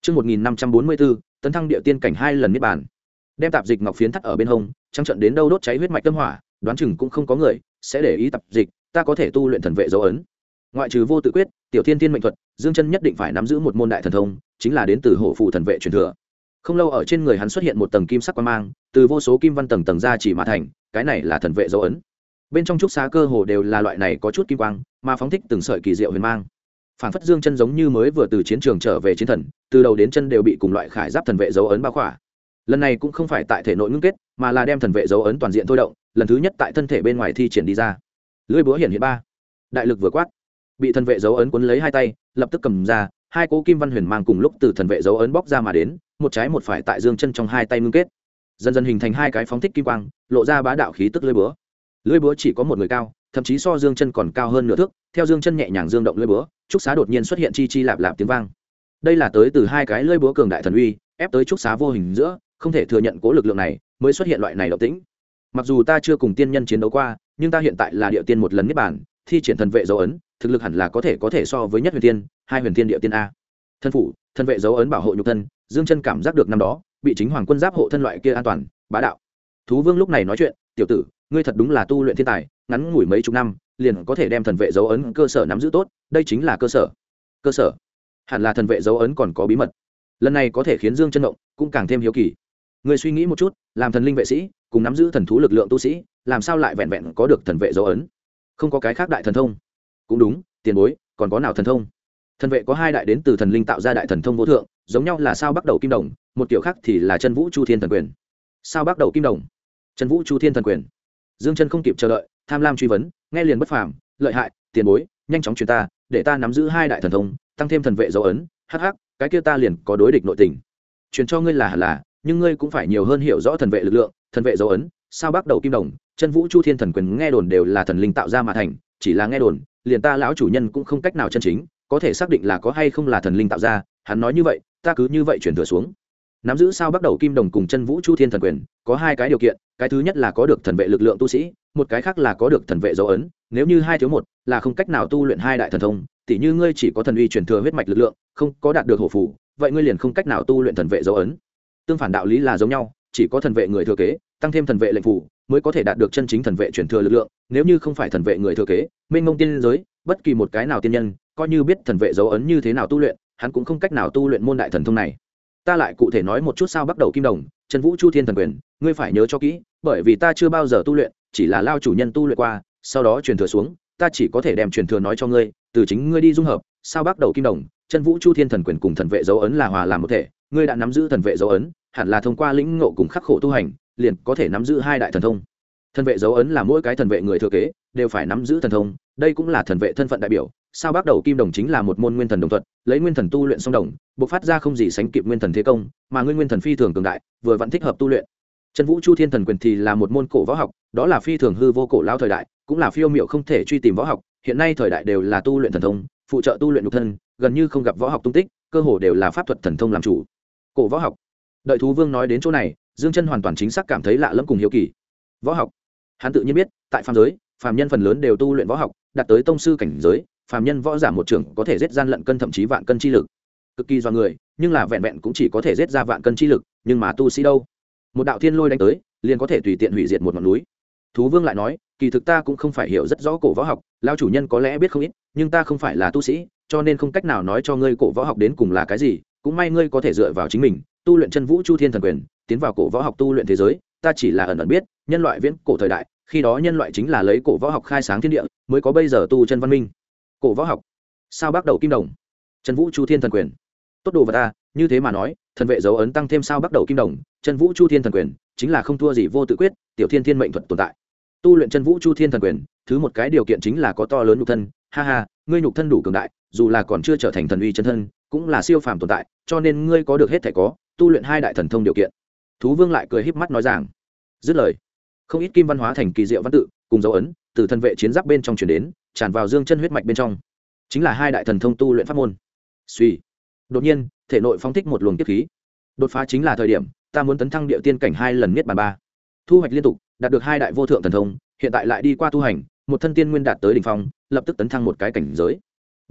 Chương 1544, tấn thăng địa tiên cảnh 2 lần niết bàn. Đem tạp dịch ngọc phiến thắt ở bên hông, trăng trận đến đâu đốt cháy huyết mạch tâm hỏa, đoán chừng cũng không có người sẽ để ý tạp dịch, ta có thể tu luyện thần vệ dấu ấn. Ngoại trừ vô tự quyết, tiểu thiên tiên mệnh thuật, Dương Chân nhất định phải nắm giữ một môn đại thần thông, chính là đến từ hổ phụ thần vệ truyền thừa. Không lâu ở trên người hắn xuất hiện một tầng kim sắc quang mang, từ vô số kim văn tầng tầng ra chỉ mà thành, cái này là thần vệ dấu ấn. Bên trong trúc xá cơ hồ đều là loại này có chút kim quang, mà phóng thích từng sợi kỳ diệu huyền mang. Phản phất Dương Chân giống như mới vừa từ chiến trường trở về chiến thần, từ đầu đến chân đều bị cùng loại khải giáp thần vệ dấu ấn bao khỏa. Lần này cũng không phải tại thể nội ngưng kết, mà là đem thần vệ dấu ấn toàn diện thôi động, lần thứ nhất tại thân thể bên ngoài thi triển đi ra. Lưỡi búa hiện ba, đại lực vừa quát, bị thần vệ dấu ấn cuốn lấy hai tay, lập tức cầm ra, hai cỗ kim văn huyền mang cùng lúc từ thần vệ dấu ấn bóc ra mà đến, một trái một phải tại Dương Chân trong hai tay ngưng kết, dần dần hình thành hai cái phóng thích kim quang, lộ ra bá đạo khí tức lưỡi búa. Lưỡi búa chỉ có một người cao, thậm chí so Dương Chân còn cao hơn nửa thước, theo Dương Chân nhẹ nhàng dương động lưỡi búa, trúc xá đột nhiên xuất hiện chi chi lạp lạp tiếng vang. Đây là tới từ hai cái lưỡi búa cường đại thần uy, ép tới trúc xá vô hình giữa, không thể thừa nhận cố lực lượng này, mới xuất hiện loại này động tĩnh. Mặc dù ta chưa cùng tiên nhân chiến đấu qua, nhưng ta hiện tại là địa tiên một lần niết bàn, thi triển thần vệ dấu ấn, thực lực hẳn là có thể so với nhất huyền tiên, hai huyền tiên địa tiên a. Thân phủ, thần vệ dấu ấn bảo hộ nhục thân, Dương Chân cảm giác được năm đó, bị chính hoàng quân giáp hộ thân loại kia an toàn, bá đạo. Thú Vương lúc này nói chuyện, tiểu tử, ngươi thật đúng là tu luyện thiên tài, ngắn ngủi mấy chục năm, liền có thể đem thần vệ dấu ấn cơ sở nắm giữ tốt, đây chính là cơ sở. Cơ sở? Hẳn là thần vệ dấu ấn còn có bí mật. Lần này có thể khiến Dương Chân động, cũng càng thêm hiếu kỳ. Ngươi suy nghĩ một chút, làm thần linh vệ sĩ, cùng nắm giữ thần thú lực lượng tu sĩ, làm sao lại vẹn vẹn có được thần vệ dấu ấn? Không có cái khác đại thần thông? Cũng đúng, tiền bối, còn có nào thần thông? Thần vệ có hai đại đến từ thần linh tạo ra đại thần thông vô thượng, giống nhau là sao bắt đầu kim đồng, một kiểu khác thì là chân vũ chu thiên thần quyền. Sao bắt đầu kim đồng, chân vũ chu thiên thần quyền. Dương Chân không kịp chờ đợi, tham lam truy vấn, nghe liền bất phàm, lợi hại, tiền bối, nhanh chóng truyền ta, để ta nắm giữ hai đại thần thông, tăng thêm thần vệ dấu ấn, hắc, cái kia ta liền có đối địch nội tình. Truyền cho ngươi là hẳn là, nhưng ngươi cũng phải nhiều hơn hiểu rõ thần vệ lực lượng, thần vệ dấu ấn, sao bắt đầu kim đồng, chân vũ chu thiên thần quyền nghe đồn đều là thần linh tạo ra mà thành, chỉ là nghe đồn, liền ta lão chủ nhân cũng không cách nào chân chính có thể xác định là có hay không là thần linh tạo ra. Hắn nói như vậy, ta cứ như vậy truyền thừa xuống. Nắm giữ sao bắt đầu kim đồng cùng chân vũ chu thiên thần quyền có hai cái điều kiện, cái thứ nhất là có được thần vệ lực lượng tu sĩ, một cái khác là có được thần vệ dấu ấn. Nếu như hai thiếu một, là không cách nào tu luyện hai đại thần thông. Tỷ như ngươi chỉ có thần uy truyền thừa huyết mạch lực lượng, không có đạt được hổ phù, vậy ngươi liền không cách nào tu luyện thần vệ dấu ấn. Tương phản đạo lý là giống nhau, chỉ có thần vệ người thừa kế, tăng thêm thần vệ lệnh phù, mới có thể đạt được chân chính thần vệ truyền thừa lực lượng. Nếu như không phải thần vệ người thừa kế, mênh mông tiên giới, bất kỳ một cái nào tiên nhân, coi như biết thần vệ dấu ấn như thế nào tu luyện, hắn cũng không cách nào tu luyện môn đại thần thông này. Ta lại cụ thể nói một chút sao bắt đầu kim đồng, chân vũ chu thiên thần quyền, ngươi phải nhớ cho kỹ, bởi vì ta chưa bao giờ tu luyện, chỉ là lao chủ nhân tu luyện qua, sau đó truyền thừa xuống, ta chỉ có thể đem truyền thừa nói cho ngươi, từ chính ngươi đi dung hợp. Sao bắt đầu kim đồng, chân vũ chu thiên thần quyền cùng thần vệ dấu ấn là hòa làm một thể, ngươi đã nắm giữ thần vệ dấu ấn, hẳn là thông qua lĩnh ngộ cùng khắc khổ tu hành, liền có thể nắm giữ hai đại thần thông. Thần vệ dấu ấn là mỗi cái thần vệ người thừa kế đều phải nắm giữ thần thông, đây cũng là thần vệ thân phận đại biểu. Sao bắt đầu kim đồng chính là một môn nguyên thần đồng thuật, lấy nguyên thần tu luyện song đồng, bộc phát ra không gì sánh kịp nguyên thần thế công, mà nguyên thần phi thường cường đại, vừa vẫn thích hợp tu luyện. Chân vũ chu thiên thần quyền thì là một môn cổ võ học, đó là phi thường hư vô cổ lao thời đại, cũng là phiêu miệu không thể truy tìm võ học. Hiện nay thời đại đều là tu luyện thần thông, phụ trợ tu luyện nhục thân, gần như không gặp võ học tung tích, cơ hồ đều là pháp thuật thần thông làm chủ. Cổ võ học. Đợi Thú Vương nói đến chỗ này, Dương Chân hoàn toàn chính xác cảm thấy lạ lẫm cùng hiếu kỳ. Võ học, hắn tự nhiên biết, tại phàm giới, phàm nhân phần lớn đều tu luyện võ học, đạt tới tông sư cảnh giới, phàm nhân võ giả một trường có thể giết gian lận cân thậm chí vạn cân chi lực, cực kỳ doa người, nhưng là vẹn vẹn cũng chỉ có thể giết ra vạn cân chi lực, nhưng mà tu sĩ đâu, một đạo thiên lôi đánh tới, liền có thể tùy tiện hủy diệt một ngọn núi. Thú Vương lại nói, kỳ thực ta cũng không phải hiểu rất rõ cổ võ học, lão chủ nhân có lẽ biết không ít, nhưng ta không phải là tu sĩ, cho nên không cách nào nói cho ngươi cổ võ học đến cùng là cái gì. Cũng may ngươi có thể dựa vào chính mình tu luyện chân vũ chu thiên thần quyền, tiến vào cổ võ học tu luyện thế giới. Ta chỉ là ẩn ẩn biết, nhân loại viễn cổ thời đại, khi đó nhân loại chính là lấy cổ võ học khai sáng thiên địa, mới có bây giờ tu chân văn minh. Cổ võ học, sao bắt đầu kim đồng, chân vũ chu thiên thần quyền, tốt đồ vật ta. Như thế mà nói, thần vệ dấu ấn tăng thêm sao bắt đầu kim đồng, chân vũ chu thiên thần quyền, chính là không thua gì vô tự quyết, tiểu thiên thiên mệnh thuật tồn tại. Tu luyện chân vũ chu thiên thần quyền, thứ một cái điều kiện chính là có to lớn nhục thân. Ha ha, ngươi nhục thân đủ cường đại, dù là còn chưa trở thành thần uy chân thân, cũng là siêu phàm tồn tại, cho nên ngươi có được hết thảy có tu luyện hai đại thần thông điều kiện. Thú Vương lại cười híp mắt nói rằng, dứt lời, không ít kim văn hóa thành kỳ diệu văn tự cùng dấu ấn từ thần vệ chiến giáp bên trong truyền đến, tràn vào Dương Chân huyết mạch bên trong, chính là hai đại thần thông tu luyện pháp môn. Suy, đột nhiên thể nội phóng thích một luồng kiếp khí, đột phá chính là thời điểm, ta muốn tấn thăng địa tiên cảnh 2 lần niết bàn 3. Thu hoạch liên tục, đạt được hai đại vô thượng thần thông, hiện tại lại đi qua tu hành, một thân tiên nguyên đạt tới đỉnh phong, lập tức tấn thăng một cái cảnh giới.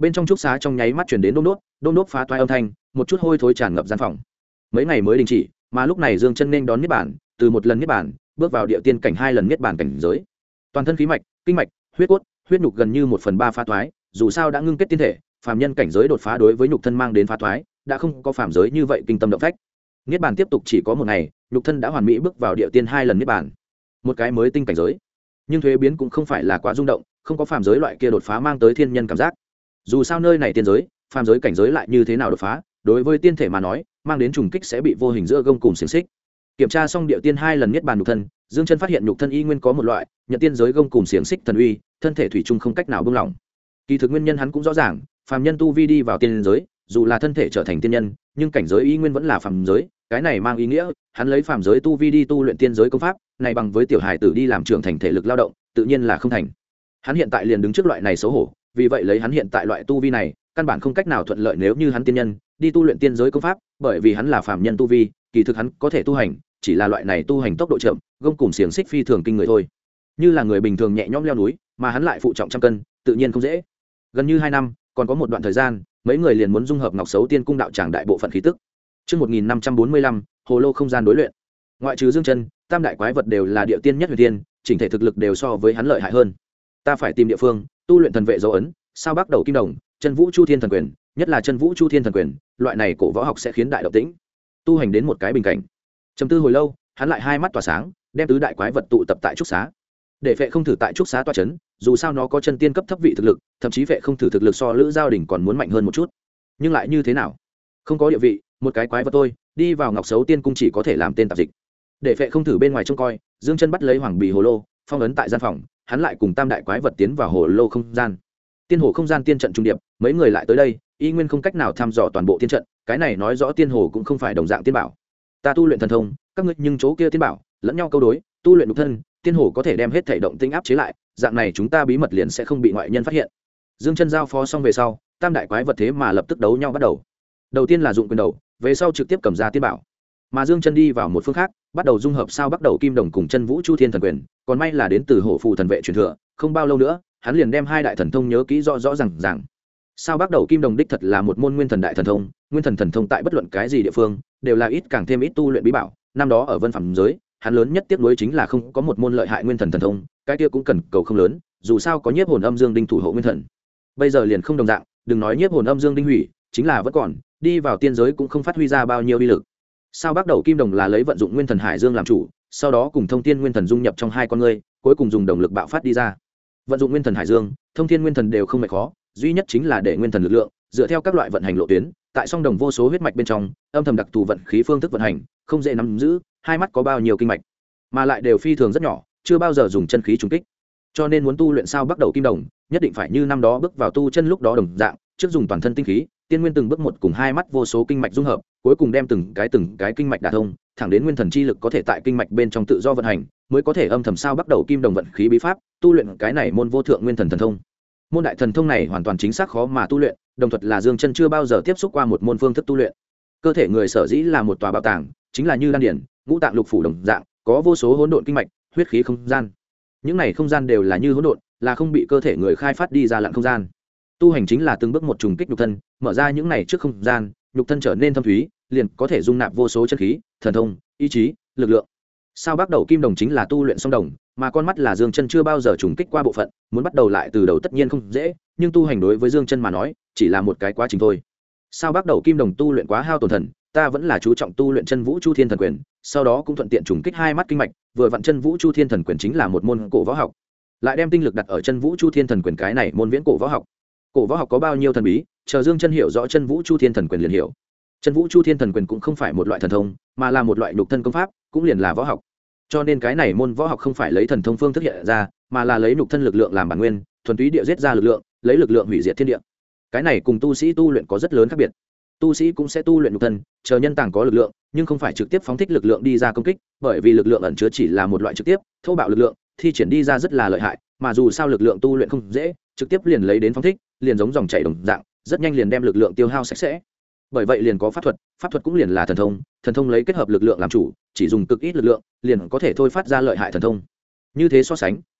bên trong trúc xá trong nháy mắt chuyển đến đôn đốt phá toái âm thanh, một chút hôi thối tràn ngập gian phòng. Mấy ngày mới đình chỉ, mà lúc này Dương Chân nên đón niết bàn, từ một lần niết bàn bước vào địa tiên cảnh 2 lần niết bàn cảnh giới. Toàn thân khí mạch, kinh mạch, huyết cốt, huyết nhục gần như 1/3 phá toái, dù sao đã ngưng kết tiên thể, phàm nhân cảnh giới đột phá đối với nhục thân mang đến phá toái, đã không có phàm giới như vậy kinh tâm động phách. Niết bàn tiếp tục chỉ có một ngày, nhục thân đã hoàn mỹ bước vào địa tiên 2 lần niết bàn. Một cái mới tinh cảnh giới. Nhưng thuế biến cũng không phải là quá rung động, không có phàm giới loại kia đột phá mang tới thiên nhân cảm giác. Dù sao nơi này tiên giới, phàm giới cảnh giới lại như thế nào đột phá, đối với tiên thể mà nói, mang đến trùng kích sẽ bị vô hình giữa gông cùng xiềng xích. Kiểm tra xong địa tiên 2 lần niết bàn nhục thân, Dương Chân phát hiện nhục thân y nguyên có một loại, nhận tiên giới gông cùng xiềng xích thần uy, thân thể thủy chung không cách nào buông lỏng. Kỳ thực nguyên nhân hắn cũng rõ ràng, phàm nhân tu vi đi vào tiên giới, dù là thân thể trở thành tiên nhân, nhưng cảnh giới y nguyên vẫn là phàm giới, cái này mang ý nghĩa, hắn lấy phàm giới tu vi đi tu luyện tiên giới công pháp, này bằng với tiểu hài tử đi làm trưởng thành thể lực lao động, tự nhiên là không thành. Hắn hiện tại liền đứng trước loại này xấu hổ, vì vậy lấy hắn hiện tại loại tu vi này, căn bản không cách nào thuận lợi nếu như hắn tiên nhân đi tu luyện tiên giới công pháp, bởi vì hắn là phàm nhân tu vi, kỳ thực hắn có thể tu hành, chỉ là loại này tu hành tốc độ chậm, gông cùng xiềng xích phi thường kinh người thôi. Như là người bình thường nhẹ nhõm leo núi, mà hắn lại phụ trọng trăm cân, tự nhiên không dễ. Gần như 2 năm, còn có một đoạn thời gian, mấy người liền muốn dung hợp Ngọc Sấu Tiên cung đạo tràng đại bộ phận khí tức. Trước 1545, hồ lô không gian đối luyện. Ngoại trừ Dương Chân, tam đại quái vật đều là địa tiên nhất huyền tiên, chỉnh thể thực lực đều so với hắn lợi hại hơn. Ta phải tìm địa phương, tu luyện thần vệ dấu ấn, sao bắt đầu kim đồng, chân vũ chu thiên thần quyền, nhất là chân vũ chu thiên thần quyền, loại này cổ võ học sẽ khiến đại động tĩnh. Tu hành đến một cái bình cảnh. Trầm tư hồi lâu, hắn lại hai mắt tỏa sáng, đem tứ đại quái vật tụ tập tại trúc xá. Để Phệ không thử tại trúc xá tọa chấn, dù sao nó có chân tiên cấp thấp vị thực lực, thậm chí Phệ không thử thực lực so Lữ Giao Đình còn muốn mạnh hơn một chút. Nhưng lại như thế nào? Không có địa vị, một cái quái vật thôi, đi vào Ngọc Sấu Tiên cung chỉ có thể làm tên tạp dịch. Để Phệ không thử bên ngoài trông coi, Dương Chân bắt lấy Hoàng Bì hồ lô, phong ấn tại gian phòng, hắn lại cùng tam đại quái vật tiến vào hồ lô không gian. Tiên hồ không gian tiên trận trung điệp, mấy người lại tới đây, y nguyên không cách nào thăm dò toàn bộ tiên trận, cái này nói rõ tiên hồ cũng không phải đồng dạng tiên bảo. Ta tu luyện thần thông, các ngươi nhưng chỗ kia tiên bảo, lẫn nhau câu đối, tu luyện nhục thân, tiên hồ có thể đem hết thể động tinh áp chế lại, dạng này chúng ta bí mật liền sẽ không bị ngoại nhân phát hiện. Dương Chân giao phó xong về sau, tam đại quái vật thế mà lập tức đấu nhau bắt đầu. Đầu tiên là dụng quyền đầu, về sau trực tiếp cầm ra tiên bảo. Mà Dương Chân đi vào một phương khác, bắt đầu dung hợp sao bắt đầu kim đồng cùng chân vũ chu thiên thần quyền, còn may là đến từ hổ phù thần vệ truyền thừa, không bao lâu nữa, hắn liền đem hai đại thần thông nhớ kỹ rõ rõ ràng. Sao bắt đầu kim đồng đích thật là một môn nguyên thần đại thần thông, nguyên thần thần thông tại bất luận cái gì địa phương, đều là ít càng thêm ít tu luyện bí bảo, năm đó ở Vân Phẩm giới, hắn lớn nhất tiếc nuối chính là không có một môn lợi hại nguyên thần thần thông, cái kia cũng cần cầu không lớn, dù sao có nhiếp hồn âm dương đinh thủ hộ nguyên thần. Bây giờ liền không đồng dạng, đừng nói nhiếp hồn âm dương đinh hủy, chính là vẫn còn, đi vào tiên giới cũng không phát huy ra bao nhiêu uy lực. Sao bắt đầu kim đồng là lấy vận dụng nguyên thần hải dương làm chủ, sau đó cùng thông thiên nguyên thần dung nhập trong hai con ngươi, cuối cùng dùng động lực bạo phát đi ra. Vận dụng nguyên thần hải dương, thông thiên nguyên thần đều không mệt khó, duy nhất chính là để nguyên thần lực lượng dựa theo các loại vận hành lộ tuyến, tại song đồng vô số huyết mạch bên trong, âm thầm đặc thù vận khí phương thức vận hành, không dễ nắm giữ, hai mắt có bao nhiêu kinh mạch, mà lại đều phi thường rất nhỏ, chưa bao giờ dùng chân khí trùng kích. Cho nên muốn tu luyện sao bắt đầu kim đồng, nhất định phải như năm đó bước vào tu chân lúc đó đồng dạng, trước dùng toàn thân tinh khí, tiên nguyên từng bước một cùng hai mắt vô số kinh mạch dung hợp, cuối cùng đem từng cái kinh mạch đả thông, thẳng đến nguyên thần chi lực có thể tại kinh mạch bên trong tự do vận hành, mới có thể âm thầm sao bắt đầu kim đồng vận khí bí pháp, tu luyện cái này môn vô thượng nguyên thần thần thông. Môn đại thần thông này hoàn toàn chính xác khó mà tu luyện, đồng thuật là Dương Chân chưa bao giờ tiếp xúc qua một môn phương thức tu luyện. Cơ thể người sở dĩ là một tòa bảo tàng, chính là như đan điển, ngũ tạng lục phủ đồng dạng, có vô số hỗn độn kinh mạch, huyết khí không gian. Những này không gian đều là như hỗn độn, là không bị cơ thể người khai phát đi ra lặng không gian. Tu hành chính là từng bước một trùng kích nhục thân, mở ra những này trước không gian, nhục thân trở nên thâm thúy, liền có thể dung nạp vô số chân khí, thần thông, ý chí, lực lượng. Sao bắt đầu kim đồng chính là tu luyện song đồng, mà con mắt là Dương Chân chưa bao giờ trùng kích qua bộ phận, muốn bắt đầu lại từ đầu tất nhiên không dễ, nhưng tu hành đối với Dương Chân mà nói, chỉ là một cái quá trình thôi. Sao bắt đầu kim đồng tu luyện quá hao tổn thần, ta vẫn là chú trọng tu luyện chân vũ chu thiên thần quyền, sau đó cũng thuận tiện trùng kích hai mắt kinh mạch, vừa vặn chân vũ chu thiên thần quyền chính là một môn cổ võ học, lại đem tinh lực đặt ở chân vũ chu thiên thần quyền cái này môn viễn cổ võ học. Cổ võ học có bao nhiêu thần bí, chờ Dương Chân hiểu rõ chân vũ chu thiên thần quyền liền hiểu. Chân vũ chu thiên thần quyền cũng không phải một loại thần thông, mà là một loại nhục thân công pháp, cũng liền là võ học. Cho nên cái này môn võ học không phải lấy thần thông phương thức hiện ra, mà là lấy nhục thân lực lượng làm bản nguyên, thuần túy địa giết ra lực lượng, lấy lực lượng hủy diệt thiên địa. Cái này cùng tu sĩ tu luyện có rất lớn khác biệt. Tu sĩ cũng sẽ tu luyện nhục thân, chờ nhân tàng có lực lượng, nhưng không phải trực tiếp phóng thích lực lượng đi ra công kích, bởi vì lực lượng ẩn chứa chỉ là một loại trực tiếp, thô bạo lực lượng, thi triển đi ra rất là lợi hại, mà dù sao lực lượng tu luyện không dễ, trực tiếp liền lấy đến phóng thích, liền giống dòng chảy đồng dạng, rất nhanh liền đem lực lượng tiêu hao sạch sẽ. Bởi vậy liền có pháp thuật cũng liền là thần thông lấy kết hợp lực lượng làm chủ, chỉ dùng cực ít lực lượng, liền có thể thôi phát ra lợi hại thần thông. Như thế so sánh,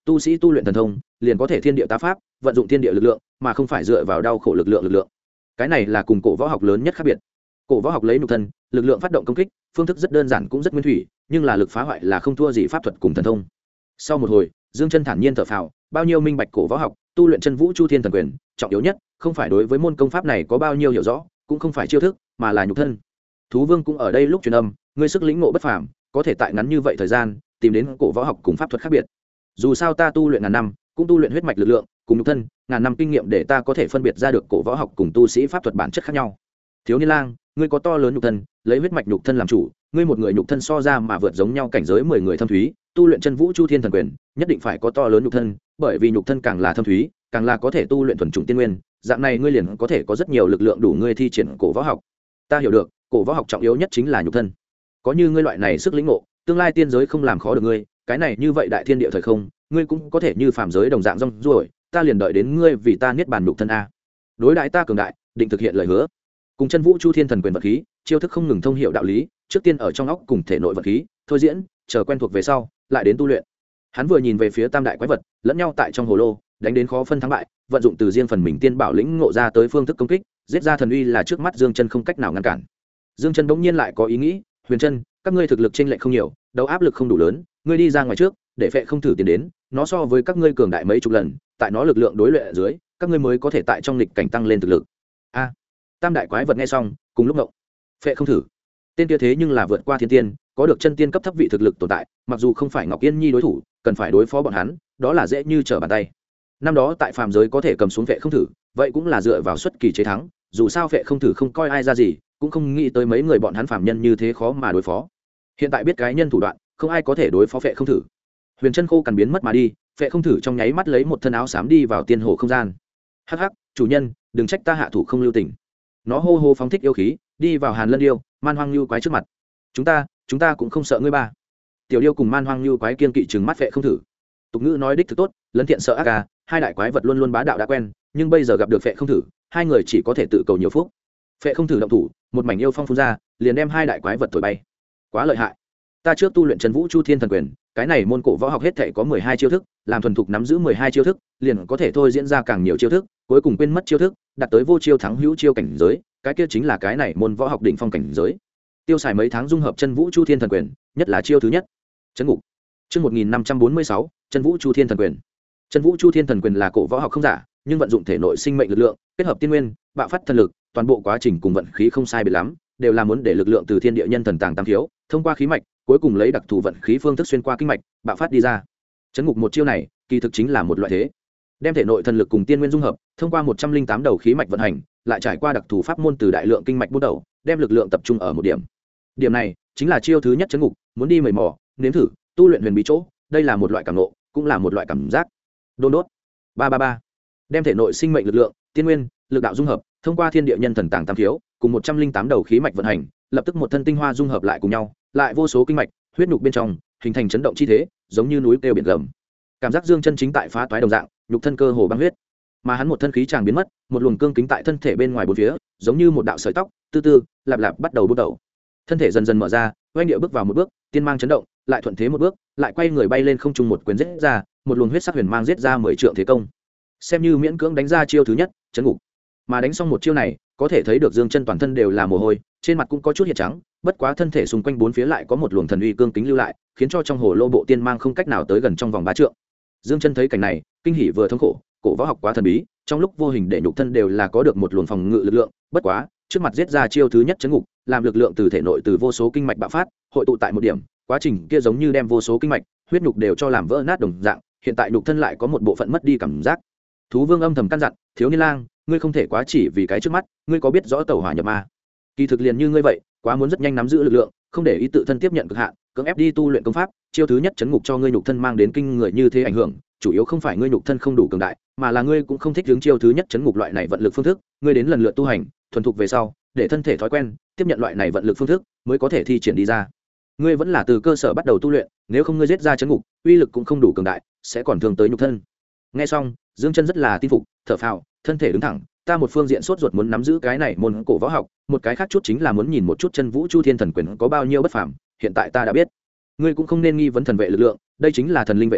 tu sĩ tu luyện thần thông liền có thể thiên địa tá pháp, vận dụng thiên địa lực lượng mà không phải dựa vào đau khổ lực lượng. Cái này là cùng cổ võ học lớn nhất khác biệt. Cổ võ học lấy nhục thân lực lượng phát động công kích, phương thức rất đơn giản cũng rất nguyên thủy, nhưng là lực phá hoại là không thua gì pháp thuật cùng thần thông. Sau một hồi, Dương Chân thản nhiên thở phào, bao nhiêu minh bạch cổ võ học, tu luyện chân vũ chu thiên thần quyền, trọng yếu nhất không phải đối với môn công pháp này có bao nhiêu hiểu rõ, cũng không phải chiêu thức, mà là nhục thân. Thú Vương cũng ở đây lúc truyền âm, ngươi sức lĩnh ngộ bất phàm, có thể tại ngắn như vậy thời gian tìm đến cổ võ học cùng pháp thuật khác biệt. Dù sao ta tu luyện ngàn năm, cũng tu luyện huyết mạch lực lượng cùng nhục thân, ngàn năm kinh nghiệm để ta có thể phân biệt ra được cổ võ học cùng tu sĩ pháp thuật bản chất khác nhau. Thiếu niên lang, ngươi có to lớn nhục thân, lấy huyết mạch nhục thân làm chủ, ngươi một người nhục thân so ra mà vượt giống nhau cảnh giới 10 người thâm thúy, tu luyện chân vũ chu thiên thần quyền, nhất định phải có to lớn nhục thân, bởi vì nhục thân càng là thâm thúy, càng là có thể tu luyện thuần chủng tiên nguyên, dạng này ngươi liền có thể có rất nhiều lực lượng đủ ngươi thi triển cổ võ học. Ta hiểu được, cổ võ học trọng yếu nhất chính là nhục thân. Có như ngươi loại này sức lĩnh ngộ, tương lai tiên giới không làm khó được ngươi, cái này như vậy đại thiên địa thời không, ngươi cũng có thể như phàm giới đồng dạng rong ruổi, ta liền đợi đến ngươi vì ta niết bàn nhục thân a. Đối đãi ta cường đại, định thực hiện lời hứa. Cùng chân vũ chu thiên thần quyền vật khí, chiêu thức không ngừng thông hiểu đạo lý, trước tiên ở trong óc cùng thể nội vật khí, thôi diễn, chờ quen thuộc về sau, lại đến tu luyện. Hắn vừa nhìn về phía tam đại quái vật, lẫn nhau tại trong hồ lô, đánh đến khó phân thắng bại, vận dụng từ riêng phần mình tiên bảo lĩnh ngộ ra tới phương thức công kích, giết ra thần uy là trước mắt Dương Chân không cách nào ngăn cản. Dương Chân bỗng nhiên lại có ý nghĩ, Huyền Chân, các ngươi thực lực chênh lệch không nhiều, đấu áp lực không đủ lớn, ngươi đi ra ngoài trước, để Phệ không thử tiến đến, nó so với các ngươi cường đại mấy chục lần, tại nó lực lượng đối luyện ở dưới, các ngươi mới có thể tại trong lịch cảnh tăng lên thực lực. A, tam đại quái vật nghe xong, cùng lúc ngộng. Phệ không thử, tên kia thế nhưng là vượt qua thiên tiên, có được chân tiên cấp thấp vị thực lực tồn tại, mặc dù không phải Ngọc Yên Nhi đối thủ, cần phải đối phó bọn hắn, đó là dễ như trở bàn tay. Năm đó tại phàm giới có thể cầm xuống Phệ không thử, vậy cũng là dựa vào xuất kỳ chế thắng, dù sao Phệ không thử không coi ai ra gì, cũng không nghĩ tới mấy người bọn hắn phàm nhân như thế khó mà đối phó. Hiện tại biết cái nhân thủ đoạn, không ai có thể đối phó Phệ không thử. Huyền Chân khô cằn biến mất mà đi, Phệ không thử trong nháy mắt lấy một thân áo xám đi vào tiên hồ không gian. Hắc hắc, chủ nhân, đừng trách ta hạ thủ không lưu tình. Nó hô hô phóng thích yêu khí, đi vào Hàn Lân Điêu, Man Hoang Lưu quái trước mặt. Chúng ta cũng không sợ ngươi ba. Tiểu Điêu cùng Man Hoang Lưu quái kiên kỵ trừng mắt Phệ không thử. Tục ngữ nói đích thực tốt, lấn thiện sợ ác ca, hai đại quái vật luôn luôn bá đạo đã quen, nhưng bây giờ gặp được Phệ không thử, hai người chỉ có thể tự cầu nhiều phúc. Phệ không thử động thủ, một mảnh yêu phong phun ra, liền đem hai đại quái vật thổi bay. Quá lợi hại. Ta trước tu luyện chân vũ chu thiên thần quyền, cái này môn cổ võ học hết thể có 12 chiêu thức, làm thuần thục nắm giữ 12 chiêu thức, liền có thể thôi diễn ra càng nhiều chiêu thức, cuối cùng quên mất chiêu thức, đạt tới vô chiêu thắng hữu chiêu cảnh giới, cái kia chính là cái này môn võ học đỉnh phong cảnh giới. Tiêu xài mấy tháng dung hợp chân vũ chu thiên thần quyền, nhất là chiêu thứ nhất, chấn ngục. Chương 1546, chân vũ chu thiên thần quyền. Chân vũ chu thiên thần quyền là cổ võ học không giả, nhưng vận dụng thể nội sinh mệnh lực lượng, kết hợp tiên nguyên, bạo phát thần lực, toàn bộ quá trình cùng vận khí không sai biệt lắm, đều là muốn để lực lượng từ thiên địa nhân thần tàng tam thiếu, thông qua khí mạch, cuối cùng lấy đặc thù vận khí phương thức xuyên qua kinh mạch, bạo phát đi ra. Chấn ngục một chiêu này, kỳ thực chính là một loại thế, đem thể nội thần lực cùng tiên nguyên dung hợp, thông qua 108 đầu khí mạch vận hành, lại trải qua đặc thù pháp môn từ đại lượng kinh mạch bút đầu, đem lực lượng tập trung ở một điểm. Điểm này chính là chiêu thứ nhất chấn ngục, muốn đi mời mò, nếm thử, tu luyện huyền bí chỗ, đây là một loại cảm ngộ, cũng là một loại cảm giác. Đôn đốt. 333. Đem thể nội sinh mệnh lực lượng, tiên nguyên, lực đạo dung hợp, thông qua thiên địa nhân thần tàng tam thiếu, cùng 108 đầu khí mạch vận hành, lập tức một thân tinh hoa dung hợp lại cùng nhau, lại vô số kinh mạch, huyết nhục bên trong, hình thành chấn động chi thế, giống như núi kêu biển gầm. Cảm giác Dương Chân chính tại phá toái đồng dạng, nhục thân cơ hồ băng huyết. Mà hắn một thân khí chàng biến mất, một luồng cương kính tại thân thể bên ngoài bốn phía, giống như một đạo sợi tóc, từ từ, lạp lạp bắt đầu bút đầu. Thân thể dần dần mở ra, oanh địa bước vào một bước, tiên mang chấn động, lại thuận thế một bước, lại quay người bay lên không trung một quyền giết ra, một luồng huyết sắc huyền mang giết ra 10 trượng thế công. Xem như miễn cưỡng đánh ra chiêu thứ nhất, chấn ngục. Mà đánh xong một chiêu này, có thể thấy được Dương Chân toàn thân đều là mồ hôi, trên mặt cũng có chút hiện trắng, bất quá thân thể xung quanh bốn phía lại có một luồng thần uy cương kính lưu lại, khiến cho trong hồ lô bộ tiên mang không cách nào tới gần trong vòng 3 trượng. Dương Chân thấy cảnh này, kinh hỉ vừa thống khổ, cổ võ học quá thần bí, trong lúc vô hình để nhục thân đều là có được một luồng phòng ngự lực lượng, bất quá, trước mặt giết ra chiêu thứ nhất chấn ngục, làm lực lượng từ thể nội từ vô số kinh mạch bạo phát, hội tụ tại một điểm, quá trình kia giống như đem vô số kinh mạch, huyết nhục đều cho làm vỡ nát đồng dạng, hiện tại nhục thân lại có một bộ phận mất đi cảm giác. Thú Vương âm thầm căn dặn, thiếu niên lang, ngươi không thể quá chỉ vì cái trước mắt, ngươi có biết rõ tẩu hỏa nhập ma. Kỳ thực liền như ngươi vậy, quá muốn rất nhanh nắm giữ lực lượng, không để ý tự thân tiếp nhận cực hạn, cưỡng ép đi tu luyện công pháp, chiêu thứ nhất chấn ngục cho ngươi nhục thân mang đến kinh người như thế ảnh hưởng, chủ yếu không phải ngươi nhục thân không đủ cường đại, mà là ngươi cũng không thích hướng chiêu thứ nhất chấn ngục loại này vận lực phương thức, ngươi đến lần lượt tu hành, thuần thục về sau, để thân thể thói quen, tiếp nhận loại này vận lực phương thức, mới có thể thi triển đi ra. Ngươi vẫn là từ cơ sở bắt đầu tu luyện, nếu không ngươi giết ra chấn ngục, uy lực cũng không đủ cường đại, sẽ còn thương tới nhục thân. Nghe xong, Dương Chân rất là tin phục, thở phào, thân thể đứng thẳng, ta một phương diện sốt ruột muốn nắm giữ cái này môn cổ võ học, một cái khác chút chính là muốn nhìn một chút chân vũ chu thiên thần quyền có bao nhiêu bất phàm, hiện tại ta đã biết. Ngươi cũng không nên nghi vấn thần vệ lực lượng, đây chính là thần linh vệ sĩ,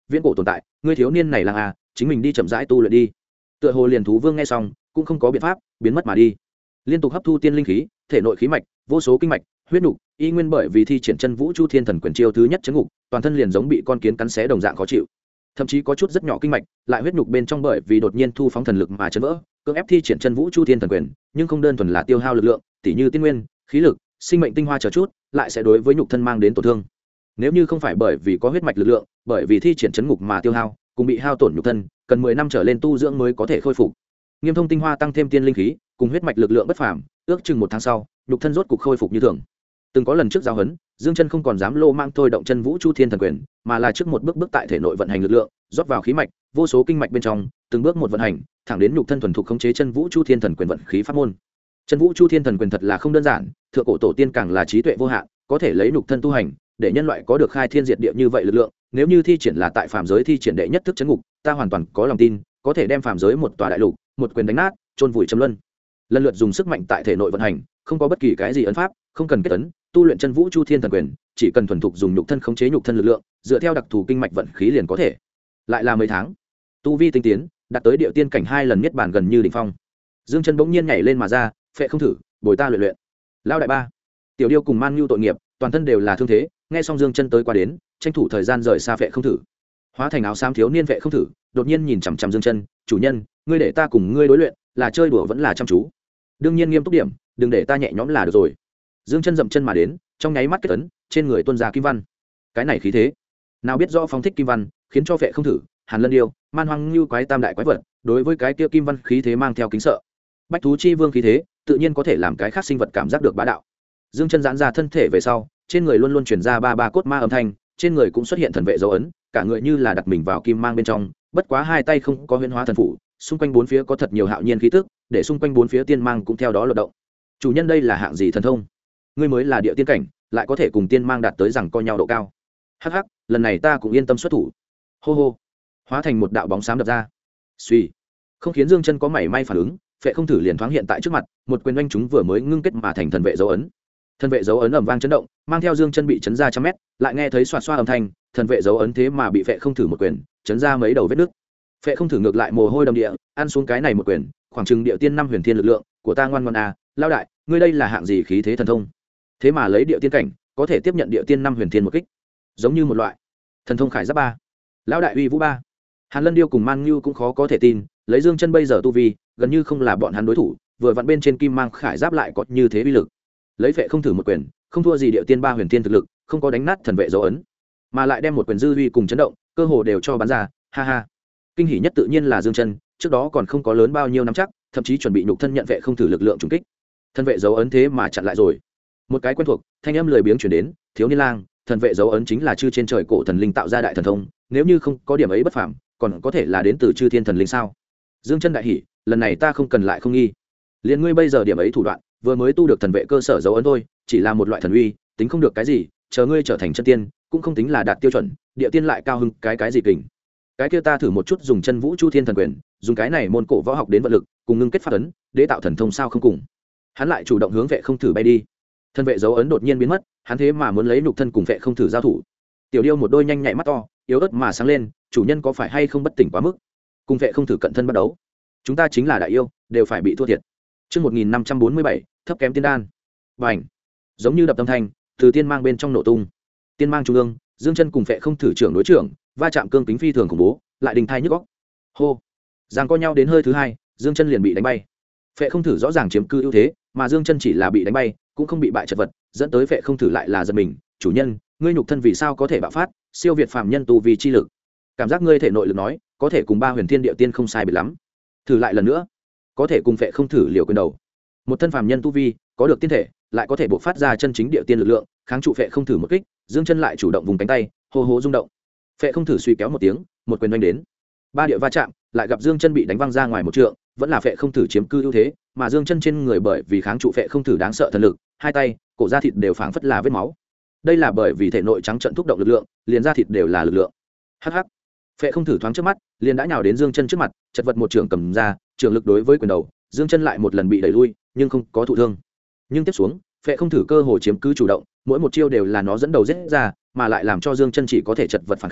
viễn cổ tồn tại, ngươi thiếu niên này là chính mình đi chậm rãi tu luyện đi. Tựa hồ liền thú vương nghe xong cũng không có biện pháp, biến mất mà đi. Liên tục hấp thu tiên linh khí, thể nội khí mạch, vô số kinh mạch, huyết nục, y nguyên bởi vì thi triển chân vũ chu thiên thần quyền chiêu thứ nhất chấn ngục, toàn thân liền giống bị con kiến cắn xé đồng dạng khó chịu. Thậm chí có chút rất nhỏ kinh mạch, lại huyết nục bên trong bởi vì đột nhiên thu phóng thần lực mà chấn vỡ, cưỡng ép thi triển chân vũ chu thiên thần quyền, nhưng không đơn thuần là tiêu hao lực lượng, tỉ như tiên nguyên, khí lực, sinh mệnh tinh hoa chờ chút, lại sẽ đối với nhục thân mang đến tổn thương. Nếu như không phải bởi vì có huyết mạch lực lượng, bởi vì thi triển chấn ngục mà tiêu hao, cùng bị hao tổn nhục thân, cần 10 năm trở lên tu dưỡng mới có thể khôi phục. Nghiêm thông tinh hoa tăng thêm tiên linh khí, cùng huyết mạch lực lượng bất phàm, ước chừng 1 tháng sau, nhục thân rốt cục khôi phục như thường. Từng có lần trước giao hấn, Dương Chân không còn dám lô mang thôi động chân vũ chu thiên thần quyền, mà là trước một bước bước tại thể nội vận hành lực lượng, rót vào khí mạch, vô số kinh mạch bên trong, từng bước một vận hành, thẳng đến nhục thân thuần thục khống chế chân vũ chu thiên thần quyền vận khí pháp môn. Chân vũ chu thiên thần quyền thật là không đơn giản, thượng cổ tổ tiên càng là trí tuệ vô hạn, có thể lấy nhục thân tu hành, để nhân loại có được khai thiên diệt địa như vậy lực lượng. Nếu như thi triển là tại phàm giới thi triển đệ nhất thức chấn ngục, ta hoàn toàn có lòng tin, có thể đem phàm giới một tòa đại lục, một quyền đánh nát, chôn vùi châm luân. Lần lượt dùng sức mạnh tại thể nội vận hành, không có bất kỳ cái gì ấn pháp, không cần kết ấn, tu luyện chân vũ chu thiên thần quyền, chỉ cần thuần thục dùng nhục thân khống chế nhục thân lực lượng, dựa theo đặc thù kinh mạch vận khí liền có thể. Lại là mấy tháng, tu vi tinh tiến, đạt tới địa tiên cảnh 2 lần niết bàn gần như đỉnh phong. Dương Chân bỗng nhiên nhảy lên mà ra, phệ không thử, bồi ta luyện luyện. Lão đại ba, Tiểu Điêu cùng Man Nhu tội nghiệp, toàn thân đều là thương thế, nghe xong Dương Chân tới qua đến, tranh thủ thời gian rời xa phệ không thử. Hóa thành áo xám thiếu niên phệ không thử, đột nhiên nhìn chằm chằm Dương Chân, "Chủ nhân, ngươi để ta cùng ngươi đối luyện, là chơi đùa vẫn là chăm chú?" "Đương nhiên nghiêm túc điểm, đừng để ta nhẹ nhõm là được rồi." Dương Chân dậm chân mà đến, trong nháy mắt kết ấn, trên người tuôn ra kim văn. Cái này khí thế, nào biết rõ phóng thích kim văn, khiến cho phệ không thử, Hàn Lân Điêu, Man Hoang Nhu quái tam đại quái vật, đối với cái kia kim văn khí thế mang theo kính sợ. Bách thú chi vương khí thế, tự nhiên có thể làm cái khác sinh vật cảm giác được bá đạo. Dương Chân giãn ra thân thể về sau, trên người luôn luôn truyền ra ba cốt ma âm thanh, trên người cũng xuất hiện thần vệ dấu ấn, cả người như là đặt mình vào kim mang bên trong, bất quá hai tay không có huyễn hóa thần phủ, xung quanh bốn phía có thật nhiều hạo nhiên khí tức, để xung quanh bốn phía tiên mang cũng theo đó lột động. Chủ nhân đây là hạng gì thần thông? Ngươi mới là địa tiên cảnh, lại có thể cùng tiên mang đạt tới rằng co nhau độ cao. Hắc hắc, lần này ta cũng yên tâm xuất thủ. Hô hô, hóa thành một đạo bóng xám đập ra. Suy, không khiến Dương Chân có mảy may phản ứng, phệ không thử liền thoáng hiện tại trước mặt, một quyền oanh chúng vừa mới ngưng kết mà thành thần vệ dấu ấn. Thần vệ dấu ấn ầm vang chấn động, mang theo Dương Chân bị chấn ra trăm mét, lại nghe thấy xoạt xoa âm thanh, thần vệ dấu ấn thế mà bị phệ không thử một quyền chấn ra mấy đầu vết nứt. Phệ không thử ngược lại mồ hôi đầm địa, ăn xuống cái này một quyền, khoảng chừng địa tiên 5 huyền thiên lực lượng của ta ngoan ngoãn à, lão đại, ngươi đây là hạng gì khí thế thần thông? Thế mà lấy địa tiên cảnh, có thể tiếp nhận địa tiên 5 huyền thiên một kích, giống như một loại thần thông khải giáp ba. Lão đại uy vũ ba. Hàn Lân Điêu cùng Man Nhu cũng khó có thể tin, lấy Dương Chân bây giờ tu vi, gần như không là bọn hắn đối thủ, vừa vặn bên trên kim mang khải giáp lại có như thế uy lực. Lấy phệ không thử một quyền, không thua gì địa tiên 3 huyền thiên thực lực, không có đánh nát thần vệ dấu ấn, mà lại đem một quyền dư uy cùng chấn động, cơ hồ đều cho bắn ra, ha ha. Kinh hỉ nhất tự nhiên là Dương Chân, trước đó còn không có lớn bao nhiêu nắm chắc, thậm chí chuẩn bị nhục thân nhận vệ không thử lực lượng trùng kích. Thần vệ dấu ấn thế mà chặn lại rồi. Một cái quen thuộc, thanh âm lười biếng truyền đến, "Thiếu niên lang, thần vệ dấu ấn chính là chư trên trời cổ thần linh tạo ra đại thần thông, nếu như không có điểm ấy bất phàm, còn có thể là đến từ chư thiên thần linh sao?" Dương Chân đại hỉ, lần này ta không cần lại không nghi. Liên ngươi bây giờ điểm ấy thủ đoạn, vừa mới tu được thần vệ cơ sở dấu ấn thôi, chỉ là một loại thần uy, tính không được cái gì, chờ ngươi trở thành chân tiên, cũng không tính là đạt tiêu chuẩn, địa tiên lại cao hưng cái gì kình. Cái kia ta thử một chút dùng chân vũ chu thiên thần quyền, dùng cái này môn cổ võ học đến vận lực, cùng ngưng kết pháp ấn, để tạo thần thông sao không cùng. Hắn lại chủ động hướng vệ không thử bay đi. Thần vệ dấu ấn đột nhiên biến mất, hắn thế mà muốn lấy nhục thân cùng vệ không thử giao thủ. Tiểu Điêu một đôi nhanh nhạy mắt to, yếu ớt mà sáng lên, chủ nhân có phải hay không bất tỉnh quá mức? Cùng vệ không thử cận thân bắt đấu, chúng ta chính là đại yêu, đều phải bị thua thiệt. Chương 1547, thấp kém tiên đan. Bành! Giống như đập tâm thanh, từ tiên mang bên trong nổ tung. Tiên mang trung ương, Dương Chân cùng phệ không thử trưởng đối trưởng, va chạm cương kính phi thường khủng bố, lại đình thai nhức óc. Hô! Giằng co nhau đến hơi thứ hai, Dương Chân liền bị đánh bay. Phệ không thử rõ ràng chiếm cư ưu thế, mà Dương Chân chỉ là bị đánh bay, cũng không bị bại chật vật, dẫn tới phệ không thử lại là giật mình, "Chủ nhân, ngươi nhục thân vì sao có thể bạo phát, siêu việt phàm nhân tu vi chi lực? Cảm giác ngươi thể nội lực nói, có thể cùng 3 huyền thiên địa tiên không sai biệt lắm. Thử lại lần nữa." Có thể cùng phệ không thử liều quyền đầu. Một thân phàm nhân tu vi, có được tiên thể, lại có thể bộc phát ra chân chính địa tiên lực lượng, kháng trụ phệ không thử một kích, Dương Chân lại chủ động vùng cánh tay, hô hô rung động. Phệ không thử suy kéo một tiếng, một quyền đánh đến. Ba địa va chạm, lại gặp Dương Chân bị đánh văng ra ngoài một trượng, vẫn là phệ không thử chiếm cư ưu thế, mà Dương Chân trên người bởi vì kháng trụ phệ không thử đáng sợ thần lực, hai tay, cổ da thịt đều phảng phất là vết máu. Đây là bởi vì thể nội trắng trận thúc động lực lượng, liền da thịt đều là lực lượng. Hắc hắc. Phệ không thử thoáng trước mắt, liền đã nhào đến Dương Chân trước mặt, chật vật một trường cầm ra, trường lực đối với quyền đầu, Dương Chân lại một lần bị đẩy lui, nhưng không có thụ thương. Nhưng tiếp xuống, phệ không thử cơ hồ chiếm cứ chủ động, mỗi một chiêu đều là nó dẫn đầu giết ra, mà lại làm cho Dương Chân chỉ có thể chật vật phản kháng,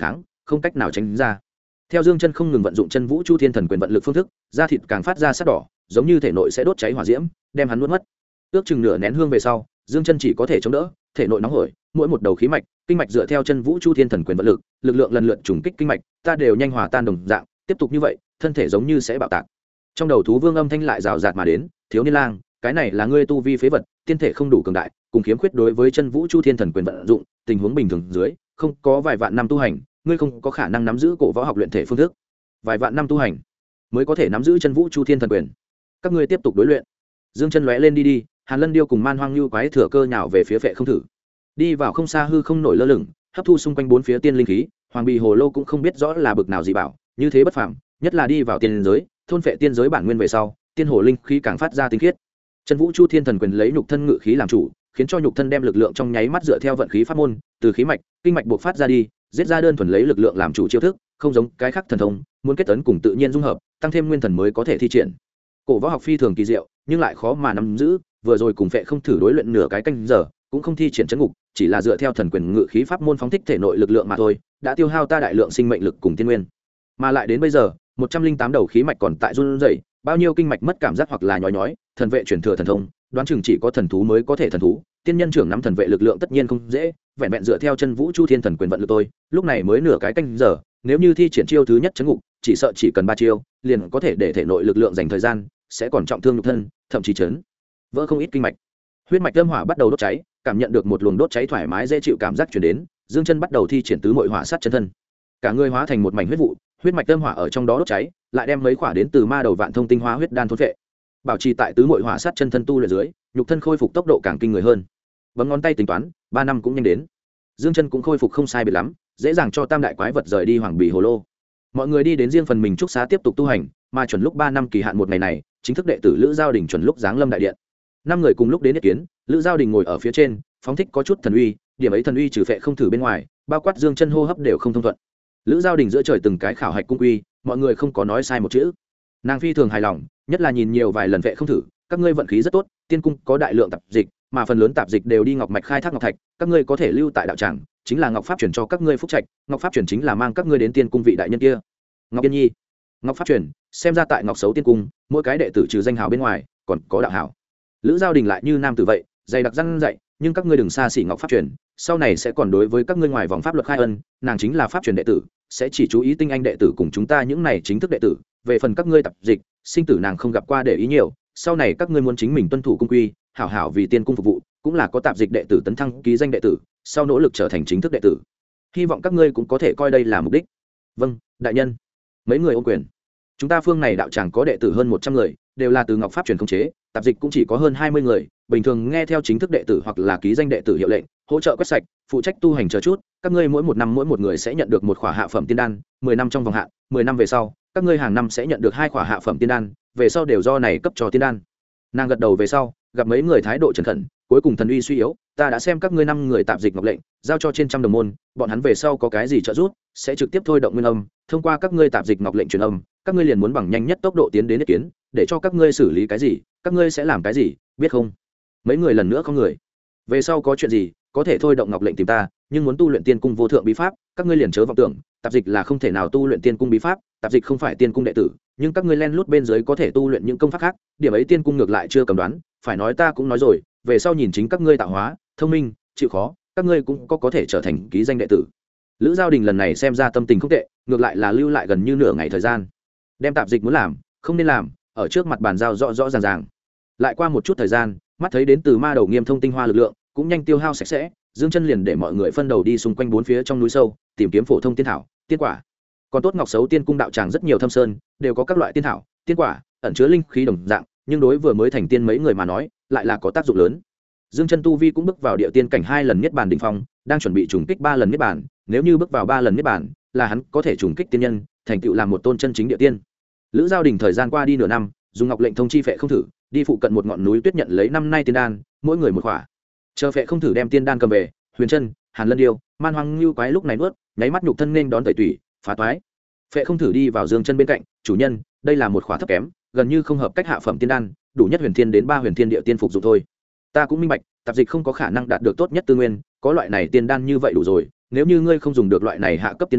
không cách nào tránh ra. Theo Dương Chân không ngừng vận dụng chân vũ chu thiên thần quyền vận lực phương thức, da thịt càng phát ra sắc đỏ, giống như thể nội sẽ đốt cháy hỏa diễm, đem hắn nuốt mất. Ước chừng nửa nén hương về sau, Dương Chân chỉ có thể chống đỡ, thể nội nóng hổi, mỗi một đầu khí mạch, kinh mạch dựa theo chân vũ chu thiên thần quyền vận lực, lực lượng lần lượt trùng kích kinh mạch, ta đều nhanh hòa tan đồng dạng, tiếp tục như vậy, thân thể giống như sẽ bạo tạc. Trong đầu thú vương âm thanh lại rào rạt mà đến, thiếu niên lang, cái này là ngươi tu vi phế vật, tiên thể không đủ cường đại, cùng khiếm khuyết đối với chân vũ chu thiên thần quyền vận dụng, tình huống bình thường dưới, không có vài vạn năm tu hành, ngươi không có khả năng nắm giữ cổ võ học luyện thể phương thức. Vài vạn năm tu hành mới có thể nắm giữ chân vũ chu thiên thần quyền. Các ngươi tiếp tục đối luyện. Dương Chân lóe lên đi, Hàn Lân Điêu cùng Man Hoang Lưu quái thừa cơ nhào về phía Phệ Không Thử. Đi vào không xa hư không nổi lơ lửng, hấp thu xung quanh bốn phía tiên linh khí, Hoàng Bì Hồ Lô cũng không biết rõ là bực nào dị bảo, như thế bất phàm, nhất là đi vào tiên giới, thôn phệ tiên giới bản nguyên về sau, tiên hồ linh khí càng phát ra tinh khiết. Chân vũ chu thiên thần quyền lấy nhục thân ngự khí làm chủ, khiến cho nhục thân đem lực lượng trong nháy mắt dựa theo vận khí pháp môn, từ khí mạch, kinh mạch buộc phát ra đi, giết ra đơn thuần lấy lực lượng làm chủ chiêu thức, không giống cái khác thần thông, muốn kết tấn cùng tự nhiên dung hợp, tăng thêm nguyên thần mới có thể thi triển. Cổ võ học phi thường kỳ diệu, nhưng lại khó mà nắm giữ, vừa rồi cùng Phệ Không Thử đối luyện nửa cái canh giờ, cũng không thi triển chấn ngục, chỉ là dựa theo thần quyền ngự khí pháp môn phóng thích thể nội lực lượng mà thôi, đã tiêu hao ta đại lượng sinh mệnh lực cùng tiên nguyên. Mà lại đến bây giờ, 108 đầu khí mạch còn tại run rẩy, bao nhiêu kinh mạch mất cảm giác hoặc là nhói nhói, thần vệ chuyển thừa thần thông, đoán chừng chỉ có thần thú mới có thể thần thú, tiên nhân trưởng nắm thần vệ lực lượng tất nhiên không dễ, vẹn vẹn dựa theo chân vũ chu thiên thần quyền vận lực tôi, lúc này mới nửa cái canh giờ, nếu như thi triển chiêu thứ nhất chấn ngục, chỉ sợ chỉ cần 3 chiêu, liền có thể để thể nội lực lượng dành thời gian, sẽ còn trọng thương nhục thân, thậm chí chấn vỡ không ít kinh mạch. Huyết mạch âm hỏa bắt đầu đốt cháy, cảm nhận được một luồng đốt cháy thoải mái dễ chịu cảm giác truyền đến, Dương Chân bắt đầu thi triển tứ muội hỏa sát chân thân. Cả người hóa thành một mảnh huyết vụ, huyết mạch âm hỏa ở trong đó đốt cháy, lại đem mấy quả đến từ ma đầu vạn thông tinh hóa huyết đan thôn phệ. Bảo trì tại tứ muội hỏa sát chân thân tu luyện dưới, nhục thân khôi phục tốc độ càng kinh người hơn. Bấm ngón tay tính toán, 3 năm cũng nhanh đến. Dương Chân cũng khôi phục không sai biệt lắm, dễ dàng cho tam đại quái vật rời đi Hoàng Bì Hồ Lô. Mọi người đi đến riêng phần mình trúc xá tiếp tục tu hành, mà chuẩn lúc 3 năm kỳ hạn một ngày này, chính thức đệ tử Lữ Giao Đình chuẩn lúc giáng lâm đại điện. 5 người cùng lúc đến ý kiến, Lữ Giao Đình ngồi ở phía trên, phóng thích có chút thần uy, điểm ấy thần uy trừ Phệ Không Thử bên ngoài, bao quát Dương Chân hô hấp đều không thông thuận. Lữ Giao Đình giữa trời từng cái khảo hạch cung quy, mọi người không có nói sai một chữ. Nàng phi thường hài lòng, nhất là nhìn nhiều vài lần Phệ Không Thử, các ngươi vận khí rất tốt, tiên cung có đại lượng tạp dịch, mà phần lớn tạp dịch đều đi ngọc mạch khai thác ngọc thạch, các ngươi có thể lưu tại đạo tràng, chính là ngọc pháp truyền cho các ngươi phúc trạch, ngọc pháp truyền chính là mang các ngươi đến tiên cung vị đại nhân kia. Ngọc Yên Nhi, ngọc pháp truyền, xem ra tại ngọc xấu tiên cung, mỗi cái đệ tử trừ danh hào bên ngoài, còn có đạo hảo. Lữ Giao Đình lại như nam tử vậy, dày đặc răn dạy, nhưng các ngươi đừng xa xỉ ngọc pháp truyền, sau này sẽ còn đối với các ngươi ngoài vòng pháp luật khai ân, nàng chính là pháp truyền đệ tử, sẽ chỉ chú ý tinh anh đệ tử cùng chúng ta những này chính thức đệ tử, về phần các ngươi tập dịch, sinh tử nàng không gặp qua để ý nhiều, sau này các ngươi muốn chính mình tuân thủ cung quy, hảo hảo vì tiên cung phục vụ, cũng là có tạp dịch đệ tử tấn thăng ký danh đệ tử, sau nỗ lực trở thành chính thức đệ tử. Hy vọng các ngươi cũng có thể coi đây là mục đích. Vâng, đại nhân. Mấy người ôm quyền. Chúng ta phương này đạo tràng có đệ tử hơn 100 người, đều là từ ngọc pháp truyền khống chế, tạp dịch cũng chỉ có hơn 20 người, bình thường nghe theo chính thức đệ tử hoặc là ký danh đệ tử hiệu lệnh, hỗ trợ quét sạch, phụ trách tu hành chờ chút, các ngươi mỗi một năm mỗi một người sẽ nhận được một khỏa hạ phẩm tiên đan, 10 năm trong vòng hạn, 10 năm về sau, các ngươi hàng năm sẽ nhận được 2 khỏa hạ phẩm tiên đan, về sau đều do này cấp cho tiên đan. Nàng gật đầu về sau, gặp mấy người thái độ trần khẩn, cuối cùng thần uy suy yếu, ta đã xem các ngươi 5 người tạp dịch ngọc lệnh, giao cho trên trăm đồng môn, bọn hắn về sau có cái gì trợ giúp, sẽ trực tiếp thôi động nguyên âm, thông qua các ngươi tạp dịch ngọc lệnh truyền âm, các ngươi liền muốn bằng nhanh nhất tốc độ tiến đến ý kiến, để cho các ngươi xử lý cái gì, các ngươi sẽ làm cái gì, biết không? Mấy người lần nữa không người. Về sau có chuyện gì, có thể thôi động ngọc lệnh tìm ta, nhưng muốn tu luyện tiên cung vô thượng bí pháp, các ngươi liền chớ vọng tưởng, tạp dịch là không thể nào tu luyện tiên cung bí pháp, tạp dịch không phải tiên cung đệ tử, nhưng các ngươi len lút bên dưới có thể tu luyện những công pháp khác, điểm ấy tiên cung ngược lại chưa cầm đoán, phải nói ta cũng nói rồi, về sau nhìn chính các ngươi tạo hóa, thông minh, chịu khó, các ngươi cũng có thể trở thành ký danh đệ tử. Lữ Giao Đình lần này xem ra tâm tình không tệ, ngược lại là lưu lại gần như nửa ngày thời gian, đem tạp dịch muốn làm, không nên làm, ở trước mặt bàn giao rõ rõ ràng ràng. Lại qua một chút thời gian, mắt thấy đến từ ma đầu nghiêm thông tinh hoa lực lượng cũng nhanh tiêu hao sạch sẽ, Dương Chân liền để mọi người phân đầu đi xung quanh bốn phía trong núi sâu, tìm kiếm phổ thông tiên thảo, tiên quả. Còn tốt ngọc xấu tiên cung đạo tràng rất nhiều thâm sơn, đều có các loại tiên thảo, tiên quả, ẩn chứa linh khí đồng dạng, nhưng đối vừa mới thành tiên mấy người mà nói, lại là có tác dụng lớn. Dương Chân tu vi cũng bước vào địa tiên cảnh 2 lần niết bàn đỉnh phong, đang chuẩn bị trùng kích 3 lần niết bàn, nếu như bước vào 3 lần niết bàn, là hắn có thể trùng kích tiên nhân, thành tựu làm một tôn chân chính địa tiên. Lữ Giao Đình thời gian qua đi nửa năm, dùng ngọc lệnh thông chi Phệ Không Thử, đi phụ cận một ngọn núi tuyết nhận lấy năm nay tiên đan, mỗi người một khỏa. Chờ Phệ Không Thử đem tiên đan cầm về, Huyền Chân, Hàn Lân Điêu, Man Hoang Lưu quái lúc này nuốt, nháy mắt nhục thân nên đón tẩy tủy, phá toái. Phệ Không Thử đi vào Dương Chân bên cạnh, chủ nhân, đây là một khỏa thấp kém, gần như không hợp cách hạ phẩm tiên đan, đủ nhất huyền thiên đến 3 huyền thiên địa tiên phục dụng thôi. Ta cũng minh bạch, tạp dịch không có khả năng đạt được tốt nhất tư nguyên, có loại này tiên đan như vậy đủ rồi, nếu như ngươi không dùng được loại này hạ cấp tiên đan,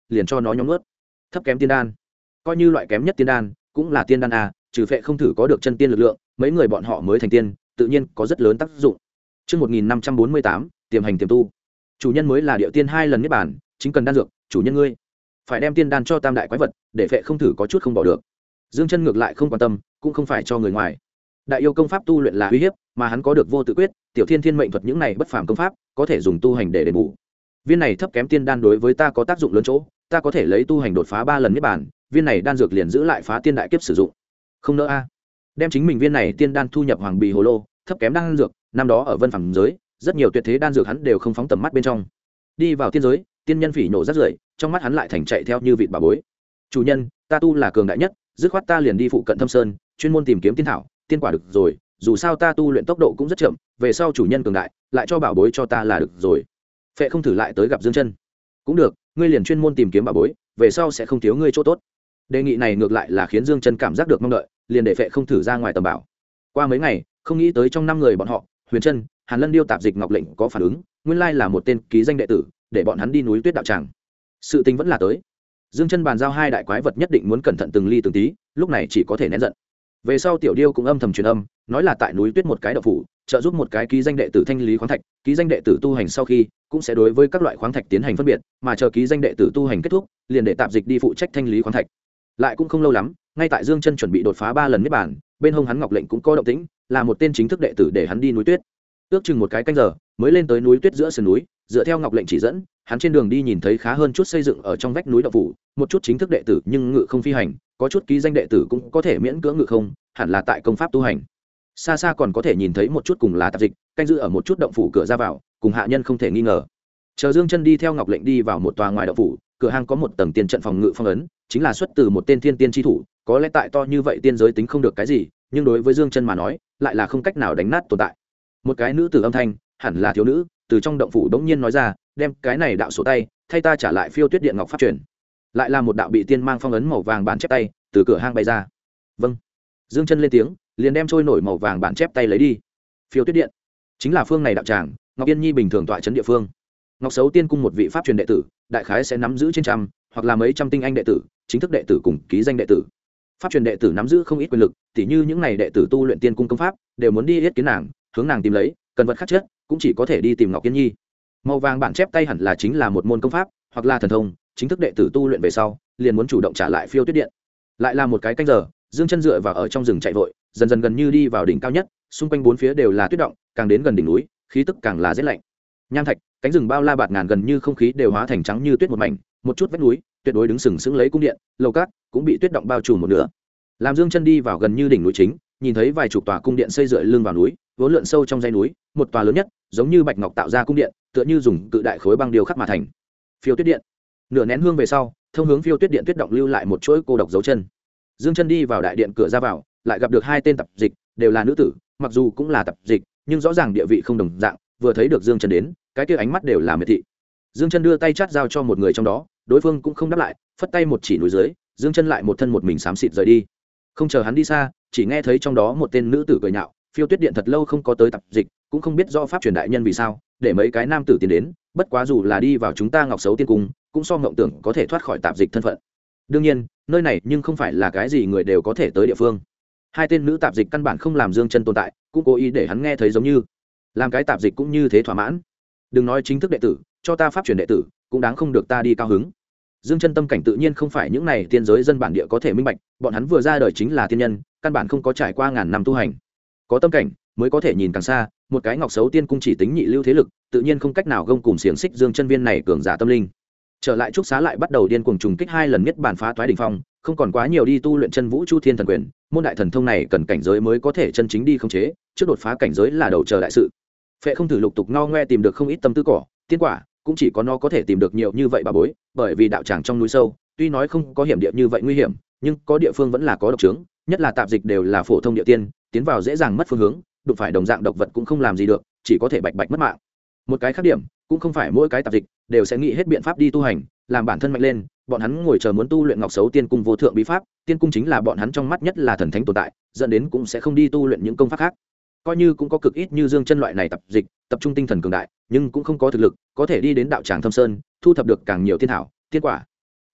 liền cho nó nhóm nuốt. Thấp kém tiên đan, coi như loại kém nhất tiên đan cũng là tiên đan a, trừ phệ không thử có được chân tiên lực lượng, mấy người bọn họ mới thành tiên, tự nhiên có rất lớn tác dụng. Chương 1548, tiềm hành tiềm tu. Chủ nhân mới là địa tiên 2 lần niết bàn, chính cần đan dược, chủ nhân ngươi phải đem tiên đan cho tam đại quái vật, để phệ không thử có chút không bỏ được. Dương Chân ngược lại không quan tâm, cũng không phải cho người ngoài. Đại yêu công pháp tu luyện là uy hiếp, mà hắn có được vô tự quyết, tiểu thiên thiên mệnh thuật những này bất phàm công pháp, có thể dùng tu hành để đền bù. Viên này thấp kém tiên đan đối với ta có tác dụng lớn chỗ, ta có thể lấy tu hành đột phá 3 lần niết bàn, viên này đan dược liền giữ lại phá tiên đại kiếp sử dụng. Không nỡ a. Đem chính mình viên này tiên đan thu nhập hoàng bì hồ lô, thấp kém đan dược, năm đó ở vân phàm giới, rất nhiều tuyệt thế đan dược hắn đều không phóng tầm mắt bên trong. Đi vào tiên giới, tiên nhân phỉ nổ rất rưởi, trong mắt hắn lại thành chạy theo như vịt bà bối. Chủ nhân, ta tu là cường đại nhất, dứt khoát ta liền đi phụ cận Thâm Sơn, chuyên môn tìm kiếm tiên thảo, tiên quả được rồi, dù sao ta tu luyện tốc độ cũng rất chậm, về sau chủ nhân cường đại, lại cho bảo bối cho ta là được rồi. Phệ không thử lại tới gặp Dương Chân. Cũng được, ngươi liền chuyên môn tìm kiếm bảo bối, về sau sẽ không thiếu ngươi chỗ tốt. Đề nghị này ngược lại là khiến Dương Chân cảm giác được mong đợi, liền để Phệ không thử ra ngoài tầm bảo. Qua mấy ngày, không nghĩ tới trong 5 người bọn họ, Huyền Chân, Hàn Lân Điêu tạp dịch Ngọc Lệnh có phản ứng, nguyên lai là một tên ký danh đệ tử, để bọn hắn đi núi Tuyết đạo tràng. Sự tình vẫn là tới. Dương Chân bàn giao 2 đại quái vật nhất định muốn cẩn thận từng ly từng tí, lúc này chỉ có thể nén giận. Về sau Tiểu Điêu cũng âm thầm truyền âm, nói là tại núi Tuyết một cái động phủ, trợ giúp một cái ký danh đệ tử thanh lý khoáng thạch, ký danh đệ tử tu hành sau khi cũng sẽ đối với các loại khoáng thạch tiến hành phân biệt, mà chờ ký danh đệ tử tu hành kết thúc, liền để tạp dịch đi phụ trách thanh lý khoáng thạch. Lại cũng không lâu lắm, ngay tại Dương Chân chuẩn bị đột phá 3 lần niết bàn, bên hông hắn Ngọc Lệnh cũng có động tĩnh, là một tên chính thức đệ tử để hắn đi núi Tuyết. Ước chừng một cái canh giờ, mới lên tới núi Tuyết giữa sườn núi, dựa theo Ngọc Lệnh chỉ dẫn, hắn trên đường đi nhìn thấy khá hơn chút xây dựng ở trong vách núi động phủ, một chút chính thức đệ tử nhưng ngự không phi hành, có chút ký danh đệ tử cũng có thể miễn cưỡng ngự không, hẳn là tại công pháp tu hành. Xa xa còn có thể nhìn thấy một chút cùng là tạp dịch, canh giữ ở một chút động phủ cửa ra vào, cùng hạ nhân không thể nghi ngờ. Chờ Dương Chân đi theo Ngọc Lệnh đi vào một tòa ngoài động phủ, cửa hang có một tầng tiên trận phòng ngự phong ấn, chính là xuất từ một tên thiên tiên chi thủ, có lẽ tại to như vậy tiên giới tính không được cái gì, nhưng đối với Dương Chân mà nói, lại là không cách nào đánh nát tồn tại. Một cái nữ tử âm thanh, hẳn là thiếu nữ, từ trong động phủ đống nhiên nói ra, đem cái này đạo sổ tay, thay ta trả lại Phiêu Tuyết Điện ngọc pháp truyền. Lại là một đạo bị tiên mang phong ấn màu vàng bản chép tay, từ cửa hang bay ra. Vâng. Dương Chân lên tiếng, liền đem trôi nổi màu vàng bản chép tay lấy đi. Phiêu Tuyết Điện chính là phương này đạo tràng, Ngọc Yên Nhi bình thường tọa trấn địa phương. Ngọc Sấu Tiên cung một vị pháp truyền đệ tử, đại khái sẽ nắm giữ trên trăm hoặc là mấy trăm tinh anh đệ tử, chính thức đệ tử cùng ký danh đệ tử. Pháp truyền đệ tử nắm giữ không ít quyền lực, tỉ như những này đệ tử tu luyện tiên cung công pháp, đều muốn đi yết kiến nàng, hướng nàng tìm lấy, cần vật khắc chất, cũng chỉ có thể đi tìm Ngọc Yên Nhi. Màu vàng bản chép tay hẳn là chính là một môn công pháp, hoặc là thần thông, chính thức đệ tử tu luyện về sau, liền muốn chủ động trả lại Phiêu Tuyết Điện. Lại là một cái canh giờ, Dương Chân dựa vào ở trong rừng chạy vội, dần dần gần như đi vào đỉnh cao nhất, xung quanh bốn phía đều là tuyết động, càng đến gần đỉnh núi, khí tức càng là rét lạnh. Nham thạch, cánh rừng bao la bạt ngàn, gần như không khí đều hóa thành trắng như tuyết một mảnh, một chút vách núi, tuyệt đối đứng sừng sững lấy cung điện, lầu cát cũng bị tuyết động bao trùm một nửa. Làm Dương Chân đi vào gần như đỉnh núi chính, nhìn thấy vài chục tòa cung điện xây dựa lưng vào núi, vốn lượn sâu trong dãy núi, một tòa lớn nhất, giống như bạch ngọc tạo ra cung điện, tựa như dùng cự đại khối băng điêu khắc mà thành. Phiêu Tuyết Điện. Nửa nén hương về sau, thông hướng Phiêu Tuyết Điện tuyết động lưu lại một chuỗi cô độc dấu chân. Dương Chân đi vào đại điện cửa ra vào, lại gặp được 2 tên tập dịch, đều là nữ tử, mặc dù cũng là tập dịch, nhưng rõ ràng địa vị không đồng dạng, vừa thấy được Dương Chân đến, cái kia ánh mắt đều là miệt thị. Dương Chân đưa tay chát giao cho một người trong đó, đối phương cũng không đáp lại, phất tay một chỉ núi dưới, Dương Chân lại một thân một mình xám xịt rời đi. Không chờ hắn đi xa, chỉ nghe thấy trong đó một tên nữ tử cười nhạo, Phiêu Tuyết Điện thật lâu không có tới tập dịch, cũng không biết do pháp truyền đại nhân vì sao để mấy cái nam tử tiến đến, bất quá dù là đi vào chúng ta Ngọc Sấu Tiên cung, cũng so ngộng tưởng có thể thoát khỏi tạp dịch thân phận. Đương nhiên, nơi này nhưng không phải là cái gì người đều có thể tới địa phương. 2 tên nữ tạp dịch căn bản không làm Dương Chân tồn tại, cũng cố ý để hắn nghe thấy giống như làm cái tạp dịch cũng như thế thỏa mãn. Đừng nói chính thức đệ tử, cho ta pháp truyền đệ tử, cũng đáng không được ta đi cao hứng. Dương Chân tâm cảnh tự nhiên không phải những này tiên giới dân bản địa có thể minh bạch, bọn hắn vừa ra đời chính là tiên nhân, căn bản không có trải qua ngàn năm tu hành. Có tâm cảnh mới có thể nhìn càng xa, một cái Ngọc Sấu Tiên cung chỉ tính nhị lưu thế lực, tự nhiên không cách nào gông cùm xiềng xích Dương Chân viên này cường giả tâm linh. Trở lại trúc xá lại bắt đầu điên cuồng trùng kích 2 lần nhất bản phá toái đỉnh phong, không còn quá nhiều đi tu luyện chân vũ chu thiên thần quyền, môn đại thần thông này cần cảnh giới mới có thể chân chính đi khống chế, trước đột phá cảnh giới là đầu chờ đại sự. Phệ không thử lục tục ngo ngoe tìm được không ít tâm tư cỏ, tiên quả, cũng chỉ có nó có thể tìm được nhiều như vậy bà bối, bởi vì đạo tràng trong núi sâu, tuy nói không có hiểm địa như vậy nguy hiểm, nhưng có địa phương vẫn là có độc trướng, nhất là tạp dịch đều là phổ thông địa tiên, tiến vào dễ dàng mất phương hướng, đụng phải đồng dạng độc vật cũng không làm gì được, chỉ có thể bạch bạch mất mạng. Một cái khác điểm, cũng không phải mỗi cái tạp dịch đều sẽ nghĩ hết biện pháp đi tu hành, làm bản thân mạnh lên, bọn hắn ngồi chờ muốn tu luyện Ngọc Sấu Tiên cung vô thượng bí pháp, tiên cung chính là bọn hắn trong mắt nhất là thần thánh tồn tại, dẫn đến cũng sẽ không đi tu luyện những công pháp khác. Coi như cũng có cực ít như Dương Chân loại này tập dịch, tập trung tinh thần cường đại, nhưng cũng không có thực lực có thể đi đến đạo tràng Thâm Sơn, thu thập được càng nhiều tiên thảo, tiên quả.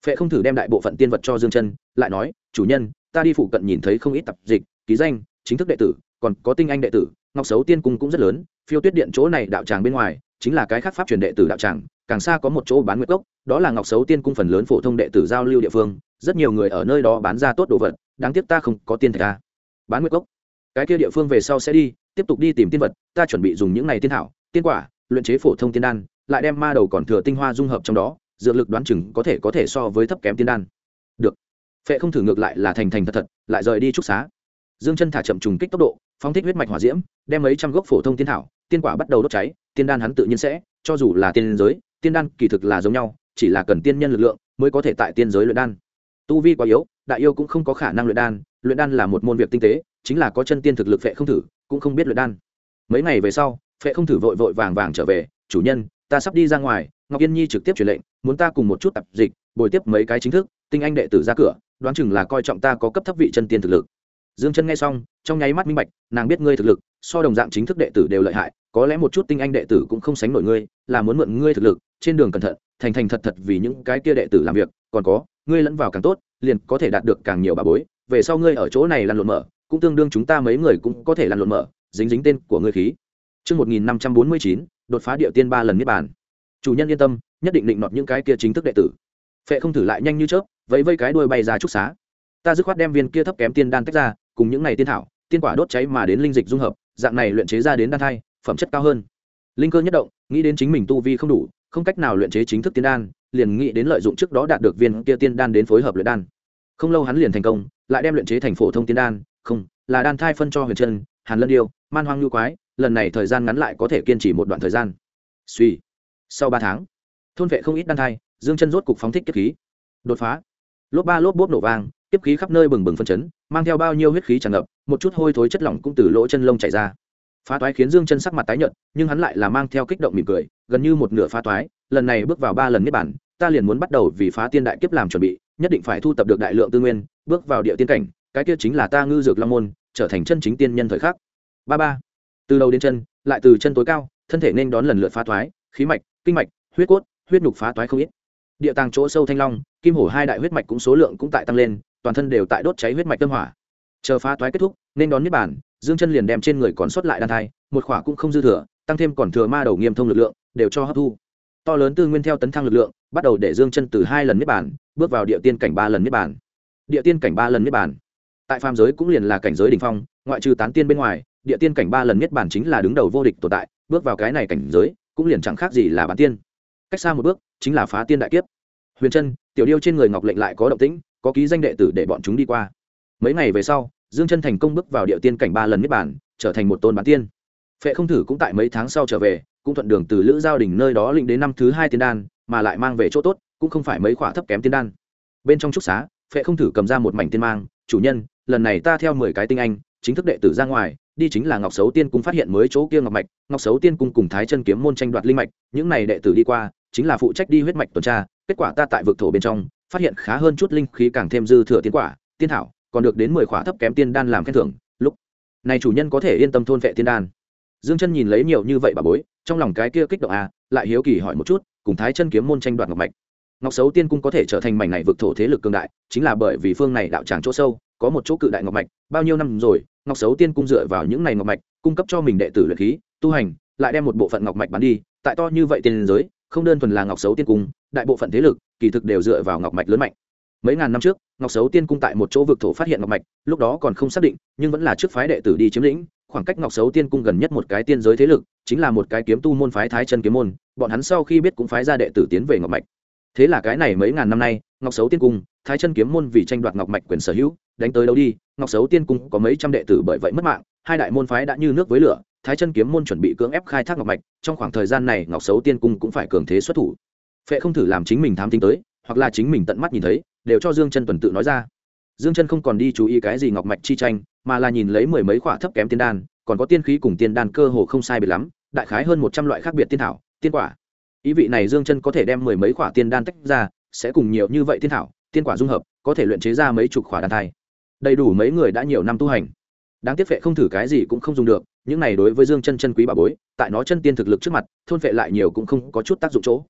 Phệ không thử đem đại bộ phận tiên vật cho Dương Chân, lại nói chủ nhân, ta đi phụ cận nhìn thấy không ít tập dịch ký danh chính thức đệ tử, còn có tinh anh đệ tử. Ngọc Sấu Tiên Cung cũng rất lớn, Phiêu Tuyết Điện chỗ này đạo tràng bên ngoài chính là cái khác pháp truyền đệ tử đạo tràng, càng xa có một chỗ bán nguyệt cốc, đó là Ngọc Sấu Tiên Cung phần lớn phổ thông đệ tử giao lưu địa phương, rất nhiều người ở nơi đó bán ra tốt đồ vật, đáng tiếc ta không có tiên thạch a. Bán nguyệt cốc, cái kia địa phương về sau sẽ đi, tiếp tục đi tìm tiên vật, ta chuẩn bị dùng những này tiên thảo, tiên quả, luyện chế phổ thông tiên đan, lại đem ma đầu còn thừa tinh hoa dung hợp trong đó, dược lực đoán chừng có thể so với thấp kém tiên đan. Được. Phệ không thử ngược lại là thành thật thật, lại rời đi trúc xá. Dương Chân thả chậm trùng kích tốc độ, phóng thích huyết mạch hỏa diễm, đem mấy trăm gốc phổ thông tiên thảo, tiên quả bắt đầu đốt cháy, tiên đan hắn tự nhiên sẽ, cho dù là tiên giới, tiên đan kỳ thực là giống nhau, chỉ là cần tiên nhân lực lượng mới có thể tại tiên giới luyện đan. Tu vi quá yếu, đại yêu cũng không có khả năng luyện đan là một môn việc tinh tế, chính là có chân tiên thực lực Phệ không thử, cũng không biết luyện đan. Mấy ngày về sau, Phệ không thử vội vàng trở về, chủ nhân, ta sắp đi ra ngoài. Ngọc Yên Nhi trực tiếp truyền lệnh, muốn ta cùng một chút tập dịch, bồi tiếp mấy cái chính thức tinh anh đệ tử ra cửa, đoán chừng là coi trọng ta có cấp thấp vị chân tiên thực lực. Dương Chân nghe xong, trong nháy mắt minh bạch, nàng biết ngươi thực lực so đồng dạng chính thức đệ tử đều lợi hại, có lẽ một chút tinh anh đệ tử cũng không sánh nổi ngươi, là muốn mượn ngươi thực lực, trên đường cẩn thận, thành thật vì những cái kia đệ tử làm việc, còn có, ngươi lẫn vào càng tốt, liền có thể đạt được càng nhiều bà bối, về sau ngươi ở chỗ này lăn lộn mở, cũng tương đương chúng ta mấy người cũng có thể lăn lộn mở, dính tên của ngươi khí. Chương 1549, đột phá địa tiên 3 lần niết bàn. Chủ nhân yên tâm, nhất định định nọt những cái kia chính thức đệ tử. Phệ không thử lại nhanh như chớp, vẫy cái đuôi bay ra trúc xá. Ta dứt khoát đem viên kia thấp kém tiên đan tách ra, cùng những này tiên thảo, tiên quả đốt cháy mà đến linh dịch dung hợp, dạng này luyện chế ra đến đan thai, phẩm chất cao hơn. Linh cơ nhất động, nghĩ đến chính mình tu vi không đủ, không cách nào luyện chế chính thức tiên đan, liền nghĩ đến lợi dụng trước đó đạt được viên kia tiên đan đến phối hợp luyện đan. Không lâu hắn liền thành công, lại đem luyện chế thành phổ thông tiên đan, không, là đan thai phân cho Huyền Trân, Hàn Lân Điêu, Man Hoang Nhu Quái, lần này thời gian ngắn lại có thể kiên trì một đoạn thời gian. Suy, sau 3 tháng, thôn vệ không ít đan thai, Dương Chân rốt cục phóng thích kiếp khí, đột phá. Lốp ba lốp bốp nổ vang, kiếp khí khắp nơi bừng bừng phân chấn, mang theo bao nhiêu huyết khí tràn ngập, một chút hôi thối chất lỏng cũng từ lỗ chân lông chảy ra. Phá toái khiến Dương Chân sắc mặt tái nhợt, nhưng hắn lại là mang theo kích động mỉm cười, gần như một nửa phá toái, lần này bước vào 3 lần niết bàn, ta liền muốn bắt đầu vì phá tiên đại kiếp làm chuẩn bị, nhất định phải thu tập được đại lượng tư nguyên, bước vào địa tiên cảnh, cái kia chính là ta ngư dược long môn, trở thành chân chính tiên nhân thời khắc. Ba. Từ đầu đến chân, lại từ chân tối cao, thân thể nên đón lần lượt phá toái, khí mạch, kinh mạch, huyết cốt, huyết nhục phá toái không ít. Địa tàng chỗ sâu thanh long, kim hổ hai đại huyết mạch cũng số lượng cũng tại tăng lên, toàn thân đều tại đốt cháy huyết mạch tâm hỏa. Chờ phá toái kết thúc, nên đón niết bàn, Dương Chân liền đem trên người còn sót lại đan thai, một khỏa cũng không dư thừa, tăng thêm còn thừa ma đầu nghiêm thông lực lượng, đều cho hấp thu. To lớn tư nguyên theo tấn thăng lực lượng, bắt đầu để Dương Chân từ 2 lần niết bàn, bước vào địa tiên cảnh 3 lần niết bàn. Địa tiên cảnh 3 lần niết bàn. Tại phàm giới cũng liền là cảnh giới đỉnh phong, ngoại trừ tán tiên bên ngoài, địa tiên cảnh 3 lần niết bàn chính là đứng đầu vô địch tồn tại, bước vào cái này cảnh giới, cũng liền chẳng khác gì là bán tiên. Cách xa một bước, chính là phá tiên đại kiếp. Huyền Trân, Tiểu Điêu trên người ngọc lệnh lại có động tĩnh, có ký danh đệ tử để bọn chúng đi qua. Mấy ngày về sau, Dương Chân thành công bước vào địa tiên cảnh 3 lần niết bàn, trở thành một tôn bán tiên. Phệ không thử cũng tại mấy tháng sau trở về, cũng thuận đường từ Lữ Giao Đình nơi đó lĩnh đến năm thứ 2 tiên đan, mà lại mang về chỗ tốt, cũng không phải mấy khỏa thấp kém tiên đan. Bên trong trúc xá, Phệ không thử cầm ra một mảnh tiên mang, chủ nhân, lần này ta theo 10 cái tinh anh, chính thức đệ tử ra ngoài, đi chính là Ngọc Sấu Tiên Cung phát hiện mới chỗ kia ngọc mạch, Ngọc Sấu Tiên Cung cùng Thái Chân Kiếm môn tranh đoạt linh mạch, những này đệ tử đi qua, chính là phụ trách đi huyết mạch tuần tra, kết quả ta tại vực thổ bên trong, phát hiện khá hơn chút linh khí càng thêm dư thừa tiên quả, tiên thảo, còn được đến 10 khỏa thấp kém tiên đan làm khen thưởng, lúc này chủ nhân có thể yên tâm thôn vệ tiên đan. Dương Chân nhìn lấy nhiều như vậy bà bối, trong lòng cái kia kích động lại hiếu kỳ hỏi một chút, cùng Thái Chân Kiếm môn tranh đoạt ngọc mạch. Ngọc Sấu Tiên Cung có thể trở thành mảnh này vực thổ thế lực cường đại, chính là bởi vì phương này đạo tràng chỗ sâu, có một chỗ cự đại ngọc mạch, bao nhiêu năm rồi, Ngọc Sấu Tiên Cung dựa vào những này ngọc mạch, cung cấp cho mình đệ tử luyện khí, tu hành, lại đem một bộ phận ngọc mạch bán đi, tại to như vậy tiên giới, không đơn thuần là Ngọc Sấu Tiên Cung, đại bộ phận thế lực, kỳ thực đều dựa vào ngọc mạch lớn mạnh. Mấy ngàn năm trước, Ngọc Sấu Tiên Cung tại một chỗ vực thổ phát hiện ngọc mạch, lúc đó còn không xác định, nhưng vẫn là trước phái đệ tử đi chiếm lĩnh, khoảng cách Ngọc Sấu Tiên Cung gần nhất một cái tiên giới thế lực, chính là một cái kiếm tu môn phái Thái Chân Kiếm môn, bọn hắn sau khi biết cũng phái ra đệ tử tiến về ngọc mạch. Thế là cái này mấy ngàn năm nay, Ngọc Sấu Tiên Cung, Thái Chân Kiếm môn vì tranh đoạt ngọc mạch quyền sở hữu, đánh tới đâu đi, Ngọc Sấu Tiên Cung có mấy trăm đệ tử bởi vậy mất mạng, hai đại môn phái đã như nước với lửa, Thái Chân Kiếm môn chuẩn bị cưỡng ép khai thác ngọc mạch, trong khoảng thời gian này Ngọc Sấu Tiên Cung cũng phải cường thế xuất thủ. Phệ không thử làm chính mình thám tính tới, hoặc là chính mình tận mắt nhìn thấy, đều cho Dương Chân tuần tự nói ra. Dương Chân không còn đi chú ý cái gì ngọc mạch chi tranh, mà là nhìn lấy 10 mấy khỏa thấp kém tiên đan, còn có tiên khí cùng tiên đan cơ hồ không sai biệt lắm, đại khái hơn 100 loại khác biệt tiên thảo, tiên quả. Ý vị này Dương Chân có thể đem 10 mấy khỏa tiên đan tách ra, sẽ cùng nhiều như vậy tiên thảo, tiên quả dung hợp, có thể luyện chế ra mấy chục khỏa đan thai. Đầy đủ mấy người đã nhiều năm tu hành. Đáng tiếc Phệ không thử cái gì cũng không dùng được, những này đối với Dương Chân chân quý bảo bối, tại nó chân tiên thực lực trước mặt, thôn phệ lại nhiều cũng không có chút tác dụng chỗ.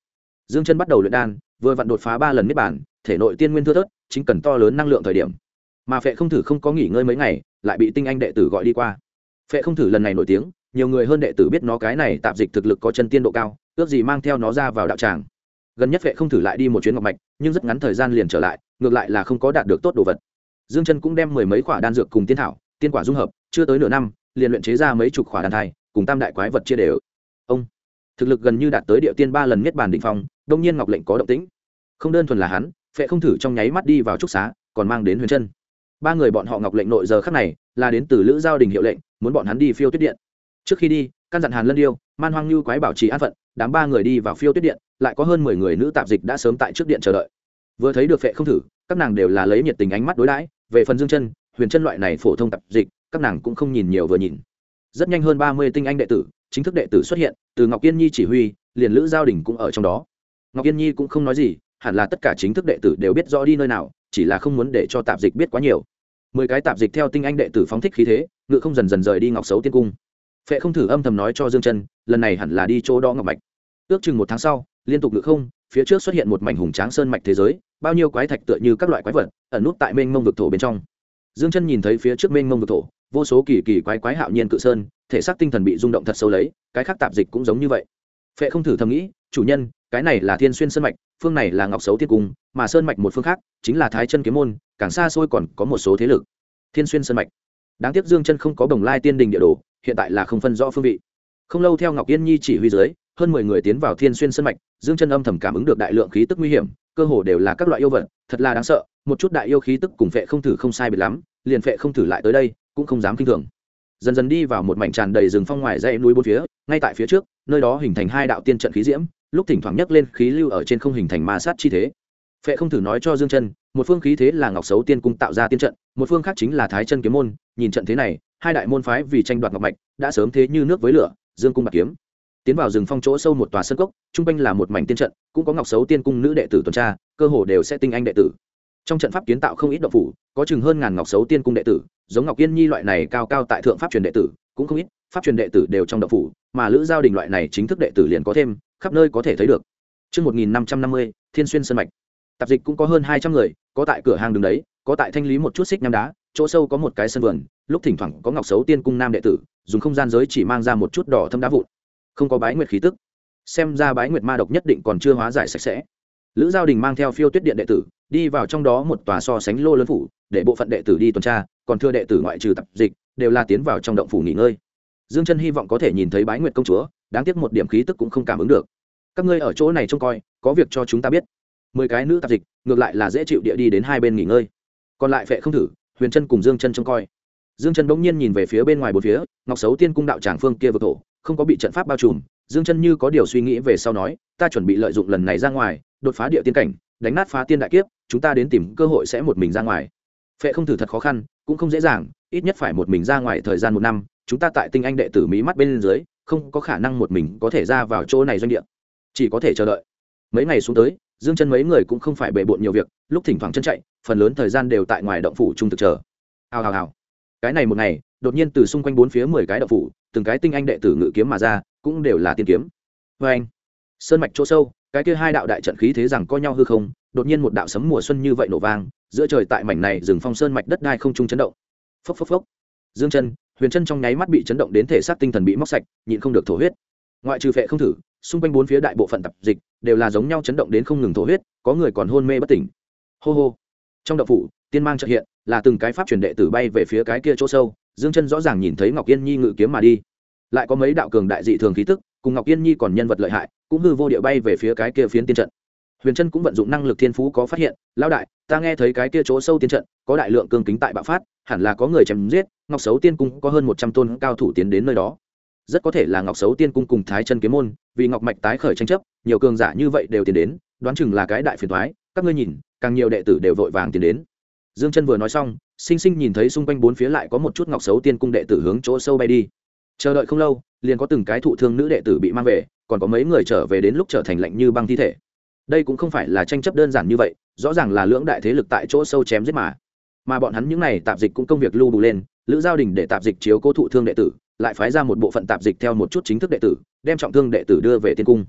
Dương Chân bắt đầu luyện đan, vừa vặn đột phá 3 lần niết bàn, thể nội tiên nguyên thưa thớt, chính cần to lớn năng lượng thời điểm. Mà Phệ Không Thử không có nghỉ ngơi mấy ngày, lại bị tinh anh đệ tử gọi đi qua. Phệ Không Thử lần này nổi tiếng, nhiều người hơn đệ tử biết nó cái này tạp dịch thực lực có chân tiên độ cao, ước gì mang theo nó ra vào đạo tràng. Gần nhất Phệ Không Thử lại đi một chuyến ngọc mạch, nhưng rất ngắn thời gian liền trở lại, ngược lại là không có đạt được tốt đồ vật. Dương Chân cũng đem mười mấy quả đan dược cùng tiên thảo, tiên quả dung hợp, chưa tới nửa năm, liền luyện chế ra mấy chục quả đan thai, cùng tam đại quái vật chia đều. Ông thực lực gần như đạt tới địa tiên 3 lần niết bàn đỉnh phong, đương nhiên Ngọc Lệnh có động tĩnh. Không đơn thuần là hắn, Phệ Không Thử trong nháy mắt đi vào trúc xá, còn mang đến Huyền Chân. Ba người bọn họ Ngọc Lệnh nội giờ khắc này là đến từ Lữ Giao Đình hiệu lệnh, muốn bọn hắn đi Phiêu Tuyết Điện. Trước khi đi, căn dặn Hàn Lân Điêu, Man Hoang Như quái bảo trì an phận, đám ba người đi vào Phiêu Tuyết Điện, lại có hơn 10 người nữ tạp dịch đã sớm tại trước điện chờ đợi. Vừa thấy được Phệ Không Thử, các nàng đều là lấy nhiệt tình ánh mắt đối đãi, về phần Dương Chân, Huyền Chân loại này phổ thông tạp dịch, các nàng cũng không nhìn nhiều vừa nhìn. Rất nhanh hơn 30 tinh anh đệ tử, chính thức đệ tử xuất hiện, từ Ngọc Yên Nhi chỉ huy, liền Lữ Giao Đình cũng ở trong đó. Ngọc Yên Nhi cũng không nói gì, hẳn là tất cả chính thức đệ tử đều biết rõ đi nơi nào, chỉ là không muốn để cho tạp dịch biết quá nhiều. 10 cái tạp dịch theo tinh anh đệ tử phóng thích khí thế, ngự không dần dần rời đi Ngọc Sấu Tiên Cung. Phệ Không Thử âm thầm nói cho Dương Chân, lần này hẳn là đi chỗ đó ngọc mạch. Ước chừng 1 tháng sau, liên tục ngự không, phía trước xuất hiện một mảnh hùng tráng sơn mạch thế giới, bao nhiêu quái thạch tựa như các loại quái vật, ẩn nút tại mênh mông vực thổ bên trong. Dương Chân nhìn thấy phía trước mênh mông vực thổ, vô số kỳ kỳ quái quái hạo nhiên cự sơn, thể xác tinh thần bị rung động thật sâu lấy, cái khác tạp dịch cũng giống như vậy. Phệ Không Thử thầm nghĩ, chủ nhân, cái này là Thiên Xuyên sơn mạch, phương này là Ngọc Sấu Tiên Cung, mà sơn mạch một phương khác chính là Thái Chân Kiếm môn, càng xa xôi còn có một số thế lực. Thiên Xuyên sơn mạch. Đáng tiếc Dương Chân không có Bồng Lai Tiên Đình địa đồ, hiện tại là không phân rõ phương vị. Không lâu theo Ngọc Yên Nhi chỉ huy dưới, hơn 10 người tiến vào Thiên Xuyên sơn mạch, Dương Chân âm thầm cảm ứng được đại lượng khí tức nguy hiểm, cơ hồ đều là các loại yêu vật, thật là đáng sợ, một chút đại yêu khí tức cùng Phệ Không Thử không sai biệt lắm, liền Phệ Không Thử lại tới đây, cũng không dám kinh thường. Dần dần đi vào một mảnh tràn đầy rừng phong ngoài dãy núi bốn phía, ngay tại phía trước, nơi đó hình thành 2 đạo tiên trận khí diễm, lúc thỉnh thoảng nhấc lên khí lưu ở trên không hình thành ma sát chi thế. Phệ Không Thử nói cho Dương Chân, một phương khí thế là Ngọc Sấu Tiên Cung tạo ra tiên trận, một phương khác chính là Thái Chân Kiếm môn, nhìn trận thế này, 2 đại môn phái vì tranh đoạt ngọc mạch, đã sớm thế như nước với lửa, dương cung bạc kiếm. Tiến vào rừng phong chỗ sâu một tòa sơn cốc, trung quanh là một mảnh tiên trận, cũng có Ngọc Sấu Tiên Cung nữ đệ tử tuần tra, cơ hồ đều sẽ tinh anh đệ tử. Trong trận pháp kiến tạo không ít động phủ, có chừng hơn ngàn Ngọc Sấu Tiên Cung đệ tử, giống Ngọc Yên Nhi loại này cao cao tại thượng pháp truyền đệ tử, cũng không ít, pháp truyền đệ tử đều trong động phủ, mà Lữ Giao Đình loại này chính thức đệ tử liền có thêm, khắp nơi có thể thấy được. Chương 1550, Thiên Xuyên sơn mạch. Tạp dịch cũng có hơn 200 người, có tại cửa hàng đứng đấy, có tại thanh lý một chút xích nham đá, chỗ sâu có một cái sân vườn, lúc thỉnh thoảng có Ngọc Sấu Tiên Cung nam đệ tử, dùng không gian giới chỉ mang ra một chút đỏ thâm đá vụn. Không có bái nguyệt khí tức. Xem ra bái nguyệt ma độc nhất định còn chưa hóa giải sạch sẽ. Lữ Giao Đình mang theo Phiêu Tuyết Điện đệ tử, đi vào trong đó một tòa so sánh lô lớn phủ, để bộ phận đệ tử đi tuần tra, còn thưa đệ tử ngoại trừ tập dịch, đều là tiến vào trong động phủ nghỉ ngơi. Dương Chân hy vọng có thể nhìn thấy bái nguyệt công chúa, đáng tiếc một điểm khí tức cũng không cảm ứng được. Các ngươi ở chỗ này trông coi, có việc cho chúng ta biết. 10 cái nữ tạp dịch, ngược lại là dễ chịu địa đi đến hai bên nghỉ ngơi. Còn lại Phệ Không Thử, Huyền Chân cùng Dương Chân trông coi. Dương Chân bỗng nhiên nhìn về phía bên ngoài bốn phía, Ngọc Sấu Tiên Cung đạo tràng phương kia vực thổ, không có bị trận pháp bao trùm. Dương Chân như có điều suy nghĩ về sau nói, ta chuẩn bị lợi dụng lần này ra ngoài, đột phá địa tiên cảnh, đánh nát phá tiên đại kiếp, chúng ta đến tìm cơ hội sẽ một mình ra ngoài. Phệ Không Thử thật khó khăn, cũng không dễ dàng, ít nhất phải một mình ra ngoài thời gian 1 năm, chúng ta tại tinh anh đệ tử mí mắt bên dưới, không có khả năng một mình có thể ra vào chỗ này doanh địa, chỉ có thể chờ đợi. Mấy ngày xuống tới, Dương Chân mấy người cũng không phải bệ bội nhiều việc, lúc thỉnh thoảng chân chạy, phần lớn thời gian đều tại ngoài động phủ trung thực chờ. Hào hào hào. Cái này một ngày, đột nhiên từ xung quanh bốn phía 10 cái động phủ, từng cái tinh anh đệ tử ngự kiếm mà ra, cũng đều là tiên kiếm. Oeng. Sơn mạch chỗ sâu, cái kia 2 đạo đại trận khí thế rằng co nhau hư không, đột nhiên một đạo sấm mùa xuân như vậy nổ vang, giữa trời tại mảnh này rừng phong sơn mạch đất đai không trung chấn động. Phốc phốc phốc. Dương Chân, Huyền Chân trong nháy mắt bị chấn động đến thể xác tinh thần bị móc sạch, nhịn không được thổ huyết. Ngoại trừ Phệ Không Thử, xung quanh bốn phía đại bộ phận tập dịch đều là giống nhau chấn động đến không ngừng thổ huyết, có người còn hôn mê bất tỉnh. Hô hô. Trong động phủ, tiên mang chợt hiện, là từng cái pháp truyền đệ tử bay về phía cái kia chỗ sâu, Dương Chân rõ ràng nhìn thấy Ngọc Yên Nhi ngự kiếm mà đi. Lại có mấy đạo cường đại dị thường khí tức, cùng Ngọc Yên Nhi còn nhân vật lợi hại, cũng hư vô địa bay về phía cái kia phiến tiên trận. Huyền Chân cũng vận dụng năng lực thiên phú có phát hiện, lão đại, ta nghe thấy cái kia chỗ sâu tiên trận có đại lượng cương kính tại bạo phát, hẳn là có người chém giết, Ngọc Sấu Tiên Cung có hơn 100 tôn cao thủ tiến đến nơi đó. Rất có thể là Ngọc Sấu Tiên Cung cùng Thái Chân Kiếm môn, vì ngọc mạch tái khởi tranh chấp, nhiều cường giả như vậy đều tiến đến, đoán chừng là cái đại phiền toái, các ngươi nhìn, càng nhiều đệ tử đều vội vàng tiến đến. Dương Chân vừa nói xong, sinh sinh nhìn thấy xung quanh bốn phía lại có một chút Ngọc Sấu Tiên Cung đệ tử hướng chỗ sâu bay đi. Chờ đợi không lâu, liền có từng cái thụ thương nữ đệ tử bị mang về, còn có mấy người trở về đến lúc trở thành lạnh như băng thi thể. Đây cũng không phải là tranh chấp đơn giản như vậy, rõ ràng là lưỡng đại thế lực tại chỗ sâu chém giết mà bọn hắn những này tạp dịch cũng công việc lưu bù lên, Lữ Giao Đình để tạp dịch chiếu cố thụ thương đệ tử, lại phái ra một bộ phận tạp dịch theo một chút chính thức đệ tử, đem trọng thương đệ tử đưa về tiên cung.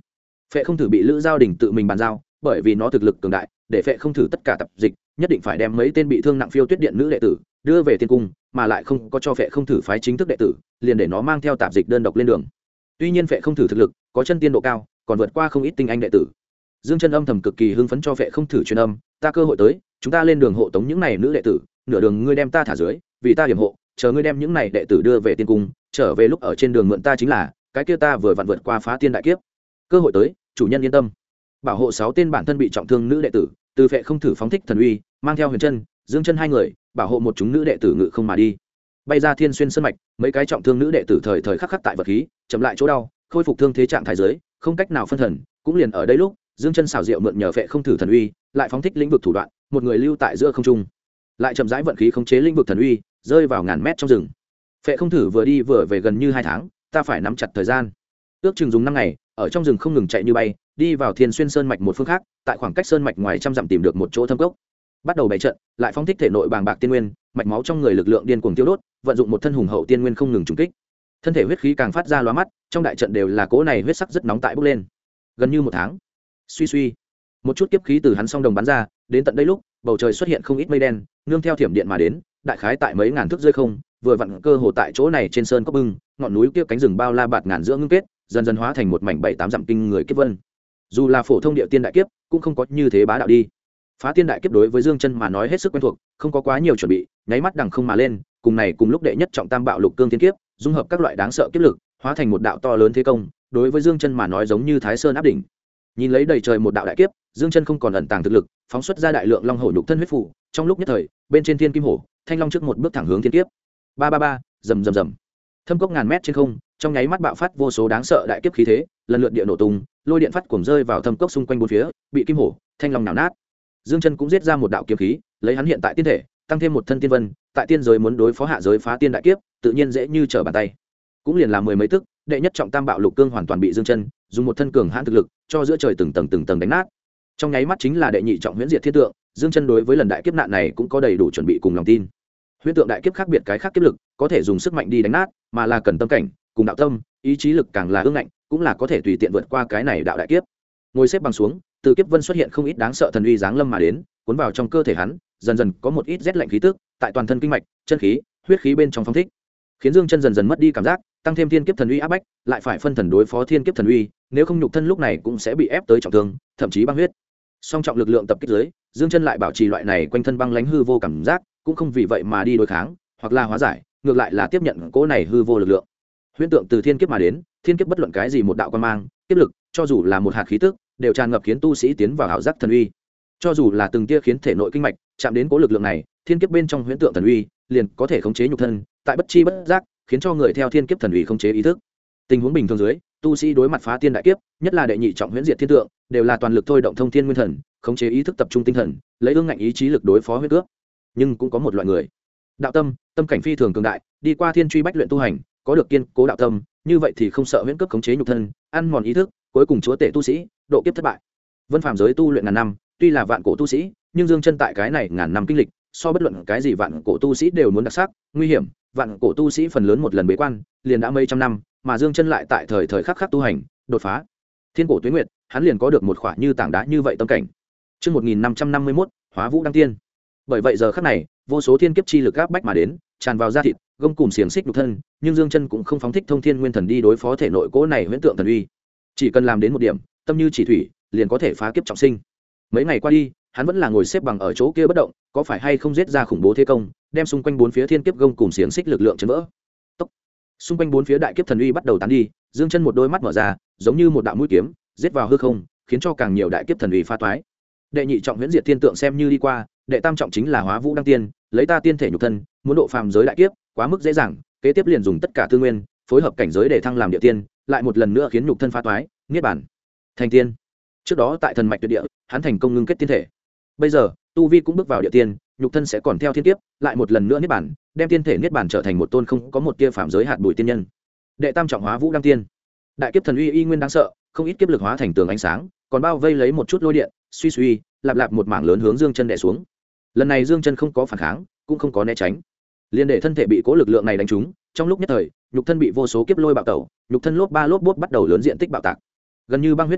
Phệ không thử bị Lữ Giao Đình tự mình bàn giao, bởi vì nó thực lực cường đại, để Phệ không thử tất cả tập dịch, nhất định phải đem mấy tên bị thương nặng Phiêu Tuyết Điện nữ đệ tử đưa về tiên cung, mà lại không có cho Phệ không thử phái chính thức đệ tử, liền để nó mang theo tạp dịch đơn độc lên đường. Tuy nhiên Phệ không thử thực lực có chân tiên độ cao, còn vượt qua không ít tinh anh đệ tử. Dương Chân âm thầm cực kỳ hưng phấn cho Phệ không thử truyền âm, ta cơ hội tới, chúng ta lên đường hộ tống những này nữ đệ tử, nửa đường ngươi đem ta thả dưới, vì ta hiểm hộ, chờ ngươi đem những này đệ tử đưa về tiên cung, trở về lúc ở trên đường mượn ta chính là, cái kia ta vừa vặn vượt qua phá tiên đại kiếp. Cơ hội tới, chủ nhân yên tâm. Bảo hộ 6 tên bản thân bị trọng thương nữ đệ tử, từ Phệ không thử phóng thích thần uy, mang theo Huyền Chân, Dương Chân hai người, bảo hộ một chúng nữ đệ tử ngự không mà đi. Bay ra Thiên Xuyên sơn mạch, mấy cái trọng thương nữ đệ tử thời thời khắc khắc tại vật khí, chậm lại chỗ đau, khôi phục thương thế trạng thái dưới, không cách nào phân thần, cũng liền ở đây lúc, Dương Chân xảo diệu mượn nhờ Phệ không thử thần uy, lại phóng thích lĩnh vực thủ đoạn, một người lưu tại giữa không trung, lại chậm rãi vận khí khống chế lĩnh vực thần uy, rơi vào ngàn mét trong rừng. Phệ không thử vừa đi vừa về gần như 2 tháng, ta phải nắm chặt thời gian. Ước chừng dùng 5 ngày, ở trong rừng không ngừng chạy như bay, đi vào Thiên Xuyên sơn mạch một phương khác, tại khoảng cách sơn mạch ngoài trăm dặm tìm được một chỗ thâm cốc. Bắt đầu bày trận, lại phóng thích thể nội bàng bạc tiên nguyên, mạch máu trong người lực lượng điên cuồng tiêu đốt, vận dụng một thân hùng hậu tiên nguyên không ngừng trùng kích. Thân thể huyết khí càng phát ra lóa mắt, trong đại trận đều là cỗ này huyết sắc rất nóng tại bốc lên. Gần như 1 tháng. Suy suy, một chút kiếp khí từ hắn song đồng bắn ra, đến tận đây lúc, bầu trời xuất hiện không ít mây đen, nương theo thiểm điện mà đến, đại khái tại mấy ngàn thước rơi không, vừa vặn cơ hồ tại chỗ này trên sơn cốc bưng, ngọn núi kia cánh rừng bao la bạt ngàn giữa ngưng kết, dần dần hóa thành một mảnh 7-8 dặm kinh người kiếp vân. Dù là phổ thông địa tiên đại kiếp, cũng không có như thế bá đạo đi. Phá tiên đại kiếp đối với Dương Chân mà nói hết sức quen thuộc, không có quá nhiều chuẩn bị, nháy mắt đằng không mà lên, cùng này cùng lúc đệ nhất trọng tam bạo lục cương tiên kiếp, dung hợp các loại đáng sợ kiếp lực, hóa thành một đạo to lớn thế công, đối với Dương Chân mà nói giống như Thái Sơn áp đỉnh. Nhìn lấy đầy trời một đạo đại kiếp, Dương Chân không còn ẩn tàng thực lực, phóng xuất ra đại lượng long hổ nhục thân huyết phù, trong lúc nhất thời, bên trên thiên kim hổ, thanh long trước một bước thẳng hướng thiên kiếp. Ba ba ba, rầm rầm rầm. Thâm cốc ngàn mét trên không, trong nháy mắt bạo phát vô số đáng sợ đại kiếp khí thế, lần lượt địa nổ tung, lôi điện phát cuồng rơi vào thâm cốc xung quanh bốn phía, bị kim hổ, thanh long nhào nát. Dương Chân cũng giết ra một đạo kiếm khí, lấy hắn hiện tại tiên thể, tăng thêm một thân tiên vân, tại tiên giới muốn đối phó hạ giới phá tiên đại kiếp, tự nhiên dễ như trở bàn tay. Cũng liền làm 10 mấy tức, đệ nhất trọng tam bạo lục cương hoàn toàn bị Dương Chân dùng một thân cường hãn thực lực, cho giữa trời từng tầng đánh nát. Trong nháy mắt chính là đệ nhị trọng huyễn diệt thiên tượng, Dương Chân đối với lần đại kiếp nạn này cũng có đầy đủ chuẩn bị cùng lòng tin. Huyễn tượng đại kiếp khác biệt cái khác kiếp lực, có thể dùng sức mạnh đi đánh nát, mà là cần tâm cảnh, cùng đạo tâm, ý chí lực càng là ương ngạnh, cũng là có thể tùy tiện vượt qua cái này đạo đại kiếp. Ngồi xếp bằng xuống, từ kiếp vân xuất hiện không ít đáng sợ thần uy giáng lâm mà đến, cuốn vào trong cơ thể hắn, dần dần có một ít rét lạnh khí tức, tại toàn thân kinh mạch, chân khí, huyết khí bên trong phóng thích, khiến Dương Chân dần dần mất đi cảm giác, tăng thêm thiên kiếp thần uy áp bách, lại phải phân thần đối phó thiên kiếp thần uy, nếu không nhục thân lúc này cũng sẽ bị ép tới trọng thương, thậm chí băng huyết. Song trọng lực lượng tập kích dưới, Dương Chân lại bảo trì loại này quanh thân băng lãnh hư vô cảm giác, cũng không vì vậy mà đi đối kháng, hoặc là hóa giải, ngược lại là tiếp nhận cỗ này hư vô lực lượng. Huyễn tượng từ thiên kiếp mà đến, thiên kiếp bất luận cái gì một đạo quan mang, kiếp lực, cho dù là một hạt khí tức, đều tràn ngập khiến tu sĩ tiến vào ảo giác thần uy. Cho dù là từng tia khiến thể nội kinh mạch chạm đến cỗ lực lượng này, thiên kiếp bên trong huyễn tượng thần uy, liền có thể khống chế nhục thân, tại bất chi bất giác, khiến cho người theo thiên kiếp thần uy khống chế ý thức. Tình huống bình thường dưới, tu sĩ đối mặt phá tiên đại kiếp, nhất là đệ nhị trọng huyễn diệt thiên tượng, đều là toàn lực thôi động thông thiên nguyên thần, khống chế ý thức tập trung tinh thần, lấy ương ngạnh ý chí lực đối phó huyết cướp. Nhưng cũng có một loại người, đạo tâm, tâm cảnh phi thường cường đại, đi qua thiên truy bách luyện tu hành, có được kiên cố đạo tâm, như vậy thì không sợ huyễn cướp khống chế nhục thân, ăn mòn ý thức, cuối cùng chúa tể tu sĩ, độ kiếp thất bại. Vân phàm giới tu luyện ngàn năm, tuy là vạn cổ tu sĩ, nhưng Dương Chân tại cái này ngàn năm kinh lịch, so bất luận cái gì vạn cổ tu sĩ đều muốn đặc sắc, nguy hiểm, vạn cổ tu sĩ phần lớn một lần bế quan, liền đã mấy trăm năm, mà Dương Chân lại tại thời thời khắc khắc tu hành, đột phá. Thiên cổ tuyết nguyệt, hắn liền có được một khỏa như tảng đá như vậy tâm cảnh. Chương 1551, Hóa Vũ đăng tiên. Bởi vậy giờ khắc này, vô số thiên kiếp chi lực áp bách mà đến, tràn vào da thịt, gông cùm xiềng xích nhục thân, nhưng Dương Chân cũng không phóng thích thông thiên nguyên thần đi đối phó thể nội cỗ này huyễn tượng thần uy. Chỉ cần làm đến một điểm, tâm như chỉ thủy, liền có thể phá kiếp trọng sinh. Mấy ngày qua đi, hắn vẫn là ngồi xếp bằng ở chỗ kia bất động, có phải hay không giết ra khủng bố thế công, đem xung quanh bốn phía thiên kiếp gông cùm xiềng xích lực lượng chấn vỡ. Tốc. Xung quanh bốn phía đại kiếp thần uy bắt đầu tán đi, Dương Chân một đôi mắt mở ra, giống như một đạo mũi kiếm, giết vào hư không, khiến cho càng nhiều đại kiếp thần uy pha toái. Đệ nhị trọng huyễn diệt thiên tượng xem như đi qua, đệ tam trọng chính là Hóa Vũ đăng tiên, lấy ta tiên thể nhục thân, muốn độ phàm giới đại kiếp, quá mức dễ dàng, kế tiếp liền dùng tất cả tư nguyên, phối hợp cảnh giới để thăng làm địa tiên, lại một lần nữa khiến nhục thân pha toái, niết bàn, thành tiên. Trước đó tại thần mạch tuyệt địa, hắn thành công ngưng kết tiên thể. Bây giờ, tu vi cũng bước vào địa tiên, nhục thân sẽ còn theo thiên kiếp, lại một lần nữa niết bàn, đem tiên thể niết bàn trở thành một tôn không có một tia phàm giới hạt bụi tiên nhân. Đệ tam trọng Hóa Vũ đăng tiên. Đại kiếp thần uy y nguyên đáng sợ, không ít kiếp lực hóa thành tường ánh sáng, còn bao vây lấy một chút lôi điện, suy suy, lạp lạp một mảng lớn hướng Dương Chân đè xuống. Lần này Dương Chân không có phản kháng, cũng không có né tránh, liền để thân thể bị cố lực lượng này đánh trúng, trong lúc nhất thời, nhục thân bị vô số kiếp lôi bạo tẩu, nhục thân lốp ba lốp bốt bắt đầu lớn diện tích bạo tạc. Gần như băng huyết đồng dạng,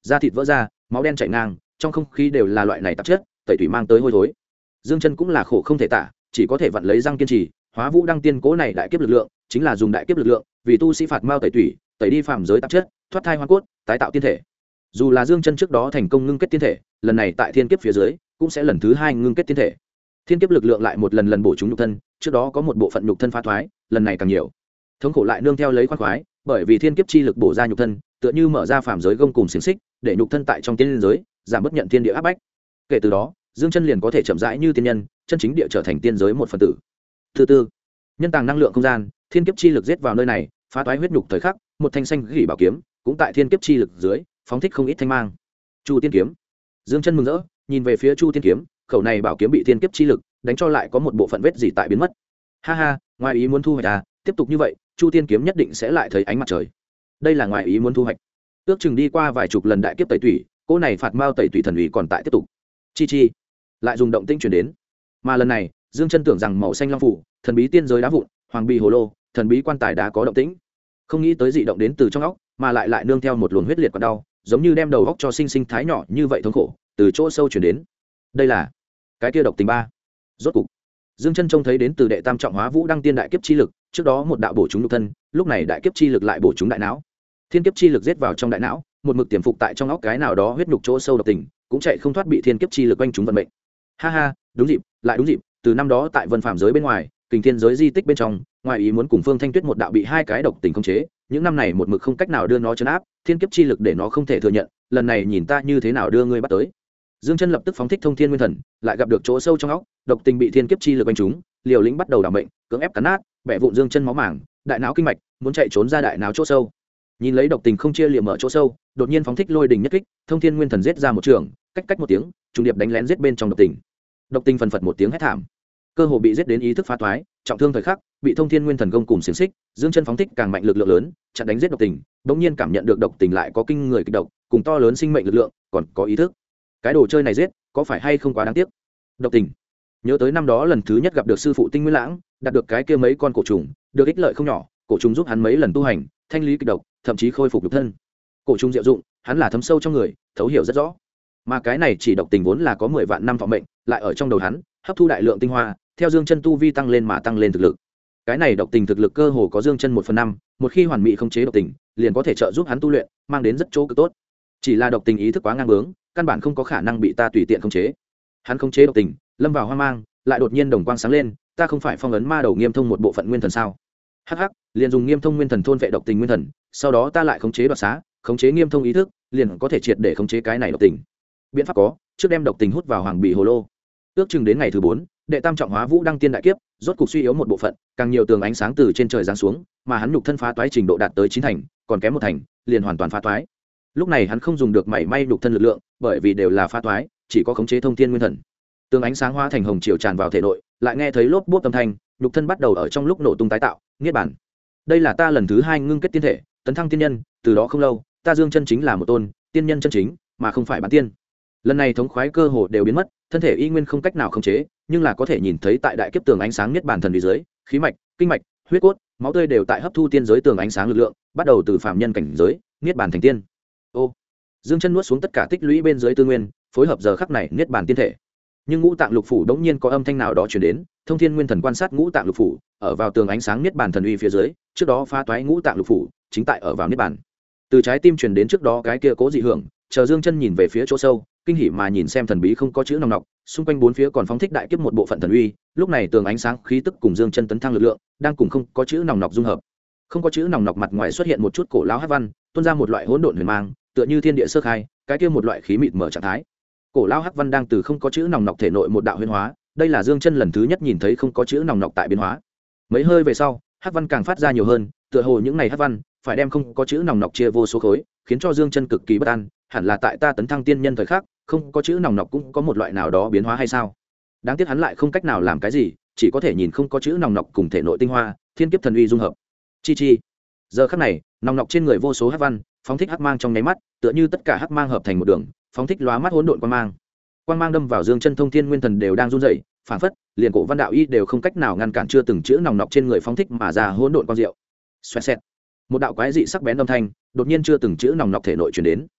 da thịt vỡ ra, máu đen chảy ngang, trong không khí đều là loại này tạp chất, tẩy thủy mang tới hôi thối. Dương Chân cũng là khổ không thể tả, chỉ có thể vặn lấy răng kiên trì. Hóa Vũ Đăng Tiên cố này đại kiếp lực lượng, chính là dùng đại kiếp lực lượng, vì tu sĩ phạt mao tẩy thủy, tẩy đi phàm giới tạp chất, thoát thai hoang cốt, tái tạo tiên thể. Dù là Dương Chân trước đó thành công ngưng kết tiên thể, lần này tại thiên kiếp phía dưới, cũng sẽ lần thứ 2 ngưng kết tiên thể. Thiên kiếp lực lượng lại một lần bổ trúng nhục thân, trước đó có một bộ phận nhục thân phá thoái, lần này càng nhiều. Thống khổ lại nương theo lấy khoan khoái, bởi vì thiên kiếp chi lực bổ ra nhục thân, tựa như mở ra phàm giới gông cùng xiềng xích, để nhục thân tại trong tiên giới giảm bất nhận thiên địa áp bách. Kể từ đó, Dương Chân liền có thể chậm rãi như tiên nhân, chân chính địa trở thành tiên giới một phần tử. Thứ tư, nhân tàng năng lượng không gian, thiên kiếp chi lực giết vào nơi này, phá toái huyết nhục thời khắc, một thanh xanh gỉ bảo kiếm, cũng tại thiên kiếp chi lực dưới, phóng thích không ít thanh mang. Chu Tiên kiếm. Dương Chân mừng rỡ, nhìn về phía Chu Tiên kiếm, khẩu này bảo kiếm bị thiên kiếp chi lực đánh cho lại có một bộ phận vết gì tại biến mất. Ha ha, ngoài ý muốn thu hoạch à, tiếp tục như vậy, Chu Tiên kiếm nhất định sẽ lại thấy ánh mặt trời. Đây là ngoài ý muốn thu hoạch. Ước chừng đi qua vài chục lần đại kiếp tẩy tủy, cô này phạt mao tẩy tủy thần uy còn tại tiếp tục. Chi chi, lại dùng động tĩnh truyền đến. Mà lần này, Dương Chân tưởng rằng màu xanh long phủ, thần bí tiên giới đá vụn, hoàng bì hồ lô, thần bí quan tài đá có động tĩnh. Không nghĩ tới dị động đến từ trong óc, mà lại nương theo một luồng huyết liệt quặn đau, giống như đem đầu óc cho sinh thái nhỏ như vậy thống khổ, từ chỗ sâu truyền đến. Đây là cái kia độc tình ba. Rốt cục, Dương Chân trông thấy đến từ đệ tam trọng Hóa Vũ Đăng Tiên đại kiếp chi lực, trước đó một đạo bổ trúng nhục thân, lúc này đại kiếp chi lực lại bổ trúng đại não. Thiên kiếp chi lực giết vào trong đại não, một mực tiềm phục tại trong óc cái nào đó huyết nhục chỗ sâu độc tình, cũng chạy không thoát bị thiên kiếp chi lực quanh chúng vận mệnh. Ha ha, đúng dịp, lại đúng dịp, từ năm đó tại Vân Phàm giới bên ngoài, Kình Thiên giới di tích bên trong, ngoài ý muốn cùng Phương Thanh Tuyết một đạo bị hai cái độc tình khống chế, những năm này một mực không cách nào đưa nó trấn áp, thiên kiếp chi lực để nó không thể thừa nhận, lần này nhìn ta như thế nào đưa ngươi bắt tới. Dương Chân lập tức phóng thích Thông Thiên Nguyên Thần, lại gặp được chỗ sâu trong óc, độc tình bị thiên kiếp chi lực quanh chúng, liều lĩnh bắt đầu đảm mệnh, cưỡng ép cắn nát, bẻ vụn Dương Chân máu màng, đại não kinh mạch, muốn chạy trốn ra đại não chỗ sâu. Nhìn lấy độc tình không chia liệm mở chỗ sâu, đột nhiên phóng thích Lôi Đình nhất kích, Thông Thiên Nguyên Thần giết ra một trường, cách một tiếng, trùng điệp đánh lén giết bên trong độc tình. Độc tình phần phật một tiếng hét thảm, cơ hồ bị giết đến ý thức phá toái, trọng thương thời khắc, bị Thông Thiên Nguyên Thần gông cùng xiềng xích, Dương Chân phóng thích càng mạnh lực lượng lớn, chặn đánh giết độc tình, bỗng nhiên cảm nhận được độc tình lại có kinh người kịch độc, cùng to lớn sinh mệnh lực lượng, còn có ý thức. Cái đồ chơi này giết, có phải hay không quá đáng tiếc? Độc tình nhớ tới năm đó lần thứ nhất gặp được sư phụ Tinh Nguyên Lãng, đạt được cái kia mấy con cổ trùng, được ích lợi không nhỏ, cổ trùng giúp hắn mấy lần tu hành, thanh lý kịch độc, thậm chí khôi phục nhục thân. Cổ trùng diệu dụng, hắn là thấm sâu trong người, thấu hiểu rất rõ. Mà cái này chỉ độc tình vốn là có 10 vạn năm thọ mệnh, lại ở trong đầu hắn, hấp thu đại lượng tinh hoa, theo Dương Chân tu vi tăng lên mà tăng lên thực lực. Cái này độc tình thực lực cơ hồ có Dương Chân 1/5, một khi hoàn mỹ khống chế độc tình, liền có thể trợ giúp hắn tu luyện, mang đến rất chỗ cực tốt. Chỉ là độc tình ý thức quá ngang bướng, căn bản không có khả năng bị ta tùy tiện khống chế. Hắn khống chế độc tình, lâm vào hoang mang, lại đột nhiên đồng quang sáng lên, ta không phải phong ấn ma đầu Nghiêm Thông một bộ phận nguyên thần sao? Hắc hắc, liền dùng Nghiêm Thông nguyên thần thôn vệ độc tình nguyên thần, sau đó ta lại khống chế đoạt xá, khống chế Nghiêm Thông ý thức, liền có thể triệt để khống chế cái này độc tình. Biện pháp có, trước đem độc tình hút vào hoàng bì hồ lô. Ước chừng đến ngày thứ 4, đệ tam trọng Hóa Vũ Đăng Tiên đại kiếp, rốt cục suy yếu một bộ phận, càng nhiều tường ánh sáng từ trên trời giáng xuống, mà hắn nhục thân phá toái trình độ đạt tới 9 thành, còn kém 1 thành, liền hoàn toàn phá toái. Lúc này hắn không dùng được mảy may nhục thân lực lượng, bởi vì đều là phá toái, chỉ có khống chế Thông Thiên Nguyên Thần. Tường ánh sáng hóa thành hồng triều tràn vào thể nội, lại nghe thấy lốp bốp âm thanh, nhục thân bắt đầu ở trong lúc nổ tung tái tạo, niết bàn. Đây là ta lần thứ 2 ngưng kết tiên thể, tấn thăng tiên nhân, từ đó không lâu, ta Dương Chân chính là một tôn tiên nhân chân chính, mà không phải bản tiên. Lần này thống khoái cơ hồ đều biến mất, thân thể y nguyên không cách nào khống chế, nhưng là có thể nhìn thấy tại đại kiếp tường ánh sáng niết bàn thần vị dưới, khí mạch, kinh mạch, huyết cốt, máu tươi đều tại hấp thu tiên giới tường ánh sáng lực lượng, bắt đầu từ phàm nhân cảnh giới, niết bàn thành tiên. Ô, Dương Chân nuốt xuống tất cả tích lũy bên dưới tư nguyên, phối hợp giờ khắc này niết bàn tiên thể. Nhưng ngũ tạng lục phủ đống nhiên có âm thanh nào đó truyền đến, Thông Thiên Nguyên Thần quan sát ngũ tạng lục phủ, ở vào tường ánh sáng niết bàn thần uy phía dưới, trước đó phá toái ngũ tạng lục phủ, chính tại ở vào niết bàn. Từ trái tim truyền đến trước đó cái kia cố dị hưởng, chờ Dương Chân nhìn về phía chỗ sâu, kinh hỉ mà nhìn xem thần bí không có chữ nòng nọc, xung quanh bốn phía còn phóng thích đại kiếp một bộ phận thần uy, lúc này tường ánh sáng khí tức cùng Dương Chân tấn thăng lực lượng, đang cùng không có chữ nòng nọc dung hợp. Không có chữ nòng nọc mặt ngoài xuất hiện một chút cổ lão hắc văn, tuôn ra một loại hỗn độn huyền mang, tựa như thiên địa sơ khai, cái kia một loại khí mịt mở trạng thái. Cổ lão hắc văn đang từ không có chữ nòng nọc thể nội một đạo huyền hóa, đây là Dương Chân lần thứ nhất nhìn thấy không có chữ nòng nọc tại biến hóa. Mấy hơi về sau, hắc văn càng phát ra nhiều hơn, tựa hồ những này hắc văn phải đem không có chữ nòng nọc chia vô số khối, khiến cho Dương Chân cực kỳ bất an, hẳn là tại ta tấn thăng tiên nhân thời khắc, không có chữ nòng nọc cũng có một loại nào đó biến hóa hay sao? Đáng tiếc hắn lại không cách nào làm cái gì, chỉ có thể nhìn không có chữ nòng nọc cùng thể nội tinh hoa, thiên kiếp thần uy dung hợp. Chi chi. Giờ khắc này, nòng nọc trên người vô số hắc văn, phóng thích hắc mang trong nháy mắt, tựa như tất cả hắc mang hợp thành một đường, phóng thích lóa mắt hỗn độn quang mang. Quang mang đâm vào Dương Chân Thông Thiên Nguyên Thần đều đang run rẩy, phản phất, liền cổ văn đạo y đều không cách nào ngăn cản chưa từng chữ nòng nọc trên người phóng thích mà ra hỗn độn quang diệu. Xoẹt xẹt. Một đạo quái dị sắc bén âm thanh, đột nhiên chưa từng chữ nòng nọc thể nội truyền đến.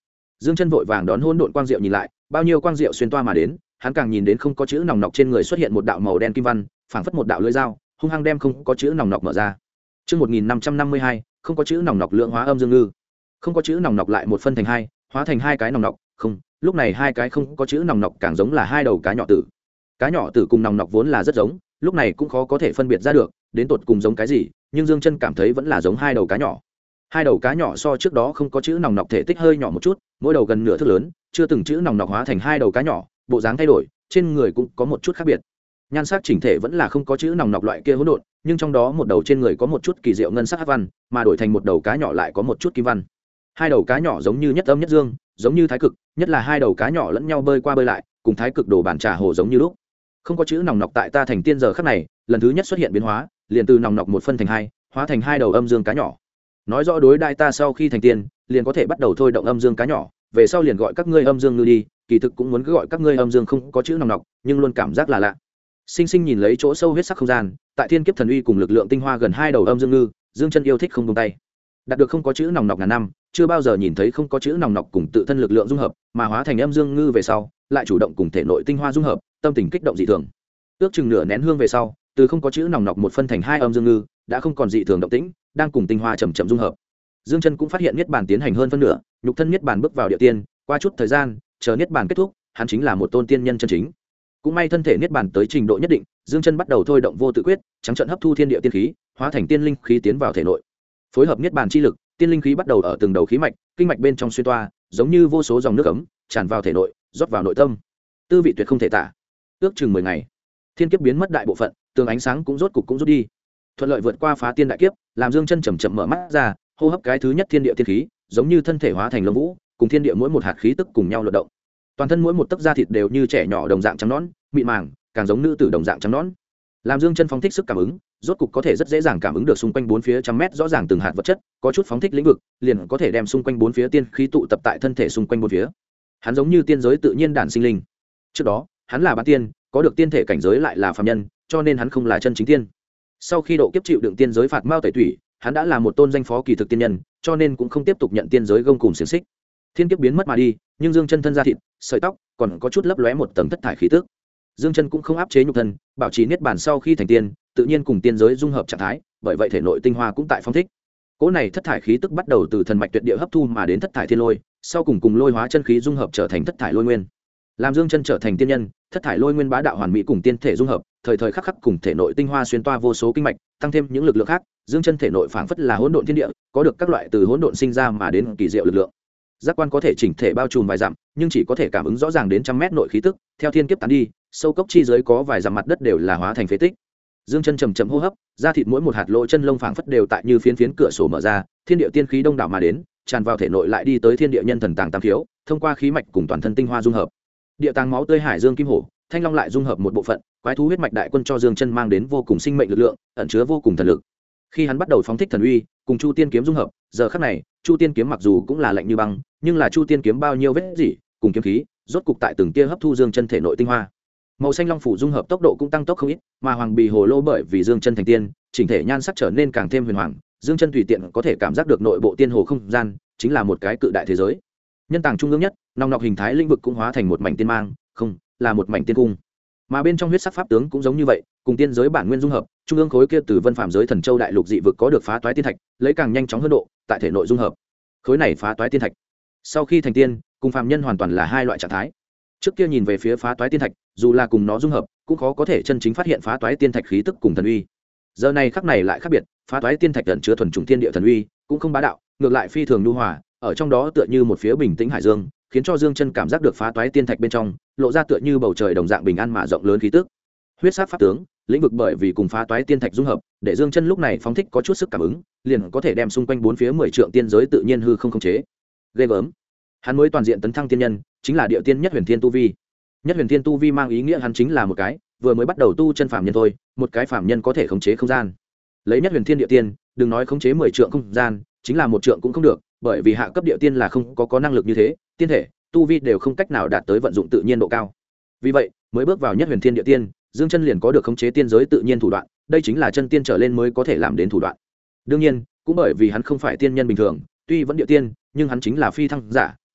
Dương Chân vội vàng đón hỗn độn quang diệu nhìn lại, bao nhiêu quang diệu xuyên toa mà đến, hắn càng nhìn đến không có chữ nòng nọc trên người xuất hiện một đạo màu đen kim văn, phảng phất một đạo lưỡi dao, hung hăng đem không có chữ nòng nọc mở ra. Chương 1552, không có chữ nòng nọc lượng hóa âm dương ngư. Không có chữ nòng nọc lại một phân thành hai, hóa thành hai cái nòng nọc, không, lúc này hai cái không có chữ nòng nọc càng giống là hai đầu cá nhỏ tử. Cá nhỏ tử cùng nòng nọc vốn là rất giống, lúc này cũng khó có thể phân biệt ra được, đến tột cùng giống cái gì, nhưng Dương Chân cảm thấy vẫn là giống hai đầu cá nhỏ. Hai đầu cá nhỏ so trước đó không có chữ nòng nọc thể tích hơi nhỏ một chút, mỗi đầu gần nửa thước lớn, chưa từng chữ nòng nọc hóa thành hai đầu cá nhỏ, bộ dáng thay đổi, trên người cũng có một chút khác biệt. Nhan sắc chỉnh thể vẫn là không có chữ nòng nọc loại kia hỗn độn, nhưng trong đó một đầu trên người có một chút kỳ diệu ngân sắc hắc văn, mà đổi thành một đầu cá nhỏ lại có một chút kim văn. Hai đầu cá nhỏ giống như nhất âm nhất dương, giống như thái cực, nhất là hai đầu cá nhỏ lẫn nhau bơi qua bơi lại, cùng thái cực đồ bản trà hồ giống như lúc. Không có chữ nòng nọc tại ta thành tiên giờ khắc này, lần thứ nhất xuất hiện biến hóa, liền từ nòng nọc một phân thành hai, hóa thành hai đầu âm dương cá nhỏ. Nói rõ đối đại ta sau khi thành tiên, liền có thể bắt đầu thôi động âm dương cá nhỏ, về sau liền gọi các ngươi âm dương ngư đi, kỳ thực cũng muốn cứ gọi các ngươi âm dương không có chữ nòng nọc, nhưng luôn cảm giác là lạ. Sinh sinh nhìn lấy chỗ sâu huyết sắc không gian, tại thiên kiếp thần uy cùng lực lượng tinh hoa gần hai đầu âm dương ngư, Dương Chân yêu thích không buông tay. Đạt được không có chữ nòng nọc ngàn năm, chưa bao giờ nhìn thấy không có chữ nòng nọc cùng tự thân lực lượng dung hợp, mà hóa thành âm dương ngư về sau, lại chủ động cùng thể nội tinh hoa dung hợp, tâm tình kích động dị thường. Ước chừng nửa nén hương về sau, từ không có chữ nòng nọc một phân thành hai âm dương ngư, đã không còn dị thường động tĩnh, đang cùng tinh hoa chậm chậm dung hợp. Dương Chân cũng phát hiện niết bàn tiến hành hơn phân nửa, nhục thân niết bàn bước vào địa tiên, qua chút thời gian, chờ niết bàn kết thúc, hắn chính là một tôn tiên nhân chân chính. Cũng may thân thể niết bàn tới trình độ nhất định, Dương Chân bắt đầu thôi động vô tự quyết, trắng trợn hấp thu thiên địa tiên khí, hóa thành tiên linh khí tiến vào thể nội. Phối hợp niết bàn chi lực, tiên linh khí bắt đầu ở từng đầu khí mạch, kinh mạch bên trong xuyên toa, giống như vô số dòng nước ấm tràn vào thể nội, rót vào nội tâm. Tư vị tuyệt không thể tả. Ước chừng 10 ngày, thiên kiếp biến mất đại bộ phận, tường ánh sáng cũng rốt cục cũng rút đi. Thuận lợi vượt qua phá tiên đại kiếp, làm Dương Chân chậm chậm mở mắt ra, hô hấp cái thứ nhất thiên địa tiên khí, giống như thân thể hóa thành lông vũ, cùng thiên địa mỗi một hạt khí tức cùng nhau luận động. Toàn thân mỗi một tấc da thịt đều như trẻ nhỏ đồng dạng trắng nõn, mịn màng, càng giống nữ tử đồng dạng trắng nõn. Làm Dương Chân phóng thích sức cảm ứng, rốt cục có thể rất dễ dàng cảm ứng được xung quanh bốn phía trăm mét rõ ràng từng hạt vật chất, có chút phóng thích lĩnh vực, liền có thể đem xung quanh bốn phía tiên khí tụ tập tại thân thể xung quanh bốn phía. Hắn giống như tiên giới tự nhiên đản sinh linh. Trước đó, hắn là bán tiên, có được tiên thể cảnh giới lại là phàm nhân, cho nên hắn không là chân chính tiên. Sau khi độ kiếp chịu đựng tiên giới phạt mao tẩy thủy, hắn đã là một tôn danh phó kỳ thực tiên nhân, cho nên cũng không tiếp tục nhận tiên giới gông cùm xiềng xích. Thiên kiếp biến mất mà đi, nhưng Dương Chân thân da thịt, sợi tóc, còn có chút lấp lóe một tầng thất thải khí tức. Dương Chân cũng không áp chế nhục thân, bảo trì niết bàn sau khi thành tiên, tự nhiên cùng tiên giới dung hợp trạng thái, bởi vậy thể nội tinh hoa cũng tại phóng thích. Cỗ này thất thải khí tức bắt đầu từ thần mạch tuyệt địa hấp thu mà đến thất thải thiên lôi, sau cùng lôi hóa chân khí dung hợp trở thành thất thải lôi nguyên. Làm Dương Chân trở thành tiên nhân, thất thải lôi nguyên bá đạo hoàn mỹ cùng tiên thể dung hợp, thời thời khắc khắc cùng thể nội tinh hoa xuyên toa vô số kinh mạch, tăng thêm những lực lượng khác, Dương Chân thể nội phảng phất là hỗn độn thiên địa, có được các loại từ hỗn độn sinh ra mà đến kỳ diệu lực lượng. Giác quan có thể chỉnh thể bao trùm vài dặm, nhưng chỉ có thể cảm ứng rõ ràng đến trăm mét nội khí tức, theo thiên kiếp tán đi, sâu cốc chi dưới có vài dặm mặt đất đều là hóa thành phế tích. Dương Chân chậm chậm hô hấp, da thịt mỗi một hạt lỗ chân lông phảng phất đều tại như phiến phiến cửa sổ mở ra, thiên địa tiên khí đông đảo mà đến, tràn vào thể nội lại đi tới thiên địa nhân thần tàng tam thiếu, thông qua khí mạch cùng toàn thân tinh hoa dung hợp. Địa tàng máu tươi hải dương kim hổ, thanh long lại dung hợp một bộ phận, quái thú huyết mạch đại quân cho Dương Chân mang đến vô cùng sinh mệnh lực lượng, ẩn chứa vô cùng thần lực. Khi hắn bắt đầu phóng thích thần uy, cùng Chu Tiên kiếm dung hợp, giờ khắc này, Chu Tiên kiếm mặc dù cũng là lạnh như băng, nhưng là Chu Tiên kiếm bao nhiêu vết rỉ, cùng kiếm khí, rốt cục tại từng tia hấp thu Dương Chân thể nội tinh hoa. Màu xanh long phủ dung hợp tốc độ cũng tăng tốc không ít, mà hoàng bì hồ lô bởi vì Dương Chân thành tiên, chỉnh thể nhan sắc trở nên càng thêm huyền hoàng, Dương Chân tùy tiện có thể cảm giác được nội bộ tiên hồ không gian, chính là một cái cự đại thế giới. Nhân tàng trung ương nhất, nòng nọc hình thái lĩnh vực cũng hóa thành một mảnh tiên mang, không, là một mảnh tiên cung. Mà bên trong huyết sắc pháp tướng cũng giống như vậy, cùng tiên giới bản nguyên dung hợp, trung ương khối kia từ vân phạm giới thần châu đại lục dị vực có được phá toái tiên thạch, lấy càng nhanh chóng hơn độ, tại thể nội dung hợp. Khối này phá toái tiên thạch, sau khi thành tiên, cùng phàm nhân hoàn toàn là hai loại trạng thái. Trước kia nhìn về phía phá toái tiên thạch, dù là cùng nó dung hợp, cũng khó có thể chân chính phát hiện phá toái tiên thạch khí tức cùng thần uy. Giờ này khắc này lại khác biệt, phá toái tiên thạch ẩn chứa thuần trùng thiên địa thần uy, cũng không bá đạo, ngược lại phi thường nhu hòa, ở trong đó tựa như một phía bình tĩnh hải dương, khiến cho Dương Chân cảm giác được phá toái tiên thạch bên trong, lộ ra tựa như bầu trời đồng dạng bình an mà rộng lớn khí tức. Huyết sắc pháp tướng, lĩnh vực bởi vì cùng phá toái tiên thạch dung hợp, để Dương Chân lúc này phóng thích có chút sức cảm ứng, liền có thể đem xung quanh bốn phía 10 trượng tiên giới tự nhiên hư không khống chế. Ghê gớm. Hắn mới toàn diện tấn thăng tiên nhân, chính là địa tiên nhất huyền thiên tu vi. Nhất huyền thiên tu vi mang ý nghĩa hắn chính là một cái vừa mới bắt đầu tu chân phàm nhân thôi, một cái phàm nhân có thể khống chế không gian. Lấy nhất huyền thiên địa tiên, đừng nói khống chế 10 trượng không gian, chính là một trượng cũng không được, bởi vì hạ cấp địa tiên là không có năng lực như thế, tiên thể, tu vi đều không cách nào đạt tới vận dụng tự nhiên độ cao. Vì vậy, mới bước vào nhất huyền thiên địa tiên, Dương Chân liền có được khống chế tiên giới tự nhiên thủ đoạn, đây chính là chân tiên trở lên mới có thể làm đến thủ đoạn. Đương nhiên, cũng bởi vì hắn không phải tiên nhân bình thường, tuy vẫn địa tiên, nhưng hắn chính là phi thăng giả,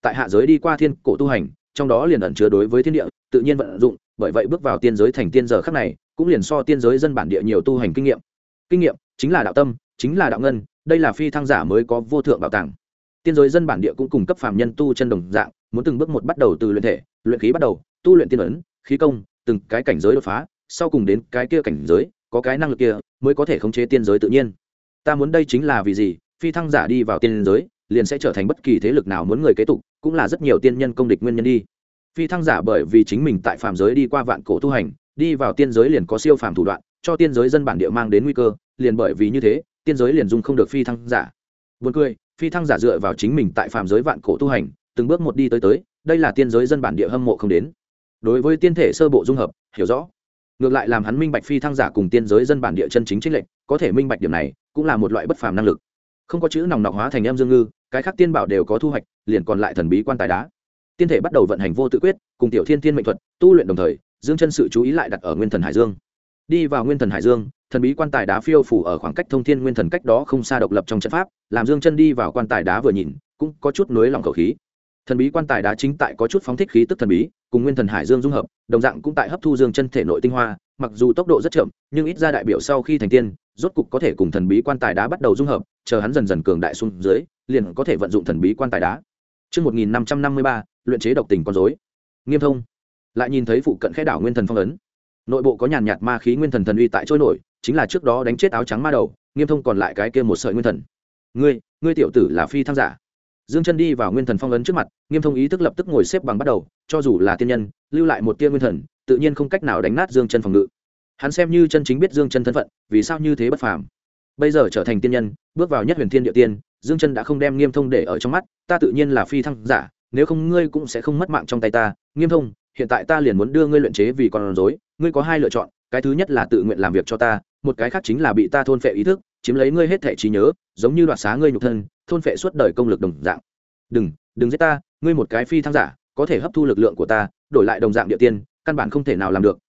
tại hạ giới đi qua thiên cổ tu hành, trong đó liền ẩn chứa đối với thiên địa tự nhiên vận dụng, bởi vậy bước vào tiên giới thành tiên giờ khắc này cũng liền so tiên giới dân bản địa nhiều tu hành kinh nghiệm. Kinh nghiệm chính là đạo tâm, chính là đạo ngân, đây là phi thăng giả mới có vô thượng bảo tàng. Tiên giới dân bản địa cũng cùng cấp phàm nhân tu chân đồng dạng, muốn từng bước một bắt đầu từ luyện thể luyện khí bắt đầu, tu luyện tiên ấn khí công, từng cái cảnh giới đột phá, sau cùng đến cái kia cảnh giới, có cái năng lực kia mới có thể khống chế tiên giới tự nhiên. Ta muốn đây chính là vì gì phi thăng giả đi vào tiên giới liền sẽ trở thành bất kỳ thế lực nào muốn người kế tục, cũng là rất nhiều tiên nhân công địch nguyên nhân đi. Phi thăng giả bởi vì chính mình tại phàm giới đi qua vạn cổ tu hành, đi vào tiên giới liền có siêu phàm thủ đoạn, cho tiên giới dân bản địa mang đến nguy cơ, liền bởi vì như thế tiên giới liền dung không được phi thăng giả. Buồn cười, phi thăng giả dựa vào chính mình tại phàm giới vạn cổ tu hành, từng bước một đi tới, đây là tiên giới dân bản địa hâm mộ không đến. Đối với tiên thể sơ bộ dung hợp hiểu rõ, ngược lại làm hắn minh bạch phi thăng giả cùng tiên giới dân bản địa chân chính chênh lệch, có thể minh bạch điểm này cũng là một loại bất phàm năng lực. Không có chữ nòng nọc hóa thành em dương ngư, cái khác tiên bảo đều có thu hoạch, liền còn lại thần bí quan tài đá. Tiên thể bắt đầu vận hành vô tự quyết cùng tiểu thiên thiên mệnh thuật tu luyện đồng thời, dương chân sự chú ý lại đặt ở nguyên thần hải dương. Đi vào nguyên thần hải dương, thần bí quan tài đá phiêu phủ ở khoảng cách thông thiên nguyên thần cách đó không xa độc lập trong trận pháp, làm dương chân đi vào quan tài đá vừa nhìn cũng có chút nối lòng khẩu khí. Thần bí quan tài đá chính tại có chút phóng thích khí tức thần bí, cùng nguyên thần hải dương dung hợp, đồng dạng cũng tại hấp thu dương chân thể nội tinh hoa, mặc dù tốc độ rất chậm, nhưng ít ra đại biểu sau khi thành tiên, rốt cục có thể cùng thần bí quan tài đá bắt đầu dung hợp, chờ hắn dần dần cường đại xuống dưới, liền có thể vận dụng thần bí quan tài đá. Chương 1553, luyện chế độc tình con rối. Nghiêm Thông lại nhìn thấy phụ cận khẽ đảo nguyên thần phong ấn, nội bộ có nhàn nhạt ma khí nguyên thần thần uy tại trôi nổi, chính là trước đó đánh chết áo trắng ma đầu. Nghiêm Thông còn lại cái kia một sợi nguyên thần. Ngươi tiểu tử là phi thăng giả. Dương chân đi vào nguyên thần phong ấn trước mặt, Nghiêm Thông ý thức lập tức ngồi xếp bằng bắt đầu, cho dù là tiên nhân, lưu lại một tia nguyên thần, tự nhiên không cách nào đánh nát Dương chân phòng ngự. Hắn xem như chân chính biết Dương chân thân phận, vì sao như thế bất phàm. Bây giờ trở thành tiên nhân, bước vào nhất huyền thiên địa tiên, Dương chân đã không đem Nghiêm Thông để ở trong mắt, ta tự nhiên là phi thăng giả, nếu không ngươi cũng sẽ không mất mạng trong tay ta. Nghiêm Thông, hiện tại ta liền muốn đưa ngươi luyện chế vì con rối, ngươi có hai lựa chọn, cái thứ nhất là tự nguyện làm việc cho ta, một cái khác chính là bị ta thôn phệ ý thức, chiếm lấy ngươi hết thảy trí nhớ, giống như đoạt xá ngươi nhục thân, thôn phệ suốt đời công lực đồng dạng. Đừng giết ta, ngươi một cái phi thăng giả, có thể hấp thu lực lượng của ta, đổi lại đồng dạng địa tiên, căn bản không thể nào làm được.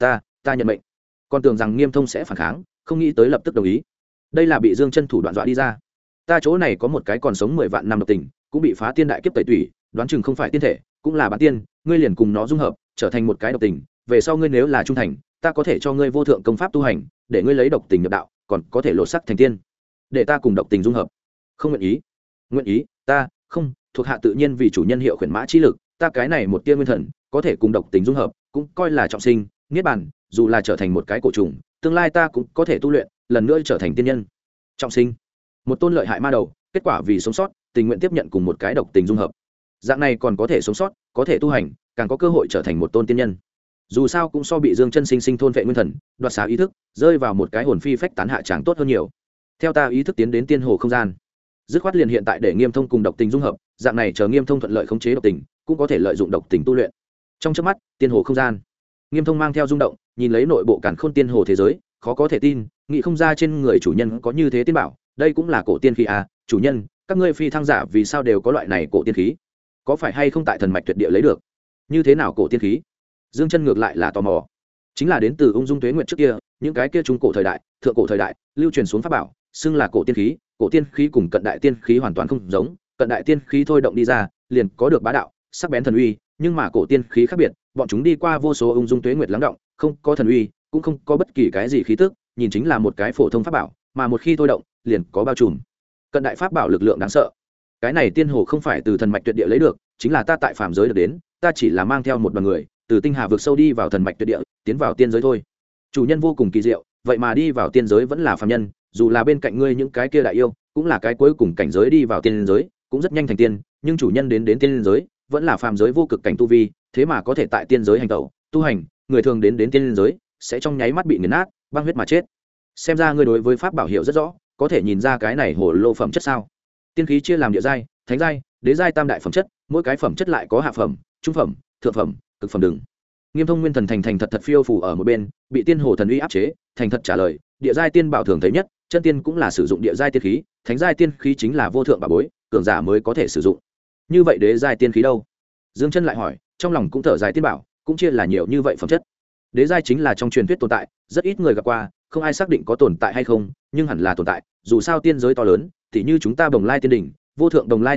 Ta nhận mệnh. Còn tưởng rằng Nghiêm Thông sẽ phản kháng, không nghĩ tới lập tức đồng ý. Đây là bị Dương chân thủ đoạn dọa đi ra. Ta chỗ này có một cái còn sống 10 vạn năm độc tình, cũng bị phá tiên đại kiếp tẩy tủy, đoán chừng không phải tiên thể, cũng là bán tiên, ngươi liền cùng nó dung hợp, trở thành một cái độc tình, về sau ngươi nếu là trung thành, ta có thể cho ngươi vô thượng công pháp tu hành, để ngươi lấy độc tình nhập đạo, còn có thể lột sắc thành tiên. Để ta cùng độc tình dung hợp. Không nguyện ý. Nguyện ý, ta không, thuộc hạ tự nhiên vì chủ nhân hiệu khuyển mã chi lực, ta cái này một tia nguyên thần, có thể cùng độc tình dung hợp, cũng coi là trọng sinh, niết bàn, dù là trở thành một cái cổ trùng, tương lai ta cũng có thể tu luyện, lần nữa trở thành tiên nhân. Trọng sinh, một tôn lợi hại ma đầu, kết quả vì sống sót, tình nguyện tiếp nhận cùng một cái độc tình dung hợp. Dạng này còn có thể sống sót, có thể tu hành, càng có cơ hội trở thành một tôn tiên nhân. Dù sao cũng so bị Dương chân sinh thôn vệ nguyên thần, đoạt xá ý thức, rơi vào một cái hồn phi phách tán hạ chẳng tốt hơn nhiều. Theo ta ý thức tiến đến tiên hồ không gian, dứt khoát liền hiện tại để Nghiêm Thông cùng độc tình dung hợp, dạng này chờ Nghiêm Thông thuận lợi khống chế độc tình, cũng có thể lợi dụng độc tình tu luyện. Trong chớp mắt, tiên hồ không gian, Nghiêm Thông mang theo rung động, nhìn lấy nội bộ càn khôn tiên hồ thế giới, khó có thể tin, nghĩ không ra trên người chủ nhân có như thế tiên bảo, đây cũng là cổ tiên khí à, chủ nhân, các ngươi phi thăng giả vì sao đều có loại này cổ tiên khí? Có phải hay không tại thần mạch tuyệt địa lấy được? Như thế nào cổ tiên khí? Dương chân ngược lại là tò mò, chính là đến từ ung dung tuế nguyện trước kia, những cái kia trung cổ thời đại, thượng cổ thời đại, lưu truyền xuống pháp bảo, xưng là cổ tiên khí. Cổ tiên khí cùng cận đại tiên khí hoàn toàn không giống, cận đại tiên khí thôi động đi ra, liền có được bá đạo, sắc bén thần uy, nhưng mà cổ tiên khí khác biệt, bọn chúng đi qua vô số ung dung tuế nguyệt lắng động, không có thần uy, cũng không có bất kỳ cái gì khí tức, nhìn chính là một cái phổ thông pháp bảo, mà một khi thôi động, liền có bao trùm. Cận đại pháp bảo lực lượng đáng sợ. Cái này tiên hồ không phải từ thần mạch tuyệt địa lấy được, chính là ta tại phàm giới được đến, ta chỉ là mang theo một đoàn người, từ tinh hà vực sâu đi vào thần mạch tuyệt địa, tiến vào tiên giới thôi. Chủ nhân vô cùng kỳ diệu, vậy mà đi vào tiên giới vẫn là phàm nhân, dù là bên cạnh ngươi những cái kia đại yêu, cũng là cái cuối cùng cảnh giới đi vào tiên giới, cũng rất nhanh thành tiên, nhưng chủ nhân đến tiên giới, vẫn là phàm giới vô cực cảnh tu vi, thế mà có thể tại tiên giới hành tẩu, tu hành, người thường đến tiên giới, sẽ trong nháy mắt bị nghiền nát, băng huyết mà chết. Xem ra ngươi đối với pháp bảo hiểu rất rõ, có thể nhìn ra cái này hồ lô phẩm chất sao? Tiên khí chia làm địa giai, thánh giai, đế giai tam đại phẩm chất, mỗi cái phẩm chất lại có hạ phẩm, trung phẩm, thượng phẩm, cực phẩm đừng. Nghiêm Thông nguyên thần thành thật phiêu phù ở một bên, bị tiên hồ thần uy áp chế, thành thật trả lời, địa giai tiên bảo thường thấy nhất, chân tiên cũng là sử dụng địa giai tiên khí, thánh giai tiên khí chính là vô thượng bảo bối, cường giả mới có thể sử dụng. Như vậy đế giai tiên khí đâu? Dương chân lại hỏi, trong lòng cũng thở dài, tiên bảo cũng chia là nhiều như vậy phẩm chất. Đế giai chính là trong truyền thuyết tồn tại, rất ít người gặp qua, không ai xác định có tồn tại hay không, nhưng hẳn là tồn tại, dù sao tiên giới to lớn, thì như chúng ta Bồng Lai tiên đỉnh, vô thượng Bồng Lai thiên các,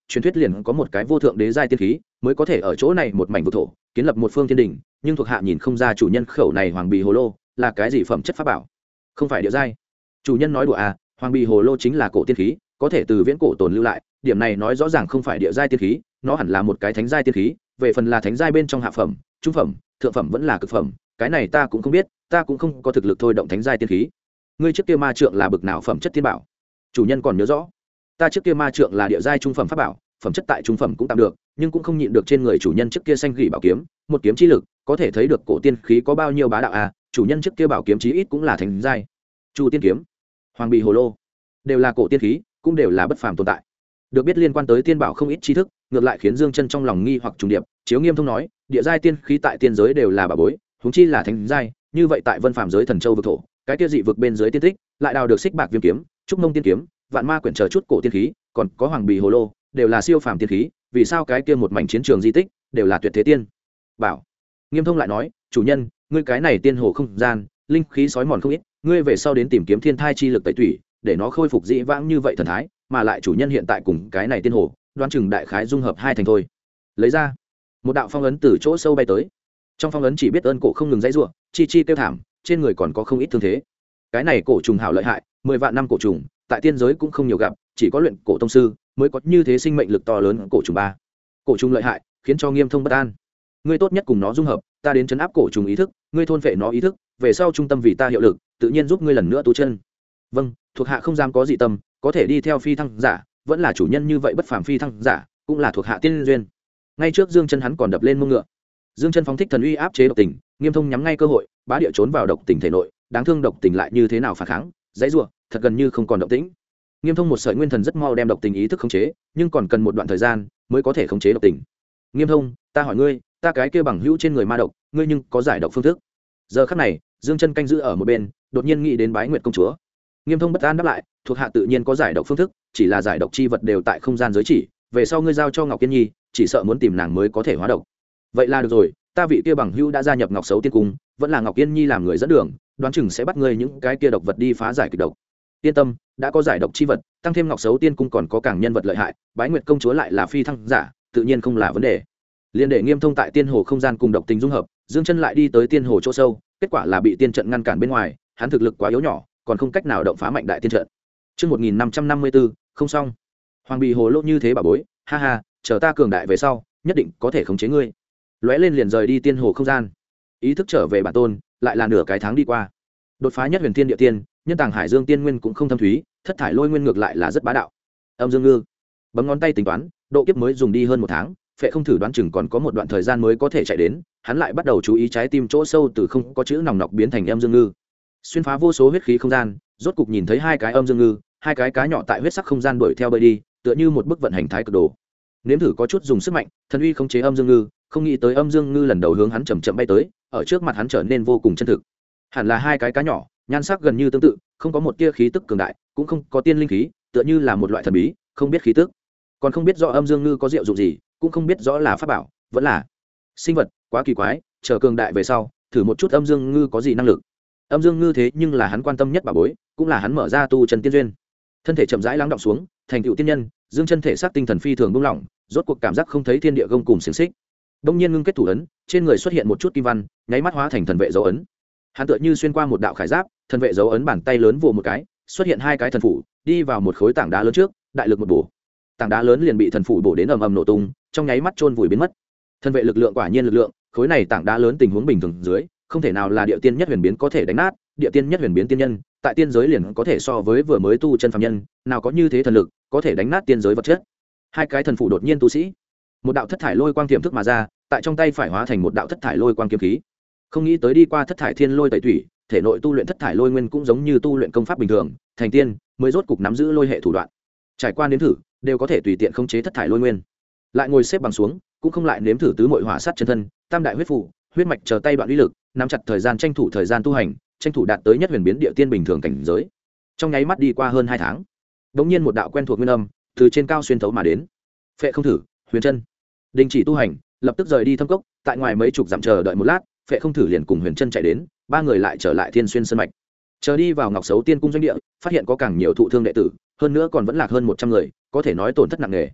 truyền thuyết liền có một cái vô thượng đế giai tiên khí mới có thể ở chỗ này một mảnh vực thổ kiến lập một phương thiên đình, nhưng thuộc hạ nhìn không ra chủ nhân khẩu này hoàng bì hồ lô là cái gì phẩm chất pháp bảo. Không phải địa giai. Chủ nhân nói đùa à, hoàng bì hồ lô chính là cổ tiên khí, có thể từ viễn cổ tồn lưu lại, điểm này nói rõ ràng không phải địa giai tiên khí, nó hẳn là một cái thánh giai tiên khí, về phần là thánh giai bên trong hạ phẩm, trung phẩm, thượng phẩm vẫn là cực phẩm, cái này ta cũng không biết, ta cũng không có thực lực thôi động thánh giai tiên khí. Ngươi trước kia ma trượng là bực nào phẩm chất tiên bảo? Chủ nhân còn nhớ rõ. Ta trước kia ma trượng là địa giai trung phẩm pháp bảo, phẩm chất tại trung phẩm cũng tạm được, nhưng cũng không nhịn được trên người chủ nhân trước kia xanh gỉ bảo kiếm, một kiếm chi lực, có thể thấy được cổ tiên khí có bao nhiêu bá đạo à, chủ nhân trước kia bảo kiếm chí ít cũng là thánh giai. Chu tiên kiếm, hoàng bì hồ lô, đều là cổ tiên khí, cũng đều là bất phàm tồn tại. Được biết liên quan tới tiên bảo không ít tri thức, ngược lại khiến Dương Chân trong lòng nghi hoặc trùng điệp. Chiếu Nghiêm Thông nói, địa giai tiên khí tại tiên giới đều là bảo bối, huống chi là thánh giai, như vậy tại Vân Phàm giới Thần Châu vực thổ, cái kia dị vực bên dưới tiên tích, lại đào được xích bạc viêm kiếm, trúc mông tiên kiếm, vạn ma quyển chờ chút cổ tiên khí, còn có hoàng bì hồ lô, đều là siêu phàm tiên khí, vì sao cái kia một mảnh chiến trường di tích đều là tuyệt thế tiên bảo? Nghiêm Thông lại nói, chủ nhân, ngươi cái này tiên hồ không gian, linh khí sói mòn không ít, ngươi về sau đến tìm kiếm thiên thai chi lực tẩy tủy, để nó khôi phục dĩ vãng như vậy thần thái, mà lại chủ nhân hiện tại cùng cái này tiên hồ, đoán chừng đại khái dung hợp hai thành thôi. Lấy ra một đạo phong ấn từ chỗ sâu bay tới, trong phong ấn chỉ biết ơn cổ không ngừng dãy rủa, chi chi kêu thảm, trên người còn có không ít thương thế. Cái này cổ trùng hảo lợi hại, 10 vạn năm cổ trùng, tại tiên giới cũng không nhiều gặp, chỉ có luyện cổ tông sư mới có như thế sinh mệnh lực to lớn. Cổ trùng ba, cổ trùng lợi hại, khiến cho Nghiêm Thông bất an. Ngươi tốt nhất cùng nó dung hợp, ta đến trấn áp cổ trùng ý thức, ngươi thôn phệ nó ý thức, về sau trung tâm vì ta hiệu lực, tự nhiên giúp ngươi lần nữa tu chân. Vâng, thuộc hạ không dám có dị tâm, có thể đi theo phi thăng giả, vẫn là chủ nhân như vậy bất phàm phi thăng giả, cũng là thuộc hạ tiên duyên. Ngay trước Dương Chân hắn còn đập lên mông ngựa. Dương Chân phóng thích thần uy áp chế độc tình, Nghiêm Thông nhắm ngay cơ hội, bá địa trốn vào độc tình thể nội, đáng thương độc tình lại như thế nào phản kháng, dãy rủa, thật gần như không còn động tĩnh. Nghiêm Thông một sợi nguyên thần rất mau đem độc tình ý thức khống chế, nhưng còn cần một đoạn thời gian mới có thể khống chế độc tình. Nghiêm Thông, ta hỏi ngươi, ta cái kia bằng hữu trên người ma độc, ngươi nhưng có giải độc phương thức? Giờ khắc này, Dương Chân canh giữ ở một bên, đột nhiên nghĩ đến Bái Nguyệt công chúa. Nghiêm Thông bất an đáp lại, thuộc hạ tự nhiên có giải độc phương thức, chỉ là giải độc chi vật đều tại không gian giới chỉ, về sau ngươi giao cho Ngọc Yên Nhi, chỉ sợ muốn tìm nàng mới có thể hóa độc. Vậy là được rồi, ta vị kia bằng hữu đã gia nhập Ngọc Sấu Tiên Cung, vẫn là Ngọc Yên Nhi làm người dẫn đường, đoán chừng sẽ bắt ngươi những cái kia độc vật đi phá giải kịch độc. Yên tâm, đã có giải độc chi vật, tăng thêm Ngọc Sấu Tiên Cung còn có càng nhân vật lợi hại, Bái Nguyệt công chúa lại là phi thăng giả, tự nhiên không là vấn đề. Liên để Nghiêm Thông tại tiên hồ không gian cùng độc tình dung hợp, Dương Chân lại đi tới tiên hồ chỗ sâu, kết quả là bị tiên trận ngăn cản bên ngoài, hắn thực lực quá yếu nhỏ, còn không cách nào động phá mạnh đại tiên trận. Chương 1554, không xong. Hoàng bì hồ lô như thế bà bối, ha ha, chờ ta cường đại về sau, nhất định có thể khống chế ngươi. Lóe lên liền rời đi tiên hồ không gian. Ý thức trở về bản tôn, lại là nửa cái tháng đi qua. Đột phá nhất huyền tiên địa tiên, nhân tàng hải dương tiên nguyên cũng không thâm thúy, thất thải lôi nguyên ngược lại là rất bá đạo. Âm Dương Ngư bấm ngón tay tính toán, độ kiếp mới dùng đi hơn một tháng, Phệ Không Thử đoán chừng còn có một đoạn thời gian mới có thể chạy đến, hắn lại bắt đầu chú ý trái tim chỗ sâu từ không có chữ nòng nọc biến thành Âm Dương Ngư. Xuyên phá vô số huyết khí không gian, rốt cục nhìn thấy hai cái Âm Dương Ngư, hai cái cá nhỏ tại huyết sắc không gian đuổi theo bơi đi, tựa như một bức vận hành thái cực đồ. Nếm thử có chút dùng sức mạnh, thần uy khống chế Âm Dương Ngư, không nghĩ tới Âm Dương Ngư lần đầu hướng hắn chậm chậm bay tới, ở trước mặt hắn trở nên vô cùng chân thực. Hẳn là hai cái cá nhỏ, nhan sắc gần như tương tự, không có một tia khí tức cường đại, cũng không có tiên linh khí, tựa như là một loại thần bí, không biết khí tức, còn không biết rõ Âm Dương Ngư có diệu dụng gì, cũng không biết rõ là pháp bảo, vẫn là sinh vật, quá kỳ quái. Chờ cường đại về sau, thử một chút Âm Dương Ngư có gì năng lực. Âm Dương Ngư thế nhưng là hắn quan tâm nhất bảo bối, cũng là hắn mở ra tu chân tiên duyên. Thân thể chậm rãi lắng động xuống, thành tựu tiên nhân, Dương Chân thể xác tinh thần phi thường buông lỏng, rốt cuộc cảm giác không thấy thiên địa gông cùm xiềng xích. Đông nhiên ngưng kết thủ ấn, trên người xuất hiện một chút kim văn, nháy mắt hóa thành thần vệ dấu ấn. Hắn tựa như xuyên qua một đạo khải giáp, thần vệ dấu ấn bàn tay lớn vồ một cái, xuất hiện hai cái thần phủ, đi vào một khối tảng đá lớn trước, đại lực một bổ. Tảng đá lớn liền bị thần phủ bổ đến ầm ầm nổ tung, trong nháy mắt chôn vùi biến mất. Thần vệ lực lượng quả nhiên lực lượng, khối này tảng đá lớn tình huống bình thường dưới, không thể nào là địa tiên nhất huyền biến có thể đánh nát, địa tiên nhất huyền biến tiên nhân, tại tiên giới liền có thể so với vừa mới tu chân phàm nhân, nào có như thế thần lực, có thể đánh nát tiên giới vật chất. Hai cái thần phủ đột nhiên tu sĩ, một đạo thất thải lôi quang tiềm thức mà ra, tại trong tay phải hóa thành một đạo thất thải lôi quang kiếm khí. Không nghĩ tới đi qua thất thải thiên lôi tẩy thủy, thể nội tu luyện thất thải lôi nguyên cũng giống như tu luyện công pháp bình thường, thành tiên mới rốt cục nắm giữ lôi hệ thủ đoạn. Trải qua nếm thử, đều có thể tùy tiện khống chế thất thải lôi nguyên. Lại ngồi xếp bằng xuống, cũng không lại nếm thử tứ muội hỏa sát chân thân, tam đại huyết phủ, huyết mạch chờ tay đoạn uy lực, nắm chặt thời gian tranh thủ thời gian tu hành, tranh thủ đạt tới nhất huyền biến địa tiên bình thường cảnh giới. Trong nháy mắt đi qua hơn 2 tháng, đột nhiên một đạo quen thuộc nguyên âm từ trên cao xuyên thấu mà đến. Phệ Không Thử, Huyền Chân đình chỉ tu hành, lập tức rời đi thâm cốc, tại ngoài mấy chục dặm chờ đợi một lát, Phệ Không Thử liền cùng Huyền Chân chạy đến, ba người lại trở lại Thiên Xuyên sơn mạch. Chờ đi vào Ngọc Sấu Tiên cung doanh địa, phát hiện có càng nhiều thụ thương đệ tử, hơn nữa còn vẫn lạc hơn 100 người, có thể nói tổn thất nặng nề.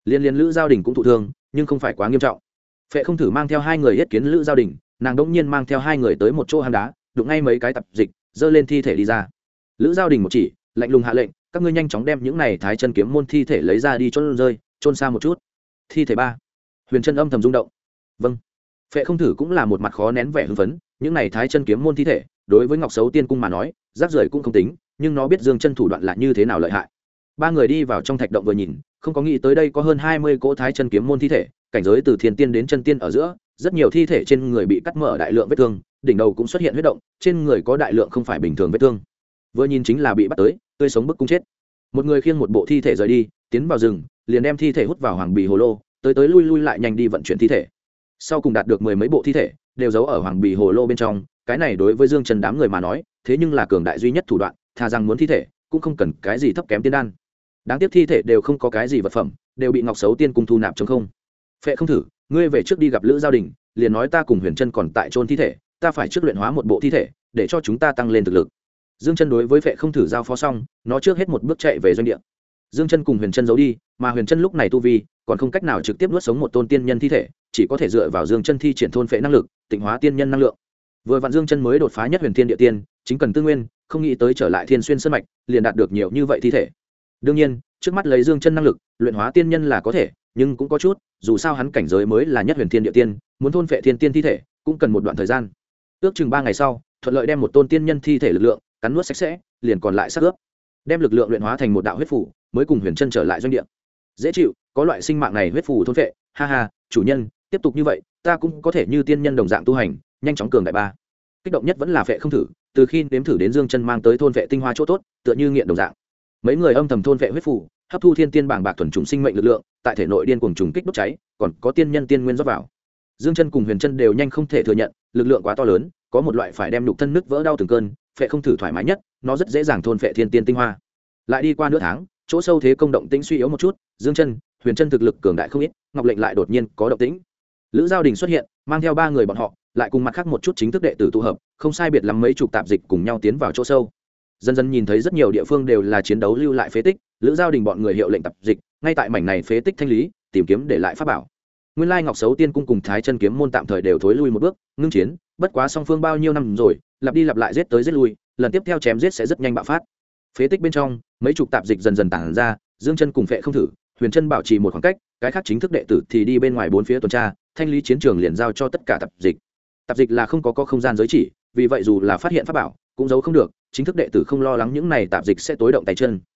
liên lữ giao đình cũng thụ thương nhưng không phải quá nghiêm trọng. Phệ không thử mang theo hai người yết kiến lữ giao đình, nàng đỗng nhiên mang theo hai người tới một chỗ hang đá, đụng ngay mấy cái tập dịch, dơ lên thi thể đi ra. Lữ giao đình một chỉ, lạnh lùng hạ lệnh, các ngươi nhanh chóng đem những này thái chân kiếm môn thi thể lấy ra đi chôn rơi, chôn xa một chút. Thi thể ba. Huyền Chân âm thầm rung động. Vâng. Phệ không thử cũng là một mặt khó nén vẻ hưng phấn, những này thái chân kiếm môn thi thể đối với Ngọc Sấu Tiên cung mà nói rác rưởi cũng không tính, nhưng nó biết Dương Chân thủ đoạn là như thế nào lợi hại. Ba người đi vào trong thạch động vừa nhìn, không có nghĩ tới đây có hơn 20 cỗ thái chân kiếm môn thi thể, cảnh giới từ thiên tiên đến chân tiên ở giữa, rất nhiều thi thể trên người bị cắt mở đại lượng vết thương, đỉnh đầu cũng xuất hiện huyết động, trên người có đại lượng không phải bình thường vết thương. Vừa nhìn chính là bị bắt tới, tươi sống bức cung chết. Một người khiêng một bộ thi thể rời đi, tiến vào rừng, liền đem thi thể hút vào hoàng bì hồ lô, tới lui lui lại nhanh đi vận chuyển thi thể. Sau cùng đạt được mười mấy bộ thi thể, đều giấu ở hoàng bì hồ lô bên trong, cái này đối với Dương Trần đám người mà nói, thế nhưng là cường đại duy nhất thủ đoạn, thà rằng muốn thi thể, cũng không cần cái gì thấp kém tiên đan. Đáng tiếc thi thể đều không có cái gì vật phẩm, đều bị Ngọc Sấu Tiên cung thu nạp trống không. Phệ không thử, ngươi về trước đi gặp Lữ Giao Đình, liền nói ta cùng Huyền Trân còn tại chôn thi thể, ta phải trước luyện hóa một bộ thi thể, để cho chúng ta tăng lên thực lực. Dương Trân đối với Phệ không thử giao phó xong, nó trước hết một bước chạy về doanh địa. Dương Trân cùng Huyền Trân giấu đi, mà Huyền Trân lúc này tu vi còn không cách nào trực tiếp nuốt sống một tôn tiên nhân thi thể, chỉ có thể dựa vào Dương Trân thi triển thôn phệ năng lực, tịnh hóa tiên nhân năng lượng. Vừa vặn Dương Trân mới đột phá nhất Huyền Thiên địa tiên, chính cần tư nguyên, không nghĩ tới trở lại Thiên Xuyên sơn mạch, liền đạt được nhiều như vậy thi thể. Đương nhiên, trước mắt lấy Dương Trân năng lực, luyện hóa tiên nhân là có thể, nhưng cũng có chút, dù sao hắn cảnh giới mới là nhất Huyền Thiên địa tiên, muốn thôn phệ thiên tiên thi thể, cũng cần một đoạn thời gian. Ước chừng 3 ngày sau, thuận lợi đem một tôn tiên nhân thi thể lực lượng cắn nuốt sạch sẽ, liền còn lại xác ướp, đem lực lượng luyện hóa thành một đạo huyết phủ, mới cùng Huyền Trân trở lại doanh địa. Dễ chịu, có loại sinh mạng này huyết phủ thôn phệ, ha ha, chủ nhân, tiếp tục như vậy, ta cũng có thể như tiên nhân đồng dạng tu hành, nhanh chóng cường đại ba. Kích động nhất vẫn là Phệ không thử, từ khi nếm thử đến Dương Trân mang tới thôn vệ tinh hoa chỗ tốt, tựa như nghiện đồng dạng. Mấy người âm thầm thôn vệ huyết phủ, hấp thu thiên tiên bảng bạc thuần trùng sinh mệnh lực lượng, tại thể nội điên cuồng trùng kích đốt cháy, còn có tiên nhân tiên nguyên rót vào. Dương Trân cùng Huyền Trân đều nhanh không thể thừa nhận, lực lượng quá to lớn, có một loại phải đem nhục thân nứt vỡ đau từng cơn, Phệ không thử thoải mái nhất, nó rất dễ dàng thôn vệ thiên tiên tinh hoa. Lại đi qua nửa tháng, chỗ sâu thế công động tĩnh suy yếu một chút, Dương Trân, Huyền Trân thực lực cường đại không ít, Ngọc Lệnh lại đột nhiên có động tĩnh. Lữ Giao Đình xuất hiện, mang theo 3 người bọn họ, lại cùng mặt khác một chút chính thức đệ tử tụ hợp, không sai biệt lắm mấy chục tạp dịch cùng nhau tiến vào chỗ sâu. Dần dần nhìn thấy rất nhiều địa phương đều là chiến đấu lưu lại phế tích, Lữ Giao Đình bọn người hiệu lệnh tạp dịch, ngay tại mảnh này phế tích thanh lý, tìm kiếm để lại pháp bảo. Nguyên lai Ngọc Sấu Tiên cung cùng Thái Chân kiếm môn tạm thời đều thối lui một bước, ngưng chiến, bất quá song phương bao nhiêu năm rồi, lặp đi lặp lại giết tới giết lui, lần tiếp theo chém giết sẽ rất nhanh bạo phát. Phế tích bên trong, mấy chục tạp dịch dần dần tản ra, Dương Trân cùng Phệ không thử, Huyền Trân bảo trì một khoảng cách, cái khác chính thức đệ tử thì đi bên ngoài bốn phía tuần tra, thanh lý chiến trường liền giao cho tất cả tạp dịch. Tạp dịch là không có không gian giới chỉ, vì vậy dù là phát hiện pháp bảo, cũng giấu không được, chính thức đệ tử không lo lắng những này tạp dịch sẽ tối động tay chân.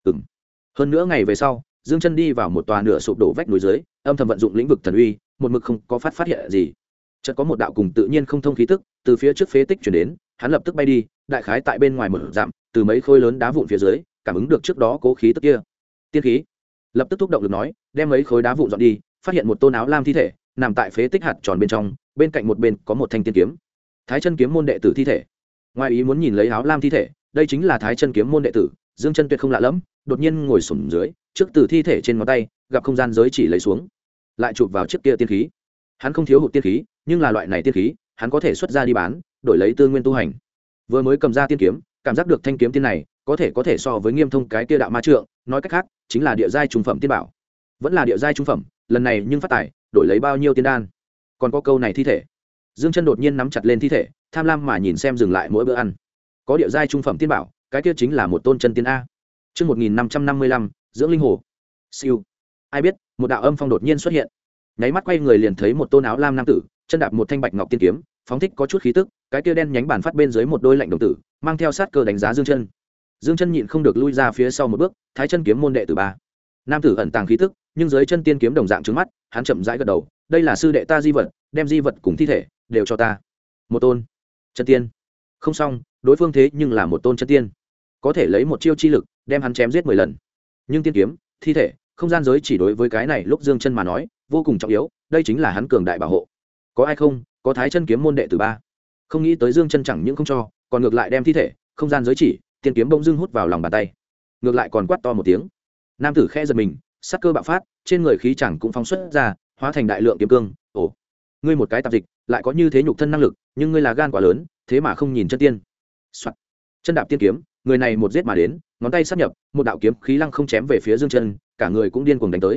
Hơn nữa ngày về sau, Dương Trân đi vào một tòa nửa sụp đổ vách núi dưới, âm thầm vận dụng lĩnh vực thần uy, một mực không có phát hiện gì. Chợt có một đạo cùng tự nhiên không thông khí tức từ phía trước phế tích truyền đến, hắn lập tức bay đi, đại khái tại bên ngoài một dặm, từ mấy khối lớn đá vụn phía dưới, cảm ứng được trước đó cố khí tức kia. Tiên khí. Lập tức thúc động lực nói, đem mấy khối đá vụn dọn đi, phát hiện một tôn áo lam thi thể nằm tại phế tích hạt tròn bên trong, bên cạnh một bên có một thanh tiên kiếm. Thái Chân kiếm môn đệ tử thi thể. Ngoài ý muốn nhìn lấy áo lam thi thể, đây chính là Thái Chân kiếm môn đệ tử, Dương Trân tuyệt không lạ lẫm, đột nhiên ngồi xổm dưới, trước từ thi thể trên ngón tay, gặp không gian giới chỉ lấy xuống, lại chụp vào chiếc kia tiên khí. Hắn không thiếu hụt tiên khí, nhưng là loại này tiên khí, hắn có thể xuất ra đi bán, đổi lấy tư nguyên tu hành. Vừa mới cầm ra tiên kiếm, cảm giác được thanh kiếm tiên này, có thể so với Nghiêm Thông cái kia đạo ma trượng, nói cách khác, chính là địa giai trung phẩm tiên bảo. Vẫn là địa giai trung phẩm, lần này nhưng phát tài, đổi lấy bao nhiêu tiên đan. Còn có câu này thi thể. Dương Trân đột nhiên nắm chặt lên thi thể, tham lam mà nhìn xem dừng lại mỗi bữa ăn. Có địa giai trung phẩm tiên bảo, cái kia chính là một tôn chân tiên a. Chương 1555, dưỡng linh hồ. Siêu. Ai biết, một đạo âm phong đột nhiên xuất hiện. Nháy mắt quay người liền thấy một tôn áo lam nam tử, chân đạp một thanh bạch ngọc tiên kiếm, phóng thích có chút khí tức, cái kia đen nhánh bản phát bên dưới một đôi lạnh đồng tử, mang theo sát cơ đánh giá Dương Trân. Dương Trân nhịn không được lui ra phía sau một bước, Thái Chân kiếm môn đệ tử ba. Nam tử ẩn tàng khí tức, nhưng dưới chân tiên kiếm đồng dạng trứng mắt, hắn chậm rãi gật đầu, đây là sư đệ ta di vật, đem di vật cùng thi thể đều cho ta. Một tôn chân tiên. Không xong, đối phương thế nhưng là một tôn chân tiên, có thể lấy một chiêu chi lực đem hắn chém giết 10 lần. Nhưng tiên kiếm, thi thể, không gian giới chỉ đối với cái này lúc Dương Trân mà nói vô cùng trọng yếu, đây chính là hắn cường đại bảo hộ. Có ai không? Có Thái Chân kiếm môn đệ tử ba. Không nghĩ tới Dương Trân chẳng những không cho, còn ngược lại đem thi thể, không gian giới chỉ, tiên kiếm bỗng dưng hút vào lòng bàn tay, ngược lại còn quát to một tiếng. Nam tử khẽ giật mình, sát cơ bạo phát, trên người khí chẳng cũng phóng xuất ra, hóa thành đại lượng kiếm cương. Ồ, ngươi một cái tạp dịch, lại có như thế nhục thân năng lực, nhưng ngươi là gan quá lớn, thế mà không nhìn chân tiên. Soạt. Chân đạp tiên kiếm, người này một giết mà đến, ngón tay sát nhập, một đạo kiếm khí lăng không chém về phía Dương Trân, cả người cũng điên cuồng đánh tới.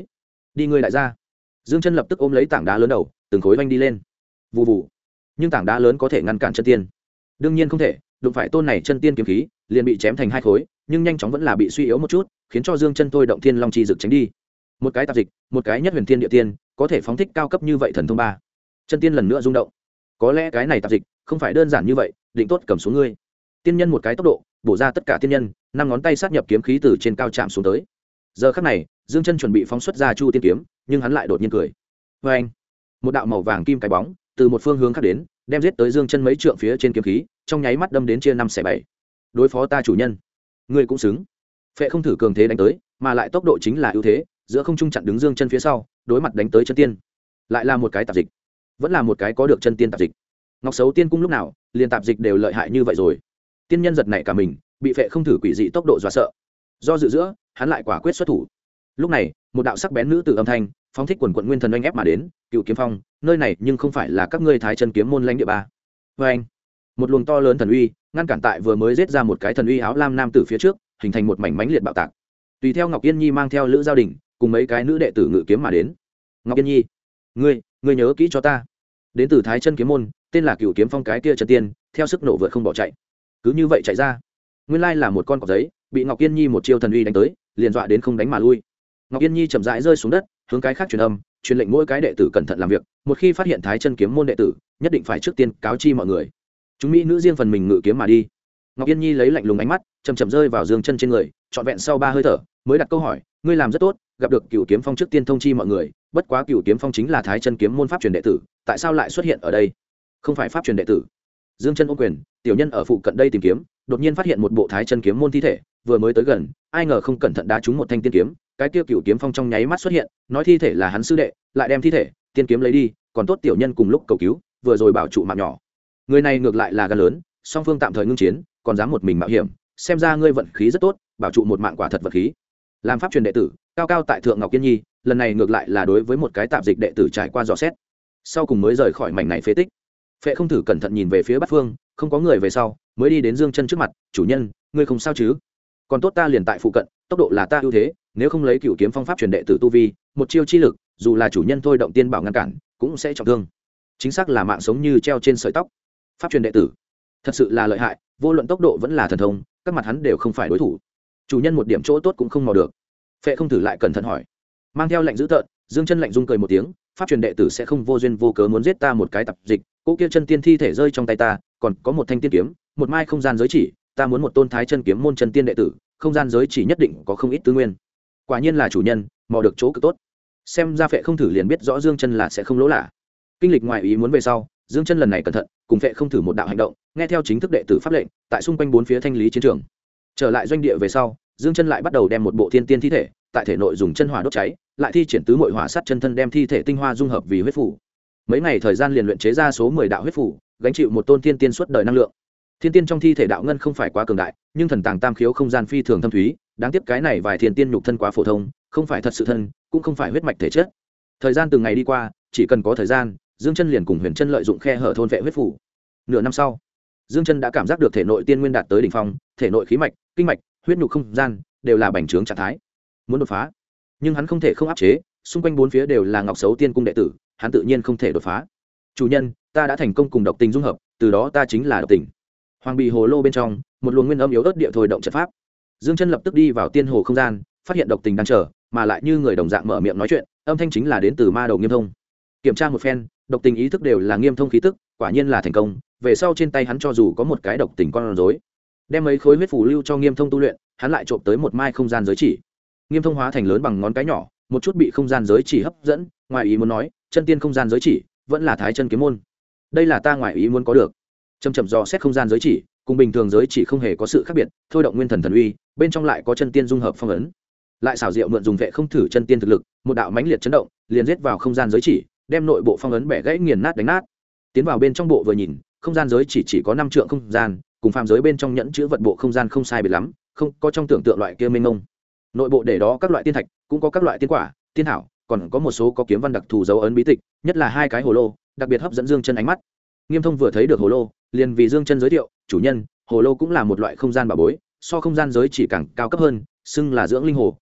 đi ngươi đại gia. Dương chân lập tức ôm lấy tảng đá lớn đầu từng khối vanh đi lên. Vù vù. Nhưng tảng đá lớn có thể ngăn cản chân tiên? Đương nhiên không thể, đụng phải tôn này chân tiên kiếm khí liền bị chém thành hai khối, nhưng nhanh chóng vẫn là bị suy yếu một chút, khiến cho Dương chân thôi động thiên long chi dực tránh đi. Một cái tạp dịch, một cái nhất huyền thiên địa tiên, có thể phóng thích cao cấp như vậy thần thông ba. Chân tiên lần nữa rung động. Có lẽ cái này tạp dịch không phải đơn giản như vậy, định tốt cầm xuống ngươi. Tiên nhân một cái tốc độ bổ ra tất cả tiên nhân, năm ngón tay sát nhập kiếm khí từ trên cao chạm xuống tới. Giờ khắc này Dương chân chuẩn bị phóng xuất ra chu tiên kiếm, nhưng hắn lại đột nhiên cười. Vê anh, một đạo màu vàng kim cái bóng từ một phương hướng khác đến, đem giết tới Dương chân mấy trượng phía trên kiếm khí, trong nháy mắt đâm đến chia năm xẻ bảy. Đối phó ta chủ nhân, ngươi cũng xứng. Phệ không thử cường thế đánh tới, mà lại tốc độ chính là ưu thế, giữa không trung chặn đứng Dương chân phía sau, đối mặt đánh tới chân tiên. Lại là một cái tạp dịch, vẫn là một cái có được chân tiên tạp dịch. Ngọc Sấu Tiên cung lúc nào liền tạp dịch đều lợi hại như vậy rồi. Tiên nhân giật nảy cả mình, bị Phệ không thử quỷ dị tốc độ dọa sợ. Do dự giữa, hắn lại quả quyết xuất thủ. Lúc này, một đạo sắc bén nữ tử âm thanh, phóng thích quần quần nguyên thần oanh ép mà đến, Cựu Kiếm Phong, nơi này nhưng không phải là các ngươi Thái Chân kiếm môn lãnh địa ba. Và anh, một luồng to lớn thần uy, ngăn cản tại vừa mới giết ra một cái thần uy áo lam nam tử phía trước, hình thành một mảnh mãnh liệt bạo tạc. Tùy theo Ngọc Yên Nhi mang theo Lữ Giao Đình, cùng mấy cái nữ đệ tử ngự kiếm mà đến. Ngọc Yên Nhi, ngươi nhớ kỹ cho ta. Đến từ Thái Chân kiếm môn, tên là Cựu Kiếm Phong cái kia chân tiên, theo sức nổ vượt không bỏ chạy. Cứ như vậy chạy ra. Nguyên lai là một con cọp giấy, bị Ngọc Yên Nhi một chiêu thần uy đánh tới, liền dọa đến không đánh mà lui. Ngọc Yên Nhi chậm rãi rơi xuống đất, hướng cái khác truyền âm, truyền lệnh mỗi cái đệ tử cẩn thận làm việc, một khi phát hiện Thái Chân kiếm môn đệ tử, nhất định phải trước tiên cáo chi mọi người. Chúng mỹ nữ riêng phần mình ngự kiếm mà đi. Ngọc Yên Nhi lấy lạnh lùng ánh mắt, chậm chậm rơi vào Dương chân trên người, trọn vẹn sau 3 hơi thở, mới đặt câu hỏi, ngươi làm rất tốt, gặp được Cựu Kiếm Phong trước tiên thông chi mọi người, bất quá Cựu Kiếm Phong chính là Thái Chân kiếm môn pháp truyền đệ tử, tại sao lại xuất hiện ở đây? Không phải pháp truyền đệ tử. Dương chân ôm quyền, tiểu nhân ở phụ cận đây tìm kiếm, đột nhiên phát hiện một bộ Thái Chân kiếm môn thi thể, vừa mới tới gần, ai ngờ không cẩn thận đá trúng một thanh tiên kiếm, cái kia Cựu Kiếm Phong trong nháy mắt xuất hiện, nói thi thể là hắn sư đệ, lại đem thi thể, tiên kiếm lấy đi, còn tốt tiểu nhân cùng lúc cầu cứu, vừa rồi bảo trụ mạng nhỏ. Người này ngược lại là gan lớn, song phương tạm thời ngưng chiến, còn dám một mình mạo hiểm, xem ra ngươi vận khí rất tốt, bảo trụ một mạng quả thật vật khí. Làm pháp truyền đệ tử, cao cao tại thượng Ngọc Yên Nhi, lần này ngược lại là đối với một cái tạp dịch đệ tử trải qua dò xét, sau cùng mới rời khỏi mảnh này phế tích. Phệ không thử cẩn thận nhìn về phía Bát Phương, không có người về sau, mới đi đến Dương chân trước mặt, chủ nhân, ngươi không sao chứ? Còn tốt ta liền tại phụ cận, tốc độ là ta ưu thế, nếu không lấy Cựu Kiếm Phong pháp truyền đệ tử tu vi, một chiêu chi lực, dù là chủ nhân thôi động tiên bảo ngăn cản, cũng sẽ trọng thương. Chính xác là mạng sống như treo trên sợi tóc. Pháp truyền đệ tử, thật sự là lợi hại, vô luận tốc độ vẫn là thần thông, các mặt hắn đều không phải đối thủ. Chủ nhân một điểm chỗ tốt cũng không mò được. Phệ không thử lại cẩn thận hỏi, mang theo lệnh dữ tợn, Dương chân lạnh rung cười một tiếng, pháp truyền đệ tử sẽ không vô duyên vô cớ muốn giết ta một cái tạp dịch, cỗ kia chân tiên thi thể rơi trong tay ta, còn có một thanh tiên kiếm, một mai không gian giới chỉ, ta muốn một tôn Thái Chân kiếm môn chân tiên đệ tử, không gian giới chỉ nhất định có không ít tư nguyên. Quả nhiên là chủ nhân, mò được chỗ cực tốt. Xem ra Phệ không thử liền biết rõ Dương chân là sẽ không lỗ lạ. Kinh lịch ngoài ý muốn về sau, Dương chân lần này cẩn thận, cùng Phệ không thử một đạo hành động, nghe theo chính thức đệ tử pháp lệnh, tại xung quanh 4 phía thanh lý chiến trường. Trở lại doanh địa về sau, Dương chân lại bắt đầu đem một bộ thiên tiên thi thể, tại thể nội dùng chân hỏa đốt cháy, lại thi triển tứ muội hỏa sát chân thân đem thi thể tinh hoa dung hợp vì huyết phủ. Mấy ngày thời gian liền luyện chế ra số 10 đạo huyết phủ, gánh chịu một tôn thiên tiên suốt đời năng lượng. Thiên tiên trong thi thể đạo ngân không phải quá cường đại, nhưng thần tàng tam khiếu không gian phi thường thâm thúy, đáng tiếc cái này vài thiên tiên nhục thân quá phổ thông, không phải thật sự thân, cũng không phải huyết mạch thể chất. Thời gian từng ngày đi qua, chỉ cần có thời gian, Dương chân liền cùng Huyền Chân lợi dụng khe hở thôn vệ huyết phủ. Nửa năm sau, Dương chân đã cảm giác được thể nội tiên nguyên đạt tới đỉnh phong, thể nội khí mạch, kinh mạch, huyết nhục không gian đều là bành trướng trạng thái. Muốn đột phá, nhưng hắn không thể không áp chế, xung quanh 4 phía đều là Ngọc Sấu Tiên cung đệ tử, hắn tự nhiên không thể đột phá. Chủ nhân, ta đã thành công cùng độc tình dung hợp, từ đó ta chính là độc tình. Hoàng bì hồ lô bên trong, một luồng nguyên âm yếu ớt địa thôi động trận pháp. Dương chân lập tức đi vào tiên hồ không gian, phát hiện độc tình đang chờ, mà lại như người đồng dạng mở miệng nói chuyện, âm thanh chính là đến từ ma đầu Nghiêm Thông. Kiểm tra một phen, độc tình ý thức đều là Nghiêm Thông khí tức, quả nhiên là thành công. Về sau trên tay hắn cho dù có một cái độc tình con rối, đem mấy khối huyết phù lưu cho Nghiêm Thông tu luyện, hắn lại trộm tới một mai không gian giới chỉ. Nghiêm Thông hóa thành lớn bằng ngón cái nhỏ, một chút bị không gian giới chỉ hấp dẫn, ngoài ý muốn nói, chân tiên không gian giới chỉ, vẫn là Thái Chân kiếm môn. Đây là ta ngoài ý muốn có được. Chậm chậm dò xét không gian giới chỉ, cùng bình thường giới chỉ không hề có sự khác biệt, thôi động nguyên thần thần uy, bên trong lại có chân tiên dung hợp phong ấn. Lại xảo diệu mượn dùng vệ không thử chân tiên thực lực, một đạo mãnh liệt chấn động, liền giết vào không gian giới chỉ, đem nội bộ phong ấn bẻ gãy nghiền nát đánh nát. Tiến vào bên trong bộ vừa nhìn, không gian giới chỉ có 5 trượng không gian, cùng phàm giới bên trong nhẫn chứa vật bộ không gian không sai biệt lắm, không có trong tưởng tượng loại kia mênh mông. Nội bộ để đó các loại tiên thạch, cũng có các loại tiên quả, tiên thảo, còn có một số có kiếm văn đặc thù dấu ấn bí tịch, nhất là 2 cái hồ lô, đặc biệt hấp dẫn Dương chân ánh mắt. Nghiêm Thông vừa thấy được hồ lô, liền vì Dương chân giới thiệu, chủ nhân, hồ lô cũng là một loại không gian bảo bối, so không gian giới chỉ càng cao cấp hơn, xưng là dưỡng linh hồ,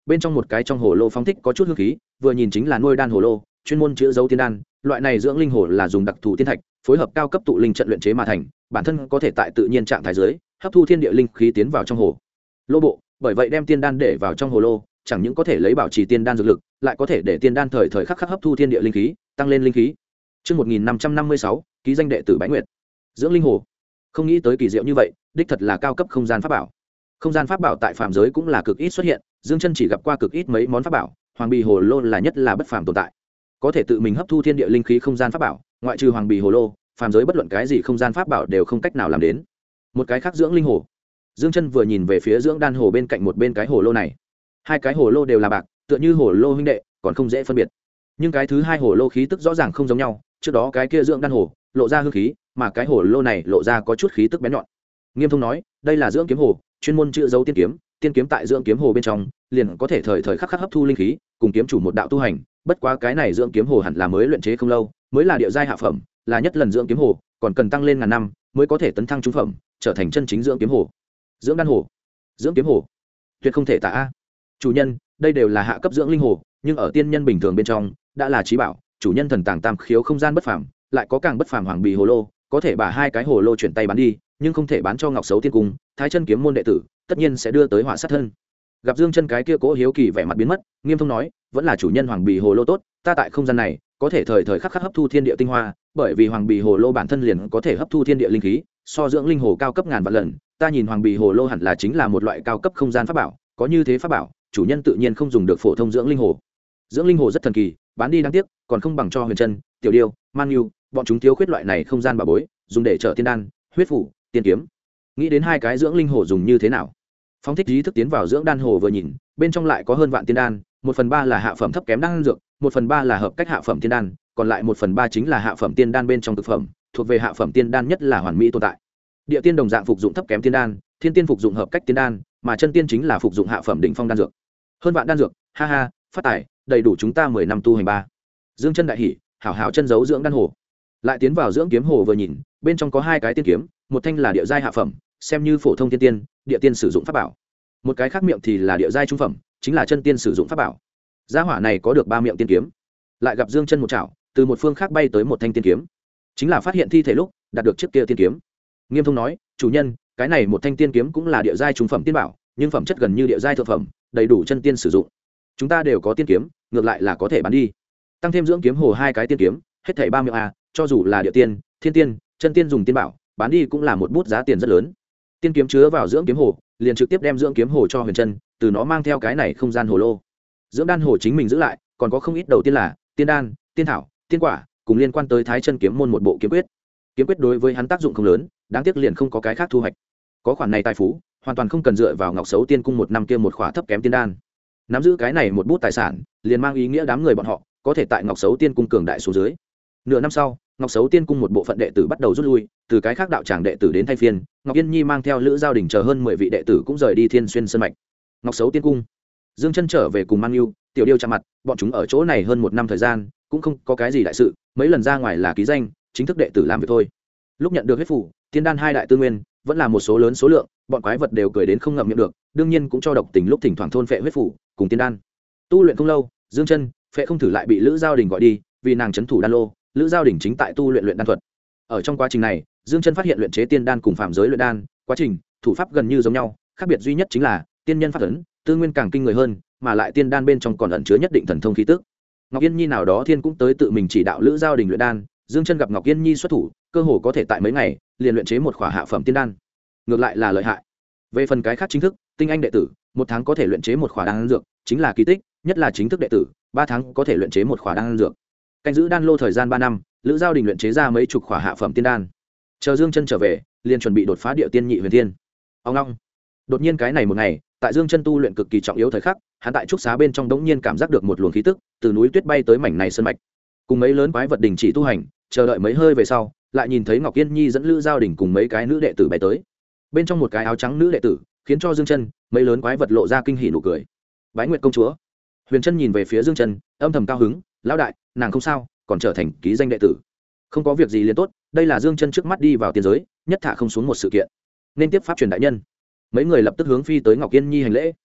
bên trong một cái trong hồ lô phóng thích có chút hương khí, vừa nhìn chính là nuôi đan hồ lô, chuyên môn chữa dấu tiên đan. Loại này dưỡng linh hồ là dùng đặc thù tiên thạch phối hợp cao cấp tụ linh trận luyện chế mà thành, bản thân có thể tại tự nhiên trạng thái dưới hấp thu thiên địa linh khí tiến vào trong hồ lô bộ, bởi vậy đem tiên đan để vào trong hồ lô chẳng những có thể lấy bảo trì tiên đan dược lực, lại có thể để tiên đan thời thời khắc khắc hấp thu thiên địa linh khí, tăng lên linh khí. Trước 1556, ký danh đệ tử Bái Nguyệt. Dưỡng linh hồ. Không nghĩ tới kỳ diệu như vậy, đích thật là cao cấp không gian pháp bảo. Không gian pháp bảo tại phàm giới cũng là cực ít xuất hiện, Dương Chân chỉ gặp qua cực ít mấy món pháp bảo, Hoàng Bì Hồ Lô là nhất là bất phàm tồn tại. Có thể tự mình hấp thu thiên địa linh khí không gian pháp bảo, ngoại trừ Hoàng Bì Hồ Lô, phàm giới bất luận cái gì không gian pháp bảo đều không cách nào làm đến. Một cái khác dưỡng linh hồ. Dương Chân vừa nhìn về phía dưỡng đan hồ bên cạnh một bên cái hồ lô này. Hai cái hồ lô đều là bạc, tựa như hồ lô huynh đệ, còn không dễ phân biệt. Nhưng cái thứ hai hồ lô khí tức rõ ràng không giống nhau, trước đó cái kia dưỡng đan hồ lộ ra hương khí, mà cái hồ lô này lộ ra có chút khí tức bén nhọn. Nghiêm Thông nói, đây là dưỡng kiếm hồ, chuyên môn chữa dấu tiên kiếm, tiên kiếm tại dưỡng kiếm hồ bên trong, liền có thể thời thời khắc khắc hấp thu linh khí, cùng kiếm chủ một đạo tu hành, bất quá cái này dưỡng kiếm hồ hẳn là mới luyện chế không lâu, mới là địa giai hạ phẩm, là nhất lần dưỡng kiếm hồ, còn cần tăng lên ngàn năm mới có thể tấn thăng trung phẩm, trở thành chân chính dưỡng kiếm hồ. Dưỡng đan hồ, dưỡng kiếm hồ, tuyệt không thể tả a. Chủ nhân, đây đều là hạ cấp dưỡng linh hồ, nhưng ở tiên nhân bình thường bên trong đã là trí bảo. Chủ nhân thần tàng tam khiếu không gian bất phàm, lại có càng bất phàm Hoàng Bì Hồ Lô, có thể把hai cái hồ lô chuyển tay bán đi, nhưng không thể bán cho Ngọc Sấu Tiên Cung, Thái Chân kiếm môn đệ tử, tất nhiên sẽ đưa tới họa sát thân. Gặp Dương Chân cái kia cố hiếu kỳ vẻ mặt biến mất, Nghiêm Thông nói, vẫn là chủ nhân Hoàng Bì Hồ Lô tốt, ta tại không gian này có thể thời thời khắc khắc hấp thu thiên địa tinh hoa, bởi vì Hoàng Bì Hồ Lô bản thân liền có thể hấp thu thiên địa linh khí, so dưỡng linh hồ cao cấp ngàn vạn lần, ta nhìn Hoàng Bì Hồ Lô hẳn là chính là một loại cao cấp không gian pháp bảo, có như thế pháp bảo, chủ nhân tự nhiên không dùng được phổ thông dưỡng linh hồ. Dưỡng linh hồ rất thần kỳ, bán đi đáng tiếc, còn không bằng cho Huyền Trân, Tiểu Điêu, Man Nhu, bọn chúng thiếu khuyết loại này không gian bảo bối, dùng để trở tiên đan, huyết phủ, tiên kiếm. Nghĩ đến hai cái dưỡng linh hồ dùng như thế nào, phóng thích ý thức tiến vào dưỡng đan hồ vừa nhìn, bên trong lại có hơn vạn tiên đan, 1/3 là hạ phẩm thấp kém đan dược, 1/3 là hợp cách hạ phẩm tiên đan, còn lại 1/3 chính là hạ phẩm tiên đan bên trong thực phẩm, thuộc về hạ phẩm tiên đan nhất là hoàn mỹ tồn tại. Địa tiên đồng dạng phục dụng thấp kém tiên đan, thiên tiên phục dụng hợp cách tiên đan, mà chân tiên chính là phục dụng hạ phẩm đỉnh phong đan dược. Hơn vạn đan dược, ha ha, phát tài, đầy đủ chúng ta 10 năm tu hành ba. Dương Chân đại hỉ, hảo hảo chân giấu dưỡng đan hồ. Lại tiến vào dưỡng kiếm hồ vừa nhìn, bên trong có hai cái tiên kiếm, một thanh là địa giai hạ phẩm, xem như phổ thông tiên tiên, địa tiên sử dụng pháp bảo. Một cái khác miệng thì là địa giai trung phẩm, chính là chân tiên sử dụng pháp bảo. Gia hỏa này có được 3 miệng tiên kiếm. Lại gặp Dương Chân một chảo, từ một phương khác bay tới một thanh tiên kiếm, chính là phát hiện thi thể lúc đạt được chiếc kia tiên kiếm. Nghiêm Thông nói, chủ nhân, cái này một thanh tiên kiếm cũng là địa giai trung phẩm tiên bảo, nhưng phẩm chất gần như địa giai thượng phẩm, đầy đủ chân tiên sử dụng. Chúng ta đều có tiên kiếm, ngược lại là có thể bán đi. Tăng thêm dưỡng kiếm hồ hai cái tiên kiếm, hết thảy 3 miệng a, cho dù là địa tiên, thiên tiên, chân tiên dùng tiên bảo, bán đi cũng là một bút giá tiền rất lớn. Tiên kiếm chứa vào dưỡng kiếm hồ, liền trực tiếp đem dưỡng kiếm hồ cho Huyền Trân, từ nó mang theo cái này không gian hồ lô. Dưỡng đan hồ chính mình giữ lại, còn có không ít đầu tiên là tiên đan, tiên thảo, tiên quả, cùng liên quan tới Thái Chân kiếm môn một bộ kiếm quyết. Kiếm quyết đối với hắn tác dụng không lớn, đáng tiếc liền không có cái khác thu hoạch. Có khoản này tài phú, hoàn toàn không cần dựa vào Ngọc Sấu Tiên Cung một năm kia một khỏa thấp kém tiên đan. Nắm giữ cái này một bút tài sản, liền mang ý nghĩa đám người bọn họ có thể tại Ngọc Sấu Tiên Cung cường đại xuống dưới. Nửa năm sau, Ngọc Sấu Tiên Cung một bộ phận đệ tử bắt đầu rút lui, từ cái khác đạo tràng đệ tử đến thay phiên, Ngọc Yên Nhi mang theo Lữ Giao Đình chờ hơn 10 vị đệ tử cũng rời đi Thiên Xuyên Sơn mạch. Ngọc Sấu Tiên Cung, Dương Chân trở về cùng Man Nhu, Tiểu Điêu chạm mặt, bọn chúng ở chỗ này hơn 1 năm thời gian, cũng không có cái gì đại sự, mấy lần ra ngoài là ký danh, chính thức đệ tử làm việc thôi. Lúc nhận được huyết phủ, tiên đan hai đại tư nguyên, vẫn là một số lớn số lượng, bọn quái vật đều cười đến không ngậm miệng được, đương nhiên cũng cho độc tình lúc thỉnh thoảng thôn phệ huyết phủ cùng tiên đan. Tu luyện không lâu, Dương Chân phệ không thử lại bị Lữ Giao Đình gọi đi, vì nàng trấn thủ đan lô, Lữ Giao Đình chính tại tu luyện đan thuật. Ở trong quá trình này, Dương Chân phát hiện luyện chế tiên đan cùng phàm giới luyện đan, quá trình, thủ pháp gần như giống nhau, khác biệt duy nhất chính là tiên nhân pháp ấn, tư nguyên càng kinh người hơn, mà lại tiên đan bên trong còn ẩn chứa nhất định thần thông khí tức. Ngọc Yên Nhi nào đó thiên cũng tới tự mình chỉ đạo Lữ Giao Đình luyện đan, Dương Chân gặp Ngọc Yên Nhi xuất thủ, cơ hồ có thể tại mấy ngày liền luyện chế một khỏa hạ phẩm tiên đan. Ngược lại là lợi hại. Về phần cái khác chính thức, tinh anh đệ tử, 1 tháng có thể luyện chế một khỏa đan dược, chính là kỳ tích, nhất là chính thức đệ tử, 3 tháng có thể luyện chế một khỏa đan dược. Canh giữ đan lô thời gian 3 năm, Lữ Giao Đình luyện chế ra mấy chục khỏa hạ phẩm tiên đan. Chờ Dương Chân trở về, liền chuẩn bị đột phá địa tiên nhị huyền thiên. Ông long. Đột nhiên cái này một ngày, tại Dương Chân tu luyện cực kỳ trọng yếu thời khắc, hắn tại trúc xá bên trong đống nhiên cảm giác được một luồng khí tức từ núi tuyết bay tới mảnh này sơn mạch. Cùng mấy lớn quái vật đình chỉ tu hành, chờ đợi mấy hơi về sau, lại nhìn thấy Ngọc Yên Nhi dẫn Lữ Giao Đình cùng mấy cái nữ đệ tử bay tới. Bên trong một cái áo trắng nữ đệ tử, khiến cho Dương Chân, mấy lớn quái vật lộ ra kinh hỉ nụ cười. Bái Nguyệt công chúa. Huyền Trân nhìn về phía Dương Chân, âm thầm cao hứng, lão đại, nàng không sao, còn trở thành ký danh đệ tử. Không có việc gì liền tốt, đây là Dương Chân trước mắt đi vào tiên giới, nhất thả không xuống một sự kiện. Nên tiếp pháp truyền đại nhân. Mấy người lập tức hướng phi tới Ngọc Yên Nhi hành lễ.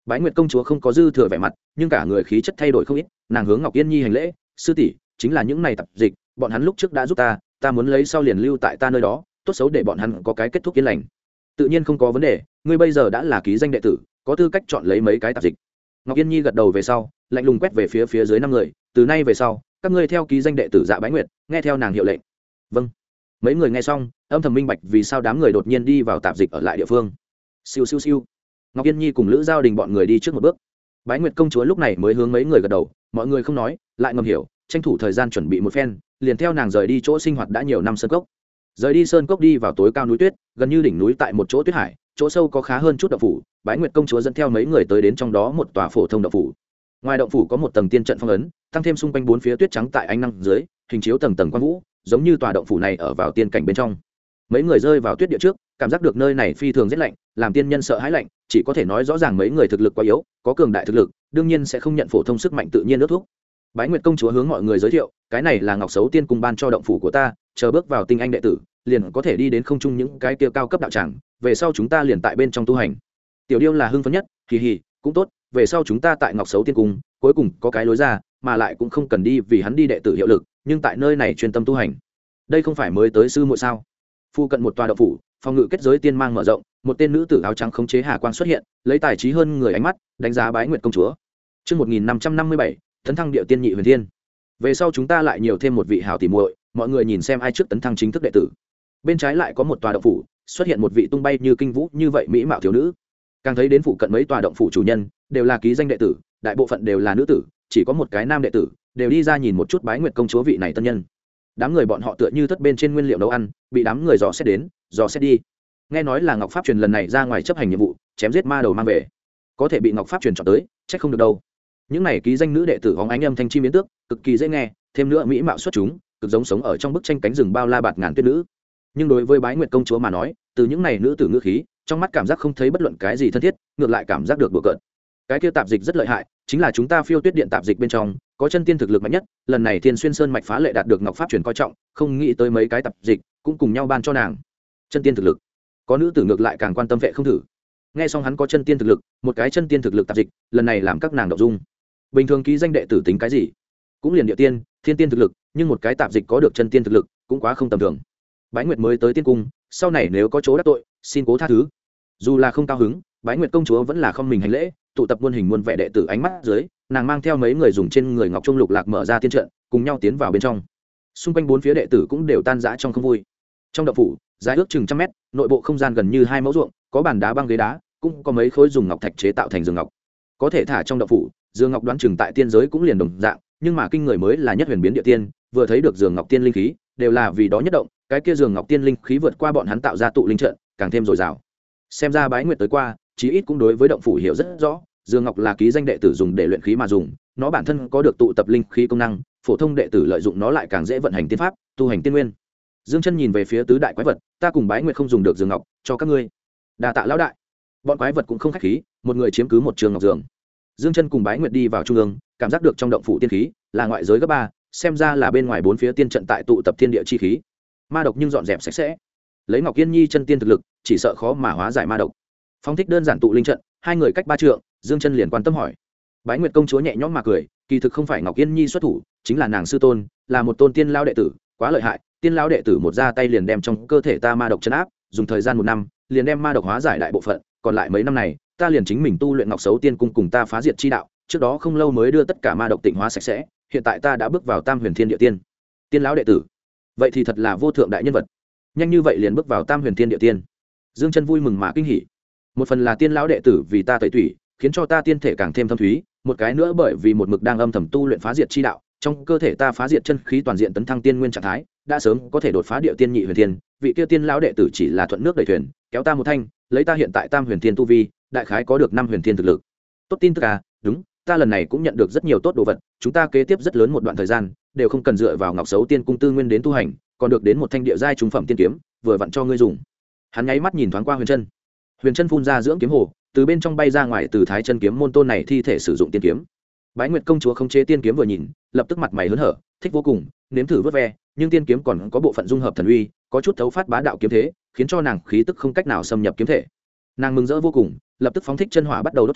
Bái Nguyệt công chúa không có dư thừa vẻ mặt, nhưng cả người khí chất thay đổi không ít, nàng hướng Ngọc Yên Nhi hành lễ, sư tỷ, chính là những này tập dịch, bọn hắn lúc trước đã giúp ta muốn lấy sau liền lưu tại ta nơi đó, tốt xấu để bọn hắn có cái kết thúc yên lành. Tự nhiên không có vấn đề, ngươi bây giờ đã là ký danh đệ tử, có tư cách chọn lấy mấy cái tạp dịch. Ngọc Yên Nhi gật đầu về sau, lạnh lùng quét về phía dưới 5 người, từ nay về sau, các ngươi theo ký danh đệ tử Dạ Bái Nguyệt, nghe theo nàng hiệu lệnh. Vâng. Mấy người nghe xong, âm thầm minh bạch vì sao đám người đột nhiên đi vào tạp dịch ở lại địa phương. Siêu siêu siêu. Ngọc Yên Nhi cùng Lữ Giao Đình bọn người đi trước một bước. Bái Nguyệt công chúa lúc này mới hướng mấy người gật đầu, mọi người không nói, lại ngầm hiểu, tranh thủ thời gian chuẩn bị một phen, liền theo nàng rời đi chỗ sinh hoạt đã nhiều năm sơn cốc. Rời đi sơn cốc đi vào tối cao núi tuyết, gần như đỉnh núi tại một chỗ tuyết hải, chỗ sâu có khá hơn chút động phủ. Bái Nguyệt công chúa dẫn theo mấy người tới đến trong đó một tòa phổ thông động phủ. Ngoài động phủ có một tầng tiên trận phong ấn, tăng thêm xung quanh 4 phía tuyết trắng tại ánh nắng dưới, hình chiếu tầng tầng quang vũ, giống như tòa động phủ này ở vào tiên cảnh bên trong. Mấy người rơi vào tuyết địa trước, cảm giác được nơi này phi thường rất lạnh, làm tiên nhân sợ hãi lạnh, chỉ có thể nói rõ ràng mấy người thực lực quá yếu, có cường đại thực lực, đương nhiên sẽ không nhận phổ thông sức mạnh tự nhiên nước thuốc. Bái Nguyệt công chúa hướng mọi người giới thiệu, cái này là Ngọc Sấu Tiên cung ban cho động phủ của ta, chờ bước vào tinh anh đệ tử, liền có thể đi đến không trung những cái kia cao cấp đạo tràng, về sau chúng ta liền tại bên trong tu hành. Tiểu Điêu là hưng phấn nhất, kỳ hỉ, cũng tốt, về sau chúng ta tại Ngọc Sấu Tiên cung, cuối cùng có cái lối ra, mà lại cũng không cần đi vì hắn đi đệ tử hiệu lực, nhưng tại nơi này chuyên tâm tu hành. Đây không phải mới tới sư muội sao? Phu cận một tòa động phủ, phòng ngự kết giới tiên mang mở rộng, một tên nữ tử áo trắng khống chế hà quang xuất hiện, lấy tài trí hơn người ánh mắt, đánh giá Bái Nguyệt công chúa. Chương 1557, tấn thăng điệu tiên nhị huyền thiên. Về sau chúng ta lại nhiều thêm một vị hảo tỷ muội, mọi người nhìn xem ai trước tấn thăng chính thức đệ tử. Bên trái lại có một tòa động phủ, xuất hiện một vị tung bay như kinh vũ như vậy mỹ mạo thiếu nữ. Càng thấy đến phụ cận mấy tòa động phủ chủ nhân, đều là ký danh đệ tử, đại bộ phận đều là nữ tử, chỉ có một cái nam đệ tử, đều đi ra nhìn một chút Bái Nguyệt công chúa vị này tân nhân. Đám người bọn họ tựa như thất bên trên nguyên liệu nấu ăn, bị đám người dò xét đến, dò xét đi. Nghe nói là Ngọc Pháp truyền lần này ra ngoài chấp hành nhiệm vụ, chém giết ma đầu mang về, có thể bị Ngọc Pháp truyền chọn tới, chắc không được đâu. Những này ký danh nữ đệ tử hóng ánh âm thanh chim biến tước, cực kỳ dễ nghe, thêm nữa mỹ mạo xuất chúng, cực giống sống ở trong bức tranh cánh rừng bao la bạt ngàn tuyết nữ. Nhưng đối với Bái Nguyệt công chúa mà nói, từ những này nữ tử ngữ khí, trong mắt cảm giác không thấy bất luận cái gì thân thiết, ngược lại cảm giác được đùa cợt. Cái kia tạp dịch rất lợi hại, chính là chúng ta phiêu tuyết điện tạp dịch bên trong, có chân tiên thực lực mạnh nhất, lần này Thiên Xuyên Sơn mạch phá lệ đạt được Ngọc Pháp truyền coi trọng, không nghĩ tới mấy cái tạp dịch cũng cùng nhau ban cho nàng. Chân tiên thực lực. Có nữ tử ngược lại càng quan tâm vệ không thử. Nghe xong hắn có chân tiên thực lực, một cái chân tiên thực lực tạp dịch, lần này làm các nàng động dung. Bình thường ký danh đệ tử tính cái gì? Cũng liền địa tiên, thiên tiên thực lực, nhưng một cái tạp dịch có được chân tiên thực lực, cũng quá không tầm thường. Bái Nguyệt mới tới tiên cung, sau này nếu có chỗ đắc tội, xin cố tha thứ. Dù là không cao hứng, Bái Nguyệt công chúa vẫn là không mình hành lễ, tụ tập muôn hình muôn vẻ đệ tử ánh mắt dưới, nàng mang theo mấy người dùng trên người ngọc trung lục lạc mở ra tiên trận, cùng nhau tiến vào bên trong. Xung quanh 4 phía đệ tử cũng đều tan rã trong không vui. Trong động phủ, dài ước chừng 100 mét, nội bộ không gian gần như 2 mẫu ruộng, có bàn đá băng ghế đá, cũng có mấy khối dùng ngọc thạch chế tạo thành giường ngọc. Có thể thả trong động phủ, giường ngọc đoán chừng tại tiên giới cũng liền đồng dạng, nhưng mà kinh người mới là nhất huyền biến địa tiên, vừa thấy được giường ngọc tiên linh khí, đều là vì đó nhất động, cái kia giường ngọc tiên linh khí vượt qua bọn hắn tạo ra tụ linh trận, càng thêm dồi dào. Xem ra Bái Nguyệt tới qua, chí ít cũng đối với động phủ hiểu rất rõ, giường ngọc là ký danh đệ tử dùng để luyện khí mà dùng, nó bản thân có được tụ tập linh khí công năng, phổ thông đệ tử lợi dụng nó lại càng dễ vận hành tiên pháp, tu hành tiên nguyên. Dương Chân nhìn về phía tứ đại quái vật, ta cùng Bái Nguyệt không dùng được giường ngọc, cho các ngươi. Đa tạ lão đại. Bọn quái vật cũng không khách khí, một người chiếm cứ một trường ngọc giường. Dương Chân cùng Bái Nguyệt đi vào trung ương, cảm giác được trong động phủ tiên khí là ngoại giới gấp 3, xem ra là bên ngoài 4 phía tiên trận tại tụ tập thiên địa chi khí. Ma độc nhưng dọn dẹp sạch sẽ. Lấy Ngọc Yên Nhi chân tiên thực lực, chỉ sợ khó mà hóa giải ma độc. Phong thích đơn giản tụ linh trận, hai người cách 3 trượng, Dương Chân liền quan tâm hỏi. Bái Nguyệt công chúa nhẹ nhõm mà cười, kỳ thực không phải Ngọc Yên Nhi xuất thủ, chính là nàng sư tôn, là một tôn tiên lão đệ tử, quá lợi hại, tiên lão đệ tử một ra tay liền đem trong cơ thể ta ma độc trấn áp, dùng thời gian 1 năm, liền đem ma độc hóa giải đại bộ phận, còn lại mấy năm này, ta liền chính mình tu luyện Ngọc Sấu Tiên cung cùng ta phá diệt chi đạo, trước đó không lâu mới đưa tất cả ma độc tịnh hóa sạch sẽ, hiện tại ta đã bước vào Tam Huyền Thiên Địa Tiên. Tiên lão đệ tử, vậy thì thật là vô thượng đại nhân vật. Nhanh như vậy liền bước vào Tam Huyền Thiên Địa Tiên. Dương Chân vui mừng mà kinh hỉ. Một phần là tiên lão đệ tử vì ta tẩy tủy, khiến cho ta tiên thể càng thêm thâm thúy, một cái nữa bởi vì một mực đang âm thầm tu luyện phá diệt chi đạo, trong cơ thể ta phá diệt chân khí toàn diện tấn thăng tiên nguyên trạng thái, đã sớm có thể đột phá địa tiên nhị huyền thiên, vị kia tiên lão đệ tử chỉ là thuận nước đẩy thuyền, kéo ta một thanh, lấy ta hiện tại Tam Huyền Thiên tu vi, đại khái có được 5 huyền thiên thực lực. Tốt tin tức à, đúng, ta lần này cũng nhận được rất nhiều tốt đồ vật, chúng ta kế tiếp rất lớn một đoạn thời gian, đều không cần dựa vào Ngọc Sấu Tiên cung tư nguyên đến tu hành, còn được đến một thanh địa giai trung phẩm tiên kiếm, vừa vặn cho ngươi dùng. Hắn nháy mắt nhìn thoáng qua Huyền Chân. Huyền Chân phun ra dưỡng kiếm hồ, từ bên trong bay ra ngoài từ Thái Chân kiếm môn tôn này thi thể sử dụng tiên kiếm. Bái Nguyệt công chúa không chế tiên kiếm vừa nhìn, lập tức mặt mày hớn hở, thích vô cùng, nếm thử vớt ve, nhưng tiên kiếm còn có bộ phận dung hợp thần uy, có chút thấu phát bá đạo kiếm thế, khiến cho nàng khí tức không cách nào xâm nhập kiếm thể. Nàng mừng rỡ vô cùng, lập tức phóng thích chân hỏa bắt đầu đốt cháy,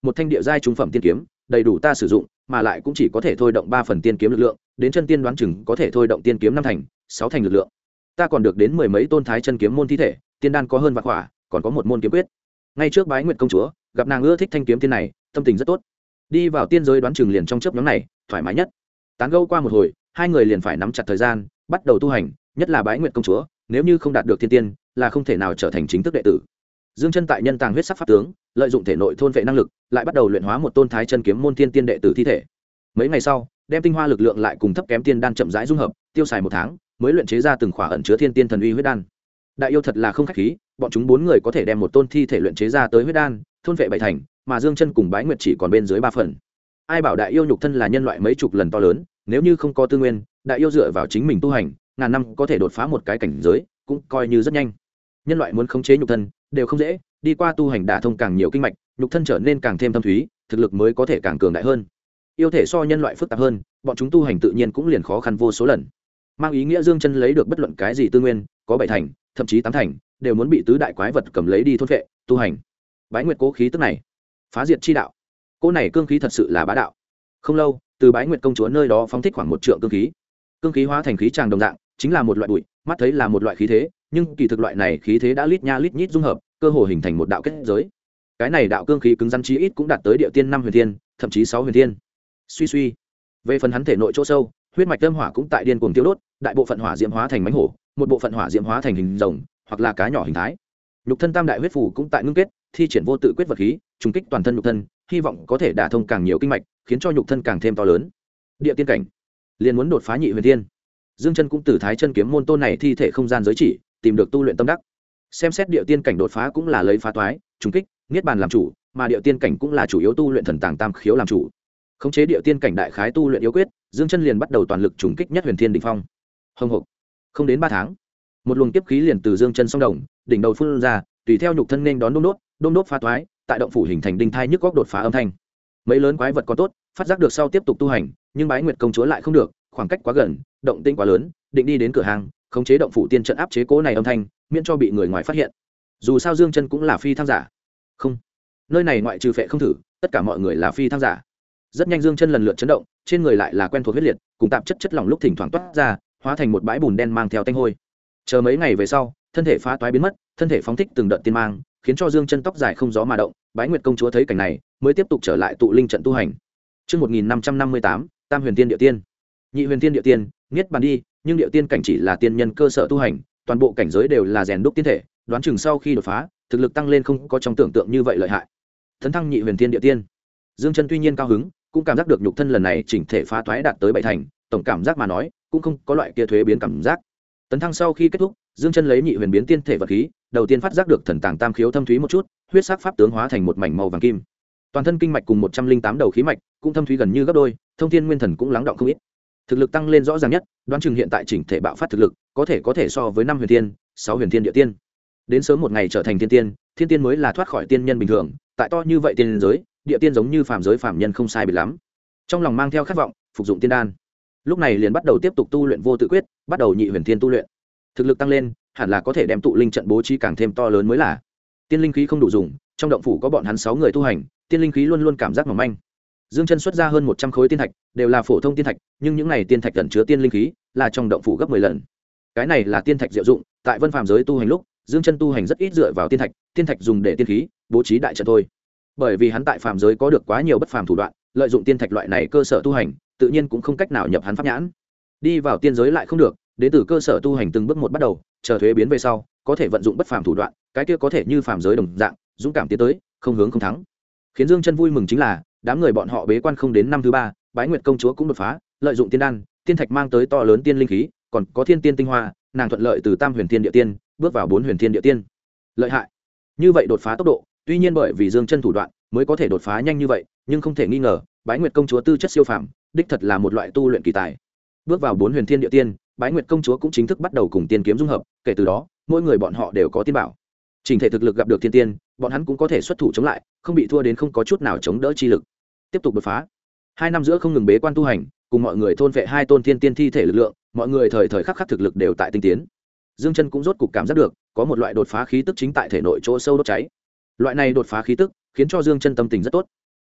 một thanh địa giai trung phẩm tiên kiếm đầy đủ ta sử dụng, mà lại cũng chỉ có thể thôi động 3 phần tiên kiếm lực lượng, đến chân tiên đoán chừng có thể thôi động tiên kiếm 5 thành 6 thành lực lượng. Ta còn được đến 10 mấy tôn thái chân kiếm môn thi thể, tiên đan có hơn vạn quả, còn có một môn kiếm quyết. Ngay trước Bái Nguyệt công chúa, gặp nàng ưa thích thanh kiếm tiên này, tâm tình rất tốt. Đi vào tiên giới đoán chừng liền trong chớp nhoáng này, thoải mái nhất. Tán gẫu qua một hồi, hai người liền phải nắm chặt thời gian, bắt đầu tu hành, nhất là Bái Nguyệt công chúa, nếu như không đạt được thiên tiên, là không thể nào trở thành chính thức đệ tử. Dương Chân tại nhân tàng huyết sắc pháp tướng, lợi dụng thể nội thôn vệ năng lực, lại bắt đầu luyện hóa một tôn thái chân kiếm môn tiên tiên đệ tử thi thể. Mấy ngày sau, đem tinh hoa lực lượng lại cùng thấp kém tiên đan chậm rãi dung hợp, tiêu xài 1 tháng, mới luyện chế ra từng khỏa ẩn chứa thiên tiên thần uy huyết đan. Đại yêu thật là không khách khí, bọn chúng 4 người có thể đem một tôn thi thể luyện chế ra tới huyết đan, thôn vệ 7 thành, mà Dương Chân cùng Bái Nguyệt chỉ còn bên dưới 3 phần. Ai bảo đại yêu nhục thân là nhân loại mấy chục lần to lớn, nếu như không có tư nguyên, đại yêu dựa vào chính mình tu hành, ngàn năm có thể đột phá một cái cảnh giới, cũng coi như rất nhanh. Nhân loại muốn khống chế nhục thân đều không dễ, đi qua tu hành đả thông càng nhiều kinh mạch, nhục thân trở nên càng thêm thâm thúy, thực lực mới có thể càng cường đại hơn. Yêu thể so nhân loại phức tạp hơn, bọn chúng tu hành tự nhiên cũng liền khó khăn vô số lần. Mang ý nghĩa Dương Chân lấy được bất luận cái gì tư nguyên, có 7 thành, thậm chí 8 thành, đều muốn bị tứ đại quái vật cầm lấy đi thôn phệ, tu hành. Bái Nguyệt cố khí tức này, phá diệt chi đạo. Cỗ này cương khí thật sự là bá đạo. Không lâu, từ Bái Nguyệt công chúa nơi đó phóng thích khoảng 1 trượng cương khí. Cương khí hóa thành khí tràng đồng dạng, chính là một loại bụi, mắt thấy là một loại khí thế, nhưng kỳ thực loại này khí thế đã lít nha lít nhít dung hợp, cơ hồ hình thành một đạo kết giới. Cái này đạo cương khí cứng rắn chí ít cũng đạt tới địa tiên 5 huyền thiên, thậm chí 6 huyền thiên. Suy suy, về phần hắn thể nội chỗ sâu, huyết mạch âm hỏa cũng tại điên cuồng tiêu đốt, đại bộ phận hỏa diễm hóa thành mãnh hổ, một bộ phận hỏa diễm hóa thành hình rồng, hoặc là cá nhỏ hình thái. Nhục thân tam đại huyết phù cũng tại ngưng kết, thi triển vô tự quyết vật khí, trùng kích toàn thân nhục thân, hy vọng có thể đả thông càng nhiều kinh mạch, khiến cho nhục thân càng thêm to lớn. Địa tiên cảnh, liền muốn đột phá nhị huyền thiên. Dương Chân cũng từ thái chân kiếm môn tôn này thi thể không gian giới chỉ, tìm được tu luyện tâm đắc. Xem xét địa tiên cảnh đột phá cũng là lấy phá toái, trùng kích, niết bàn làm chủ, mà địa tiên cảnh cũng là chủ yếu tu luyện thần tàng tam khiếu làm chủ. Khống chế địa tiên cảnh đại khái tu luyện yếu quyết, Dương Chân liền bắt đầu toàn lực trùng kích nhất huyền thiên đỉnh phong. Hồng hộc, không đến 3 tháng, một luồng kiếp khí liền từ Dương Chân song đồng, đỉnh đầu phun ra, tùy theo nhục thân nên đón đôm đốt phá toái, tại động phủ hình thành đinh thai nhức góc đột phá âm thanh. Mấy lớn quái vật có tốt, phát giác được sau tiếp tục tu hành, nhưng Bái Nguyệt công chúa lại không được, khoảng cách quá gần, động tĩnh quá lớn, định đi đến cửa hàng, khống chế động phủ tiên trận áp chế cố này âm thanh, miễn cho bị người ngoài phát hiện. Dù sao Dương Chân cũng là phi thăng giả. Không, nơi này ngoại trừ phệ không thử, tất cả mọi người là phi thăng giả. Rất nhanh Dương Chân lần lượt chấn động, trên người lại là quen thuộc huyết liệt, cùng tạp chất chất lỏng lúc thỉnh thoảng toát ra, hóa thành một bãi bùn đen mang theo tanh hôi. Chờ mấy ngày về sau, thân thể phá toái biến mất, thân thể phóng thích từng đợt tiên mang, khiến cho Dương Chân tóc dài không gió mà động. Bái Nguyệt công chúa thấy cảnh này, mới tiếp tục trở lại tụ linh trận tu hành. Chương 1558, Tam Huyền Tiên Địa Tiên. Nhị Huyền Tiên Địa Tiên, niết bàn đi, nhưng địa tiên cảnh chỉ là tiên nhân cơ sở tu hành, toàn bộ cảnh giới đều là rèn đúc tiên thể, đoán chừng sau khi đột phá, thực lực tăng lên không có trong tưởng tượng như vậy lợi hại. Tấn thăng nhị huyền tiên địa tiên. Dương Chân tuy nhiên cao hứng, cũng cảm giác được nhục thân lần này chỉnh thể phá toái đạt tới 7 thành, tổng cảm giác mà nói, cũng không có loại kia thuế biến cảm giác. Tấn thăng sau khi kết thúc, Dương Chân lấy nhị huyền biến tiên thể vật khí, đầu tiên phát giác được thần tàng tam khiếu thâm thúy một chút, huyết sắc pháp tướng hóa thành một mảnh màu vàng kim. Toàn thân kinh mạch cùng 108 đầu khí mạch, cũng thâm thúy gần như gấp đôi, thông thiên nguyên thần cũng lắng động không ít. Thực lực tăng lên rõ ràng nhất, đoán chừng hiện tại chỉnh thể bạo phát thực lực, có thể so với 5 huyền tiên, 6 huyền tiên địa tiên. Đến sớm một ngày trở thành thiên tiên, thiên tiên mới là thoát khỏi tiên nhân bình thường, tại to như vậy tiên giới, địa tiên giống như phàm giới phàm nhân không sai biệt lắm. Trong lòng mang theo khát vọng, phục dụng tiên đan. Lúc này liền bắt đầu tiếp tục tu luyện vô tự quyết, bắt đầu nhị huyền tiên tu luyện. Thực lực tăng lên, hẳn là có thể đem tụ linh trận bố trí càng thêm to lớn mới là. Tiên linh khí không đủ dùng, trong động phủ có bọn hắn 6 người tu hành, tiên linh khí luôn luôn cảm giác mỏng manh. Dương Chân xuất ra hơn 100 khối tiên thạch, đều là phổ thông tiên thạch, nhưng những này tiên thạch ẩn chứa tiên linh khí, là trong động phủ gấp 10 lần. Cái này là tiên thạch diệu dụng, tại vân phàm giới tu hành lúc, Dương Chân tu hành rất ít dựa vào tiên thạch dùng để tiên khí, bố trí đại trận thôi. Bởi vì hắn tại phàm giới có được quá nhiều bất phàm thủ đoạn, lợi dụng tiên thạch loại này cơ sở tu hành, tự nhiên cũng không cách nào nhập hắn pháp nhãn. Đi vào tiên giới lại không được, đến từ cơ sở tu hành từng bước một bắt đầu, chờ thuế biến về sau, có thể vận dụng bất phàm thủ đoạn, cái kia có thể như phàm giới đồng dạng, dũng cảm tiến tới, không hướng không thắng. Khiến Dương Chân vui mừng chính là, đám người bọn họ bế quan không đến năm thứ 3, Bái Nguyệt công chúa cũng đột phá, lợi dụng tiên đan, tiên thạch mang tới to lớn tiên linh khí, còn có thiên tiên tinh hoa, nàng thuận lợi từ Tam Huyền Thiên Địa Tiên bước vào 4 Huyền Thiên Địa Tiên. Lợi hại. Như vậy đột phá tốc độ, tuy nhiên bởi vì Dương Chân thủ đoạn mới có thể đột phá nhanh như vậy, nhưng không thể nghi ngờ, Bái Nguyệt công chúa tư chất siêu phàm, đích thật là một loại tu luyện kỳ tài. Bước vào 4 Huyền Thiên Địa Tiên, Bái Nguyệt công chúa cũng chính thức bắt đầu cùng tiên kiếm dung hợp, kể từ đó, mỗi người bọn họ đều có tiên bảo. Trình thể thực lực gặp được thiên tiên, bọn hắn cũng có thể xuất thủ chống lại, không bị thua đến không có chút nào chống đỡ chi lực. Tiếp tục đột phá. 2 năm giữa không ngừng bế quan tu hành, cùng mọi người thôn vệ 2 tôn thiên tiên thi thể lực lượng, mọi người thời thời khắc khắc thực lực đều tại tinh tiến. Dương Chân cũng rốt cục cảm giác được, có một loại đột phá khí tức chính tại thể nội chỗ sâu đốt cháy. Loại này đột phá khí tức, khiến cho Dương Chân tâm tình rất tốt.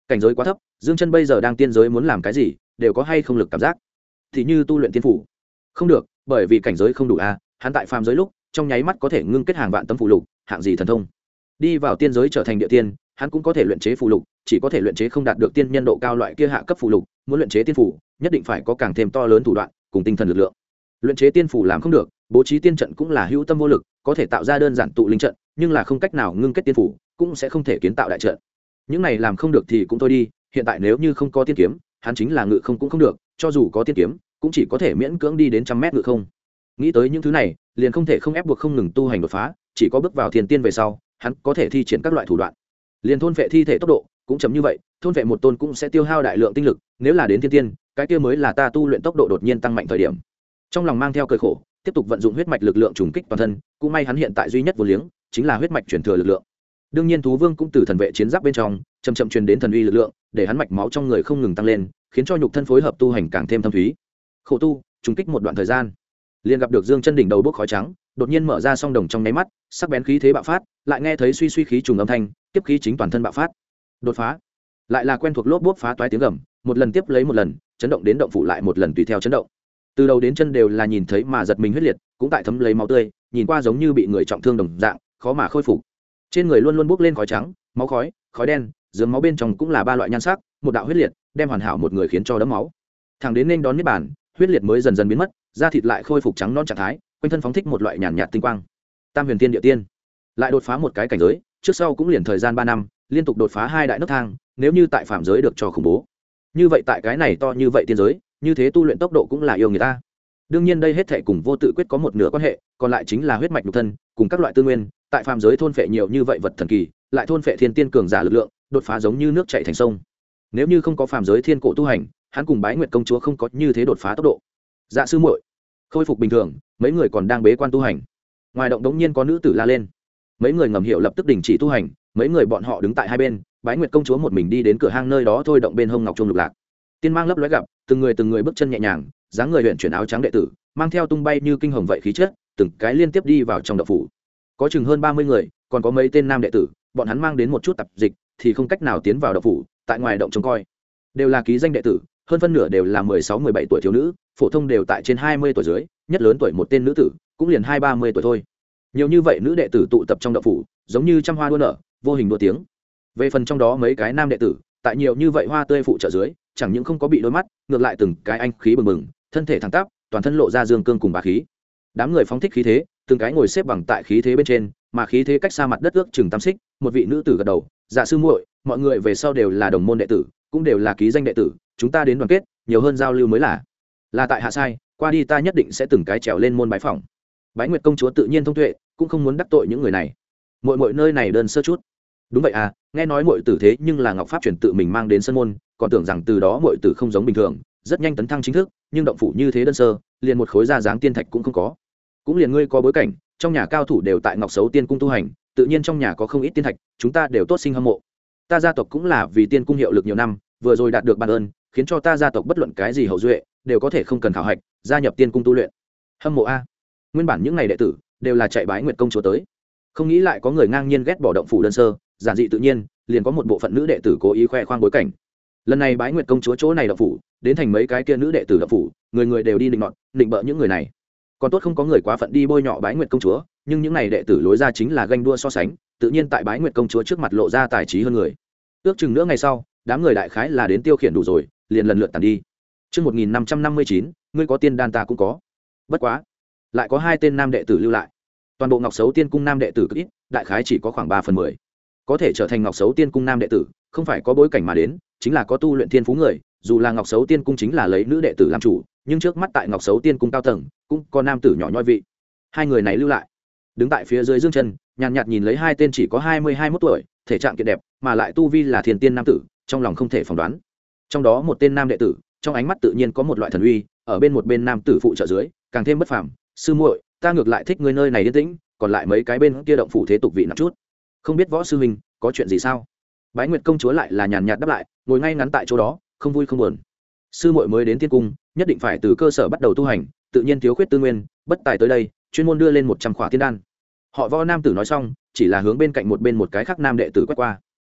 cảnh giới quá thấp, Dương Chân bây giờ đang tiên giới muốn làm cái gì đều có hay không lực cảm giác. Thì như tu luyện tiên phủ không được, bởi vì cảnh giới không đủ a. Hắn tại phàm giới lúc trong nháy mắt có thể ngưng kết hàng vạn tấm phù lục, hạng gì thần thông. Đi vào tiên giới trở thành địa tiên, hắn cũng có thể luyện chế phù lục, chỉ có thể luyện chế không đạt được tiên nhân độ cao loại kia hạ cấp phù lục. Muốn luyện chế tiên phủ nhất định phải có càng thêm to lớn thủ đoạn cùng tinh thần lực lượng. Luyện chế tiên phủ làm không được, bố trí tiên trận cũng là hữu tâm vô lực, có thể tạo ra đơn giản tụ linh trận, nhưng là không cách nào ngưng kết tiên phủ, cũng sẽ không thể kiến tạo đại trận. Những này làm không được thì cũng thôi đi, hiện tại nếu như không có tiên kiếm, hắn chính là ngự không cũng không được, cho dù có tiên kiếm, cũng chỉ có thể miễn cưỡng đi đến 100 mét ngự không. Nghĩ tới những thứ này, liền không thể không ép buộc không ngừng tu hành đột phá, chỉ có bước vào thiên tiên về sau, hắn có thể thi triển các loại thủ đoạn. Liền thôn vệ thi thể tốc độ cũng chấm như vậy, thôn vệ một tôn cũng sẽ tiêu hao đại lượng tinh lực, nếu là đến thiên tiên, cái kia mới là ta tu luyện tốc độ đột nhiên tăng mạnh thời điểm. Trong lòng mang theo cơn khổ, tiếp tục vận dụng huyết mạch lực lượng trùng kích toàn thân, cũng may hắn hiện tại duy nhất vô liếng chính là huyết mạch truyền thừa lực lượng. Đương nhiên thú vương cũng từ thần vệ chiến giáp bên trong chậm chậm truyền đến thần uy lực lượng, để hắn mạch máu trong người không ngừng tăng lên, khiến cho nhục thân phối hợp tu hành càng thêm thâm thúy. Khổ tu trùng kích một đoạn thời gian, liền gặp được Dương Chân đỉnh đầu bốc khói trắng, đột nhiên mở ra song đồng trong nháy mắt, sắc bén khí thế bạo phát, lại nghe thấy suy suy khí trùng âm thanh, tiếp khí chính toàn thân bạo phát. Đột phá, lại là quen thuộc lốp bốp phá toái tiếng gầm, một lần tiếp lấy một lần, chấn động đến động phủ lại một lần tùy theo chấn động. Từ đầu đến chân đều là nhìn thấy mà giật mình huyết liệt, cũng tại thấm lấy máu tươi, nhìn qua giống như bị người trọng thương đồng dạng, khó mà khôi phục. Trên người luôn luôn bốc lên khói trắng, máu khói, khói đen, dướng máu bên trong cũng là ba loại nhan sắc, một đạo huyết liệt, đem hoàn hảo một người khiến cho đẫm máu. Thẳng đến nên đón niết bàn, huyết liệt mới dần dần biến mất, da thịt lại khôi phục trắng non trạng thái, quanh thân phóng thích một loại nhàn nhạt tinh quang. Tam huyền tiên địa tiên, lại đột phá một cái cảnh giới, trước sau cũng liền thời gian 3 năm, liên tục đột phá 2 đại nấc thang, nếu như tại phạm giới được cho khủng bố. Như vậy tại cái này to như vậy tiên giới, như thế tu luyện tốc độ cũng là yêu người ta. Đương nhiên đây hết thảy cùng vô tự quyết có một nửa quan hệ, còn lại chính là huyết mạch nhục thân, cùng các loại tư nguyên, tại phàm giới thôn phệ nhiều như vậy vật thần kỳ, lại thôn phệ thiên tiên cường giả lực lượng, đột phá giống như nước chảy thành sông. Nếu như không có phàm giới thiên cổ tu hành, hắn cùng Bái Nguyệt công chúa không có như thế đột phá tốc độ. Dạ sư muội, khôi phục bình thường, mấy người còn đang bế quan tu hành. Ngoài động đống nhiên có nữ tử la lên. Mấy người ngầm hiểu lập tức đình chỉ tu hành, mấy người bọn họ đứng tại hai bên, Bái Nguyệt công chúa một mình đi đến cửa hang nơi đó thôi động bên hông ngọc trung lục lạc. Tiên mang lấp lóe gặp, từng người bước chân nhẹ nhàng, dáng người luyện chuyển áo trắng đệ tử, mang theo tung bay như kinh hồng vậy khí chất, từng cái liên tiếp đi vào trong động phủ. Có chừng hơn 30 người, còn có mấy tên nam đệ tử, bọn hắn mang đến một chút tập dịch, thì không cách nào tiến vào động phủ, tại ngoài động trông coi. Đều là ký danh đệ tử, hơn phân nửa đều là 16-17 tuổi thiếu nữ, phổ thông đều tại trên 20 tuổi dưới, nhất lớn tuổi một tên nữ tử, cũng liền 20-30 tuổi thôi. Nhiều như vậy nữ đệ tử tụ tập trong động phủ, giống như trăm hoa đua nở, vô hình đua tiếng. Về phần trong đó mấy cái nam đệ tử, tại nhiều như vậy hoa tươi phụ trợ dưới, chẳng những không có bị đôi mắt, ngược lại từng cái anh khí bừng bừng, thân thể thẳng tắp, toàn thân lộ ra dương cương cùng bá khí. Đám người phóng thích khí thế, từng cái ngồi xếp bằng tại khí thế bên trên, mà khí thế cách xa mặt đất ước chừng 8 xích, một vị nữ tử gật đầu, "Dạ sư muội, mọi người về sau đều là đồng môn đệ tử, cũng đều là ký danh đệ tử, chúng ta đến đoàn kết, nhiều hơn giao lưu mới là." Là tại hạ sai, qua đi ta nhất định sẽ từng cái trèo lên môn bái phỏng. Bái Nguyệt công chúa tự nhiên thông tuệ, cũng không muốn đắc tội những người này. Muội nơi này đơn sơ chút. Đúng vậy à, nghe nói muội tử thế nhưng là Ngọc Pháp truyền tự mình mang đến sân môn, còn tưởng rằng từ đó muội tử không giống bình thường, rất nhanh tấn thăng chính thức, nhưng động phủ như thế đơn sơ, liền một khối da dáng tiên thạch cũng không có. Cũng liền ngươi có bối cảnh, trong nhà cao thủ đều tại Ngọc Sấu Tiên cung tu hành, tự nhiên trong nhà có không ít tiên thạch, chúng ta đều tốt sinh hâm mộ. Ta gia tộc cũng là vì tiên cung hiệu lực nhiều năm, vừa rồi đạt được ban ơn, khiến cho ta gia tộc bất luận cái gì hậu duệ, đều có thể không cần khảo hạch, gia nhập tiên cung tu luyện. Hâm mộ a. Nguyên bản những này đệ tử đều là chạy Bái Nguyệt công chúa tới, không nghĩ lại có người ngang nhiên ghét bỏ động phủ đơn sơ, giản dị tự nhiên, liền có một bộ phận nữ đệ tử cố ý khoe khoang bối cảnh. Lần này Bái Nguyệt công chúa chỗ này động phủ, đến thành mấy cái kia nữ đệ tử động phủ, người người đều đi định nọt, định bợ những người này. Còn tốt không có người quá phận đi bôi nhọ Bái Nguyệt công chúa, nhưng những này đệ tử lối ra chính là ganh đua so sánh, tự nhiên tại Bái Nguyệt công chúa trước mặt lộ ra tài trí hơn người. Ước chừng nữa ngày sau, đám người đại khái là đến tiêu khiển đủ rồi, liền lần lượt tàn đi. Chương 1559, ngươi có tiên đan ta cũng có. Bất quá, lại có 2 tên nam đệ tử lưu lại. Toàn bộ Ngọc Sấu Tiên cung nam đệ tử cực ít, đại khái chỉ có khoảng 3/10. Có thể trở thành Ngọc Sấu Tiên cung nam đệ tử, không phải có bối cảnh mà đến, chính là có tu luyện thiên phú người, dù là Ngọc Sấu Tiên cung chính là lấy nữ đệ tử làm chủ, nhưng trước mắt tại Ngọc Sấu Tiên cung cao tầng, cũng có nam tử nhỏ nhoi vị. 2 người này lưu lại, đứng tại phía dưới Dương Chân, nhàn nhạt nhìn lấy 2 tên chỉ có 20-21 tuổi, thể trạng kiện đẹp, mà lại tu vi là thiên tiên nam tử, trong lòng không thể phỏng đoán. Trong đó một tên nam đệ tử, trong ánh mắt tự nhiên có một loại thần uy, ở bên một bên nam tử phụ trợ dưới, càng thêm bất phàm. "Sư muội, ta ngược lại thích ngươi nơi này yên tĩnh, còn lại mấy cái bên kia động phủ thế tục vị nặng chút. Không biết võ sư huynh có chuyện gì sao?" Bái Nguyệt công chúa lại là nhàn nhạt đáp lại, ngồi ngay ngắn tại chỗ đó, không vui không buồn. "Sư muội mới đến tiên cung, nhất định phải từ cơ sở bắt đầu tu hành, tự nhiên thiếu khuyết tư nguyên, bất tài tới đây, chuyên môn đưa lên 100 khỏa tiên đan." Họ Võ nam tử nói xong, chỉ là hướng bên cạnh một cái khác nam đệ tử quét qua.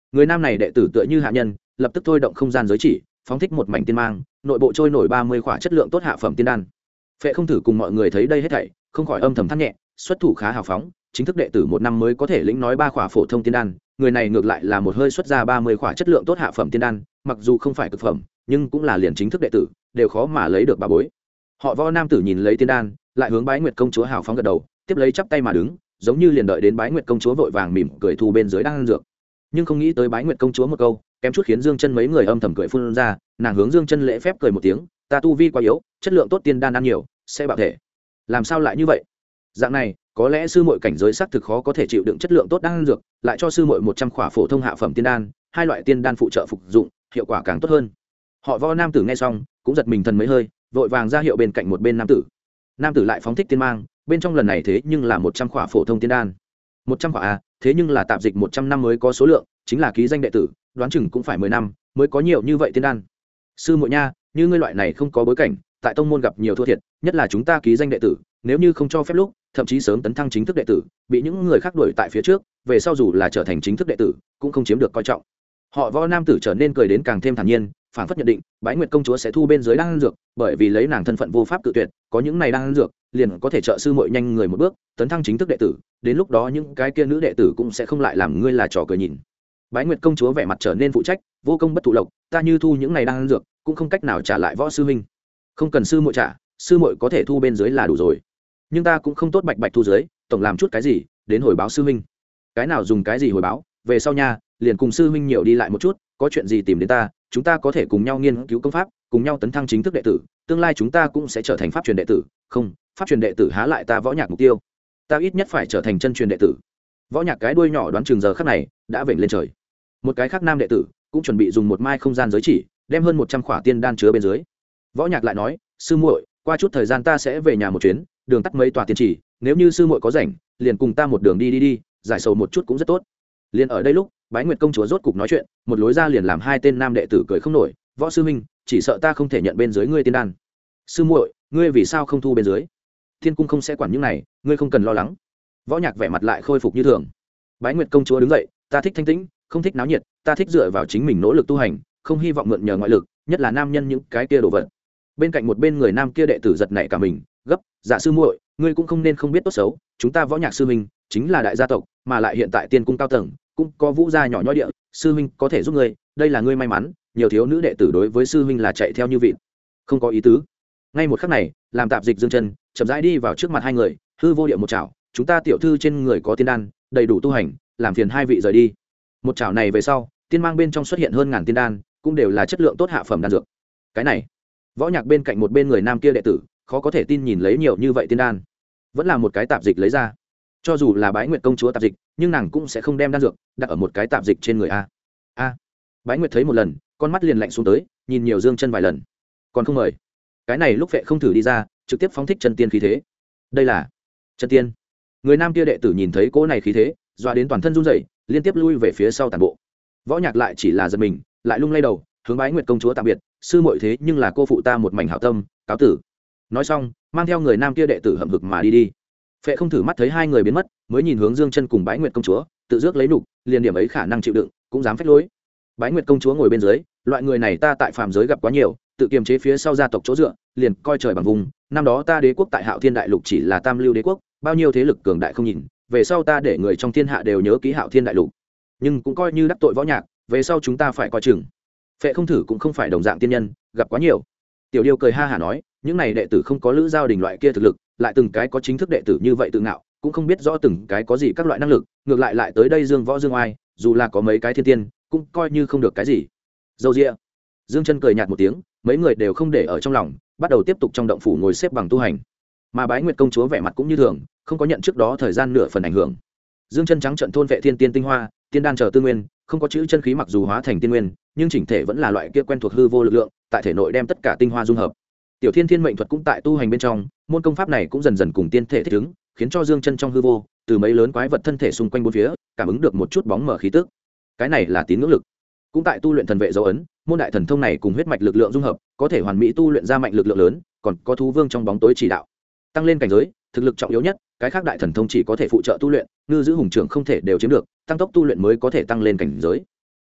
người nam này đệ tử tựa như hạ nhân, lập tức thôi động không gian giới chỉ, phóng thích một mảnh tiên mang, nội bộ trôi nổi 30 khỏa chất lượng tốt hạ phẩm tiên đan. Phệ không thử cùng mọi người thấy đây hết thảy, không khỏi âm thầm than nhẹ, xuất thủ khá hào phóng, chính thức đệ tử một năm mới có thể lĩnh nói 3 khỏa phổ thông tiên đan, người này ngược lại là một hơi xuất ra 30 khỏa chất lượng tốt hạ phẩm tiên đan, mặc dù không phải cực phẩm, nhưng cũng là liền chính thức đệ tử, đều khó mà lấy được bà bối. Họ Võ nam tử nhìn lấy tiên đan, lại hướng Bái Nguyệt công chúa hào phóng gật đầu, tiếp lấy chắp tay mà đứng, giống như liền đợi đến Bái Nguyệt công chúa vội vàng mỉm cười thu bên dưới đang ăn dược. Nhưng không nghĩ tới Bái Nguyệt công chúa một câu, kém chút khiến Dương Chân mấy người âm thầm cười phun ra, nàng hướng Dương Chân lễ phép cười một tiếng, ta tu vi quá yếu, chất lượng tốt tiên đan ăn nhiều, sẽ bạo thể. Làm sao lại như vậy? Dạng này, có lẽ sư muội cảnh giới xác thực khó có thể chịu đựng chất lượng tốt đan dược, lại cho sư muội 100 khỏa phổ thông hạ phẩm tiên đan, hai loại tiên đan phụ trợ phục dụng, hiệu quả càng tốt hơn. Họ Võ nam tử nghe xong, cũng giật mình thần mấy hơi, vội vàng ra hiệu bên cạnh một bên nam tử. Nam tử lại phóng thích tiên mang, bên trong lần này thế nhưng là 100 khỏa phổ thông tiên đan. 100 khỏa a, thế nhưng là tạp dịch 100 năm mới có số lượng, chính là ký danh đệ tử, đoán chừng cũng phải 10 năm mới có nhiều như vậy tiên đan. Sư muội nha, như ngươi loại này không có bối cảnh, tại tông môn gặp nhiều thua thiệt, nhất là chúng ta ký danh đệ tử, nếu như không cho phép lúc, thậm chí sớm tấn thăng chính thức đệ tử, bị những người khác đuổi tại phía trước, về sau dù là trở thành chính thức đệ tử, cũng không chiếm được coi trọng. Họ Võ nam tử trở nên cười đến càng thêm thản nhiên, phản phất nhận định Bái Nguyệt công chúa sẽ thu bên dưới đan dược, bởi vì lấy nàng thân phận vô pháp cự tuyệt, có những này đan dược, liền có thể trợ sư muội nhanh người một bước, tấn thăng chính thức đệ tử, đến lúc đó những cái kia nữ đệ tử cũng sẽ không lại làm ngươi là trò cười nhìn. Bái Nguyệt công chúa vẻ mặt trở nên phụ trách, vô công bất thụ lộc, ta như thu những này đan dược, cũng không cách nào trả lại Võ sư huynh. Không cần sư muội trả, sư muội có thể thu bên dưới là đủ rồi. Nhưng ta cũng không tốt bạch bạch thu dưới, tổng làm chút cái gì, đến hồi báo sư huynh. Cái nào dùng cái gì hồi báo, về sau nha, liền cùng sư huynh nhiều đi lại một chút, có chuyện gì tìm đến ta, chúng ta có thể cùng nhau nghiên cứu công pháp, cùng nhau tấn thăng chính thức đệ tử, tương lai chúng ta cũng sẽ trở thành pháp truyền đệ tử, không, pháp truyền đệ tử há lại ta Võ Nhạc mục tiêu. Ta ít nhất phải trở thành chân truyền đệ tử. Võ Nhạc cái đuôi nhỏ đoán chừng giờ khắc này đã vểnh lên trời. Một cái khác nam đệ tử cũng chuẩn bị dùng một mai không gian giới chỉ, đem hơn 100 khỏa tiên đan chứa bên dưới. Võ Nhạc lại nói, sư muội, qua chút thời gian ta sẽ về nhà một chuyến, đường tắt mấy tòa tiên chỉ, nếu như sư muội có rảnh, liền cùng ta một đường đi, giải sầu một chút cũng rất tốt. Liền ở đây lúc, Bái Nguyệt công chúa rốt cục nói chuyện, một lối ra liền làm hai tên nam đệ tử cười không nổi, Võ sư huynh, chỉ sợ ta không thể nhận bên dưới ngươi tiên đan. Sư muội, ngươi vì sao không thu bên dưới? Thiên cung không sẽ quản những này, ngươi không cần lo lắng. Võ Nhạc vẻ mặt lại khôi phục như thường. Bái Nguyệt công chúa đứng dậy, ta thích thanh tĩnh, không thích náo nhiệt, ta thích dựa vào chính mình nỗ lực tu hành, không hy vọng mượn nhờ ngoại lực, nhất là nam nhân những cái kia đồ vật. Bên cạnh một bên người nam kia đệ tử giật nảy cả mình, gấp, dạ sư muội, ngươi cũng không nên không biết tốt xấu, chúng ta Võ Nhạc sư huynh chính là đại gia tộc, mà lại hiện tại tiên cung cao tầng cũng có vũ gia nhỏ nhoi địa, sư huynh có thể giúp ngươi, đây là ngươi may mắn, nhiều thiếu nữ đệ tử đối với sư huynh là chạy theo như vịt, không có ý tứ. Ngay một khắc này, làm tạp dịch Dương Chân chậm rãi đi vào trước mặt hai người, hư vô địa một chảo, chúng ta tiểu thư trên người có tiên đan, đầy đủ tu hành, làm phiền hai vị rời đi. Một chảo này về sau, tiên mang bên trong xuất hiện hơn ngàn tiên đan, cũng đều là chất lượng tốt hạ phẩm đan dược. Cái này, Võ Nhạc bên cạnh một bên người nam kia đệ tử, khó có thể tin nhìn lấy nhiều như vậy tiên đan, vẫn là một cái tạp dịch lấy ra. Cho dù là Bái Nguyệt công chúa tạp dịch, nhưng nàng cũng sẽ không đem đan dược đặt ở một cái tạp dịch trên người a. Bái Nguyệt thấy một lần, con mắt liền lạnh xuống tới, nhìn nhiều Dương Chân vài lần, còn không mời. Cái này lúc Vệ không thử đi ra, trực tiếp phóng thích chân tiên khí thế. Đây là chân tiên. Người nam kia đệ tử nhìn thấy cỗ này khí thế, dọa đến toàn thân run rẩy, liên tiếp lui về phía sau tàn bộ. Võ Nhạc lại chỉ là giật mình, lại lung lay đầu, hướng Bái Nguyệt công chúa tạm biệt, sư muội thế nhưng là cô phụ ta một mảnh hảo tâm, cáo tử. Nói xong, mang theo người nam kia đệ tử hậm hực mà đi. Phệ không thử mắt thấy hai người biến mất, mới nhìn hướng Dương Chân cùng Bái Nguyệt công chúa, tự dước lấy nục, liền điểm ấy khả năng chịu đựng, cũng dám phách lối. Bái Nguyệt công chúa ngồi bên dưới, loại người này ta tại phàm giới gặp quá nhiều, tự kiềm chế phía sau gia tộc chỗ dựa, liền coi trời bằng vùng. Năm đó ta đế quốc tại Hạo Thiên đại lục chỉ là tam lưu đế quốc, bao nhiêu thế lực cường đại không nhìn, về sau ta để người trong thiên hạ đều nhớ ký Hạo Thiên đại lục. Nhưng cũng coi như đắc tội Võ Nhạc, về sau chúng ta phải coi chừng. Phệ không thử cũng không phải đồng dạng tiên nhân, gặp quá nhiều. Tiểu Điêu cười ha hả nói, những này đệ tử không có Lữ Giao Đình loại kia thực lực, lại từng cái có chính thức đệ tử như vậy tự ngạo, cũng không biết rõ từng cái có gì các loại năng lực, ngược lại tới đây dương võ dương oai, dù là có mấy cái thiên tiên, cũng coi như không được cái gì. Dâu ria. Dương Chân cười nhạt một tiếng, mấy người đều không để ở trong lòng, bắt đầu tiếp tục trong động phủ ngồi xếp bằng tu hành. Mà Bái Nguyệt công chúa vẻ mặt cũng như thường, không có nhận trước đó thời gian nửa phần ảnh hưởng. Dương Chân trắng trận thôn vệ thiên tiên tinh hoa, tiên đan chờ tư nguyên, không có chữ chân khí mặc dù hóa thành tiên nguyên, nhưng chỉnh thể vẫn là loại kia quen thuộc hư vô lực lượng, tại thể nội đem tất cả tinh hoa dung hợp. Tiểu Thiên Thiên mệnh thuật cũng tại tu hành bên trong, môn công pháp này cũng dần dần cùng tiên thể thích ứng, khiến cho Dương Chân trong hư vô, từ mấy lớn quái vật thân thể xung quanh bốn phía, cảm ứng được một chút bóng mờ khí tức. Cái này là tín ngưỡng lực. Cũng tại tu luyện thần vệ dấu ấn, môn đại thần thông này cùng huyết mạch lực lượng dung hợp, có thể hoàn mỹ tu luyện ra mạnh lực lượng lớn, còn có thú vương trong bóng tối chỉ đạo. Tăng lên cảnh giới, thực lực trọng yếu nhất, cái khác đại thần thông chỉ có thể phụ trợ tu luyện, ngư giữ hùng trưởng không thể đều chiếm được, tăng tốc tu luyện mới có thể tăng lên cảnh giới.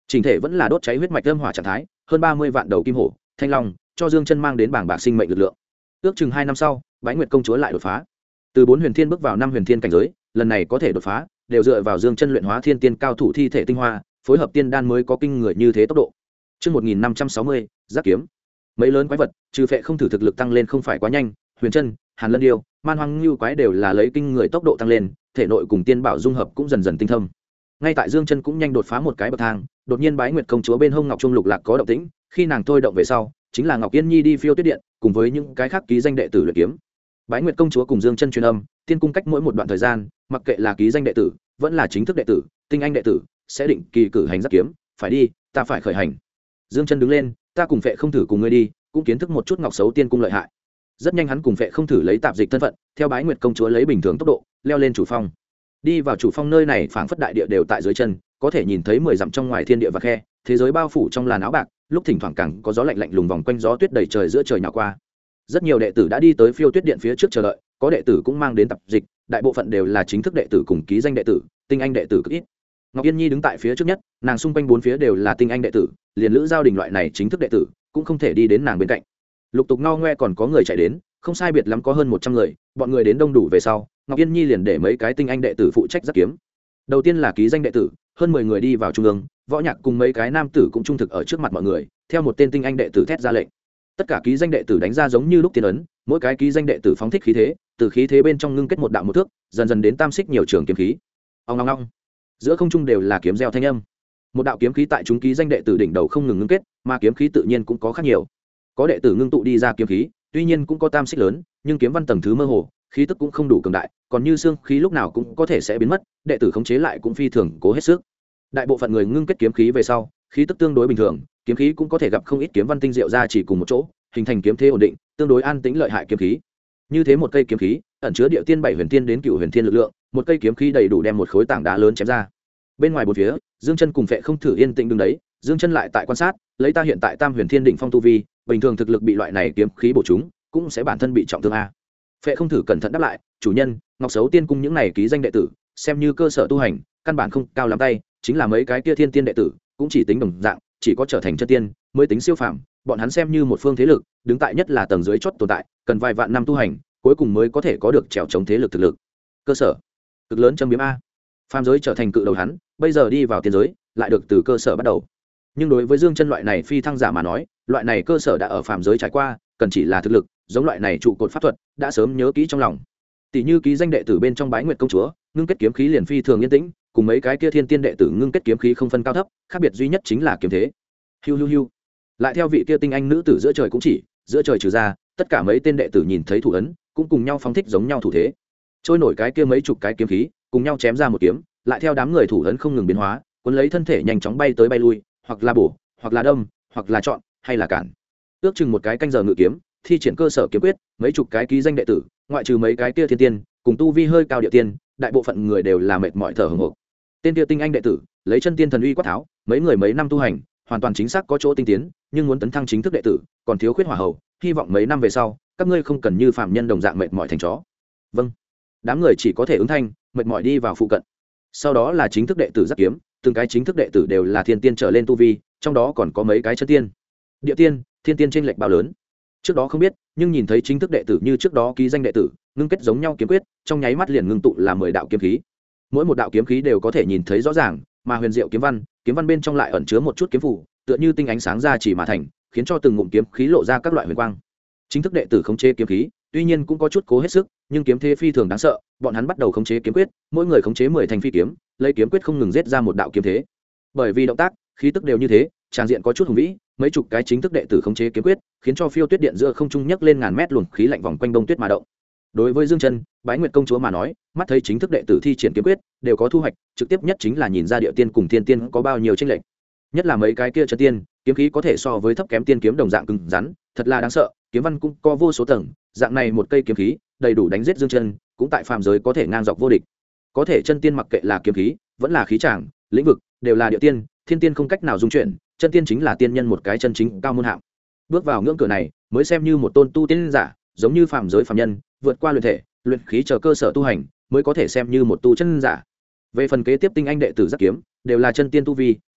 chỉnh thể vẫn là đốt cháy huyết mạch âm hỏa trạng thái, hơn 30 vạn đầu kim hổ, thanh long, cho Dương Chân mang đến bảng bạc sinh mệnh lực lượng. Ước chừng 2 năm sau, Bái Nguyệt công chúa lại đột phá. Từ 4 huyền thiên bước vào 5 huyền thiên cảnh giới, lần này có thể đột phá, đều dựa vào Dương Chân luyện hóa thiên tiên cao thủ thi thể tinh hoa, phối hợp tiên đan mới có kinh người như thế tốc độ. Chương 1560, Giác kiếm. Mấy lớn quái vật, trừ Phệ Không Thử thực lực tăng lên không phải quá nhanh, Huyền Chân, Hàn Lân Điêu, Man Hoang Nưu quái đều là lấy kinh người tốc độ tăng lên, thể nội cùng tiên bảo dung hợp cũng dần dần tinh thâm. Ngay tại Dương Chân cũng nhanh đột phá một cái bậc thang, đột nhiên Bái Nguyệt công chúa bên hông ngọc trung lục lạc có động tĩnh, khi nàng thôi động về sau, chính là Ngọc Yên Nhi đi phiêu tuyết điện, cùng với những cái khác ký danh đệ tử luyện kiếm. Bái Nguyệt công chúa cùng Dương Chân truyền âm, tiên cung cách mỗi một đoạn thời gian, mặc kệ là ký danh đệ tử, vẫn là chính thức đệ tử, tinh anh đệ tử, sẽ định kỳ cử hành giác kiếm, phải đi, ta phải khởi hành. Dương Chân đứng lên, ta cùng Phệ Không Thử cùng ngươi đi, cũng kiến thức một chút Ngọc Sấu tiên cung lợi hại. Rất nhanh hắn cùng Phệ Không Thử lấy tạp dịch thân phận, theo Bái Nguyệt công chúa lấy bình thường tốc độ, leo lên chủ phong. Đi vào chủ phong nơi này, phảng phất đại địa đều tại dưới chân, có thể nhìn thấy 10 dặm trong ngoài thiên địa và khe, thế giới bao phủ trong làn áo bạc, lúc thỉnh thoảng càng có gió lạnh lạnh lùng vòng quanh gió tuyết đầy trời giữa trời nhào qua. Rất nhiều đệ tử đã đi tới phiêu tuyết điện phía trước chờ đợi, có đệ tử cũng mang đến tập dịch, đại bộ phận đều là chính thức đệ tử cùng ký danh đệ tử, tinh anh đệ tử cực ít. Ngọc Yên Nhi đứng tại phía trước nhất, nàng xung quanh bốn phía đều là tinh anh đệ tử, liền Lữ Giao Đình loại này chính thức đệ tử cũng không thể đi đến nàng bên cạnh. Lục tục ngao ngoe còn có người chạy đến, không sai biệt lắm có hơn 100 người, bọn người đến đông đủ về sau, Ngọc Yên Nhi liền để mấy cái tinh anh đệ tử phụ trách giác kiếm. Đầu tiên là ký danh đệ tử, hơn 10 người đi vào trung ương, Võ Nhạc cùng mấy cái nam tử cũng trung thực ở trước mặt mọi người, theo một tên tinh anh đệ tử thét ra lệnh. Tất cả ký danh đệ tử đánh ra giống như lúc tiên ấn, mỗi cái ký danh đệ tử phóng thích khí thế, từ khí thế bên trong ngưng kết một đạo một thước, dần dần đến tam xích nhiều trường kiếm khí. Ong ong ong. Giữa không trung đều là kiếm reo thanh âm. Một đạo kiếm khí tại chúng ký danh đệ tử đỉnh đầu không ngừng ngưng kết, mà kiếm khí tự nhiên cũng có khác nhiều. Có đệ tử ngưng tụ đi ra kiếm khí, tuy nhiên cũng có tam xích lớn, nhưng kiếm văn tầng thứ mơ hồ, khí tức cũng không đủ cường đại, còn như xương khí lúc nào cũng có thể sẽ biến mất, đệ tử khống chế lại cũng phi thường cố hết sức. Đại bộ phận người ngưng kết kiếm khí về sau, khí tức tương đối bình thường, kiếm khí cũng có thể gặp không ít kiếm văn tinh diệu ra chỉ cùng một chỗ, hình thành kiếm thế ổn định, tương đối an tĩnh lợi hại kiếm khí. Như thế một cây kiếm khí, ẩn chứa địa tiên 7 huyền tiên đến cựu huyền thiên lực lượng, một cây kiếm khí đầy đủ đem một khối tảng đá lớn chém ra. Bên ngoài bốn phía, Dương Chân cùng Phệ Không Thử yên tĩnh đứng đấy, Dương Chân lại tại quan sát, lấy ta hiện tại Tam Huyền Thiên đỉnh phong tu vi, bình thường thực lực bị loại này kiếm khí bổ trúng, cũng sẽ bản thân bị trọng thương a. Phệ Không Thử cẩn thận đáp lại, chủ nhân, Ngọc Sấu tiên cung những này ký danh đệ tử, xem như cơ sở tu hành, căn bản không cao lắm tay, chính là mấy cái kia thiên tiên đệ tử, cũng chỉ tính đồng dạng, chỉ có trở thành chân tiên mới tính siêu phàm, bọn hắn xem như một phương thế lực, đứng tại nhất là tầng dưới chót tồn tại, cần vài vạn năm tu hành, cuối cùng mới có thể có được trèo chống thế lực thực lực. Cơ sở cực lớn châm biếm a. Phàm giới trở thành cự đầu hắn, bây giờ đi vào tiên giới, lại được từ cơ sở bắt đầu. Nhưng đối với Dương Chân loại này phi thăng giả mà nói, loại này cơ sở đã ở phàm giới trải qua, cần chỉ là thực lực, giống loại này trụ cột pháp thuật, đã sớm nhớ kỹ trong lòng. Tỷ như ký danh đệ tử bên trong Bái Nguyệt công chúa, ngưng kết kiếm khí liền phi thường yên tĩnh, cùng mấy cái kia thiên tiên đệ tử ngưng kết kiếm khí không phân cao thấp, khác biệt duy nhất chính là kiếm thế. Hiu hiu hiu. Lại theo vị kia tinh anh nữ tử giữa trời cũng chỉ, giữa trời trừ ra, tất cả mấy tên đệ tử nhìn thấy thủ ấn, cũng cùng nhau phóng thích giống nhau thủ thế. Trôi nổi cái kia mấy chục cái kiếm khí, cùng nhau chém ra một kiếm, lại theo đám người thủ ấn không ngừng biến hóa, cuốn lấy thân thể nhanh chóng bay tới bay lui, hoặc là bổ, hoặc là đâm, hoặc là chọn, hay là cản. Ước chừng một cái canh giờ ngự kiếm, thi triển cơ sở kiếm quyết, mấy chục cái ký danh đệ tử, ngoại trừ mấy cái kia thiên tiên, cùng tu vi hơi cao địa tiên, đại bộ phận người đều là mệt mỏi thở hổn hộc. Tên kia tinh anh đệ tử, lấy chân tiên thần uy quát tháo, mấy người mấy năm tu hành, hoàn toàn chính xác có chỗ tinh tiến, nhưng muốn tấn thăng chính thức đệ tử, còn thiếu khuyết hỏa hầu, hy vọng mấy năm về sau, các ngươi không cần như phạm nhân đồng dạng mệt mỏi thành chó. Vâng. Đám người chỉ có thể ứng thanh, mệt mỏi đi vào phụ cận. Sau đó là chính thức đệ tử giác kiếm, từng cái chính thức đệ tử đều là thiên tiên trở lên tu vi, trong đó còn có mấy cái chân tiên. Địa tiên, thiên tiên chênh lệch bao lớn. Trước đó không biết, nhưng nhìn thấy chính thức đệ tử như trước đó ký danh đệ tử, ngưng kết giống nhau kiếm quyết, trong nháy mắt liền ngưng tụ là 10 đạo kiếm khí. Mỗi một đạo kiếm khí đều có thể nhìn thấy rõ ràng, mà huyền diệu kiếm văn bên trong lại ẩn chứa một chút kiếm phù, tựa như tinh ánh sáng ra chỉ mà thành, khiến cho từng ngụm kiếm khí lộ ra các loại huyền quang. Chính thức đệ tử khống chế kiếm khí, tuy nhiên cũng có chút cố hết sức, nhưng kiếm thế phi thường đáng sợ, bọn hắn bắt đầu khống chế kiếm quyết, mỗi người khống chế 10 thanh phi kiếm, lấy kiếm quyết không ngừng giết ra một đạo kiếm thế. Bởi vì động tác, khí tức đều như thế, tràng diện có chút hùng vĩ, mấy chục cái chính thức đệ tử khống chế kiếm quyết, khiến cho phiêu tuyết điện giữa không trung nhấc lên ngàn mét luồng khí lạnh vòng quanh đông tuyết mà động. Đối với Dương Chân, Bái Nguyệt công chúa mà nói, mắt thấy chính thức đệ tử thi triển kiếm quyết, đều có thu hoạch, trực tiếp nhất chính là nhìn ra địa tiên cùng thiên tiên có bao nhiêu chênh lệch. Nhất là mấy cái kia chân tiên, kiếm khí có thể so với thấp kém tiên kiếm đồng dạng cứng rắn, thật là đáng sợ, kiếm văn cũng có vô số tầng, dạng này một cây kiếm khí, đầy đủ đánh giết Dương Chân, cũng tại phàm giới có thể ngang dọc vô địch. Có thể chân tiên mặc kệ là kiếm khí, vẫn là khí tràng, lĩnh vực, đều là địa tiên, thiên tiên không cách nào dung chuyển, chân tiên chính là tiên nhân một cái chân chính cao môn hạng. Bước vào ngưỡng cửa này, mới xem như một tôn tu tiên giả, giống như phàm giới phàm nhân, vượt qua luyện thể, luyện khí chờ cơ sở tu hành, mới có thể xem như một tu chân giả. Về phần kế tiếp tinh anh đệ tử giác kiếm, đều là chân tiên tu vi,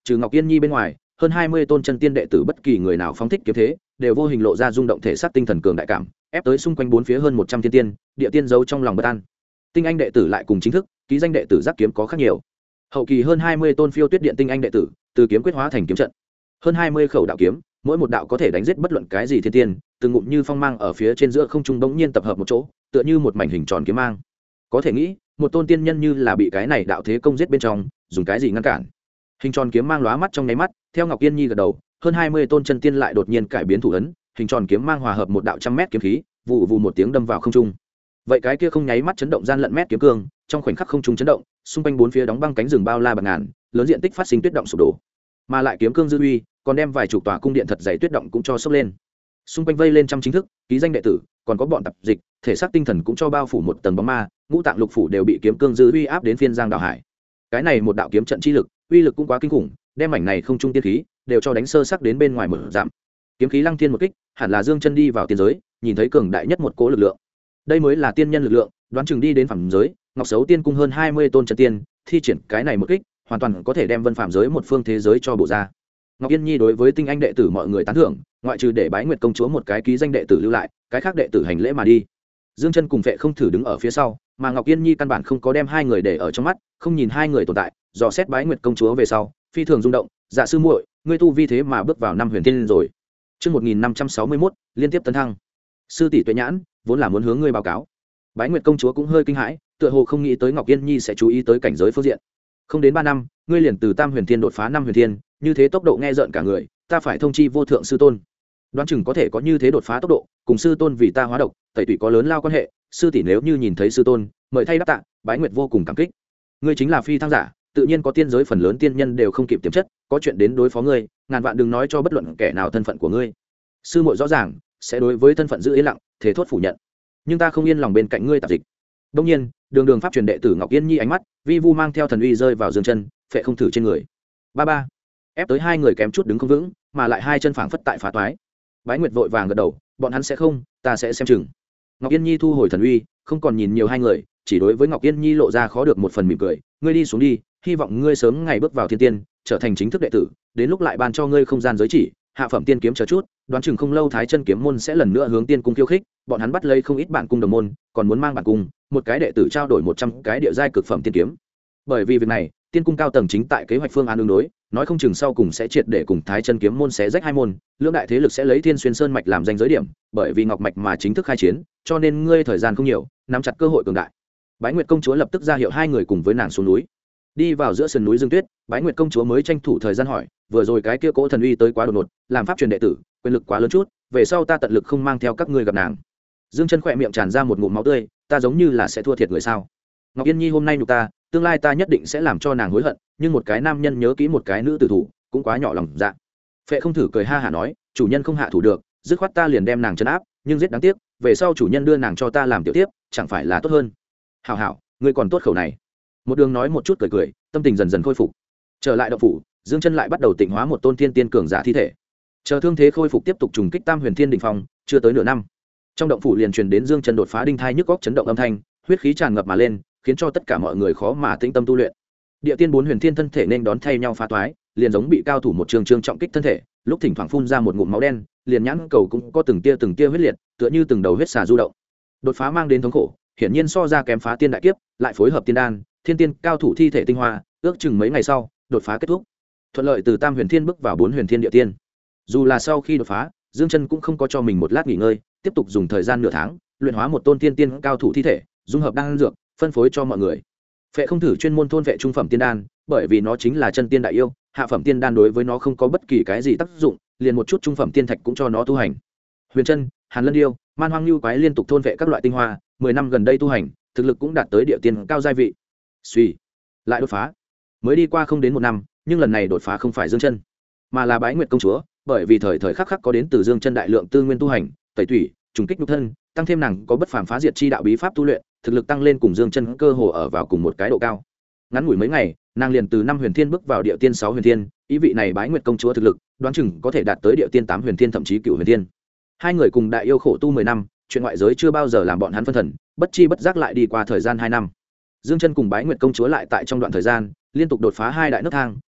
trừ Ngọc Yên Nhi bên ngoài, hơn 20 tôn chân tiên đệ tử bất kỳ người nào phóng thích kiếm thế, đều vô hình lộ ra rung động thể xác tinh thần cường đại cảm, ép tới xung quanh bốn phía hơn 100 thiên tiên, địa tiên giấu trong lòng bất an. Tinh anh đệ tử lại cùng chính thức, ký danh đệ tử giác kiếm có khác nhiều. Hậu kỳ hơn 20 tôn phiêu tuyết điện tinh anh đệ tử, từ kiếm quyết hóa thành kiếm trận. Hơn 20 khẩu đạo kiếm, mỗi một đạo có thể đánh giết bất luận cái gì thiên tiên, từng ngụm như phong mang ở phía trên giữa không trung bỗng nhiên tập hợp một chỗ, tựa như một mảnh hình tròn kiếm mang. Có thể nghĩ, một tôn tiên nhân như là bị cái này đạo thế công giết bên trong, dùng cái gì ngăn cản? Hình tròn kiếm mang lóa mắt trong nháy mắt, theo Ngọc Yên Nhi gật đầu, hơn 20 tôn chân tiên lại đột nhiên cải biến thủ ấn, hình tròn kiếm mang hòa hợp một đạo trăm mét kiếm khí, vụ vụ một tiếng đâm vào không trung. Vậy cái kia không nháy mắt chấn động gian lận mét kiếm cương, trong khoảnh khắc không trung chấn động, xung quanh bốn phía đóng băng cánh rừng bao la bạc ngàn, lớn diện tích phát sinh tuyết động sụp đổ. Mà lại kiếm cương dư uy, còn đem vài chục tòa cung điện thật dày tuyết động cũng cho sốc lên. Xung quanh vây lên trăm chính thức, ký danh đệ tử, còn có bọn tập dịch, thể xác tinh thần cũng cho bao phủ một tầng bóng ma, ngũ tạng lục phủ đều bị kiếm cương dư uy áp đến phiên giang đảo hải. Cái này một đạo kiếm trận chi lực, uy lực cũng quá kinh khủng, đem mảnh này không trung tiên khí đều cho đánh sơ sắc đến bên ngoài mở giảm. Kiếm khí lăng thiên một kích, hẳn là dương chân đi vào tiên giới, nhìn thấy cường đại nhất một cỗ lực lượng. Đây mới là tiên nhân lực lượng, đoán chừng đi đến phàm giới, Ngọc Sấu Tiên cung hơn 20 tôn chân tiên, thi triển cái này một kích, hoàn toàn có thể đem vân phàm giới một phương thế giới cho bổ ra. Ngọc Yên Nhi đối với tinh anh đệ tử mọi người tán thưởng, ngoại trừ để Bái Nguyệt công chúa một cái ký danh đệ tử lưu lại, cái khác đệ tử hành lễ mà đi. Dương Chân cùng Vệ không thử đứng ở phía sau, mà Ngọc Yên Nhi căn bản không có đem hai người để ở trong mắt, không nhìn hai người tồn tại, dò xét Bái Nguyệt công chúa về sau, phi thường rung động, "Dạ sư muội, ngươi tu vi thế mà bước vào năm huyền tiên rồi." Chương 1561, liên tiếp tấn thăng. Sư tỷ Tuệ Nhãn, vốn là muốn hướng ngươi báo cáo. Bái Nguyệt công chúa cũng hơi kinh hãi, tựa hồ không nghĩ tới Ngọc Yên Nhi sẽ chú ý tới cảnh giới phương diện. Không đến 3 năm, ngươi liền từ Tam Huyền Thiên đột phá năm Huyền Thiên, như thế tốc độ nghe rợn cả người, ta phải thông chi vô thượng sư tôn. Đoán chừng có thể có như thế đột phá tốc độ, cùng sư tôn vì ta hóa độc, tẩy tủy có lớn lao quan hệ, sư tỷ nếu như nhìn thấy sư tôn, mời thay đáp tạ, Bái Nguyệt vô cùng cảm kích. Ngươi chính là phi thăng giả, tự nhiên có tiên giới phần lớn tiên nhân đều không kịp tiềm chất, có chuyện đến đối phó ngươi, ngàn vạn đừng nói cho bất luận kẻ nào thân phận của ngươi. Sư muội rõ ràng sẽ đối với thân phận giữ yên lặng, thế thốt phủ nhận. Nhưng ta không yên lòng bên cạnh ngươi tạp dịch. Đông nhiên, đường đường pháp truyền đệ tử Ngọc Yên Nhi ánh mắt vi vu mang theo thần uy rơi vào Dương Chân, Phệ không thử trên người. Ba ba, ép tới hai người kém chút đứng không vững, mà lại hai chân phảng phất tại phá toái. Bái Nguyệt vội vàng gật đầu, bọn hắn sẽ không, ta sẽ xem chừng. Ngọc Yên Nhi thu hồi thần uy, không còn nhìn nhiều hai người, chỉ đối với Ngọc Yên Nhi lộ ra khó được một phần mỉm cười, ngươi đi xuống đi, hy vọng ngươi sớm ngày bước vào thiên tiên, trở thành chính thức đệ tử, đến lúc lại ban cho ngươi không gian giới chỉ, hạ phẩm tiên kiếm chờ chút, đoán chừng không lâu Thái Chân kiếm môn sẽ lần nữa hướng tiên cung khiêu khích, bọn hắn bắt lấy không ít bạn cung đồng môn, còn muốn mang bạn cung, một cái đệ tử trao đổi 100 cái địa giai cực phẩm tiên kiếm. Bởi vì việc này, tiên cung cao tầng chính tại kế hoạch phương án ứng đối, nói không chừng sau cùng sẽ triệt để cùng Thái Chân kiếm môn xé rách hai môn, lưỡng đại thế lực sẽ lấy Thiên Xuyên Sơn mạch làm danh giới điểm, bởi vì ngọc mạch mà chính thức khai chiến, cho nên ngươi thời gian không nhiều, nắm chặt cơ hội cường đại. Bái Nguyệt công chúa lập tức ra hiệu hai người cùng với nàng xuống núi. Đi vào giữa sườn núi Dương Tuyết, Bái Nguyệt công chúa mới tranh thủ thời gian hỏi, vừa rồi cái kia cỗ thần uy tới quá đột ngột, làm pháp truyền đệ tử, quyền lực quá lớn chút, về sau ta tận lực không mang theo các ngươi gặp nàng. Dương Chân khỏe miệng tràn ra một ngụm máu tươi, ta giống như là sẽ thua thiệt người sao? Ngọc Yên Nhi hôm nay nhục ta, tương lai ta nhất định sẽ làm cho nàng hối hận, nhưng một cái nam nhân nhớ kỹ một cái nữ tử thủ, cũng quá nhỏ lòng dạ. Phệ không thử cười ha hả nói, chủ nhân không hạ thủ được, dứt khoát ta liền đem nàng trấn áp, nhưng giết đáng tiếc, về sau chủ nhân đưa nàng cho ta làm tiểu tiếp, chẳng phải là tốt hơn? Hảo hảo, ngươi còn tốt khẩu này. Một đường nói một chút cười cười, tâm tình dần dần khôi phục. Trở lại động phủ, Dương Chân lại bắt đầu tịnh hóa một tôn thiên tiên cường giả thi thể. Chờ thương thế khôi phục tiếp tục trùng kích Tam Huyền Thiên đỉnh phong, chưa tới nửa năm, trong động phủ liền truyền đến Dương Chân đột phá đinh thai nhức óc chấn động âm thanh, huyết khí tràn ngập mà lên, khiến cho tất cả mọi người khó mà tĩnh tâm tu luyện. Địa tiên 4 huyền thiên thân thể nên đón thay nhau phá toái, liền giống bị cao thủ một trường trường trọng kích thân thể, lúc thỉnh thoảng phun ra một ngụm máu đen, liền nhãn cầu cũng có từng tia huyết liệt, tựa như từng đầu huyết xà du động. Đột phá mang đến thống khổ, hiển nhiên so ra kém phá tiên đại kiếp, lại phối hợp tiên đan, thiên tiên cao thủ thi thể tinh hoa, ước chừng mấy ngày sau, đột phá kết thúc. Thuận lợi từ Tam Huyền Thiên bước vào 4 huyền thiên địa tiên. Dù là sau khi đột phá, Dương Chân cũng không có cho mình một lát nghỉ ngơi, tiếp tục dùng thời gian nửa tháng, luyện hóa một tôn tiên tiên cao thủ thi thể, dung hợp đan dược, phân phối cho mọi người. Phệ không thử chuyên môn thôn vệ trung phẩm tiên đan, bởi vì nó chính là chân tiên đại yêu, hạ phẩm tiên đan đối với nó không có bất kỳ cái gì tác dụng, liền một chút trung phẩm tiên thạch cũng cho nó tu hành. Huyền Chân, Hàn Lân Điêu, Man Hoang Nưu quái liên tục thôn vệ các loại tinh hoa, 10 năm gần đây tu hành, thực lực cũng đạt tới địa tiên cao giai vị. Suy, lại đột phá. Mới đi qua không đến 1 năm, nhưng lần này đột phá không phải Dương Chân, mà là Bái Nguyệt công chúa, bởi vì thời khắc khắc có đến từ Dương Chân đại lượng tư nguyên tu hành, tẩy thủy, trùng kích nhục thân, tăng thêm nàng có bất phàm phá diệt chi đạo bí pháp tu luyện, thực lực tăng lên cùng Dương Chân cơ hồ ở vào cùng một cái độ cao. Ngắn ngủi mấy ngày, nàng liền từ 5 huyền thiên bước vào địa tiên 6 huyền thiên, ý vị này Bái Nguyệt công chúa thực lực, đoán chừng có thể đạt tới địa tiên 8 huyền thiên thậm chí cửu huyền thiên. Hai người cùng đại yêu khổ tu 10 năm, chuyện ngoại giới chưa bao giờ làm bọn hắn phân thần, bất chi bất giác lại đi qua thời gian 2 năm. Dương Chân cùng Bái Nguyệt công chúa lại tại trong đoạn thời gian liên tục đột phá 2 đại nấc thang,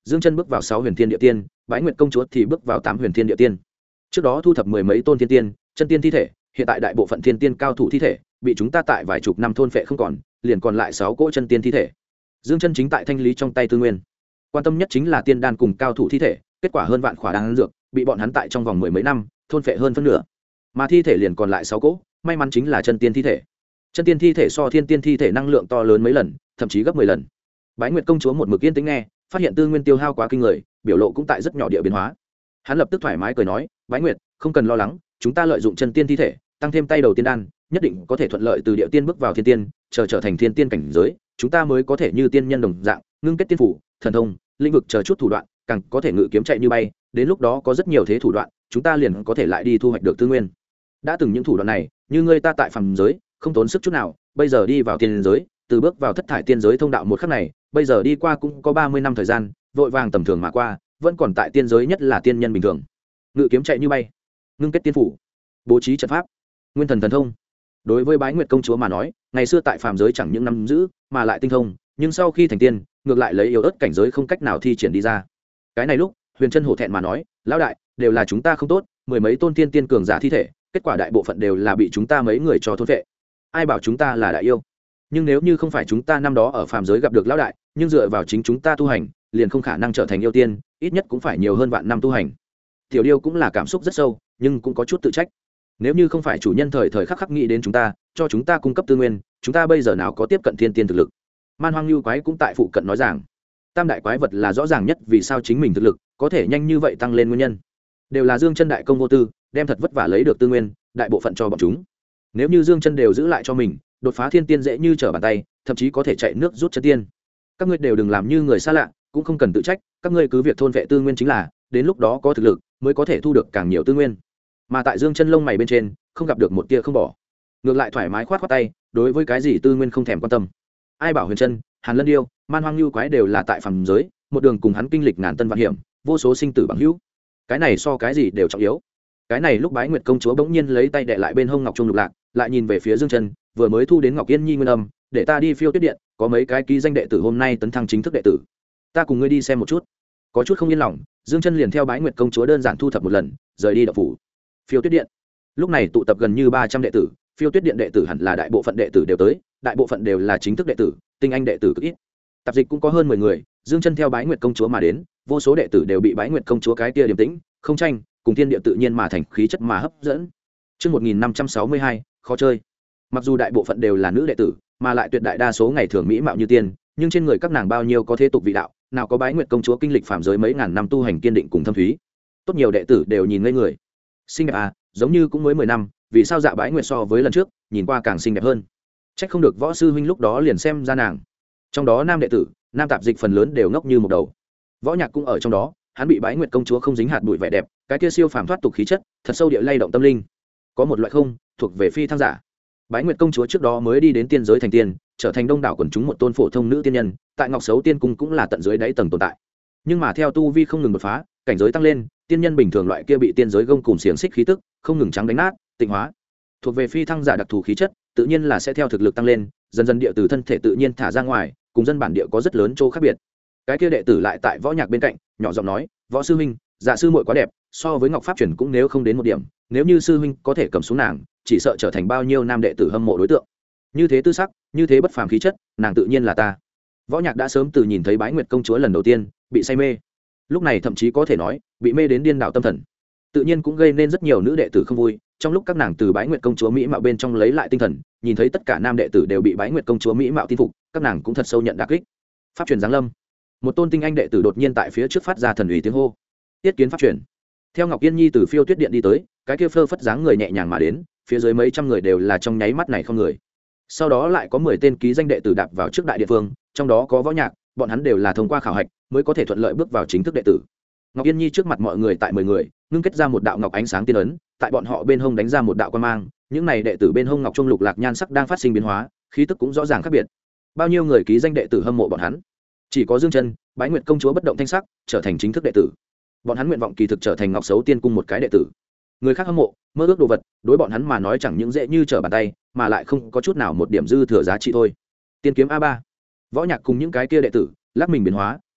Dương Chân bước vào 6 huyền thiên địa tiên, Bái Nguyệt công chúa thì bước vào 8 huyền thiên địa tiên. Trước đó thu thập mười mấy tôn thiên tiên, chân tiên thi thể, hiện tại đại bộ phận thiên tiên cao thủ thi thể bị chúng ta tại vài chục năm thôn phệ không còn, liền còn lại 6 cỗ chân tiên thi thể. Dương Chân chính tại thanh lý trong tay tư nguyên. Quan tâm nhất chính là tiên đan cùng cao thủ thi thể, kết quả hơn vạn khỏa đan dược bị bọn hắn tại trong vòng mười mấy năm thôn phệ hơn phân nửa. Mà thi thể liền còn lại 6 cỗ, may mắn chính là chân tiên thi thể. Chân tiên thi thể so thiên tiên thi thể năng lượng to lớn mấy lần, thậm chí gấp 10 lần. Bái Nguyệt công chúa một mực yên tĩnh nghe, phát hiện tư nguyên tiêu hao quá kinh người, biểu lộ cũng tại rất nhỏ địa biến hóa. Hắn lập tức thoải mái cười nói, Bái Nguyệt, không cần lo lắng, chúng ta lợi dụng chân tiên thi thể, tăng thêm tay đầu tiên đan, nhất định có thể thuận lợi từ địa tiên bước vào thiên tiên, trở thành thiên tiên cảnh giới, chúng ta mới có thể như tiên nhân đồng dạng, ngưng kết tiên phủ, thần thông, lĩnh vực chờ chút thủ đoạn, càng có thể ngự kiếm chạy như bay, đến lúc đó có rất nhiều thế thủ đoạn, chúng ta liền có thể lại đi thu hoạch được tư nguyên. Đã từng những thủ đoạn này, như ngươi ta tại phàm giới, không tốn sức chút nào, bây giờ đi vào tiên giới, từ bước vào thất thải tiên giới thông đạo một khắc này, bây giờ đi qua cũng có 30 năm thời gian, vội vàng tầm thường mà qua, vẫn còn tại tiên giới nhất là tiên nhân bình thường. Ngự kiếm chạy như bay, ngưng kết tiên phủ, bố trí trận pháp, nguyên thần thần thông. Đối với Bái Nguyệt công chúa mà nói, ngày xưa tại phàm giới chẳng những nắm giữ, mà lại tinh thông, nhưng sau khi thành tiên, ngược lại lấy yếu ớt cảnh giới không cách nào thi triển đi ra. Cái này lúc, Huyền Trân hổ thẹn mà nói, lão đại, đều là chúng ta không tốt, mười mấy tôn tiên tiên cường giả thi thể, kết quả đại bộ phận đều là bị chúng ta mấy người cho thôn vệ. Ai bảo chúng ta là đại yêu? Nhưng nếu như không phải chúng ta năm đó ở phàm giới gặp được lão đại, nhưng dựa vào chính chúng ta tu hành, liền không khả năng trở thành yêu tiên, ít nhất cũng phải nhiều hơn vạn năm tu hành. Tiểu Điêu cũng là cảm xúc rất sâu, nhưng cũng có chút tự trách. Nếu như không phải chủ nhân thời thời khắc khắc nghĩ đến chúng ta, cho chúng ta cung cấp tư nguyên, chúng ta bây giờ nào có tiếp cận thiên tiên thực lực. Man Hoang Lưu quái cũng tại phụ cận nói rằng, tam đại quái vật là rõ ràng nhất vì sao chính mình thực lực có thể nhanh như vậy tăng lên nguyên nhân. Đều là Dương Chân đại công vô tư, đem thật vất vả lấy được tư nguyên, đại bộ phận cho bọn chúng. Nếu như Dương Chân đều giữ lại cho mình, đột phá thiên tiên dễ như trở bàn tay, thậm chí có thể chạy nước rút chân tiên. Các ngươi đều đừng làm như người xa lạ, cũng không cần tự trách, các ngươi cứ việc thôn vệ tư nguyên chính là, đến lúc đó có thực lực mới có thể thu được càng nhiều tư nguyên. Mà tại Dương Chân lông mày bên trên, không gặp được một tia không bỏ, ngược lại thoải mái khoát khoát tay, đối với cái gì tư nguyên không thèm quan tâm. Ai bảo Huyền Trân, Hàn Lân Điêu, Man Hoang Lưu quái đều là tại phàm giới, một đường cùng hắn kinh lịch ngàn tân vạn hiểm, vô số sinh tử bằng hữu. Cái này so cái gì đều trọng yếu. Cái này lúc Bái Nguyệt công chúa bỗng nhiên lấy tay đè lại bên hông ngọc trung lục lạc, lại nhìn về phía Dương Chân, vừa mới thu đến Ngọc Yên Nhi nguyên âm, để ta đi Phiêu Tuyết Điện, có mấy cái ký danh đệ tử hôm nay tấn thăng chính thức đệ tử, ta cùng ngươi đi xem một chút. Có chút không yên lòng, Dương Chân liền theo Bái Nguyệt công chúa đơn giản thu thập một lần, rời đi đạo phủ. Phiêu Tuyết Điện lúc này tụ tập gần như 300 đệ tử, Phiêu Tuyết Điện đệ tử hẳn là đại bộ phận đệ tử đều tới, đại bộ phận đều là chính thức đệ tử, tinh anh đệ tử cực ít. Tạp dịch cũng có hơn 10 người, Dương Chân theo Bái Nguyệt công chúa mà đến, vô số đệ tử đều bị Bái Nguyệt công chúa cái kia điềm tĩnh, không tranh, cùng thiên địa tự nhiên mà thành khí chất mà hấp dẫn. Chương 1562, khó chơi. Mặc dù đại bộ phận đều là nữ đệ tử, mà lại tuyệt đại đa số ngày thường mỹ mạo như tiên, nhưng trên người các nàng bao nhiêu có thế tục vị đạo, nào có Bái Nguyệt công chúa kinh lịch phàm giới mấy ngàn năm tu hành kiên định cùng thâm thúy. Tốt nhiều đệ tử đều nhìn ngây người. Xinh đẹp à, giống như cũng mới 10 năm, vì sao Dạ Bái Nguyệt so với lần trước, nhìn qua càng xinh đẹp hơn. Trách không được võ sư huynh lúc đó liền xem ra nàng. Trong đó nam đệ tử, nam tạp dịch phần lớn đều ngốc như một đầu. Võ Nhạc cũng ở trong đó, hắn bị Bái Nguyệt công chúa không dính hạt bụi vẻ đẹp, cái kia siêu phàm thoát tục khí chất, thật sâu địa lay động tâm linh. Có một loại không thuộc về phi thăng giả. Bái Nguyệt công chúa trước đó mới đi đến tiên giới thành tiên, trở thành đông đảo quần chúng một tôn phổ thông nữ tiên nhân, tại Ngọc Sấu Tiên cung cũng là tận dưới đáy tầng tồn tại. Nhưng mà theo tu vi không ngừng đột phá, cảnh giới tăng lên, tiên nhân bình thường loại kia bị tiên giới gông cùm xiềng xích khí tức, không ngừng trắng đánh nát, tịnh hóa. Thuộc về phi thăng giả đặc thù khí chất, tự nhiên là sẽ theo thực lực tăng lên, dần dần địa từ thân thể tự nhiên thả ra ngoài, cùng dân bản địa có rất lớn chỗ khác biệt. Cái kia đệ tử lại tại Võ Nhạc bên cạnh, nhỏ giọng nói, "Võ sư huynh, Dạ sư muội quá đẹp, so với Ngọc Pháp truyền cũng nếu không đến một điểm, nếu như sư huynh có thể cầm xuống nàng, chỉ sợ trở thành bao nhiêu nam đệ tử hâm mộ đối tượng. Như thế tư sắc, như thế bất phàm khí chất, nàng tự nhiên là ta." Võ Nhạc đã sớm từ nhìn thấy Bái Nguyệt công chúa lần đầu tiên, bị say mê. Lúc này thậm chí có thể nói, bị mê đến điên đảo tâm thần. Tự nhiên cũng gây nên rất nhiều nữ đệ tử không vui, trong lúc các nàng từ Bái Nguyệt công chúa mỹ mạo bên trong lấy lại tinh thần, nhìn thấy tất cả nam đệ tử đều bị Bái Nguyệt công chúa mỹ mạo tin phục, các nàng cũng thật sâu nhận đả kích. Pháp truyền giáng lâm. Một tôn tinh anh đệ tử đột nhiên tại phía trước phát ra thần uy tiếng hô. Tiết kiến pháp truyền. Theo Ngọc Yên Nhi từ Phiêu Tuyết Điện đi tới, cái kia phơ phất dáng người nhẹ nhàng mà đến, phía dưới mấy trăm người đều là trong nháy mắt này không người. Sau đó lại có 10 tên ký danh đệ tử đạp vào trước đại địa phương, trong đó có Võ Nhạc, bọn hắn đều là thông qua khảo hạch mới có thể thuận lợi bước vào chính thức đệ tử. Ngọc Yên Nhi trước mặt mọi người tại 10 người, ngưng kết ra một đạo ngọc ánh sáng tiên ấn, tại bọn họ bên hông đánh ra một đạo quang mang, những này đệ tử bên hông ngọc trung lục lạc nhan sắc đang phát sinh biến hóa, khí tức cũng rõ ràng khác biệt. Bao nhiêu người ký danh đệ tử hâm mộ bọn hắn. Chỉ có Dương Chân, Bái Nguyệt công chúa bất động thanh sắc, trở thành chính thức đệ tử. Bọn hắn nguyện vọng kỳ thực trở thành Ngọc Sấu Tiên cung một cái đệ tử. Người khác hâm mộ, mơ ước đồ vật, đối bọn hắn mà nói chẳng những dễ như trở bàn tay, mà lại không có chút nào một điểm dư thừa giá trị thôi. Tiên kiếm A3. Võ Nhạc cùng những cái kia đệ tử, lắc mình biến hóa,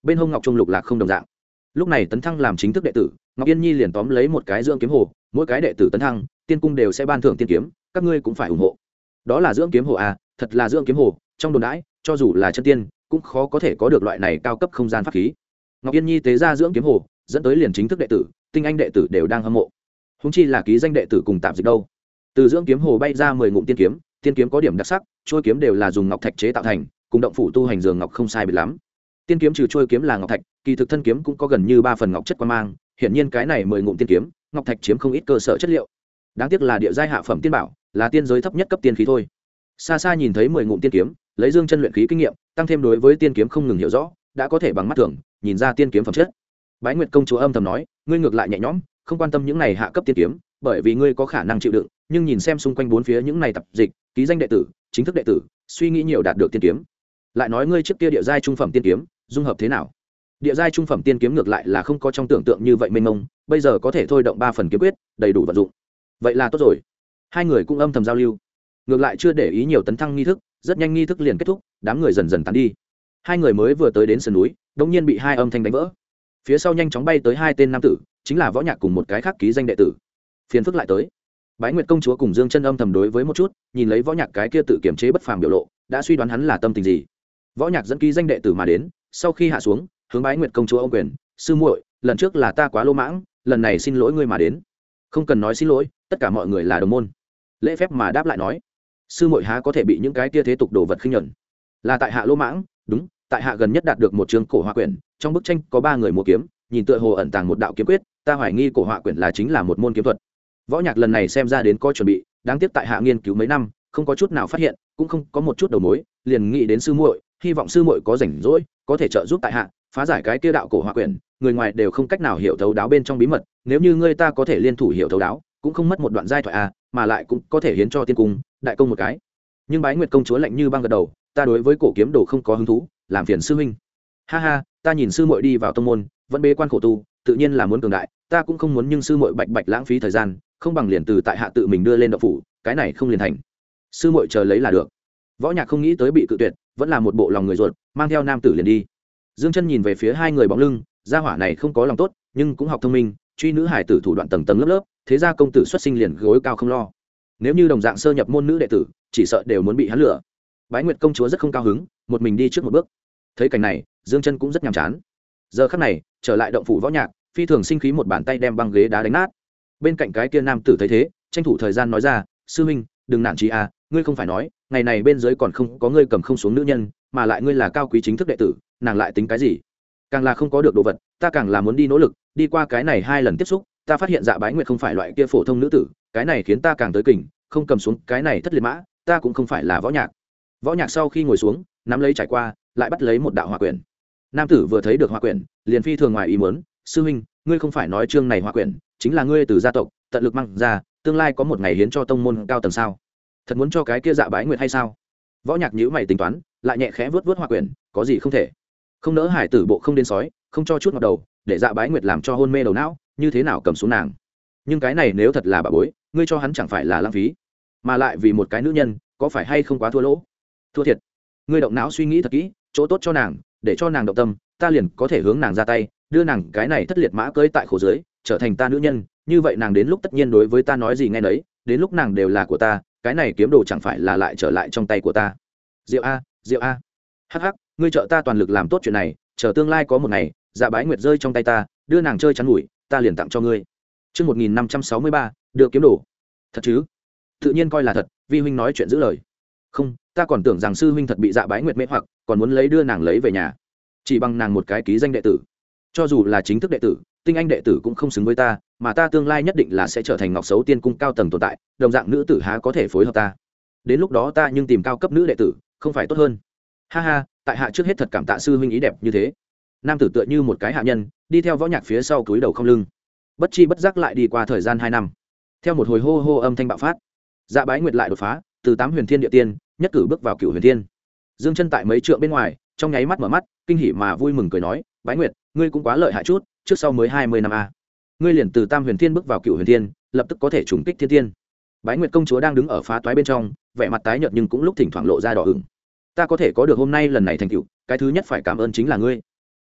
bên hông ngọc trung lục lạc không đồng dạng. Lúc này tấn thăng làm chính thức đệ tử, Ngọc Yên Nhi liền tóm lấy một cái dưỡng kiếm hồ, mỗi cái đệ tử tấn thăng tiên cung đều sẽ ban thưởng tiên kiếm, các ngươi cũng phải ủng hộ. Đó là dưỡng kiếm hồ à, thật là dưỡng kiếm hồ, trong đồn đãi cho dù là chân tiên cũng khó có thể có được loại này cao cấp không gian pháp khí. Ngọc Yên Nhi tế ra dưỡng kiếm hồ, dẫn tới liền chính thức đệ tử, tinh anh đệ tử đều đang hâm mộ. Huống chi là ký danh đệ tử cùng tạp dịch đâu. Từ dưỡng kiếm hồ bay ra 10 ngụm tiên kiếm, tiên kiếm có điểm đặc sắc, trôi kiếm đều là dùng ngọc thạch chế tạo thành, cùng động phủ tu hành giường ngọc không sai biệt lắm. Tiên kiếm trừ trôi kiếm là ngọc thạch, kỳ thực thân kiếm cũng có gần như 3 phần ngọc chất quang mang, hiển nhiên cái này 10 ngụm tiên kiếm, ngọc thạch chiếm không ít cơ sở chất liệu. Đáng tiếc là địa giai hạ phẩm tiên bảo, là tiên giới thấp nhất cấp tiên khí thôi. Xa xa nhìn thấy 10 ngụm tiên kiếm, lấy Dương Chân luyện khí kinh nghiệm, tăng thêm đối với tiên kiếm không ngừng hiểu rõ, đã có thể bằng mắt thường nhìn ra tiên kiếm phẩm chất. Bái Nguyệt công chúa âm thầm nói, ngươi ngược lại nhẹ nhõm, không quan tâm những này hạ cấp tiên kiếm, bởi vì ngươi có khả năng chịu đựng, nhưng nhìn xem xung quanh bốn phía những này tập dịch, ký danh đệ tử, chính thức đệ tử, suy nghĩ nhiều đạt được tiên kiếm. Lại nói ngươi trước kia địa giai trung phẩm tiên kiếm, dung hợp thế nào? Địa giai trung phẩm tiên kiếm ngược lại là không có trong tưởng tượng như vậy mênh mông, bây giờ có thể thôi động 3 phần kiếm quyết, đầy đủ vận dụng. Vậy là tốt rồi. Hai người cũng âm thầm giao lưu. Ngược lại chưa để ý nhiều tấn thăng nghi thức, rất nhanh nghi thức liền kết thúc, đám người dần dần tán đi. Hai người mới vừa tới đến sườn núi, đột nhiên bị hai âm thanh đánh vỡ. Phía sau nhanh chóng bay tới hai tên nam tử, chính là Võ Nhạc cùng một cái khác ký danh đệ tử. Phiền phức lại tới. Bái Nguyệt công chúa cùng Dương Chân âm thầm đối với một chút, nhìn lấy Võ Nhạc cái kia tự kiểm chế bất phàm biểu lộ, đã suy đoán hắn là tâm tình gì. Võ Nhạc dẫn ký danh đệ tử mà đến, sau khi hạ xuống, hướng Bái Nguyệt công chúa ôm quyền, sư muội, lần trước là ta quá lô mãng, lần này xin lỗi ngươi mà đến. Không cần nói xin lỗi, tất cả mọi người là đồng môn. Lễ phép mà đáp lại nói, sư muội há có thể bị những cái kia thế tục đồ vật khinh nhẫn. Là tại hạ lô mãng, đúng, tại hạ gần nhất đạt được một chương cổ họa quyển, trong bức tranh có 3 người múa kiếm, nhìn tựa hồ ẩn tàng một đạo kiếm quyết, ta hoài nghi cổ họa quyển là chính là một môn kiếm thuật. Võ Nhạc lần này xem ra đến có chuẩn bị, đáng tiếc tại hạ nghiên cứu mấy năm, không có chút nào phát hiện, cũng không có một chút đầu mối, liền nghĩ đến sư muội, hy vọng sư muội có rảnh rỗi, có thể trợ giúp tại hạ phá giải cái kia đạo cổ họa quyển, người ngoài đều không cách nào hiểu thấu đáo bên trong bí mật, nếu như ngươi ta có thể liên thủ hiểu thấu đáo, cũng không mất một đoạn giai thoại à, mà lại cũng có thể hiến cho tiên cung, đại công một cái. Nhưng Bái Nguyệt công chúa lạnh như băng gật đầu, ta đối với cổ kiếm đồ không có hứng thú, làm phiền sư huynh. Ha ha, ta nhìn sư muội đi vào tông môn, vẫn bế quan khổ tu, tự nhiên là muốn cường đại, ta cũng không muốn, nhưng sư muội bạch bạch lãng phí thời gian, không bằng liền từ tại hạ tự mình đưa lên động phủ, cái này không liền thành. Sư muội chờ lấy là được. Võ Nhạc không nghĩ tới bị cự tuyệt, vẫn là một bộ lòng người ruột, mang theo nam tử liền đi. Dương Chân nhìn về phía hai người bóng lưng, gia hỏa này không có lòng tốt, nhưng cũng học thông minh, truy nữ hải tử thủ đoạn tầng tầng lớp lớp, thế ra công tử xuất sinh liền gối cao không lo. Nếu như đồng dạng sơ nhập môn nữ đệ tử, chỉ sợ đều muốn bị hắn lừa. Bái Nguyệt công chúa rất không cao hứng, một mình đi trước một bước. Thấy cảnh này, Dương Chân cũng rất nhàm chán. Giờ khắc này, trở lại động phủ Võ Nhạc, phi thường sinh khí một bàn tay đem băng ghế đá đánh nát. Bên cạnh cái kia nam tử thấy thế, tranh thủ thời gian nói ra, sư huynh, đừng nản chí à, ngươi không phải nói, ngày này bên dưới còn không có ngươi cầm không xuống nữ nhân, mà lại ngươi là cao quý chính thức đệ tử, nàng lại tính cái gì? Càng là không có được đồ vật, ta càng là muốn đi nỗ lực, đi qua cái này 2 lần tiếp xúc, ta phát hiện Dạ Bái Nguyệt không phải loại kia phổ thông nữ tử, cái này khiến ta càng tới kình, không cầm xuống cái này thất liệt mã, ta cũng không phải là Võ Nhạc. Võ Nhạc sau khi ngồi xuống, nắm lấy trải qua, lại bắt lấy một đạo hỏa quyển. Nam tử vừa thấy được hỏa quyển, liền phi thường ngoài ý muốn, sư huynh, ngươi không phải nói chương này hỏa quyển chính là ngươi từ gia tộc tận lực mang ra, tương lai có một ngày hiến cho tông môn cao tầng sao? Thật muốn cho cái kia Dạ Bái Nguyệt hay sao? Võ Nhạc nhíu mày tính toán, lại nhẹ khẽ vớt hỏa quyển, có gì không thể? Không nỡ hải tử bộ không đến sói, không cho chút ngọt đầu, để Dạ Bái Nguyệt làm cho hôn mê đầu não, như thế nào cầm xuống nàng? Nhưng cái này nếu thật là bà bối, ngươi cho hắn chẳng phải là lãng phí, mà lại vì một cái nữ nhân, có phải hay không quá thua lỗ? Thua thiệt. Ngươi động não suy nghĩ thật kỹ, chỗ tốt cho nàng, để cho nàng động tâm, ta liền có thể hướng nàng ra tay, đưa nàng cái này thất liệt mã cưỡi tại khổ dưới, trở thành ta nữ nhân, như vậy nàng đến lúc tất nhiên đối với ta nói gì nghe nấy, đến lúc nàng đều là của ta, cái này kiếm đồ chẳng phải là lại trở lại trong tay của ta. Diệu a, Diệu a. Hắc hắc, ngươi trợ ta toàn lực làm tốt chuyện này, chờ tương lai có một ngày, Dạ Bái Nguyệt rơi trong tay ta, đưa nàng chơi chắn mũi, ta liền tặng cho ngươi. Chương 1563, được kiếm đồ. Thật chứ? Tự nhiên coi là thật, vi huynh nói chuyện giữ lời. Không, ta còn tưởng rằng sư huynh thật bị Dạ Bái Nguyệt mê hoặc, còn muốn lấy đưa nàng lấy về nhà. Chỉ bằng nàng một cái ký danh đệ tử, cho dù là chính thức đệ tử, tinh anh đệ tử cũng không xứng với ta, mà ta tương lai nhất định là sẽ trở thành Ngọc Sấu Tiên cung cao tầng tồn tại, đồng dạng nữ tử há có thể phối hợp ta. Đến lúc đó ta nhưng tìm cao cấp nữ đệ tử, không phải tốt hơn? Ha ha, tại hạ trước hết thật cảm tạ sư huynh ý đẹp như thế. Nam tử tựa như một cái hạ nhân, đi theo Võ Nhạc phía sau cúi đầu không lưng. Bất chi bất giác lại đi qua thời gian 2 năm. Theo một hồi hô hô âm thanh bạo phát, Dạ Bái Nguyệt lại đột phá, từ 8 huyền thiên địa tiên, nhất cử bước vào Cửu huyền thiên. Dương Chân tại mấy trượng bên ngoài, trong nháy mắt mở mắt, kinh hỉ mà vui mừng cười nói, Bái Nguyệt, ngươi cũng quá lợi hại chút, trước sau mới 20 năm a. Ngươi liền từ Tam huyền thiên bước vào Cửu huyền thiên, lập tức có thể trùng kích thiên tiên. Bái Nguyệt công chúa đang đứng ở phá toái bên trong, vẻ mặt tái nhợt nhưng cũng lúc thỉnh thoảng lộ ra đỏ ửng. Ta có thể có được hôm nay lần này thành tựu, cái thứ nhất phải cảm ơn chính là ngươi.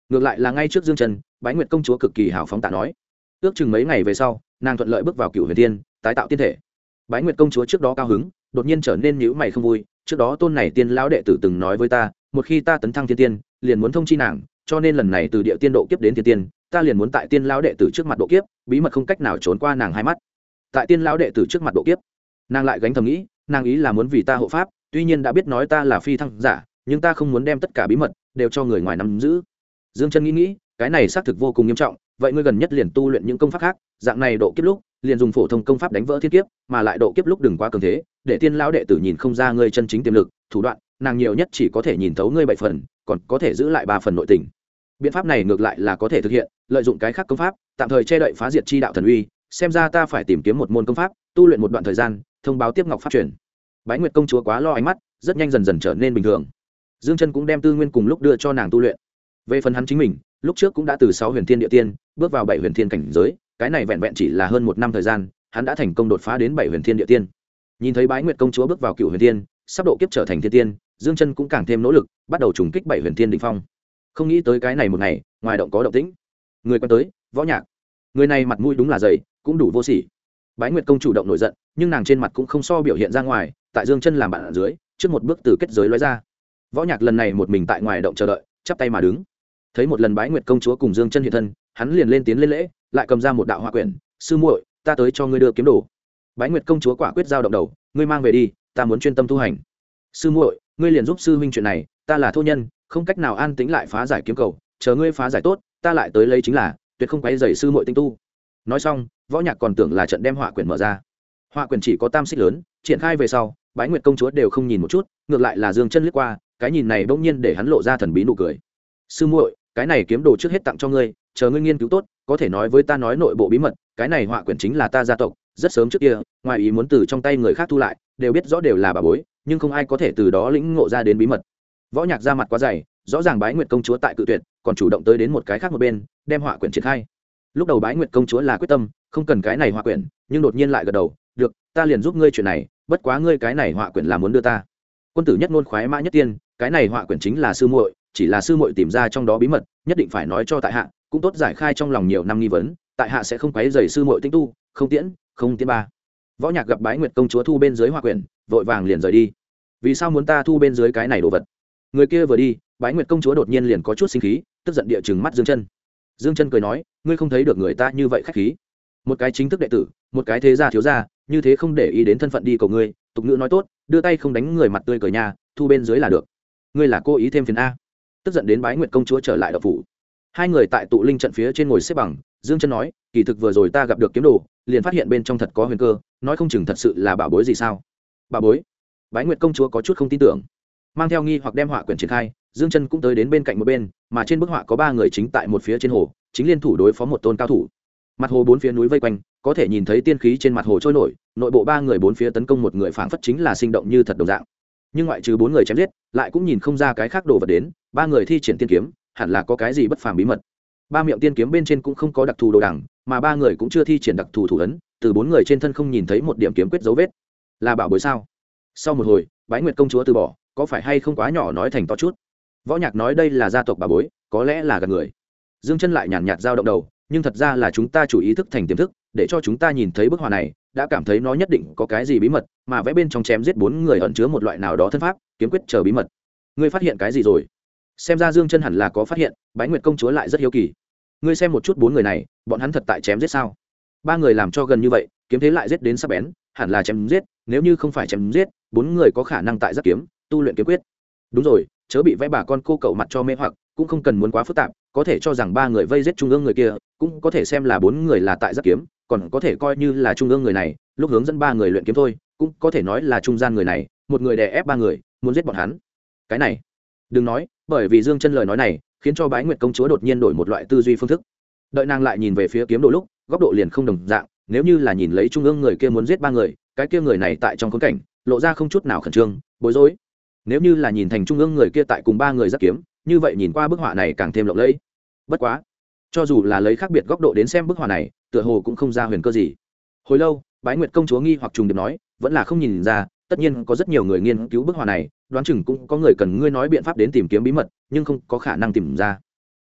ngược lại là ngay trước Dương Chân, Bái Nguyệt công chúa cực kỳ hào phóng tạ nói. Ước chừng mấy ngày về sau, nàng thuận lợi bước vào Cửu Huyền Thiên, tái tạo tiên thể. Bái Nguyệt công chúa trước đó cao hứng, đột nhiên trở nên nhíu mày không vui, trước đó tôn này tiên lão đệ tử từng nói với ta, một khi ta tấn thăng thiên tiên, liền muốn thông chi nàng, cho nên lần này từ địa tiên độ kiếp đến thiên tiên, ta liền muốn tại tiên lão đệ tử trước mặt độ kiếp, bí mật không cách nào trốn qua nàng hai mắt. Tại tiên lão đệ tử trước mặt độ kiếp, nàng lại gánh thầm nghĩ, nàng ý là muốn vì ta hộ pháp, tuy nhiên đã biết nói ta là phi thăng giả, nhưng ta không muốn đem tất cả bí mật đều cho người ngoài nắm giữ. Dương Chân nghĩ, cái này xác thực vô cùng nghiêm trọng, vậy ngươi gần nhất liền tu luyện những công pháp khác, dạng này độ kiếp lúc, liền dùng phổ thông công pháp đánh vỡ thiên kiếp, mà lại độ kiếp lúc đừng quá cường thế, để tiên lão đệ tử nhìn không ra ngươi chân chính tiềm lực, thủ đoạn, nàng nhiều nhất chỉ có thể nhìn thấu ngươi 7 phần, còn có thể giữ lại 3 phần nội tình. Biện pháp này ngược lại là có thể thực hiện, lợi dụng cái khác công pháp, tạm thời che đậy phá diệt chi đạo thần uy, xem ra ta phải tìm kiếm một môn công pháp, tu luyện một đoạn thời gian, thông báo tiếp ngọc pháp truyền. Bái Nguyệt công chúa quá lo ánh mắt, rất nhanh dần dần trở nên bình thường. Dương Chân cũng đem tư nguyên cùng lúc đưa cho nàng tu luyện. Về phần hắn chính mình, lúc trước cũng đã từ 6 huyền thiên địa tiên bước vào 7 huyền thiên cảnh giới, cái này vẹn vẹn chỉ là hơn 1 năm thời gian, hắn đã thành công đột phá đến 7 huyền thiên địa tiên. Nhìn thấy Bái Nguyệt công chúa bước vào Cửu Huyền Thiên, sắp độ kiếp trở thành thiên tiên, Dương Chân cũng càng thêm nỗ lực, bắt đầu trùng kích 7 huyền thiên đỉnh phong. Không nghĩ tới cái này một ngày, ngoài động có động tĩnh. Người quen tới, Võ Nhạc. Người này mặt mũi đúng là dày, cũng đủ vô sỉ. Bái Nguyệt công chủ động nổi giận, nhưng nàng trên mặt cũng không so biểu hiện ra ngoài, tại Dương Chân làm bạn ở dưới, trước một bước từ kết giới lóe ra. Võ Nhạc lần này một mình tại ngoài động chờ đợi, chắp tay mà đứng. Thấy một lần Bái Nguyệt công chúa cùng Dương Chân hiện thân, hắn liền lên tiến lên lễ, lại cầm ra một đạo hỏa quyển, "Sư muội, ta tới cho ngươi đưa kiếm đồ." Bái Nguyệt công chúa quả quyết giao động đầu, "Ngươi mang về đi, ta muốn chuyên tâm tu hành." "Sư muội, ngươi liền giúp sư huynh chuyện này, ta là thô nhân, không cách nào an tĩnh lại phá giải kiếm cầu, chờ ngươi phá giải tốt, ta lại tới lấy chính là, tuyệt không quấy rầy sư muội tinh tu." Nói xong, Võ Nhạc còn tưởng là trận đem hỏa quyển mở ra. Hỏa quyển chỉ có tam xích lớn, triển khai về sau, Bái Nguyệt công chúa đều không nhìn một chút, ngược lại là Dương Chân liếc qua, cái nhìn này bỗng nhiên để hắn lộ ra thần bí nụ cười. "Sư muội, cái này kiếm đồ trước hết tặng cho ngươi, chờ ngươi nghiên cứu tốt, có thể nói với ta nói nội bộ bí mật, cái này hỏa quyển chính là ta gia tộc, rất sớm trước kia, ngoài ý muốn từ trong tay người khác thu lại, đều biết rõ đều là bà bối, nhưng không ai có thể từ đó lĩnh ngộ ra đến bí mật." Võ Nhạc ra mặt quá dày, rõ ràng Bái Nguyệt công chúa tại cự tuyệt, còn chủ động tới đến một cái khác một bên, đem hỏa quyển triển khai. Lúc đầu Bái Nguyệt công chúa là quyết tâm, không cần cái này hỏa quyển, nhưng đột nhiên lại gật đầu, "Được, ta liền giúp ngươi chuyện này, bất quá ngươi cái này hỏa quyển là muốn đưa ta." Quân tử nhất ngôn khoái mã nhất tiên, cái này hỏa quyển chính là sư muội, chỉ là sư muội tìm ra trong đó bí mật, nhất định phải nói cho tại hạ, cũng tốt giải khai trong lòng nhiều năm nghi vấn, tại hạ sẽ không quấy rầy sư muội tinh tu, không tiễn ba. Võ Nhạc gặp Bái Nguyệt công chúa thu bên dưới hỏa quyển, vội vàng liền rời đi. "Vì sao muốn ta thu bên dưới cái này đồ vật?" Người kia vừa đi, Bái Nguyệt công chúa đột nhiên liền có chút sinh khí, tức giận địa chừng mắt Dương Chân. Dương Chân cười nói, "Ngươi không thấy được người ta như vậy khách khí, một cái chính thức đệ tử, một cái thế gia thiếu gia, như thế không để ý đến thân phận đi cầu ngươi, tục ngữ nói tốt, đưa tay không đánh người mặt tươi cười nhà, thu bên dưới là được. Ngươi là cố ý thêm phiền a." Tức giận đến Bái Nguyệt công chúa trở lại động phủ. Hai người tại tụ linh trận phía trên ngồi xếp bằng, Dương Chân nói, "Kỳ thực vừa rồi ta gặp được kiếm đồ, liền phát hiện bên trong thật có huyền cơ, nói không chừng thật sự là bảo bối gì sao?" "Bảo bối?" Bái Nguyệt công chúa có chút không tin tưởng. Mang theo nghi hoặc đem họa quyển triển khai, Dương Chân cũng tới đến bên cạnh một bên, mà trên bức họa có 3 người chính tại một phía trên hồ, chính liên thủ đối phó một tôn cao thủ. Mặt hồ bốn phía núi vây quanh, có thể nhìn thấy tiên khí trên mặt hồ trôi nổi, nội bộ 3 người bốn phía tấn công một người phảng phất chính là sinh động như thật đồng dạng. Nhưng ngoại trừ 4 người chém giết, lại cũng nhìn không ra cái khác đồ vật đến, 3 người thi triển tiên kiếm, hẳn là có cái gì bất phàm bí mật. 3 miệng tiên kiếm bên trên cũng không có đặc thù đồ đằng, mà 3 người cũng chưa thi triển đặc thù thủ ấn, từ 4 người trên thân không nhìn thấy một điểm kiếm quyết dấu vết. Là bảo bối sao? Sau một hồi, Bái Nguyệt công chúa từ bỏ, có phải hay không quá nhỏ nói thành to chút. Võ Nhạc nói đây là gia tộc bà bối, có lẽ là gạt người. Dương Chân lại nhàn nhạt dao động đầu, nhưng thật ra là chúng ta chủ ý thức thành tiềm thức, để cho chúng ta nhìn thấy bức họa này, đã cảm thấy nó nhất định có cái gì bí mật, mà vẽ bên trong chém giết 4 người ẩn chứa một loại nào đó thân pháp, kiếm quyết chờ bí mật. Ngươi phát hiện cái gì rồi? Xem ra Dương Chân hẳn là có phát hiện, Bái Nguyệt công chúa lại rất hiếu kỳ. Ngươi xem một chút 4 người này, bọn hắn thật tại chém giết sao? 3 người làm cho gần như vậy, kiếm thế lại giết đến sắc bén, hẳn là chém giết, nếu như không phải chém giết, 4 người có khả năng tại giáp kiếm, tu luyện kiếm quyết. Đúng rồi, chớ bị vẽ bà con cô cậu mặt cho mê hoặc, cũng không cần muốn quá phức tạp, có thể cho rằng 3 người vây giết trung ương người kia, cũng có thể xem là 4 người là tại giáp kiếm, còn có thể coi như là trung ương người này, lúc hướng dẫn 3 người luyện kiếm thôi, cũng có thể nói là trung gian người này, một người đè ép 3 người, muốn giết bọn hắn. Cái này, đừng nói, bởi vì Dương Chân lời nói này, khiến cho Bái Nguyệt công chúa đột nhiên đổi một loại tư duy phương thức. Đợi nàng lại nhìn về phía kiếm đồ lúc, góc độ liền không đồng dạng, nếu như là nhìn lấy trung ương người kia muốn giết 3 người, cái kia người này tại trong khốn cảnh, lộ ra không chút nào khẩn trương, bối rối. Nếu như là nhìn thành trung ương người kia tại cùng 3 người giáp kiếm, như vậy nhìn qua bức họa này càng thêm lộng lẫy. Bất quá, cho dù là lấy khác biệt góc độ đến xem bức họa này, tựa hồ cũng không ra huyền cơ gì. Hồi lâu, Bái Nguyệt công chúa nghi hoặc trùng điệp nói, vẫn là không nhìn ra, tất nhiên có rất nhiều người nghiên cứu bức họa này, đoán chừng cũng có người cần ngươi nói biện pháp đến tìm kiếm bí mật, nhưng không có khả năng tìm ra.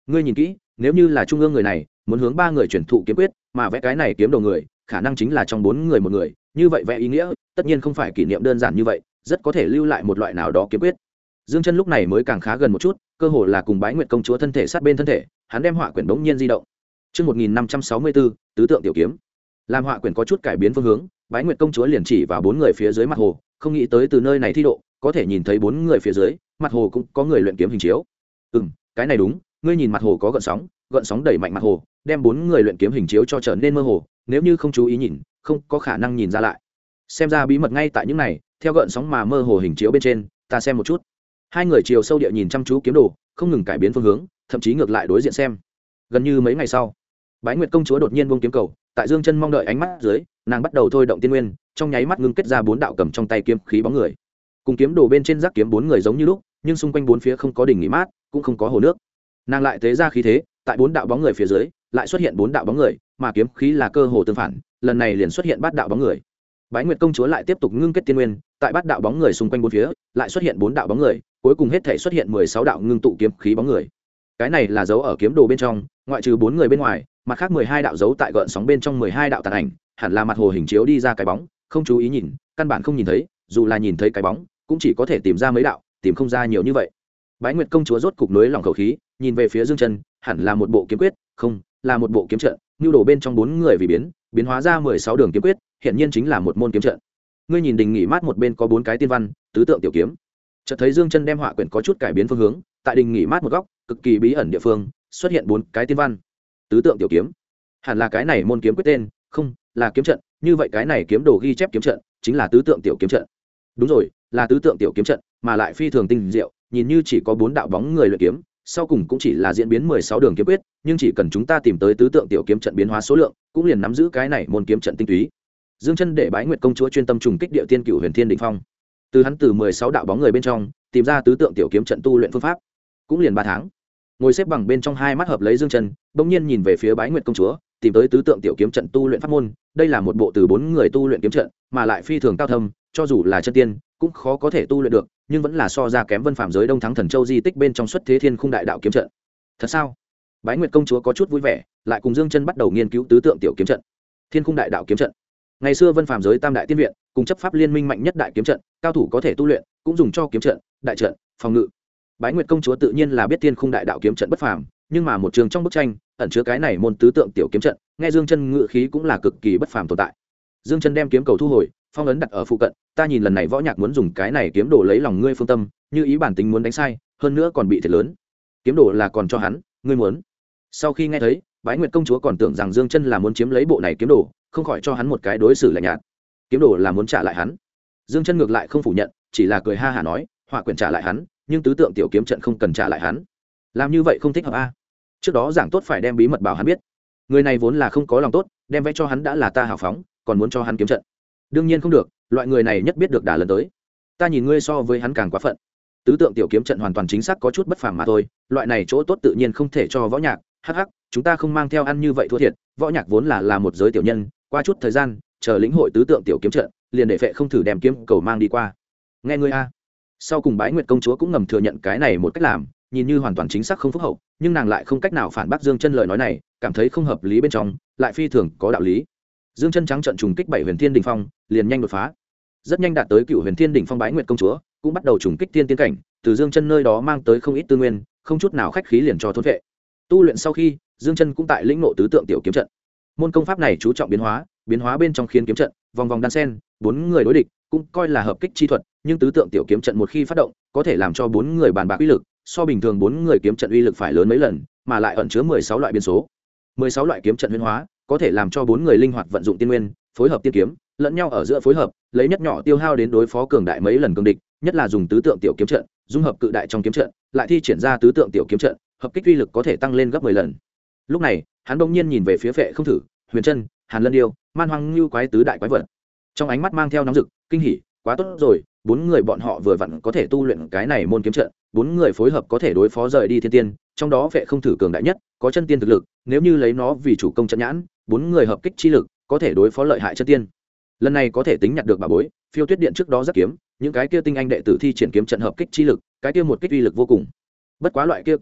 ngươi nhìn kỹ, nếu như là trung ương người này muốn hướng 3 người chuyển thụ kiếm quyết, mà vẽ cái này kiếm đầu người khả năng chính là trong 4 người một người, như vậy vẽ ý nghĩa tất nhiên không phải kỷ niệm đơn giản như vậy, rất có thể lưu lại một loại nào đó kiếm quyết. Dương Chân lúc này mới càng khá gần một chút, cơ hồ là cùng Bái Nguyệt công chúa thân thể sát bên thân thể, hắn đem họa quyển đống nhiên di động. Chương 1564, tứ tượng tiểu kiếm. Làm họa quyển có chút cải biến phương hướng, Bái Nguyệt công chúa liền chỉ vào 4 người phía dưới mặt hồ, không nghĩ tới từ nơi này thi độ, có thể nhìn thấy 4 người phía dưới, mặt hồ cũng có người luyện kiếm hình chiếu. Cái này đúng, ngươi nhìn mặt hồ có gợn sóng đẩy mạnh mặt hồ, đem 4 người luyện kiếm hình chiếu cho trở nên mơ hồ, nếu như không chú ý nhìn, không có khả năng nhìn ra lại. Xem ra bí mật ngay tại những này, theo gợn sóng mà mơ hồ hình chiếu bên trên, ta xem một chút. Hai người chiều sâu địa nhìn chăm chú kiếm đồ, không ngừng cải biến phương hướng, thậm chí ngược lại đối diện xem. Gần như mấy ngày sau, Bái Nguyệt công chúa đột nhiên buông kiếm cầu, tại Dương Chân mong đợi ánh mắt dưới, nàng bắt đầu thôi động tiên nguyên, trong nháy mắt ngưng kết ra 4 đạo cầm trong tay kiếm khí bóng người. Cùng kiếm đồ bên trên giác kiếm 4 người giống như lúc, nhưng xung quanh 4 phía không có đỉnh nghỉ mát, cũng không có hồ nước. Nàng lại tế ra khí thế, tại 4 đạo bóng người phía dưới, lại xuất hiện 4 đạo bóng người, mà kiếm khí là cơ hồ tương phản, lần này liền xuất hiện 8 đạo bóng người. Bái Nguyệt công chúa lại tiếp tục ngưng kết tiên nguyên, tại 8 đạo bóng người xung quanh 4 phía, lại xuất hiện 4 đạo bóng người, cuối cùng hết thảy xuất hiện 16 đạo ngưng tụ kiếm khí bóng người. Cái này là dấu ở kiếm đồ bên trong, ngoại trừ 4 người bên ngoài, mặt khác 12 đạo dấu tại gợn sóng bên trong 12 đạo tàn ảnh, hẳn là mặt hồ hình chiếu đi ra cái bóng, không chú ý nhìn, căn bản không nhìn thấy, dù là nhìn thấy cái bóng, cũng chỉ có thể tìm ra mấy đạo, tìm không ra nhiều như vậy. Bái Nguyệt công chúa rốt cục nối lòng khẩu khí, nhìn về phía Dương Chân, hẳn là một bộ kiếm quyết, không, là một bộ kiếm trận, nưu đồ bên trong 4 người vì biến hóa ra 16 đường kiếm quyết, hiện nhiên chính là một môn kiếm trận. Ngươi nhìn đình nghỉ mát một bên có 4 cái tiên văn, tứ tượng tiểu kiếm. Chợt thấy Dương Chân đem họa quyển có chút cải biến phương hướng, tại đình nghỉ mát một góc, cực kỳ bí ẩn địa phương, xuất hiện 4 cái tiên văn, tứ tượng tiểu kiếm. Hẳn là cái này môn kiếm quyết tên, không, là kiếm trận, như vậy cái này kiếm đồ ghi chép kiếm trận, chính là tứ tượng tiểu kiếm trận. Đúng rồi, là tứ tượng tiểu kiếm trận, mà lại phi thường tinh diệu, nhìn như chỉ có 4 đạo bóng người luyện kiếm, sau cùng cũng chỉ là diễn biến 16 đường kiếm quyết, nhưng chỉ cần chúng ta tìm tới tứ tượng tiểu kiếm trận biến hóa số lượng, cũng liền nắm giữ cái này môn kiếm trận tinh túy. Dương Chân để Bái Nguyệt công chúa chuyên tâm trùng kích địa tiên cửu huyền thiên đỉnh phong. Từ 16 đạo bóng người bên trong, tìm ra tứ tượng tiểu kiếm trận tu luyện phương pháp, cũng liền 3 tháng. Ngồi xếp bằng bên trong hai mắt hợp lấy Dương Chân, bỗng nhiên nhìn về phía Bái Nguyệt công chúa, tìm tới tứ tượng tiểu kiếm trận tu luyện pháp môn, đây là một bộ từ 4 người tu luyện kiếm trận, mà lại phi thường cao thâm, cho dù là chân tiên cũng khó có thể tu luyện được, nhưng vẫn là so ra kém Vân Phàm giới Đông Thắng Thần Châu di tích bên trong xuất thế thiên khung đại đạo kiếm trận. Thật sao? Bái Nguyệt công chúa có chút vui vẻ, lại cùng Dương Chân bắt đầu nghiên cứu tứ tượng tiểu kiếm trận. Thiên khung đại đạo kiếm trận. Ngày xưa Vân Phàm giới Tam đại tiên viện, cùng chấp pháp liên minh mạnh nhất đại kiếm trận, cao thủ có thể tu luyện, cũng dùng cho kiếm trận, đại trận, phòng ngự. Bái Nguyệt công chúa tự nhiên là biết thiên khung đại đạo kiếm trận bất phàm, nhưng mà một trường trong bức tranh ẩn chứa cái này môn tứ tượng tiểu kiếm trận, nghe Dương Chân ngự khí cũng là cực kỳ bất phàm tồn tại. Dương Chân đem kiếm cầu thu hồi, phong ấn đặt ở phụ cận, ta nhìn lần này võ nhạc muốn dùng cái này kiếm đồ lấy lòng ngươi phương tâm, như ý bản tính muốn đánh sai, hơn nữa còn bị thiệt lớn. Kiếm đồ là còn cho hắn, ngươi muốn. Sau khi nghe thấy, Bái Nguyệt công chúa còn tưởng rằng Dương Chân là muốn chiếm lấy bộ này kiếm đồ, không khỏi cho hắn một cái đối xử lạnh nhạt. Kiếm đồ là muốn trả lại hắn. Dương Chân ngược lại không phủ nhận, chỉ là cười ha hả nói, họa quyển trả lại hắn, nhưng tứ tượng tiểu kiếm trận không cần trả lại hắn. Làm như vậy không thích hợp a. Trước đó giảng tốt phải đem bí mật bảo hắn biết. Người này vốn là không có lòng tốt, đem vẽ cho hắn đã là ta hào phóng, còn muốn cho hắn kiếm trận. Đương nhiên không được, loại người này nhất biết được đả lần tới. Ta nhìn ngươi so với hắn càng quá phận. Tứ tượng tiểu kiếm trận hoàn toàn chính xác có chút bất phàm mà thôi, loại này chỗ tốt tự nhiên không thể cho võ nhạc, hắc hắc, chúng ta không mang theo ăn như vậy thua thiệt, võ nhạc vốn là một giới tiểu nhân, qua chút thời gian, chờ lĩnh hội tứ tượng tiểu kiếm trận, liền để phệ không thử đem kiếm cầu mang đi qua. Nghe ngươi a. Sau cùng Bái Nguyệt công chúa cũng ngầm thừa nhận cái này một cách làm, nhìn như hoàn toàn chính xác không phúc hậu, nhưng nàng lại không cách nào phản bác Dương Chân lời nói này, cảm thấy không hợp lý bên trong, lại phi thường có đạo lý. Dương Chân trắng trận trùng kích 7 huyền thiên đỉnh phong, liền nhanh đột phá. Rất nhanh đạt tới Cửu huyền thiên đỉnh phong. Bái Nguyệt công chúa cũng bắt đầu trùng kích tiên tiến cảnh, từ Dương Chân nơi đó mang tới không ít tư nguyên, không chút nào khách khí liền cho thôn vệ. Tu luyện sau khi, Dương Chân cũng tại lĩnh ngộ tứ tượng tiểu kiếm trận. Môn công pháp này chú trọng biến hóa bên trong khiến kiếm trận vòng vòng đan sen, 4 người đối địch, cũng coi là hợp kích chi thuật, nhưng tứ tượng tiểu kiếm trận một khi phát động, có thể làm cho 4 người bàn bạc uy lực, so bình thường 4 người kiếm trận uy lực phải lớn mấy lần, mà lại ẩn chứa 16 loại biến số. 16 loại kiếm trận biến hóa, có thể làm cho 4 người linh hoạt vận dụng tiên nguyên, phối hợp tiên kiếm, lẫn nhau ở giữa phối hợp, lấy nhất nhỏ tiêu hao đến đối phó cường đại mấy lần cường địch, nhất là dùng tứ tượng tiểu kiếm trận, dung hợp cự đại trong kiếm trận, lại thi triển ra tứ tượng tiểu kiếm trận, hợp kích uy lực có thể tăng lên gấp 10 lần. Lúc này, hắn bỗng nhiên nhìn về phía Phệ Không Thử, Huyền Trân, Hàn Lân Điêu, Man Hoang Ngưu quái tứ đại quái vật. Trong ánh mắt mang theo nóng rực, kinh hỉ, quá tốt rồi, 4 người bọn họ vừa vặn có thể tu luyện cái này môn kiếm trận, 4 người phối hợp có thể đối phó rời đi thiên tiên, trong đó Phệ Không Thử cường đại nhất, có chân tiên thực lực, nếu như lấy nó vì chủ công trận nhãn, 4 người hợp kích chi lực, có thể đối phó lợi hại chân tiên. Lần này có thể tính nhặt được bà bối, Phiêu Tuyết Điện trước đó rất kiếm, những cái kia tinh anh đệ tử thi triển kiếm trận hợp kích chi lực, cái kia một kích uy lực vô cùng. Bất quá loại kia kiếm trận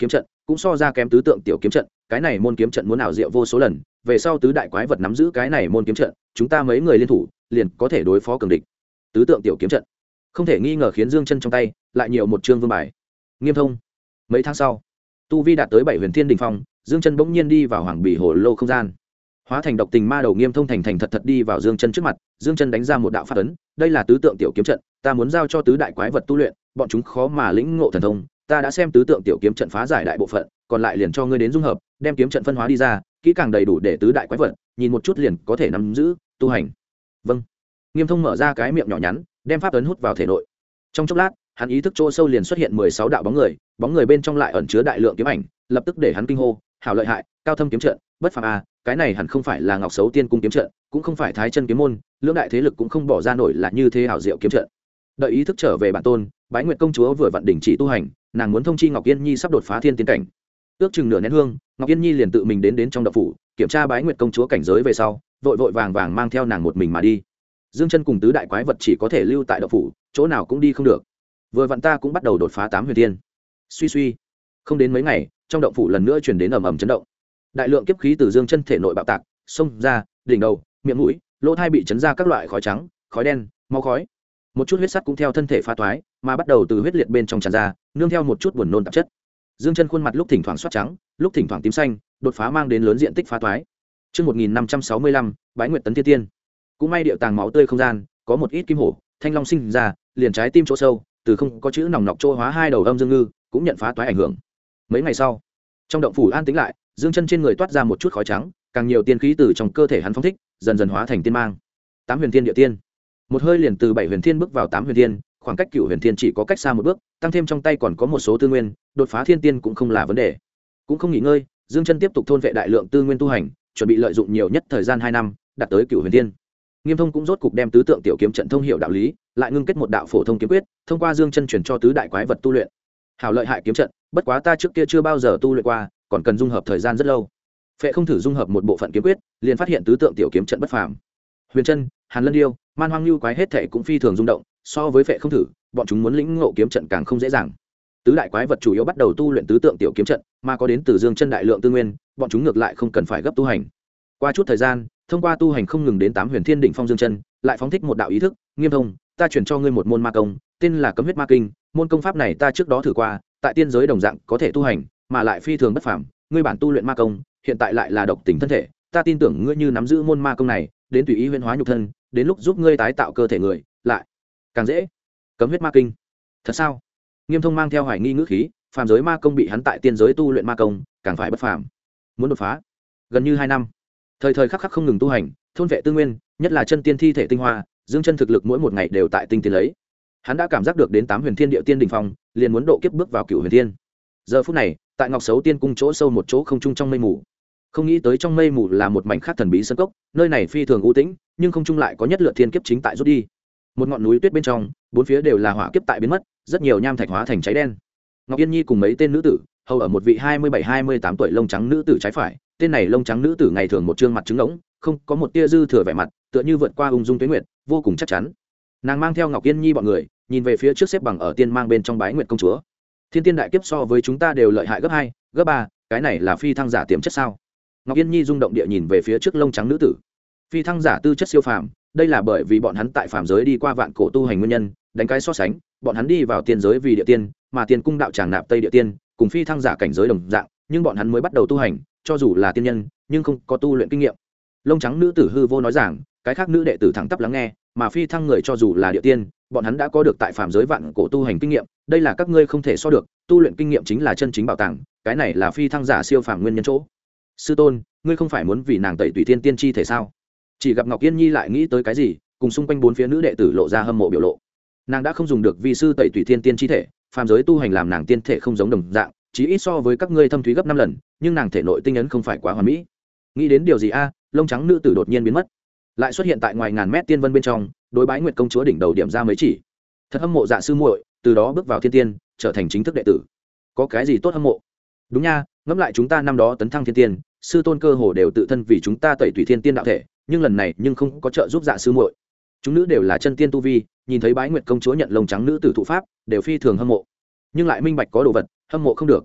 cũng so ra kém tứ tượng tiểu kiếm trận. Cái này môn kiếm trận muốn ảo diệu vô số lần, về sau tứ đại quái vật nắm giữ cái này môn kiếm trận, chúng ta mấy người liên thủ liền có thể đối phó cường địch. Tứ tượng tiểu kiếm trận không thể nghi ngờ khiến Dương Chân trong tay lại nhiều một chương vương bài. Nghiêm thông. Mấy tháng sau, tu vi đạt tới 7 huyền thiên đỉnh phong, Dương Chân bỗng nhiên đi vào hoàng bì hồ lô không gian, hóa thành độc tình ma đầu Nghiêm thông thành thành thật thật đi vào Dương Chân trước mặt. Dương Chân đánh ra một đạo pháp ấn, đây là tứ tượng tiểu kiếm trận, ta muốn giao cho tứ đại quái vật tu luyện, bọn chúng khó mà lĩnh ngộ thần thông, ta đã xem tứ tượng tiểu kiếm trận phá giải đại bộ phận, còn lại liền cho ngươi đến dung hợp, đem kiếm trận phân hóa đi ra, kỹ càng đầy đủ để tứ đại quái vật nhìn một chút liền có thể nắm giữ tu hành. Vâng. Nghiêm thông mở ra cái miệng nhỏ nhắn, đem pháp ấn hút vào thể nội. Trong chốc lát, hắn ý thức chỗ sâu liền xuất hiện 16 đạo bóng người bên trong lại ẩn chứa đại lượng kiếm ảnh, lập tức để hắn kinh hô, hảo lợi hại, cao thâm kiếm trận, bất phàm a, cái này hẳn không phải là Ngọc Sấu Tiên cung kiếm trận, cũng không phải Thái Chân kiếm môn, lưỡng đại thế lực cũng không bỏ ra nổi là như thế hảo diệu kiếm trận. Đợi ý thức trở về bản tôn, Bái Nguyệt công chúa vừa vặn đình chỉ tu hành, nàng muốn thông chi Ngọc Yên Nhi sắp đột phá thiên tiến cảnh. Ước chừng nửa nén hương, Ngọc Yên Nhi liền tự mình đến trong động phủ, kiểm tra Bái Nguyệt công chúa cảnh giới về sau, vội vàng mang theo nàng một mình mà đi. Dương Chân cùng tứ đại quái vật chỉ có thể lưu tại động phủ, chỗ nào cũng đi không được. Vừa vặn ta cũng bắt đầu đột phá 8 huyền thiên. Suy, không đến mấy ngày, trong động phủ lần nữa truyền đến ầm ầm chấn động. Đại lượng kiếp khí từ Dương Chân thể nội bạo tạc, xông ra, đỉnh đầu, miệng mũi, lỗ tai bị chấn ra các loại khói trắng, khói đen, máu khói. Một chút huyết sắt cũng theo thân thể phá toái, mà bắt đầu từ huyết liệt bên trong tràn ra, nương theo một chút buồn nôn tạp chất. Dương Chân khuôn mặt lúc thỉnh thoảng xoát trắng, lúc thỉnh thoảng tím xanh, đột phá mang đến lớn diện tích phá toái. Chương 1565, Bái Nguyệt tấn thiên tiên. Cũng may điệu tàng máu tươi không gian, có một ít kim hổ, thanh long sinh ra, liền trái tim chỗ sâu, từ không có chữ nòng nọc trôi hóa hai đầu âm dương ngư, cũng nhận phá toái ảnh hưởng. Mấy ngày sau, trong động phủ an tĩnh lại, Dương Chân trên người toát ra một chút khói trắng, càng nhiều tiên khí từ trong cơ thể hắn phóng thích, dần dần hóa thành tiên mang. 8 huyền thiên địa tiên. Một hơi liền từ 7 huyền thiên bước vào 8 huyền thiên, khoảng cách cửu huyền thiên chỉ có cách xa một bước, tăng thêm trong tay còn có một số tư nguyên, đột phá thiên tiên cũng không là vấn đề. Cũng không nghỉ ngơi, Dương Chân tiếp tục thôn vệ đại lượng tư nguyên tu hành, chuẩn bị lợi dụng nhiều nhất thời gian 2 năm, đạt tới cửu huyền thiên. Nghiêm thông cũng rốt cục đem tứ tượng tiểu kiếm trận thông hiểu đạo lý, lại ngưng kết một đạo phổ thông kiếm quyết, thông qua Dương Chân truyền cho tứ đại quái vật tu luyện. Hảo lợi hại kiếm trận, bất quá ta trước kia chưa bao giờ tu luyện qua, còn cần dung hợp thời gian rất lâu. Phệ không thử dung hợp một bộ phận kiếm quyết, liền phát hiện tứ tượng tiểu kiếm trận bất phàm. Huyền Chân, Hàn Lân Điêu, Man Hoang Lưu quái hết thảy cũng phi thường rung động, so với Phệ không thử, bọn chúng muốn lĩnh ngộ kiếm trận càng không dễ dàng. Tứ đại quái vật chủ yếu bắt đầu tu luyện tứ tượng tiểu kiếm trận, mà có đến từ Dương Chân đại lượng tư nguyên, bọn chúng ngược lại không cần phải gấp tu hành. Qua chút thời gian, thông qua tu hành không ngừng đến 8 huyền thiên đỉnh phong Dương Chân, lại phóng thích một đạo ý thức, Nghiêm thông, ta chuyển cho ngươi một môn ma công, tên là Cấm huyết ma kinh, môn công pháp này ta trước đó thử qua, tại tiên giới đồng dạng có thể tu hành, mà lại phi thường bất phàm, ngươi bản tu luyện ma công, hiện tại lại là độc tình thân thể, ta tin tưởng ngươi như nắm giữ môn ma công này, đến tùy ý huyễn hóa nhục thân, đến lúc giúp ngươi tái tạo cơ thể người, lại càng dễ. Cấm huyết ma kinh, thật sao? Nghiêm thông mang theo hoài nghi ngữ khí, phàm giới ma công bị hắn tại tiên giới tu luyện ma công, càng phải bất phàm. Muốn đột phá, gần như 2 năm, thời thời khắc khắc không ngừng tu hành, thôn vệ tư nguyên, nhất là chân tiên thi thể tinh hoa, Dương Chân thực lực mỗi một ngày đều tại tinh tiến lấy. Hắn đã cảm giác được đến 8 huyền thiên địa tiên đỉnh phong, liền muốn độ kiếp bước vào cửu huyền thiên. Giờ phút này, tại Ngọc Sấu Tiên cung chỗ sâu một chỗ không trung trong mây mù, không nghĩ tới trong mây mù là một mảnh khác thần bí sơn cốc, nơi này phi thường u tĩnh, nhưng không trung lại có nhất lượt thiên kiếp chính tại rút đi. Một ngọn núi tuyết bên trong, bốn phía đều là hỏa kiếp tại biến mất, rất nhiều nham thạch hóa thành cháy đen. Ngọc Yên Nhi cùng mấy tên nữ tử, hầu ở một vị 27-28 tuổi lông trắng nữ tử trái phải, tên này lông trắng nữ tử ngày thường một trương mặt trứng ngỗng, không có một tia dư thừa vẻ mặt, tựa như vượt qua ung dung tuế nguyệt, vô cùng chắc chắn. Nàng mang theo Ngọc Yên Nhi bọn người, nhìn về phía trước xếp bằng ở tiên mang bên trong Bái Nguyệt công chúa. Thiên tiên đại kiếp so với chúng ta đều lợi hại gấp 2, gấp 3, cái này là phi thăng giả tiềm chất sao? Ngọc Yên Nhi rung động địa nhìn về phía trước lông trắng nữ tử. Phi thăng giả tư chất siêu phàm, đây là bởi vì bọn hắn tại phàm giới đi qua vạn cổ tu hành nguyên nhân, đánh cái so sánh, bọn hắn đi vào tiên giới vì địa tiên, mà tiên cung đạo tràng nạp Tây địa tiên, cùng phi thăng giả cảnh giới đồng dạng, nhưng bọn hắn mới bắt đầu tu hành, cho dù là tiên nhân, nhưng không có tu luyện kinh nghiệm. Lông trắng nữ tử hư vô nói rằng, cái khác nữ đệ tử thẳng tắp lắng nghe, mà phi thăng người cho dù là địa tiên, bọn hắn đã có được tại phàm giới vạn cổ tu hành kinh nghiệm, đây là các ngươi không thể so được, tu luyện kinh nghiệm chính là chân chính bảo tàng, cái này là phi thăng giả siêu phàm nguyên nhân chỗ. Sư tôn, ngươi không phải muốn vì nàng tẩy tùy tiên tiên chi thể sao? Chỉ gặp Ngọc Yên Nhi lại nghĩ tới cái gì, cùng xung quanh bốn phía nữ đệ tử lộ ra hâm mộ biểu lộ. Nàng đã không dùng được vi sư tẩy tùy tiên tiên chi thể, phàm giới tu hành làm nàng tiên thể không giống đồng dạng, chỉ ít so với các ngươi thâm thúy gấp 5 lần, nhưng nàng thể nội tinh ấn không phải quá hoàn mỹ. Nghĩ đến điều gì a? Lông trắng nữ tử đột nhiên biến mất, lại xuất hiện tại ngoài ngàn mét tiên vân bên trong, đối Bái Nguyệt công chúa đỉnh đầu điểm ra mấy chỉ. Thật hâm mộ Dạ sư muội, từ đó bước vào thiên tiên, trở thành chính thức đệ tử. Có cái gì tốt hâm mộ? Đúng nha, ngẫm lại chúng ta năm đó tấn thăng thiên tiên, sư tôn cơ hồ đều tự thân vì chúng ta tẩy tùy thiên tiên đạo thể, nhưng lần này nhưng không có trợ giúp Dạ sư muội. Chúng nữ đều là chân tiên tu vi, nhìn thấy Bái Nguyệt công chúa nhận lông trắng nữ tử thụ pháp, đều phi thường hâm mộ, nhưng lại minh bạch có đồ vật, hâm mộ không được.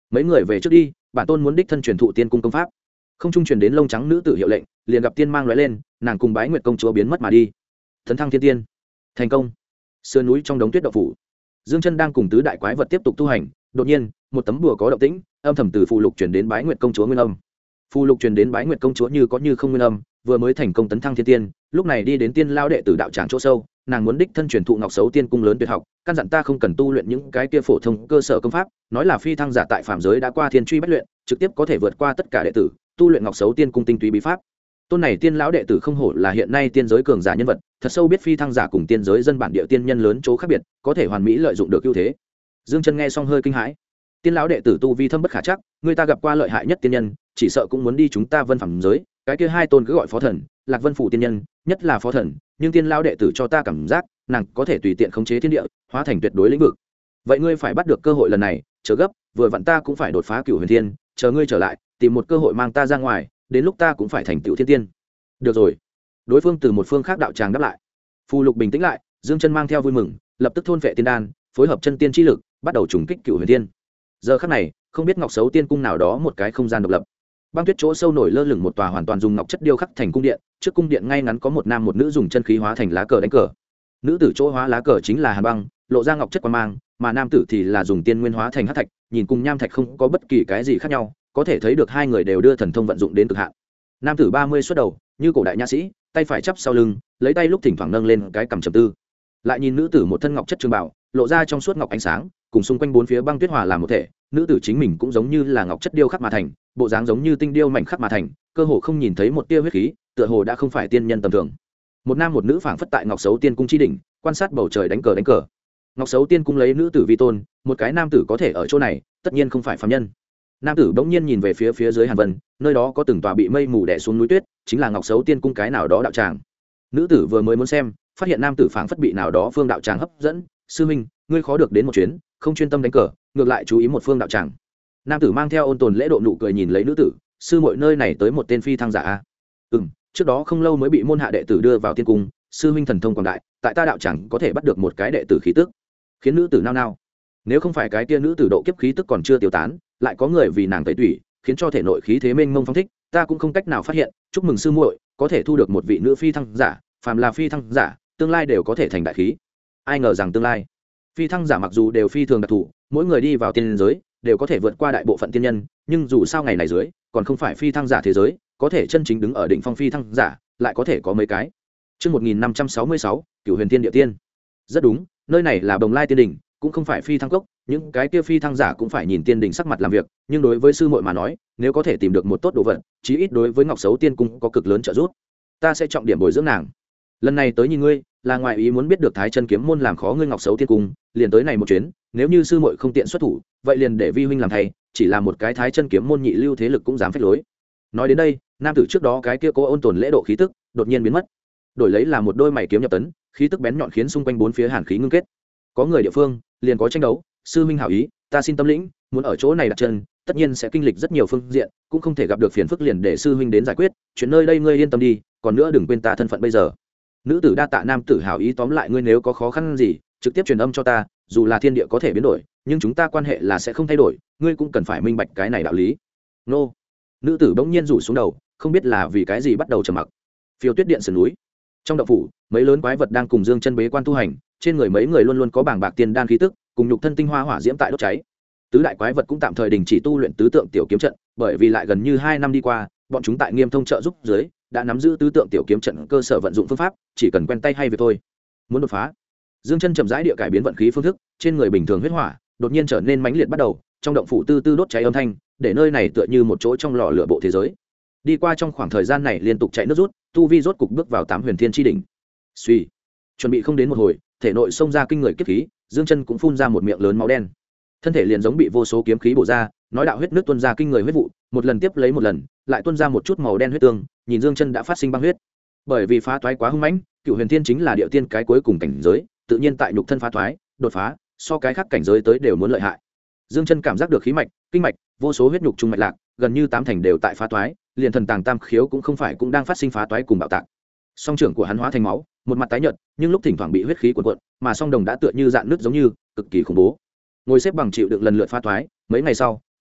mấy người về trước đi, bản tôn muốn đích thân truyền thụ tiên cung công pháp. Không trung truyền đến lông trắng nữ tử hiệu lệnh, liền gặp tiên mang lóe lên, nàng cùng Bái Nguyệt công chúa biến mất mà đi. Tấn thăng thiên tiên thành công. Sườn núi trong đống tuyết động phủ, Dương Chân đang cùng tứ đại quái vật tiếp tục tu hành, đột nhiên một tấm bùa có động tĩnh, âm thầm từ phù lục truyền đến Bái Nguyệt công chúa nguyên âm. Phù lục truyền đến Bái Nguyệt công chúa như có như không nguyên âm, vừa mới thành công tấn thăng thiên tiên, lúc này đi đến tiên lao đệ tử đạo tràng chỗ sâu, nàng muốn đích thân truyền thụ Ngọc Sấu tiên cung lớn tuyệt học, căn dặn ta không cần tu luyện những cái kia phổ thông cơ sở công pháp, nói là phi thăng giả tại phàm giới đã qua thiên truy bách luyện, trực tiếp có thể vượt qua tất cả đệ tử, tu luyện Ngọc Sấu tiên cung tinh túy bí pháp. Tôn này tiên lão đệ tử không hổ là hiện nay tiên giới cường giả nhân vật, thật sâu biết phi thăng giả cùng tiên giới dân bản địa tiên nhân lớn chỗ khác biệt, có thể hoàn mỹ lợi dụng được ưu thế. Dương Chân nghe xong hơi kinh hãi. Tiên lão đệ tử tu vi thâm bất khả chắc, người ta gặp qua lợi hại nhất tiên nhân, chỉ sợ cũng muốn đi chúng ta Vân Phàm giới, cái kia hai tôn cứ gọi phó thần, Lạc Vân phủ tiên nhân, nhất là phó thần, nhưng tiên lão đệ tử cho ta cảm giác, nàng có thể tùy tiện khống chế thiên địa, hóa thành tuyệt đối lĩnh vực. Vậy ngươi phải bắt được cơ hội lần này, chờ gấp, vừa vặn ta cũng phải đột phá Cửu Huyền Thiên, chờ ngươi trở lại, tìm một cơ hội mang ta ra ngoài, đến lúc ta cũng phải thành tựu thiên tiên. Được rồi. Đối phương từ một phương khác đạo tràng đáp lại. Phù lục bình tĩnh lại, Dương Chân mang theo vui mừng, lập tức thôn phệ tiên đan, phối hợp chân tiên chi lực, bắt đầu trùng kích Cửu Huyền Thiên. Giờ khắc này, không biết Ngọc Sấu tiên cung nào đó một cái không gian độc lập. Băng tuyết chỗ sâu nổi lơ lửng một tòa hoàn toàn dùng ngọc chất điêu khắc thành cung điện, trước cung điện ngay ngắn có một nam một nữ dùng chân khí hóa thành lá cờ đánh cờ. Nữ tử chỗ hóa lá cờ chính là hàn băng, lộ ra ngọc chất quang mang, mà nam tử thì là dùng tiên nguyên hóa thành hắc thạch, nhìn cùng nham thạch không có bất kỳ cái gì khác nhau, có thể thấy được hai người đều đưa thần thông vận dụng đến cực hạn. Nam tử 30 xuất đầu, như cổ đại nha sĩ, tay phải chắp sau lưng, lấy tay lúc thỉnh thoảng nâng lên cái cằm trầm tư. Lại nhìn nữ tử một thân ngọc chất trường bảo, lộ ra trong suốt ngọc ánh sáng, cùng xung quanh bốn phía băng tuyết hòa làm một thể, nữ tử chính mình cũng giống như là ngọc chất điêu khắc mà thành, bộ dáng giống như tinh điêu mảnh khắc mà thành, cơ hồ không nhìn thấy một tia huyết khí, tựa hồ đã không phải tiên nhân tầm thường. Một nam một nữ phảng phất tại Ngọc Sấu tiên cung chi đỉnh, quan sát bầu trời đánh cờ. Ngọc Sấu tiên cung lấy nữ tử vi tôn, một cái nam tử có thể ở chỗ này, tất nhiên không phải phàm nhân. Nam tử bỗng nhiên nhìn về phía dưới Hàn Vân, nơi đó có từng tòa bị mây mù đè xuống núi tuyết, chính là Ngọc Sấu tiên cung cái nào đó đạo tràng. Nữ tử vừa mới muốn xem, phát hiện nam tử phảng phất bị nào đó phương đạo tràng hấp dẫn, sư minh, ngươi khó được đến một chuyến, không chuyên tâm đánh cờ, ngược lại chú ý một phương đạo tràng. Nam tử mang theo ôn tồn lễ độ nụ cười nhìn lấy nữ tử, sư muội nơi này tới một tên phi thăng giả a. Trước đó không lâu mới bị môn hạ đệ tử đưa vào tiên cung, sư huynh thần thông quảng đại, tại ta đạo chẳng có thể bắt được một cái đệ tử khí tức, khiến nữ tử nao nao. Nếu không phải cái tia nữ tử độ kiếp khí tức còn chưa tiêu tán, lại có người vì nàng tẩy tủy, khiến cho thể nội khí thế mênh mông phong thích, ta cũng không cách nào phát hiện. Chúc mừng sư muội, có thể thu được một vị nữ phi thăng giả, phàm là phi thăng giả, tương lai đều có thể thành đại khí. Ai ngờ rằng tương lai, phi thăng giả mặc dù đều phi thường đặc thù, mỗi người đi vào tiên giới đều có thể vượt qua đại bộ phận tiên nhân, nhưng dù sao ngày này dưới, còn không phải phi thăng giả thế giới, có thể chân chính đứng ở đỉnh phong phi thăng giả, lại có thể có mấy cái. Chương 1566, Cửu Huyền Thiên Địa Tiên. Rất đúng, nơi này là Bồng Lai Tiên Đỉnh, cũng không phải phi thăng cốc, những cái kia phi thăng giả cũng phải nhìn tiên đỉnh sắc mặt làm việc, nhưng đối với sư muội mà nói, nếu có thể tìm được một tốt đồ vật, chí ít đối với Ngọc Sấu Tiên cung có cực lớn trợ giúp. Ta sẽ trọng điểm bồi dưỡng nàng. Lần này tới nhìn ngươi, là ngoại ý muốn biết được Thái Chân kiếm môn làm khó ngươi Ngọc Sấu Tiên cung, liền tới này một chuyến, nếu như sư muội không tiện xuất thủ, vậy liền để vi huynh làm thay, chỉ là một cái Thái Chân kiếm môn nhị lưu thế lực cũng dám phách lối. Nói đến đây, nam tử trước đó cái kia cố ôn tồn lễ độ khí tức đột nhiên biến mất, đổi lấy là một đôi mày kiếm nhập tấn, khí tức bén nhọn khiến xung quanh bốn phía hàn khí ngưng kết. Có người địa phương liền có tranh đấu, sư huynh hảo ý, ta xin tâm lĩnh, muốn ở chỗ này đặt chân, tất nhiên sẽ kinh lịch rất nhiều phương diện, cũng không thể gặp được phiền phức liền để sư huynh đến giải quyết, chuyện nơi đây ngươi yên tâm đi, còn nữa đừng quên ta thân phận bây giờ. Nữ tử đa tạ nam tử hảo ý, tóm lại ngươi nếu có khó khăn gì, trực tiếp truyền âm cho ta, dù là thiên địa có thể biến đổi, nhưng chúng ta quan hệ là sẽ không thay đổi, ngươi cũng cần phải minh bạch cái này đạo lý. Nô. Nữ tử bỗng nhiên rủ xuống đầu, không biết là vì cái gì bắt đầu trầm mặc. Phiêu tuyết điện sườn núi, trong động phủ, mấy lớn quái vật đang cùng Dương Chân bế quan tu hành, trên người mấy người luôn luôn có bảng bạc tiền đan khí tức, cùng nhục thân tinh hoa hỏa diễm tại đốt cháy. Tứ đại quái vật cũng tạm thời đình chỉ tu luyện tứ tượng tiểu kiếm trận, bởi vì lại gần như 2 năm đi qua, bọn chúng tại Nghiêm Thông trợ giúp dưới, đã nắm giữ tứ tượng tiểu kiếm trận cơ sở vận dụng phương pháp, chỉ cần quen tay hay việc thôi. Muốn đột phá, Dương Chân chậm rãi địa cải biến vận khí phương thức, trên người bình thường huyết hỏa đột nhiên trở nên mãnh liệt bắt đầu, trong động phủ tư tư đốt cháy âm thanh, để nơi này tựa như một chỗ trong lò lửa bộ thế giới. Đi qua trong khoảng thời gian này liên tục chạy nước rút, tu vi rốt cục bước vào 8 huyền thiên chi đỉnh. Suy, chuẩn bị không đến một hồi, thể nội xông ra kinh người kiếp khí, Dương Chân cũng phun ra một miệng lớn máu đen. Thân thể liền giống bị vô số kiếm khí bổ ra, nói đạo huyết nước tuôn ra kinh người huyết vụ, một lần tiếp lấy một lần, lại tuôn ra một chút màu đen huyết tương, nhìn Dương Chân đã phát sinh băng huyết. Bởi vì phá toái quá hung mãnh, Cửu Huyền Thiên chính là địa tiên cái cuối cùng cảnh giới, tự nhiên tại nhục thân phá toái, đột phá, so cái khác cảnh giới tới đều muốn lợi hại. Dương Chân cảm giác được khí mạch, kinh mạch, vô số huyết nhục trung mạch lạc, gần như 8 thành đều tại phá toái, liền thần tàng tam khiếu cũng không phải cũng đang phát sinh phá toái cùng bạo tạc. Song trưởng của hắn hóa thành máu, một mặt tái nhợt, nhưng lúc thỉnh thoảng bị huyết khí cuộn cuộn, mà song đồng đã tựa như dạn nứt giống như, cực kỳ khủng bố. Ngồi xếp bằng chịu đựng lần lượt phá toái, mấy ngày sau,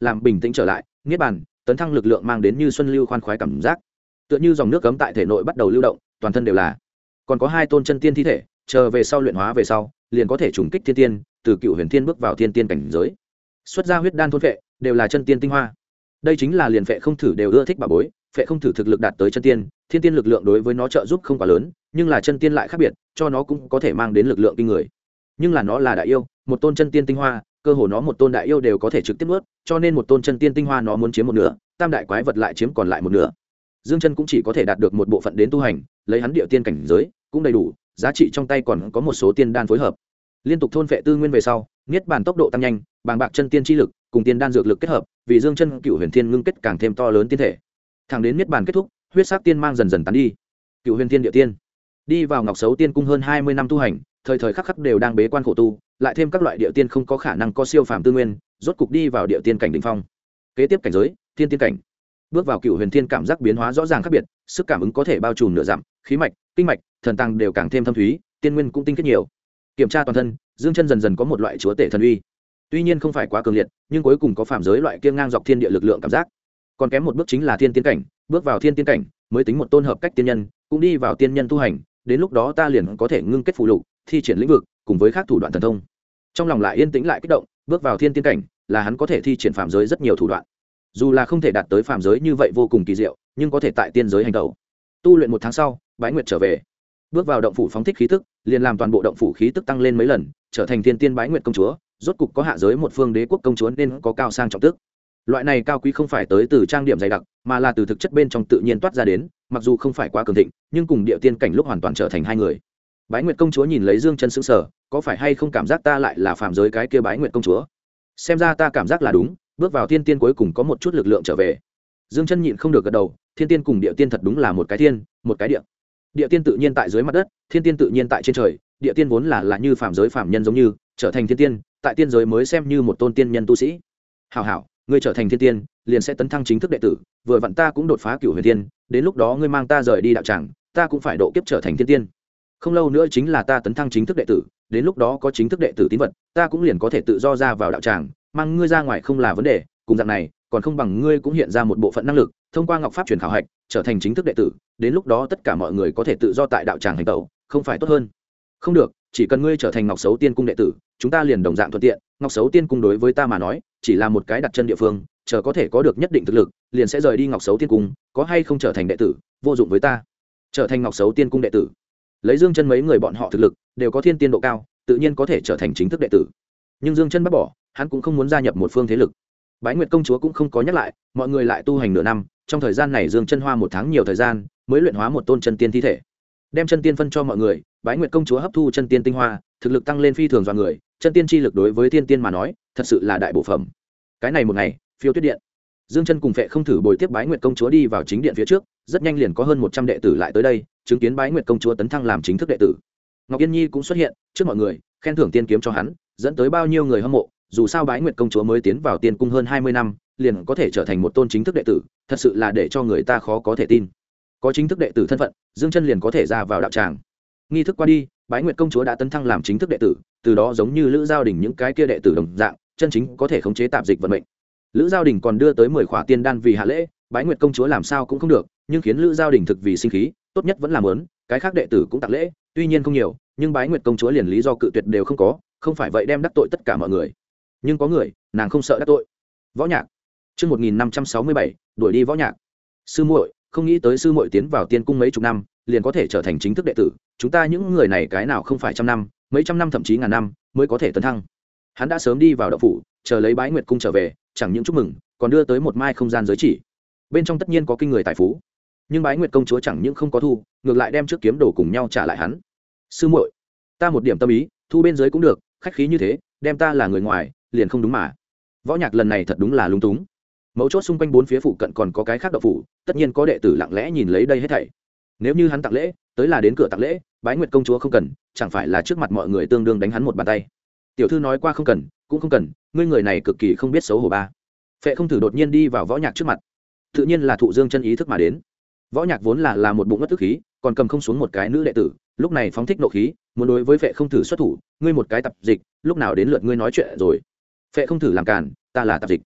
làm bình tĩnh trở lại. Niết bàn tấn thăng lực lượng mang đến như xuân lưu khoan khoái cảm giác, tựa như dòng nước cấm tại thể nội bắt đầu lưu động, toàn thân đều là. Còn có 2 tôn chân tiên thi thể, chờ về sau luyện hóa về sau, liền có thể trùng kích thiên tiên, từ cựu huyền thiên bước vào thiên tiên cảnh giới. Xuất ra huyết đan thôn vệ, đều là chân tiên tinh hoa. Đây chính là liền Phệ Không Thử đều ưa thích bà bối. Phệ Không Thử thực lực đạt tới chân tiên, thiên tiên lực lượng đối với nó trợ giúp không quá lớn, nhưng là chân tiên lại khác biệt, cho nó cũng có thể mang đến lực lượng kinh người. Nhưng là nó là đại yêu, một tôn chân tiên tinh hoa, cơ hồ nó một tôn đại yêu đều có thể trực tiếp nuốt, cho nên một tôn chân tiên tinh hoa nó muốn chiếm một nửa, tam đại quái vật lại chiếm còn lại một nửa. Dương Chân cũng chỉ có thể đạt được một bộ phận đến tu hành, lấy hắn địa tiên cảnh giới, cũng đầy đủ, giá trị trong tay còn có một số tiên đan phối hợp. Liên tục thôn phệ tư nguyên về sau, niết bàn tốc độ tăng nhanh, bàng bạc chân tiên chi lực cùng tiên đan dược lực kết hợp, vì Dương Chân cựu huyền thiên ngưng kết càng thêm to lớn tiên thể. Thẳng đến niết bàn kết thúc, huyết sắc tiên mang dần dần tán đi. Cựu huyền thiên địa tiên đi vào Ngọc Sấu tiên cung hơn 20 năm tu hành, thời thời khắc khắc đều đang bế quan khổ tu, lại thêm các loại địa tiên không có khả năng có siêu phàm tư nguyên, rốt cục đi vào địa tiên cảnh đỉnh phong. Kế tiếp cảnh giới, thiên tiên cảnh. Bước vào cựu huyền thiên, cảm giác biến hóa rõ ràng khác biệt, sức cảm ứng có thể bao trùm nửa dặm, khí mạch, kinh mạch, thần tăng đều càng thêm thâm thúy, tiên nguyên cũng tinh khiết nhiều. Kiểm tra toàn thân, Dương Chân dần dần có một loại chúa tể thần uy. Tuy nhiên không phải quá cường liệt, nhưng cuối cùng có phàm giới loại kia ngang dọc thiên địa lực lượng cảm giác. Còn kém một bước chính là thiên tiên cảnh, bước vào thiên tiên cảnh mới tính một tôn hợp cách tiên nhân, cũng đi vào tiên nhân tu hành, đến lúc đó ta liền có thể ngưng kết phù lục, thi triển lĩnh vực, cùng với các thủ đoạn thần thông. Trong lòng lại yên tĩnh lại kích động, bước vào thiên tiên cảnh là hắn có thể thi triển phàm giới rất nhiều thủ đoạn. Dù là không thể đạt tới phàm giới như vậy vô cùng kỳ diệu, nhưng có thể tại tiên giới hành động. Tu luyện 1 tháng sau, Bái Nguyệt trở về, bước vào động phủ phóng thích khí tức, liền làm toàn bộ động phủ khí tức tăng lên mấy lần, trở thành thiên tiên Bái Nguyệt công chúa, rốt cục có hạ giới một phương đế quốc công chúa nên có cao sang trọng tước. Loại này cao quý không phải tới từ trang điểm dày đặc, mà là từ thực chất bên trong tự nhiên toát ra đến, mặc dù không phải quá cường thịnh, nhưng cùng địa tiên cảnh lúc hoàn toàn trở thành hai người. Bái Nguyệt công chúa nhìn lấy Dương Chân sững sờ, có phải hay không cảm giác ta lại là phàm giới cái kia Bái Nguyệt công chúa? Xem ra ta cảm giác là đúng, bước vào thiên tiên cuối cùng có một chút lực lượng trở về. Dương Chân nhịn không được gật đầu, thiên tiên cùng địa tiên thật đúng là một cái thiên, một cái địa. Địa tiên tự nhiên tại dưới mặt đất, thiên tiên tự nhiên tại trên trời, địa tiên vốn là như phàm giới phàm nhân giống như, trở thành thiên tiên, tại tiên giới mới xem như một tôn tiên nhân tu sĩ. Hảo hảo, ngươi trở thành thiên tiên, liền sẽ tấn thăng chính thức đệ tử, vừa vặn ta cũng đột phá cửu huyền tiên, đến lúc đó ngươi mang ta rời đi đạo tràng, ta cũng phải độ kiếp trở thành thiên tiên. Không lâu nữa chính là ta tấn thăng chính thức đệ tử, đến lúc đó có chính thức đệ tử tín vật, ta cũng liền có thể tự do ra vào đạo tràng, mang ngươi ra ngoài không là vấn đề, cùng dạng này, còn không bằng ngươi cũng hiện ra một bộ phận năng lực, thông qua ngọc pháp truyền khảo hạch, trở thành chính thức đệ tử, đến lúc đó tất cả mọi người có thể tự do tại đạo tràng hành tẩu, không phải tốt hơn? Không được, chỉ cần ngươi trở thành Ngọc Sấu Tiên cung đệ tử, chúng ta liền đồng dạng thuận tiện. Ngọc Sấu Tiên cung đối với ta mà nói, chỉ là một cái đặt chân địa phương, chờ có thể có được nhất định thực lực, liền sẽ rời đi Ngọc Sấu Tiên cung, có hay không trở thành đệ tử, vô dụng với ta. Trở thành Ngọc Sấu Tiên cung đệ tử, lấy Dương Chân mấy người bọn họ thực lực, đều có thiên tiên độ cao, tự nhiên có thể trở thành chính thức đệ tử. Nhưng Dương Chân bác bỏ, hắn cũng không muốn gia nhập một phương thế lực. Bái Nguyệt công chúa cũng không có nhắc lại, mọi người lại tu hành nửa năm, trong thời gian này Dương Chân hoa 1 tháng nhiều thời gian, mới luyện hóa một tôn chân tiên thi thể, đem chân tiên phân cho mọi người. Bái Nguyệt công chúa hấp thu chân tiên tinh hoa, thực lực tăng lên phi thường dọa người, chân tiên chi lực đối với tiên tiên mà nói, thật sự là đại bộ phẩm. Cái này một ngày, Phiêu Tuyết điện, Dương Chân cùng Phệ Không Thử bồi tiếp Bái Nguyệt công chúa đi vào chính điện phía trước, rất nhanh liền có hơn 100 đệ tử lại tới đây, chứng kiến Bái Nguyệt công chúa tấn thăng làm chính thức đệ tử. Ngọc Yên Nhi cũng xuất hiện trước mọi người, khen thưởng tiên kiếm cho hắn, dẫn tới bao nhiêu người hâm mộ. Dù sao Bái Nguyệt công chúa mới tiến vào tiên cung hơn 20 năm, liền có thể trở thành một tôn chính thức đệ tử, thật sự là để cho người ta khó có thể tin. Có chính thức đệ tử thân phận, Dương Chân liền có thể ra vào đạo tràng. Nghi thức qua đi, Bái Nguyệt công chúa đã tấn thăng làm chính thức đệ tử, từ đó giống như Lữ Giao Đình những cái kia đệ tử đồng dạng, chân chính có thể khống chế tạp dịch vận mệnh. Lữ Giao Đình còn đưa tới 10 khỏa tiên đan vì hạ lễ, Bái Nguyệt công chúa làm sao cũng không được, nhưng khiến Lữ Giao Đình thực vì sinh khí, tốt nhất vẫn là muốn, cái khác đệ tử cũng tặng lễ, tuy nhiên không nhiều, nhưng Bái Nguyệt công chúa liền lý do cự tuyệt đều không có, không phải vậy đem đắc tội tất cả mọi người. Nhưng có người, nàng không sợ đắc tội. Võ Nhạc. Chương 1567, đuổi đi Võ Nhạc. Sư muội, không nghĩ tới sư muội tiến vào tiên cung mấy chục năm, liền có thể trở thành chính thức đệ tử, chúng ta những người này cái nào không phải trăm năm, mấy trăm năm thậm chí ngàn năm mới có thể tấn thăng. Hắn đã sớm đi vào động phủ, chờ lấy Bái Nguyệt cung trở về, chẳng những chúc mừng, còn đưa tới một mai không gian giới chỉ. Bên trong tất nhiên có kinh người tài phú, nhưng Bái Nguyệt công chúa chẳng những không có thu, ngược lại đem trước kiếm đồ cùng nhau trả lại hắn. Sư muội, ta một điểm tâm ý, thu bên dưới cũng được, khách khí như thế, đem ta là người ngoài, liền không đúng mà. Võ Nhạc lần này thật đúng là lung túng. Mấu chốt xung quanh 4 phía phụ cận còn có cái khác động phủ, tất nhiên có đệ tử lặng lẽ nhìn lấy đây hết thảy. Nếu như hắn tặng lễ, tới là đến cửa tặng lễ, Bái Nguyệt công chúa không cần, chẳng phải là trước mặt mọi người tương đương đánh hắn một bàn tay. Tiểu thư nói qua không cần, cũng không cần, ngươi người này cực kỳ không biết xấu hổ ba. Phệ Không Thử đột nhiên đi vào Võ Nhạc trước mặt, tự nhiên là thụ Dương Chân ý thức mà đến. Võ Nhạc vốn là một bụng ngất tức khí, còn cầm không xuống một cái nữ đệ tử, lúc này phóng thích nộ khí, muốn đối với Phệ Không Thử xuất thủ, ngươi một cái tạp dịch, lúc nào đến lượt ngươi nói chuyện rồi. Phệ Không Thử làm cản, ta là tạp dịch.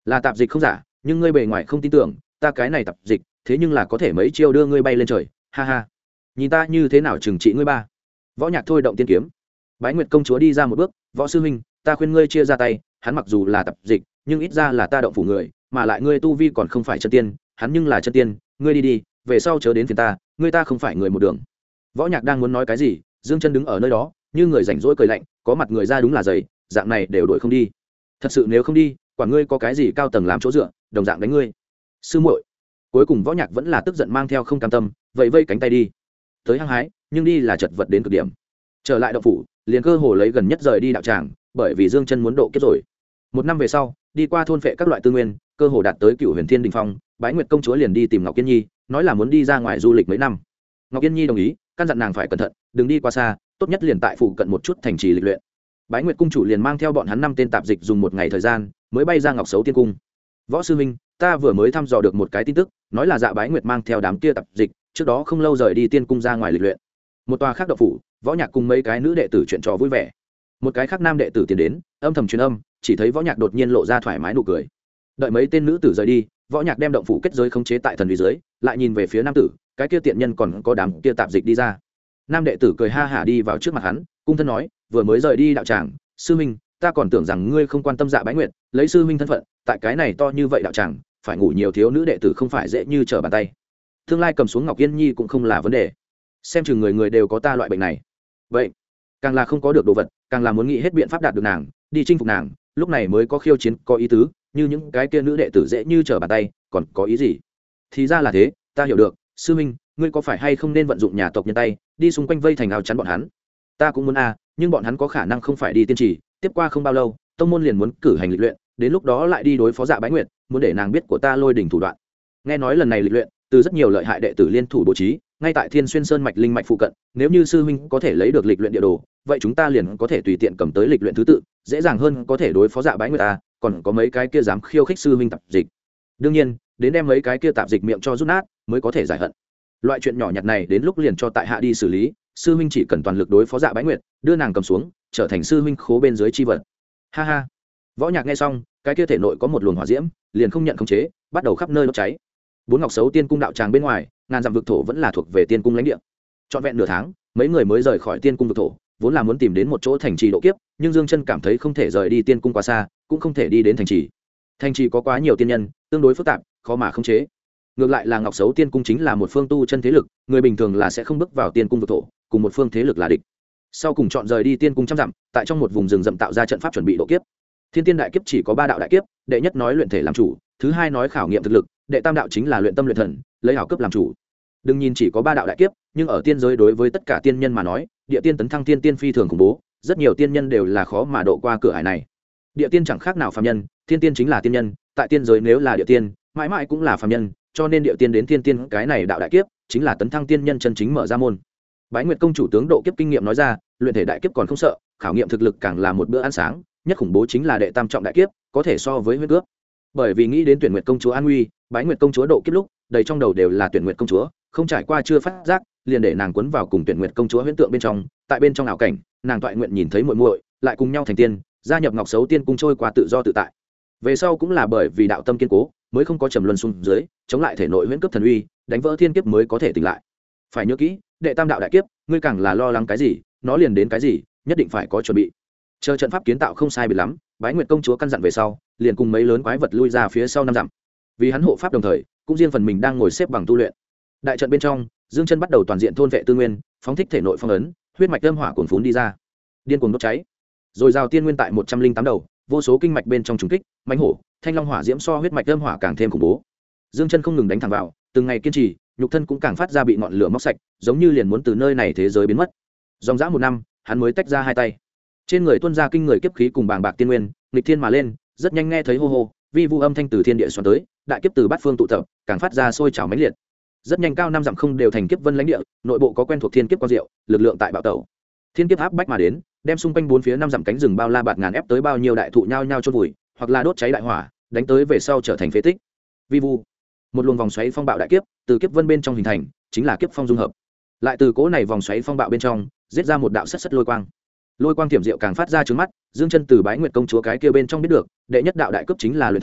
là tạp dịch không giả, nhưng ngươi bề ngoài không tin tưởng ta cái này tạp dịch, thế nhưng là có thể mấy chiêu đưa ngươi bay lên trời, ha ha. Nhìn ta như thế nào trừng trị ngươi ba. Võ Nhạc thôi động tiên kiếm. Bái Nguyệt công chúa đi ra một bước, võ sư huynh, ta khuyên ngươi chia ra tay, hắn mặc dù là tạp dịch, nhưng ít ra là ta động phủ người, mà lại ngươi tu vi còn không phải chân tiên, hắn nhưng là chân tiên, ngươi đi đi, về sau chớ đến phiền ta, ngươi ta không phải người một đường. Võ Nhạc đang muốn nói cái gì, Dương Chân đứng ở nơi đó, như người rảnh rỗi cười lạnh, có mặt người ra đúng là dày, dạng này đều đuổi không đi. Thật sự nếu không đi, quả ngươi có cái gì cao tầng làm chỗ dựa, đồng dạng đánh ngươi. Sư muội. Cuối cùng Võ Nhạc vẫn là tức giận mang theo không cam tâm, vậy vây cánh tay đi. Tới hăng hái, nhưng đi là chật vật đến cực điểm. Trở lại động phủ, liền cơ hồ lấy gần nhất rời đi đạo tràng, bởi vì Dương Chân muốn độ kiếp rồi. Một năm về sau, đi qua thôn phệ các loại tư nguyên, cơ hồ đạt tới Cửu Huyền Thiên đỉnh phong, Bái Nguyệt công chúa liền đi tìm Ngọc Yên Nhi, nói là muốn đi ra ngoài du lịch mấy năm. Ngọc Yên Nhi đồng ý, căn dặn nàng phải cẩn thận, đừng đi quá xa, tốt nhất liền tại phụ cận một chút thành trì lịch luyện. Bái Nguyệt cung chủ liền mang theo bọn hắn 5 tên tạp dịch dùng một ngày thời gian, mới bay ra Ngọc Sấu Tiên cung. Võ sư huynh, ta vừa mới thăm dò được một cái tin tức, nói là Dạ Bái Nguyệt mang theo đám kia tạp dịch, trước đó không lâu rời đi tiên cung ra ngoài lịch luyện. Một tòa khác động phủ, Võ Nhạc cùng mấy cái nữ đệ tử chuyện trò vui vẻ. Một cái khác nam đệ tử tiến đến, âm thầm truyền âm, chỉ thấy Võ Nhạc đột nhiên lộ ra thoải mái nụ cười. Đợi mấy tên nữ tử rời đi, Võ Nhạc đem động phủ kết giới khống chế tại thần uy dưới, lại nhìn về phía nam tử, cái kia tiện nhân còn có đám kia tạp dịch đi ra. Nam đệ tử cười ha hả đi vào trước mặt hắn, cung thân nói, vừa mới rời đi đạo tràng, sư minh, ta còn tưởng rằng ngươi không quan tâm Dạ Bái Nguyệt, lấy sư minh thân phận, tại cái này to như vậy đạo tràng, phải ngủ nhiều thiếu nữ đệ tử không phải dễ như trở bàn tay. Tương lai cầm xuống Ngọc Yên Nhi cũng không là vấn đề. Xem chừng người người đều có ta loại bệnh này. Vậy, càng là không có được đồ vật, càng là muốn nghĩ hết biện pháp đạt được nàng, đi chinh phục nàng, lúc này mới có khiêu chiến có ý tứ, như những cái kia nữ đệ tử dễ như trở bàn tay, còn có ý gì? Thì ra là thế, ta hiểu được, sư minh, ngươi có phải hay không nên vận dụng nhà tộc nhân tay, đi xung quanh vây thành áo chắn bọn hắn? Ta cũng muốn nhưng bọn hắn có khả năng không phải đi tiên trì, tiếp qua không bao lâu, tông môn liền muốn cử hành lịch luyện, đến lúc đó lại đi đối phó Dạ Bái Nguyệt, muốn để nàng biết của ta Lôi đỉnh thủ đoạn. Nghe nói lần này lịch luyện, từ rất nhiều lợi hại đệ tử liên thủ bố trí, ngay tại Thiên Xuyên Sơn mạch linh mạch phụ cận, nếu như sư huynh có thể lấy được lịch luyện địa đồ, vậy chúng ta liền có thể tùy tiện cầm tới lịch luyện thứ tự, dễ dàng hơn có thể đối phó Dạ Bái Nguyệt ta, còn có mấy cái kia dám khiêu khích sư huynh tạp dịch. Đương nhiên, đến đem mấy cái kia tạp dịch miệng cho rút nát, mới có thể giải hận. Loại chuyện nhỏ nhặt này đến lúc liền cho tại hạ đi xử lý, sư huynh chỉ cần toàn lực đối phó Dạ Bái Nguyệt, đưa nàng cầm xuống, trở thành sư huynh khố bên dưới chi vật. Ha ha. Võ Nhạc nghe xong, cái kia thể nội có một luồng hỏa diễm, liền không nhận khống chế, bắt đầu khắp nơi đốt cháy. Bốn Ngọc Sấu Tiên cung đạo tràng bên ngoài, ngàn dặm vực thổ vẫn là thuộc về tiên cung lãnh địa. Trọn vẹn nửa tháng, mấy người mới rời khỏi tiên cung vực thổ, vốn là muốn tìm đến một chỗ thành trì độ kiếp, nhưng Dương Chân cảm thấy không thể rời đi tiên cung quá xa, cũng không thể đi đến thành trì. Thành trì có quá nhiều tiên nhân, tương đối phức tạp, khó mà khống chế. Ngược lại là Ngọc Sấu Tiên cung chính là một phương tu chân thế lực, người bình thường là sẽ không bước vào tiên cung vực thổ, cùng một phương thế lực là địch. Sau cùng chọn rời đi tiên cung trăm dặm, tại trong một vùng rừng rậm tạo ra trận pháp chuẩn bị độ kiếp. Thiên tiên đại kiếp chỉ có 3 đạo đại kiếp, đệ nhất nói luyện thể làm chủ, thứ hai nói khảo nghiệm thực lực, đệ tam đạo chính là luyện tâm luyện thần, lấy hảo cấp làm chủ. Đừng nhìn chỉ có 3 đạo đại kiếp, nhưng ở tiên giới đối với tất cả tiên nhân mà nói, địa tiên tấn thăng tiên tiên phi thường khủng bố, rất nhiều tiên nhân đều là khó mà độ qua cửa ải này. Địa tiên chẳng khác nào phàm nhân, thiên tiên chính là tiên nhân, tại tiên giới nếu là địa tiên, mãi mãi cũng là phàm nhân, cho nên địa tiên đến thiên tiên cái này đạo đại kiếp, chính là tấn thăng tiên nhân chân chính mở ra môn. Bái Nguyệt công chủ tướng độ kiếp kinh nghiệm nói ra, luyện thể đại kiếp còn không sợ, khảo nghiệm thực lực càng là một bữa ăn sáng, nhất khủng bố chính là đệ tam trọng đại kiếp, có thể so với huyết cướp. Bởi vì nghĩ đến Tuyển Nguyệt công chúa an nguy, Bái Nguyệt công chúa độ kiếp lúc, đầy trong đầu đều là Tuyển Nguyệt công chúa, không trải qua chưa phát giác, liền để nàng cuốn vào cùng Tuyển Nguyệt công chúa huyễn tượng bên trong, tại bên trong ảo cảnh, nàng toại nguyện nhìn thấy muội muội, lại cùng nhau thành tiên, gia nhập Ngọc Sấu Tiên cung trôi qua tự do tự tại. Về sau cũng là bởi vì đạo tâm kiên cố, mới không có trầm luân xuống dưới, chống lại thể nội huyễn cướp thần uy, đánh vỡ thiên kiếp mới có thể tỉnh lại. Phải nhớ kỹ, đệ tam đạo đại kiếp, ngươi càng là lo lắng cái gì, nó liền đến cái gì, nhất định phải có chuẩn bị. Chờ trận pháp kiến tạo không sai biệt lắm, Bái Nguyệt công chúa căn dặn về sau, liền cùng mấy lớn quái vật lui ra phía sau 5 dặm. Vì hắn hộ pháp đồng thời, cũng riêng phần mình đang ngồi xếp bằng tu luyện. Đại trận bên trong, Dương Chân bắt đầu toàn diện thôn vệ tư nguyên, phóng thích thể nội phong ấn, huyết mạch âm hỏa cuồn phún đi ra, điên cuồng đốt cháy. Rồi giao tiên nguyên tại 108 đầu, vô số kinh mạch bên trong trùng kích, mãnh hổ, thanh long hỏa diễm so huyết mạch âm hỏa càng thêm khủng bố. Dương Chân không ngừng đánh thẳng vào, từng ngày kiên trì, nhục thân cũng càng phát ra bị ngọn lửa móc sạch, giống như liền muốn từ nơi này thế giới biến mất. Dòng dã 1 năm, hắn mới tách ra 2 tay. Trên người tuôn ra kinh người kiếp khí cùng bàng bạc tiên nguyên, nghịch thiên mà lên, rất nhanh nghe thấy hô hô, vi vu âm thanh từ thiên địa xoắn tới, đại kiếp từ bát phương tụ tập, càng phát ra sôi trào mãnh liệt. Rất nhanh cao 5 dặm không đều thành kiếp vân lãnh địa, nội bộ có quen thuộc thiên kiếp quang diệu, lực lượng tại bạo tẩu. Thiên kiếp áp bách mà đến, đem xung quanh 4 phía 5 dặm cánh rừng bao la bạt ngàn ép tới bao nhiêu đại thụ nhao nhao chôn vùi, hoặc là đốt cháy đại hỏa, đánh tới về sau trở thành phế tích. Vi vu, một luồng vòng xoáy phong bạo đại kiếp, từ kiếp vân bên trong hình thành, chính là kiếp phong dung hợp. Lại từ cỗ này vòng xoáy phong bạo bên trong, giết ra một đạo sét sét lôi quang. Lôi quang tiềm diệu càng phát ra trước mắt, Dương Chân từ Bái Nguyệt công chúa cái kia bên trong biết được, đệ nhất đạo đại cấp chính là luyện thể,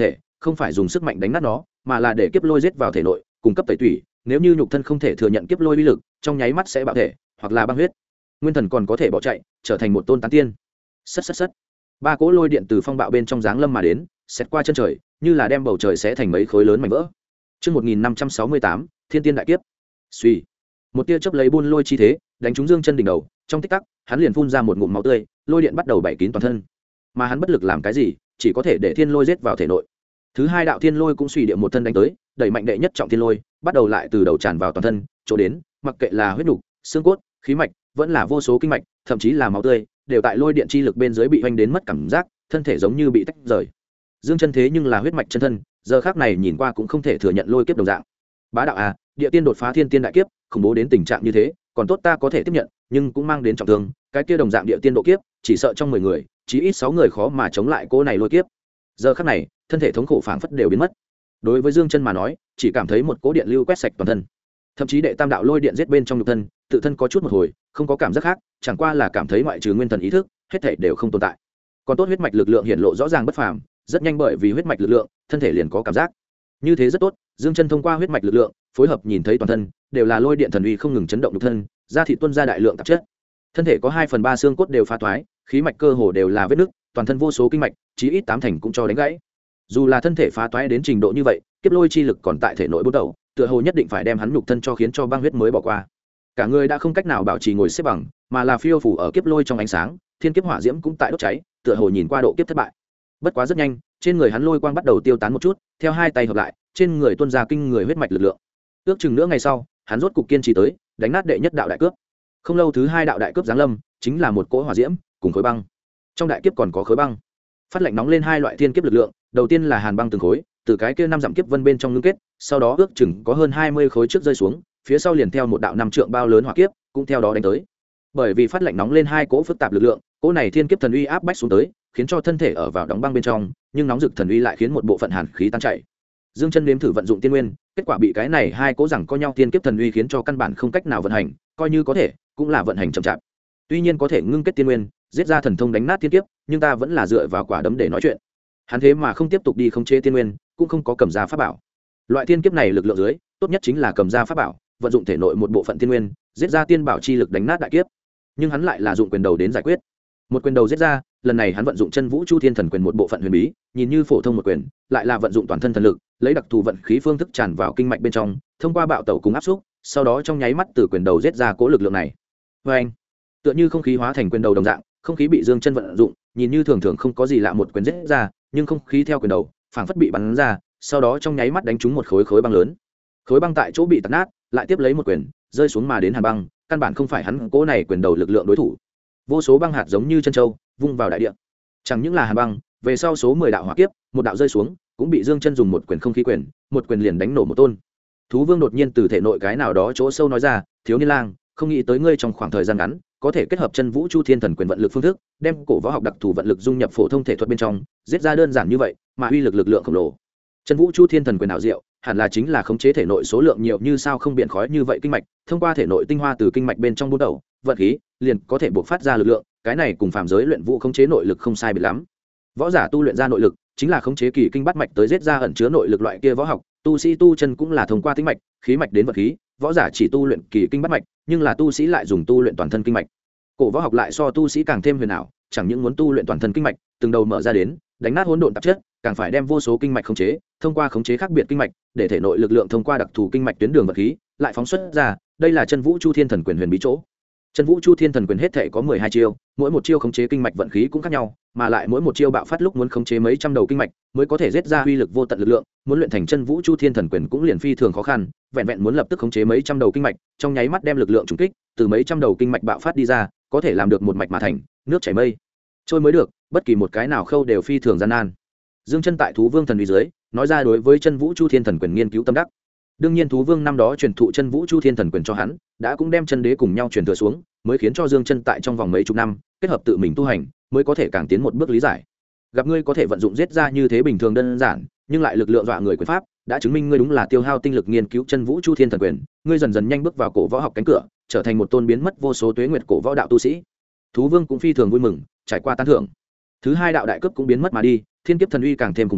không phải dùng sức mạnh đánh nát nó mà là để kiếp lôi giết vào thể nội cung cấp tẩy tủy. Nếu như nhục thân không thể thừa nhận kiếp lôi uy lực, trong nháy mắt sẽ bạo thể hoặc là băng huyết. Nguyên thần còn có thể bỏ chạy trở thành một tôn tán tiên. Sất. Ba cỗ lôi điện từ phong bạo bên trong giáng lâm mà đến, xét qua chân trời, như là đem bầu trời xé thành mấy khối lớn mảnh vỡ. Chương 1568, Thiên Tiên đại kiếp. Suy, một tia chớp lấy buôn lôi chi thế, đánh trúng Dương Chân đỉnh đầu, trong tích tắc, hắn liền phun ra một ngụm máu tươi, lôi điện bắt đầu bảy kín toàn thân. Mà hắn bất lực làm cái gì, chỉ có thể để thiên lôi giết vào thể nội. Thứ hai đạo thiên lôi cũng suy địa một thân đánh tới, đẩy mạnh đệ nhất trọng thiên lôi, bắt đầu lại từ đầu tràn vào toàn thân, chỗ đến, mặc kệ là huyết nục, xương cốt, khí mạch, vẫn là vô số kinh mạch, thậm chí là máu tươi, đều tại lôi điện chi lực bên dưới bị hoành đến mất cảm giác, thân thể giống như bị tách rời. Dương Chân thế nhưng là huyết mạch chân thân, giờ khắc này nhìn qua cũng không thể thừa nhận lôi kiếp đồng dạng. Bá đạo à, địa tiên đột phá thiên tiên đại kiếp, khủng bố đến tình trạng như thế, còn tốt ta có thể tiếp nhận, nhưng cũng mang đến trọng thương, cái kia đồng dạng địa tiên độ kiếp, chỉ sợ trong 10 người, chí ít 6 người khó mà chống lại cô này lôi kiếp. Giờ khắc này, thân thể thống khổ phảng phất đều biến mất. Đối với Dương Chân mà nói, chỉ cảm thấy một cỗ điện lưu quét sạch toàn thân. Thậm chí đệ tam đạo lôi điện giết bên trong nhục thân, tự thân có chút một hồi, không có cảm giác khác, chẳng qua là cảm thấy ngoại trừ nguyên thần ý thức, hết thảy đều không tồn tại. Còn tốt huyết mạch lực lượng hiện lộ rõ ràng bất phàm, rất nhanh bởi vì huyết mạch lực lượng, thân thể liền có cảm giác. Như thế rất tốt, Dương Chân thông qua huyết mạch lực lượng, phối hợp nhìn thấy toàn thân đều là lôi điện thần uy không ngừng chấn động nhục thân, da thịt tuôn ra đại lượng tạp chất. Thân thể có 2/3 xương cốt đều phá toái, khí mạch cơ hồ đều là vết nứt, toàn thân vô số kinh mạch, chí ít 8 thành cũng cho đánh gãy. Dù là thân thể phá toái đến trình độ như vậy, kiếp lôi chi lực còn tại thể nội bút đầu, tựa hồ nhất định phải đem hắn nhục thân cho khiến cho băng huyết mới bỏ qua. Cả người đã không cách nào bảo trì ngồi xếp bằng, mà là phiêu phù ở kiếp lôi trong ánh sáng, thiên kiếp hỏa diễm cũng tại đốt cháy, tựa hồ nhìn qua độ kiếp thất bại. Bất quá rất nhanh, trên người hắn lôi quang bắt đầu tiêu tán một chút, theo hai tay hợp lại, trên người tuôn ra kinh người huyết mạch lực lượng. Ước chừng nữa ngày sau, hắn rốt cục kiên trì tới, đánh nát đệ nhất đạo đại cướp. Không lâu thứ hai đạo đại cướp giáng lâm, chính là một cỗ hỏa diễm cùng khối băng. Trong đại kiếp còn có khối băng. Phát lạnh nóng lên hai loại thiên kiếp lực lượng, đầu tiên là hàn băng từng khối, từ cái kia 5 dặm kiếp vân bên trong ngưng kết, sau đó ước chừng có hơn 20 khối trước rơi xuống, phía sau liền theo một đạo 5 trượng bao lớn hỏa kiếp, cũng theo đó đánh tới. Bởi vì phát lạnh nóng lên hai cỗ phức tạp lực lượng, cỗ này thiên kiếp thần uy áp bách xuống tới, khiến cho thân thể ở vào đóng băng bên trong, nhưng nóng rực thần uy lại khiến một bộ phận hàn khí tan chảy. Dương Chân nếm thử vận dụng tiên nguyên, kết quả bị cái này hai cỗ rằng co nhau thiên kiếp thần uy khiến cho căn bản không cách nào vận hành, coi như có thể, cũng là vận hành chậm chạp. Tuy nhiên có thể ngưng kết tiên nguyên, giết ra thần thông đánh nát thiên kiếp, nhưng ta vẫn là dựa vào quả đấm để nói chuyện. Hắn thế mà không tiếp tục đi khống chế tiên nguyên, cũng không có cầm ra pháp bảo. Loại thiên kiếp này lực lượng dưới, tốt nhất chính là cầm ra pháp bảo, vận dụng thể nội một bộ phận tiên nguyên, giết ra tiên bảo chi lực đánh nát đại kiếp. Nhưng hắn lại là dụng quyền đầu đến giải quyết. Một quyền đầu giết ra, lần này hắn vận dụng chân vũ chu thiên thần quyền một bộ phận huyền bí, nhìn như phổ thông một quyền, lại là vận dụng toàn thân thần lực, lấy đặc thù vận khí phương thức tràn vào kinh mạch bên trong, thông qua bạo tẩu cùng áp xúc, sau đó trong nháy mắt từ quyền đầu giết ra cố lực lượng này. Và anh, tựa như không khí hóa thành quyền đầu đồng dạng, không khí bị Dương Chân vận dụng, nhìn như thường thường không có gì lạ một quyền giết ra, nhưng không khí theo quyền đầu, phảng phất bị bắn ra, sau đó trong nháy mắt đánh trúng một khối băng lớn. Khối băng tại chỗ bị tạt nát, lại tiếp lấy một quyền, rơi xuống mà đến hàn băng, căn bản không phải hắn cố này quyền đầu lực lượng đối thủ. Vô số băng hạt giống như chân châu, vung vào đại địa. Chẳng những là hàn băng, về sau số 10 đạo hỏa kiếp, một đạo rơi xuống, cũng bị Dương Chân dùng một quyền không khí quyền, một quyền liền đánh nổ một tôn. Thú Vương đột nhiên từ thể nội cái nào đó chỗ sâu nói ra, "Thiếu niên lang, không nghĩ tới ngươi trong khoảng thời gian ngắn, có thể kết hợp chân vũ chu thiên thần quyền vận lực phương thức, đem cổ võ học đặc thù vận lực dung nhập phổ thông thể thuật bên trong, giết ra đơn giản như vậy, mà uy lực lượng khổng lồ." Chân vũ chu thiên thần quyền ảo diệu, hẳn là chính là khống chế thể nội số lượng nhiều như sao không biển khói như vậy kinh mạch, thông qua thể nội tinh hoa từ kinh mạch bên trong buôn đầu, vận khí, liền có thể buộc phát ra lực lượng, cái này cùng phàm giới luyện vũ khống chế nội lực không sai biệt lắm. Võ giả tu luyện ra nội lực, chính là khống chế kỳ kinh bắt mạch tới giết ra ẩn chứa nội lực loại kia võ học, tu sĩ tu chân cũng là thông qua tinh mạch, khí mạch đến vận khí, võ giả chỉ tu luyện kỳ kinh bắt mạch, nhưng là tu sĩ lại dùng tu luyện toàn thân kinh mạch. Cổ võ học lại so tu sĩ càng thêm huyền ảo, chẳng những muốn tu luyện toàn thân kinh mạch, từng đầu mở ra đến, đánh nát hỗn độn tạp chất, càng phải đem vô số kinh mạch khống chế, thông qua khống chế khác biệt kinh mạch, để thể nội lực lượng thông qua đặc thù kinh mạch tuyến đường vận khí, lại phóng xuất ra, đây là chân vũ chu thiên thần quyền huyền bí chỗ. Chân vũ chu thiên thần quyền hết thể có 12 chiêu, mỗi một chiêu khống chế kinh mạch vận khí cũng khác nhau, mà lại mỗi một chiêu bạo phát lúc muốn khống chế mấy trăm đầu kinh mạch, mới có thể giết ra uy lực vô tận lực lượng, muốn luyện thành chân vũ chu thiên thần quyền cũng liền phi thường khó khăn, vẹn vẹn muốn lập tức khống chế mấy trăm đầu kinh mạch, trong nháy mắt đem lực lượng trùng kích, từ mấy trăm đầu kinh mạch bạo phát đi ra, có thể làm được một mạch mà thành, nước chảy mây trôi mới được, bất kỳ một cái nào khâu đều phi thường gian nan. Dương Chân tại Thú Vương thần uy dưới, nói ra đối với chân vũ chu thiên thần quyền nghiên cứu tâm đắc. Đương nhiên Thú Vương năm đó truyền thụ chân vũ chu thiên thần quyền cho hắn, đã cũng đem chân đế cùng nhau truyền thừa xuống, mới khiến cho Dương Chân tại trong vòng mấy chục năm, kết hợp tự mình tu hành, mới có thể càng tiến một bước lý giải. Gặp ngươi có thể vận dụng giết ra như thế bình thường đơn giản, nhưng lại lực lượng dọa người quyền pháp, đã chứng minh ngươi đúng là tiêu hao tinh lực nghiên cứu chân vũ chu thiên thần quyền, ngươi dần dần nhanh bước vào cổ võ học cánh cửa, trở thành một tôn biến mất vô số tuế nguyệt cổ võ đạo tu sĩ. Thú Vương cũng phi thường vui mừng, trải qua tán thưởng. Thứ hai đạo đại cấp cũng biến mất mà đi, thiên kiếp thần uy càng thêm khủng bố,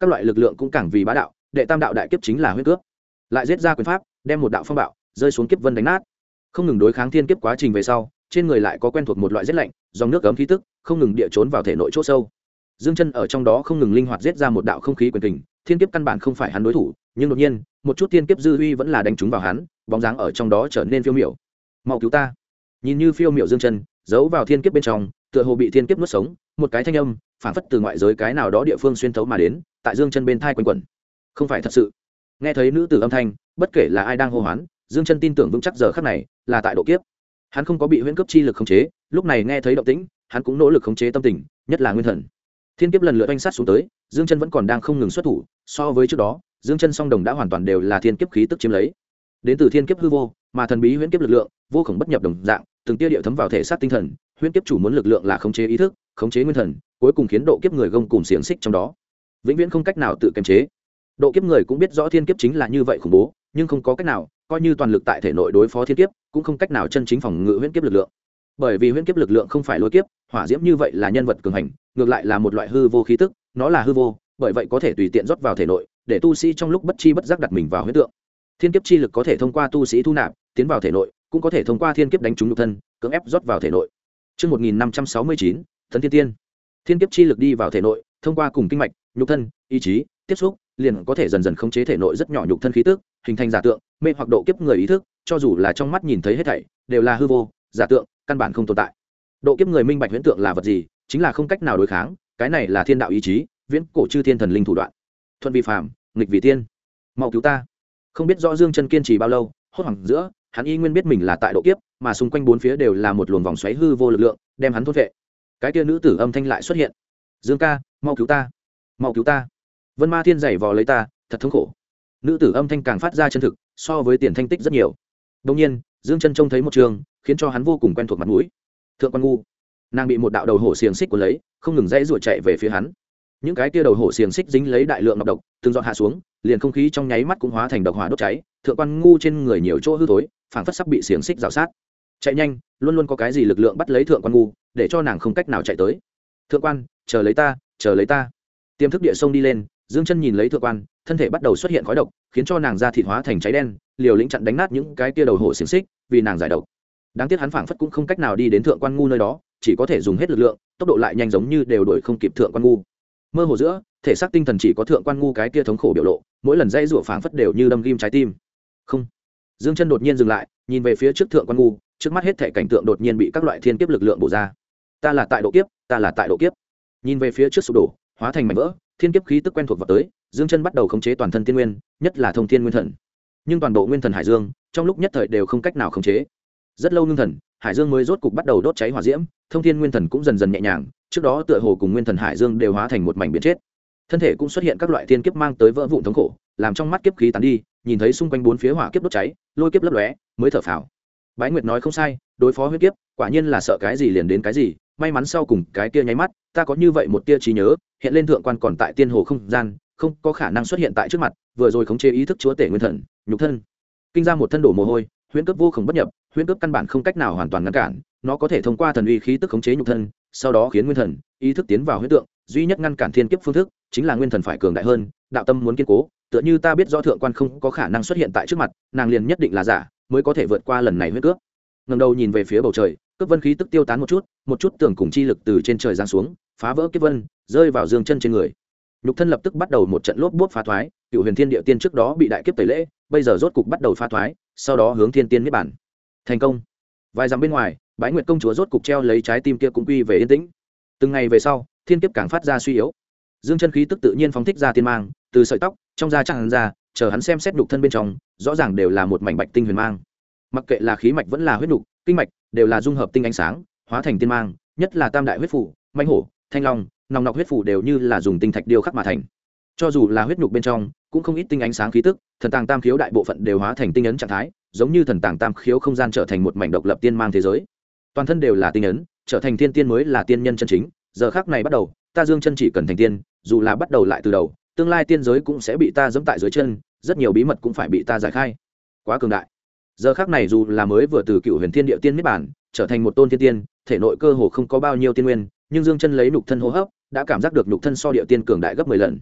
các loại lực lượng cũng càng vì bá đạo. Đệ tam đạo đại kiếp chính là huyết cướp, lại giết ra quyền pháp, đem một đạo phong bạo rơi xuống kiếp vân đánh nát. Không ngừng đối kháng thiên kiếp quá trình về sau, trên người lại có quen thuộc một loại rét lạnh, dòng nước ấm khí tức không ngừng địa trốn vào thể nội chỗ sâu. Dương Chân ở trong đó không ngừng linh hoạt giết ra một đạo không khí quyền kình, thiên kiếp căn bản không phải hắn đối thủ, nhưng đột nhiên, một chút thiên kiếp dư uy vẫn là đánh trúng vào hắn, bóng dáng ở trong đó trở nên phiêu miểu. Mau cứu ta! Nhìn như phiêu miểu Dương Chân, giấu vào thiên kiếp bên trong, tựa hồ bị thiên kiếp nuốt sống, một cái thanh âm, phản phất từ ngoại giới cái nào đó địa phương xuyên thấu mà đến, tại Dương Chân bên tai quanh quẩn. Không phải thật sự. Nghe thấy nữ tử âm thanh, bất kể là ai đang hô hoán, Dương Chân tin tưởng vững chắc giờ khắc này là tại độ kiếp. Hắn không có bị huyễn cướp chi lực khống chế, lúc này nghe thấy động tĩnh, hắn cũng nỗ lực khống chế tâm tình, nhất là nguyên thần. Thiên kiếp lần lượt oanh sát xuống tới, Dương Chân vẫn còn đang không ngừng xuất thủ, so với trước đó, Dương Chân song đồng đã hoàn toàn đều là thiên kiếp khí tức chiếm lấy. Đến từ thiên kiếp hư vô, mà thần bí huyễn kiếp lực lượng, vô cùng bất nhập đồng dạng, từng tia điệu thấm vào thể xác tinh thần, huyễn kiếp chủ muốn lực lượng là khống chế ý thức, khống chế nguyên thần, cuối cùng khiến độ kiếp người gông cùm xiềng xích trong đó, vĩnh viễn không cách nào tự kiềm chế. Độ kiếp người cũng biết rõ thiên kiếp chính là như vậy khủng bố, nhưng không có cách nào, coi như toàn lực tại thể nội đối phó thiên kiếp, cũng không cách nào chân chính phòng ngự huyễn kiếp lực lượng. Bởi vì huyễn kiếp lực lượng không phải lôi kiếp, hỏa diễm như vậy là nhân vật cường hành, ngược lại là một loại hư vô khí tức, nó là hư vô, bởi vậy có thể tùy tiện rót vào thể nội, để tu sĩ trong lúc bất chi bất giác đặt mình vào huyễn tượng. Thiên kiếp chi lực có thể thông qua tu sĩ thu nạp, tiến vào thể nội, cũng có thể thông qua thiên kiếp đánh trúng nhục thân, cưỡng ép rót vào thể nội. Chương 1569, Tấn Thiên Tiên. Thiên kiếp chi lực đi vào thể nội, thông qua cùng kinh mạch, nhục thân, ý chí, tiếp xúc, liền có thể dần dần khống chế thể nội rất nhỏ nhục thân khí tức, hình thành giả tượng, mê hoặc độ kiếp người ý thức, cho dù là trong mắt nhìn thấy hết thảy, đều là hư vô, giả tượng, căn bản không tồn tại. Độ kiếp người minh bạch huyễn tượng là vật gì, chính là không cách nào đối kháng, cái này là thiên đạo ý chí, viễn cổ chư thiên thần linh thủ đoạn. Thuận vi phàm, nghịch vì tiên. Mau cứu ta. Không biết rõ Dương Chân kiên trì bao lâu, hốt hoảng giữa, hắn y nguyên biết mình là tại độ kiếp, mà xung quanh bốn phía đều là một luồng vòng xoáy hư vô lực lượng, đem hắn thôn vệ. Cái kia nữ tử âm thanh lại xuất hiện. Dương ca, mau cứu ta, mau cứu ta. Vân Ma Thiên giày vò lấy ta, thật thống khổ. Nữ tử âm thanh càng phát ra chân thực, so với tiền thanh tích rất nhiều. Đương nhiên, Dương Chân trông thấy một trường, khiến cho hắn vô cùng quen thuộc mặt mũi. Thượng Quan Ngu, nàng bị một đạo đầu hổ xiềng xích cuốn lấy, không ngừng dãy ruột chạy về phía hắn. Những cái kia đầu hổ xiềng xích dính lấy đại lượng ngọc độc, từng dọn hạ xuống, liền không khí trong nháy mắt cũng hóa thành độc hỏa đốt cháy. Thượng Quan Ngu trên người nhiều chỗ hư thối, phảng phất sắp bị xiềng xích rào sát. Chạy nhanh, luôn luôn có cái gì lực lượng bắt lấy Thượng Quan Ngu, để cho nàng không cách nào chạy tới. Thượng Quan, chờ lấy ta, chờ lấy ta. Tiềm thức địa sông đi lên, Dương Chân nhìn lấy Thượng Quan, thân thể bắt đầu xuất hiện khói độc, khiến cho nàng da thịt hóa thành cháy đen, liều lĩnh chặn đánh nát những cái kia đầu hổ xiềng xích, vì nàng giải độc. Đáng tiếc hắn phảng phất cũng không cách nào đi đến Thượng Quan Ngu nơi đó, chỉ có thể dùng hết lực lượng, tốc độ lại nhanh giống như đều đuổi không kịp Thượng Quan Ngu. Mơ hồ giữa, thể xác tinh thần chỉ có Thượng Quan Ngu cái kia thống khổ biểu lộ, mỗi lần dãy rủa phảng phất đều như đâm ghim trái tim. Không. Dương Chân đột nhiên dừng lại, nhìn về phía trước Thượng Quan Ngu, trước mắt hết thảy cảnh tượng đột nhiên bị các loại thiên kiếp lực lượng bổ ra. Ta là tại độ kiếp, ta là tại độ kiếp. Nhìn về phía trước sụp đổ, hóa thành mảnh vỡ, thiên kiếp khí tức quen thuộc vào tới, Dương Chân bắt đầu khống chế toàn thân tiên nguyên, nhất là thông thiên nguyên thần. Nhưng toàn bộ nguyên thần hải dương, trong lúc nhất thời đều không cách nào khống chế. Rất lâu ngưng thần, hải dương mới rốt cục bắt đầu đốt cháy hỏa diễm, thông thiên nguyên thần cũng dần dần nhẹ nhàng, trước đó tựa hồ cùng nguyên thần hải dương đều hóa thành một mảnh biển chết. Thân thể cũng xuất hiện các loại thiên kiếp mang tới vỡ vụn thống khổ, làm trong mắt kiếp khí tán đi, nhìn thấy xung quanh bốn phía hỏa kiếp đốt cháy, lôi kiếp lấp lóe, mới thở phào. Bái Nguyệt nói không sai, đối phó huyết kiếp, quả nhiên là sợ cái gì liền đến cái gì, may mắn sau cùng cái kia nháy mắt, ta có như vậy một tia trí nhớ, hiện lên Thượng Quan còn tại tiên hồ không gian, không có khả năng xuất hiện tại trước mặt, vừa rồi khống chế ý thức chúa tể nguyên thần, nhục thân. Kinh ra một thân đổ mồ hôi, huyễn cướp vô cùng bất nhập, huyễn cướp căn bản không cách nào hoàn toàn ngăn cản, nó có thể thông qua thần uy khí tức khống chế nhục thân, sau đó khiến nguyên thần, ý thức tiến vào huyễn tượng, duy nhất ngăn cản thiên kiếp phương thức chính là nguyên thần phải cường đại hơn, đạo tâm muốn kiên cố, tựa như ta biết rõ Thượng Quan không có khả năng xuất hiện tại trước mặt, nàng liền nhất định là giả, mới có thể vượt qua lần này huyễn cướp. Ngẩng đầu nhìn về phía bầu trời, cướp vân khí tức tiêu tán một chút tưởng cùng chi lực từ trên trời giáng xuống, phá vỡ kiếp vân, rơi vào Dương Chân trên người. Nhục thân lập tức bắt đầu một trận lốp bốp phá thoái, Cựu Huyền Thiên Địa Tiên trước đó bị đại kiếp tẩy lễ, bây giờ rốt cục bắt đầu phá thoái, sau đó hướng Thiên Tiên niết bản. Thành công. Vài dặm bên ngoài, Bái Nguyệt công chúa rốt cục treo lấy trái tim kia cũng quy về yên tĩnh. Từng ngày về sau, thiên kiếp càng phát ra suy yếu. Dương Chân khí tức tự nhiên phóng thích ra tiên mang, từ sợi tóc, trong da tràn ra, chờ hắn xem xét nhục thân bên trong, rõ ràng đều là một mảnh bạch tinh huyền mang. Mặc kệ là khí mạch vẫn là huyết nhục, kinh mạch, đều là dung hợp tinh ánh sáng, hóa thành tiên mang, nhất là tam đại huyết phủ, mãnh hổ, thanh long, nòng nọc huyết phủ đều như là dùng tinh thạch điêu khắc mà thành. Cho dù là huyết nhục bên trong, cũng không ít tinh ánh sáng khí tức, thần tàng tam khiếu đại bộ phận đều hóa thành tinh ấn trạng thái, giống như thần tàng tam khiếu không gian trở thành một mảnh độc lập tiên mang thế giới. Toàn thân đều là tinh ấn, trở thành tiên tiên mới là tiên nhân chân chính. Giờ khắc này bắt đầu, ta Dương Chân chỉ cần thành tiên, dù là bắt đầu lại từ đầu, tương lai tiên giới cũng sẽ bị ta giẫm tại dưới chân, rất nhiều bí mật cũng phải bị ta giải khai. Quá cường đại. Giờ khắc này dù là mới vừa từ Cựu Huyền Thiên Địa Tiên niết bản, trở thành một tôn tiên tiên, thể nội cơ hồ không có bao nhiêu tiên nguyên, nhưng Dương Chân lấy nhục thân hô hấp, đã cảm giác được nhục thân so địa tiên cường đại gấp 10 lần.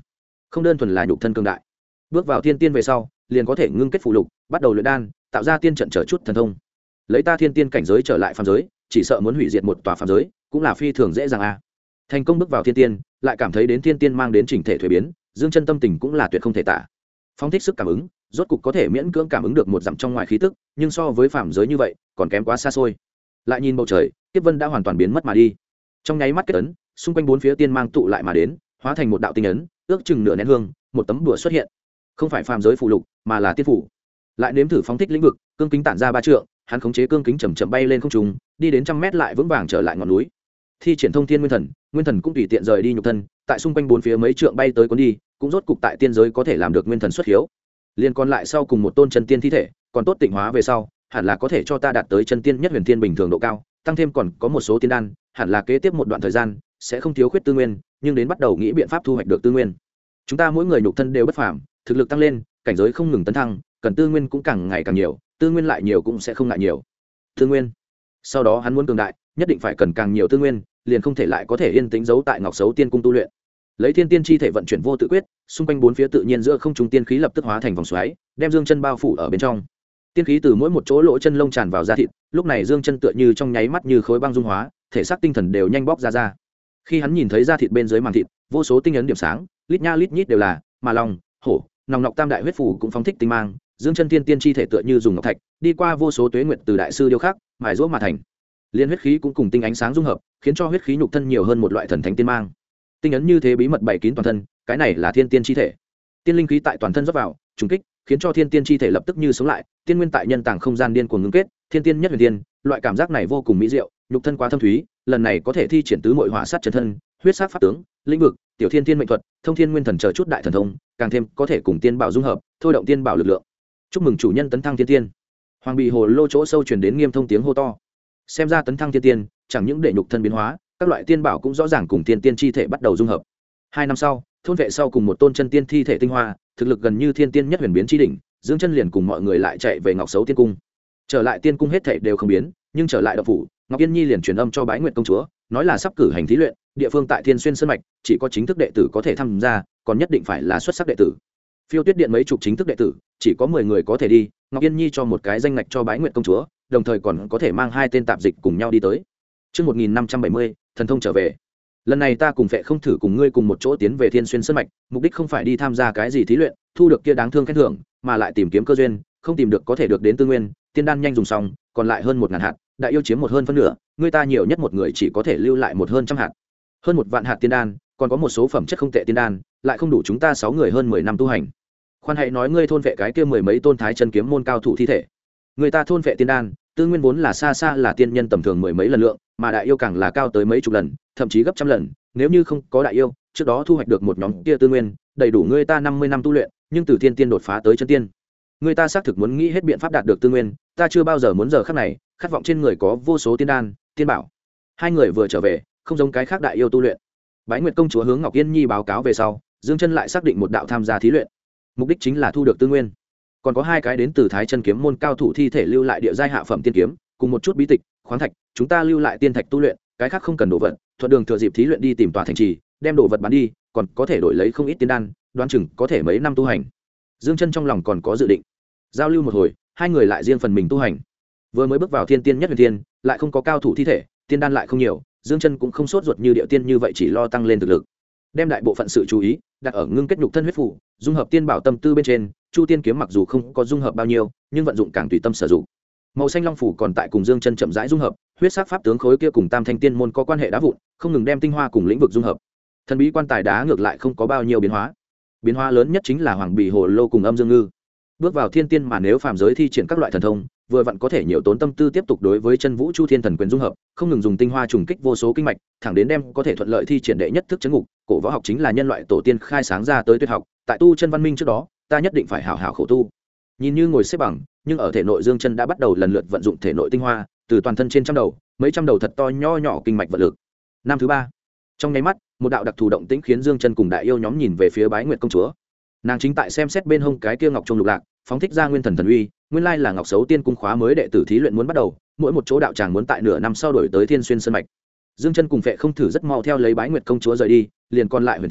không đơn thuần là nhục thân cường đại. Bước vào thiên tiên về sau liền có thể ngưng kết phụ lục, bắt đầu luyện đan, tạo ra tiên trận trở chút thần thông. Lấy ta thiên tiên cảnh giới trở lại phàm giới, chỉ sợ muốn hủy diệt một tòa phàm giới cũng là phi thường dễ dàng a. Thành công bước vào thiên tiên, lại cảm thấy đến thiên tiên mang đến chỉnh thể thuế biến, Dương Chân tâm tình cũng là tuyệt không thể tả. Phóng thích sức cảm ứng, rốt cục có thể miễn cưỡng cảm ứng được một dặm trong ngoài khí tức, nhưng so với phàm giới như vậy, còn kém quá xa xôi. Lại nhìn bầu trời, kiếp vân đã hoàn toàn biến mất mà đi. Trong nháy mắt kết ấn, xung quanh bốn phía tiên mang tụ lại mà đến, hóa thành một đạo tinh ấn, ước chừng nửa nén hương, một tấm đùa xuất hiện. Không phải phàm giới phụ lục, mà là tiên phủ. Lại nếm thử phóng thích lĩnh vực, cương kính tản ra 3 trượng, hắn khống chế cương kính chậm chậm bay lên không trung, đi đến 100 mét lại vững vàng trở lại ngọn núi. Thi triển thông thiên nguyên thần cũng tùy tiện rời đi nhục thân, tại xung quanh bốn phía mấy trượng bay tới cuốn đi, cũng rốt cục tại tiên giới có thể làm được nguyên thần xuất hiếu. Liên còn lại sau cùng một tôn chân tiên thi thể, còn tốt tịnh hóa về sau, hẳn là có thể cho ta đạt tới chân tiên nhất huyền tiên bình thường độ cao, tăng thêm còn có một số tiên đan, hẳn là kế tiếp một đoạn thời gian sẽ không thiếu khuyết tư nguyên, nhưng đến bắt đầu nghĩ biện pháp thu hoạch được tư nguyên. Chúng ta mỗi người nhục thân đều bất phàm, thực lực tăng lên, cảnh giới không ngừng tấn thăng, cần tư nguyên cũng càng ngày càng nhiều, tư nguyên lại nhiều cũng sẽ không ngại nhiều. Tư nguyên. Sau đó hắn muốn cường đại, nhất định phải cần càng nhiều tư nguyên, liền không thể lại có thể yên tĩnh giấu tại Ngọc Sấu Tiên cung tu luyện. Lấy thiên tiên chi thể vận chuyển vô tự quyết, xung quanh bốn phía tự nhiên giữa không trung tiên khí lập tức hóa thành vòng xoáy, đem Dương Chân bao phủ ở bên trong. Tiên khí từ mỗi một chỗ lỗ chân lông tràn vào da thịt, lúc này Dương Chân tựa như trong nháy mắt như khối băng dung hóa, thể xác tinh thần đều nhanh bóc ra. Khi hắn nhìn thấy da thịt bên dưới màng thịt, vô số tinh ấn điểm sáng, lít nha lít nhít đều là mà lòng, hổ, nòng nọc tam đại huyết phủ cũng phóng thích tinh mang, Dương Chân tiên tiên chi thể tựa như dùng ngọc thạch, đi qua vô số tuế nguyệt từ đại sư điêu khắc, mài giũa mà thành. Liên huyết khí cũng cùng tinh ánh sáng dung hợp, khiến cho huyết khí nhục thân nhiều hơn một loại thần thánh tiên mang. Tinh ấn như thế bí mật bày kín toàn thân, cái này là thiên tiên chi thể. Tiên linh khí tại toàn thân rót vào, trùng kích, khiến cho thiên tiên chi thể lập tức như sống lại, tiên nguyên tại nhân tàng không gian điên cuồng ngưng kết, thiên tiên nhất huyền tiên, loại cảm giác này vô cùng mỹ diệu, nhục thân quá thâm thúy, lần này có thể thi triển tứ muội hỏa sát chân thân, huyết sát pháp tướng, lĩnh vực, tiểu thiên tiên mệnh thuật, thông thiên nguyên thần chờ chút đại thần thông, càng thêm có thể cùng tiên bảo dung hợp, thôi động tiên bảo lực lượng. Chúc mừng chủ nhân tấn thăng thiên tiên. Hoàng Bì Hồ Lô chỗ sâu truyền đến nghiêm thông tiếng hô to. Xem ra tấn thăng thiên tiên, chẳng những để nhục thân biến hóa, các loại tiên bảo cũng rõ ràng cùng thiên tiên chi thể bắt đầu dung hợp. 2 năm sau, thôn vệ sau cùng một tôn chân tiên thi thể tinh hoa, thực lực gần như thiên tiên nhất huyền biến chi đỉnh, Dương Chân liền cùng mọi người lại chạy về Ngọc Sấu Tiên cung. Trở lại tiên cung hết thảy đều không biến, nhưng trở lại động phủ, Ngọc Yên Nhi liền truyền âm cho Bái Nguyệt công chúa, nói là sắp cử hành thí luyện, địa phương tại Thiên Xuyên sơn mạch, chỉ có chính thức đệ tử có thể tham gia, còn nhất định phải là xuất sắc đệ tử. Phiêu Tuyết điện mấy chục chính thức đệ tử, chỉ có 10 người có thể đi, Ngọc Yên Nhi cho một cái danh ngạch cho Bái Nguyệt công chúa, đồng thời còn có thể mang 2 tên tạp dịch cùng nhau đi tới. Chương 1570, thần thông trở về. Lần này ta cùng Phệ không thử cùng ngươi cùng một chỗ tiến về Thiên Xuyên sơn mạch, mục đích không phải đi tham gia cái gì thí luyện, thu được kia đáng thương khen thưởng, mà lại tìm kiếm cơ duyên, không tìm được có thể được đến tư nguyên, tiên đan nhanh dùng xong, còn lại hơn 1000 hạt, đại yêu chiếm 1/2, người ta nhiều nhất một người chỉ có thể lưu lại 100 hạt. Hơn 1 vạn hạt tiên đan, còn có một số phẩm chất không tệ tiên đan, lại không đủ chúng ta 6 người hơn 10 năm tu hành. Khoan hãy nói ngươi thôn vệ cái kia 10 mấy tôn thái chân kiếm môn cao thủ thi thể. Người ta thôn vệ tiên đan, tư nguyên vốn là xa xa là tiên nhân tầm thường 10 mấy lần lượng, mà đại yêu càng là cao tới mấy chục lần, thậm chí gấp trăm lần, nếu như không có đại yêu, trước đó thu hoạch được một nhóm kia tư nguyên, đầy đủ người ta 50 năm tu luyện, nhưng từ thiên tiên đột phá tới chân tiên, người ta xác thực muốn nghĩ hết biện pháp đạt được tư nguyên, ta chưa bao giờ muốn giờ khắc này, khát vọng trên người có vô số tiên đan, tiên bảo. 2 người vừa trở về, không giống cái khác đại yêu tu luyện. Bái Nguyệt công chúa hướng Ngọc Yên Nhi báo cáo về sau, Dương Chân lại xác định một đạo tham gia thí luyện, mục đích chính là thu được tư nguyên. Còn có 2 cái đến từ Thái Chân kiếm môn cao thủ thi thể lưu lại địa giai hạ phẩm tiên kiếm, cùng một chút bí tịch, khoáng thạch, chúng ta lưu lại tiên thạch tu luyện, cái khác không cần đồ vật, thuận đường thừa dịp thí luyện đi tìm tòa thành trì, đem đồ vật bán đi, còn có thể đổi lấy không ít tiên đan, đoán chừng có thể mấy năm tu hành. Dương Chân trong lòng còn có dự định. Giao lưu một hồi, 2 người lại riêng phần mình tu hành. Vừa mới bước vào thiên tiên nhất huyền tiên, lại không có cao thủ thi thể, tiên đan lại không nhiều, Dương Chân cũng không sốt ruột như điệu tiên như vậy chỉ lo tăng lên thực lực. Đem đại bộ phận sự chú ý đặt ở ngưng kết nhục thân huyết phủ, dung hợp tiên bảo tâm tư bên trên, Chu Tiên kiếm mặc dù không có dung hợp bao nhiêu, nhưng vận dụng càng tùy tâm sử dụng. Màu xanh long phủ còn tại cùng Dương Chân chậm rãi dung hợp, huyết sắc pháp tướng khối kia cùng Tam Thanh tiên môn có quan hệ đá vụn, không ngừng đem tinh hoa cùng lĩnh vực dung hợp. Thần bí quan tài đá ngược lại không có bao nhiêu biến hóa. Biến hóa lớn nhất chính là Hoàng Bì Hồ Lô cùng Âm Dương Ngư. Bước vào thiên tiên mà nếu phàm giới thi triển các loại thần thông, vừa vặn có thể nhiều tốn tâm tư tiếp tục đối với chân vũ Chu Thiên thần quyền dung hợp, không ngừng dùng tinh hoa trùng kích vô số kinh mạch, thẳng đến đem có thể thuận lợi thi triển đệ nhất thức chấn ngục. Cổ võ học chính là nhân loại tổ tiên khai sáng ra tới tuyệt học, tại tu chân văn minh trước đó, ta nhất định phải hảo hảo khổ tu. Nhìn như ngồi xếp bằng, nhưng ở thể nội Dương Chân đã bắt đầu lần lượt vận dụng thể nội tinh hoa, từ toàn thân trên trăm đầu, mấy trăm đầu thật to nho nhỏ kinh mạch vận lực. Năm thứ 3, trong nháy mắt, một đạo đặc thù động tĩnh khiến Dương Chân cùng đại yêu nhóm nhìn về phía Bái Nguyệt công chúa. Nàng chính tại xem xét bên hông cái kia ngọc trung lục lạc, phóng thích ra nguyên thần thần uy, nguyên lai là Ngọc Sấu Tiên cung khóa mới đệ tử thí luyện muốn bắt đầu, mỗi một chỗ đạo tràng muốn tại nửa năm sau đổi tới Thiên Xuyên sơn mạch. Dương Chân cùng Phệ không thử rất mau theo lấy Bái Nguyệt công chúa rời đi, liền còn lại Huyền Chân,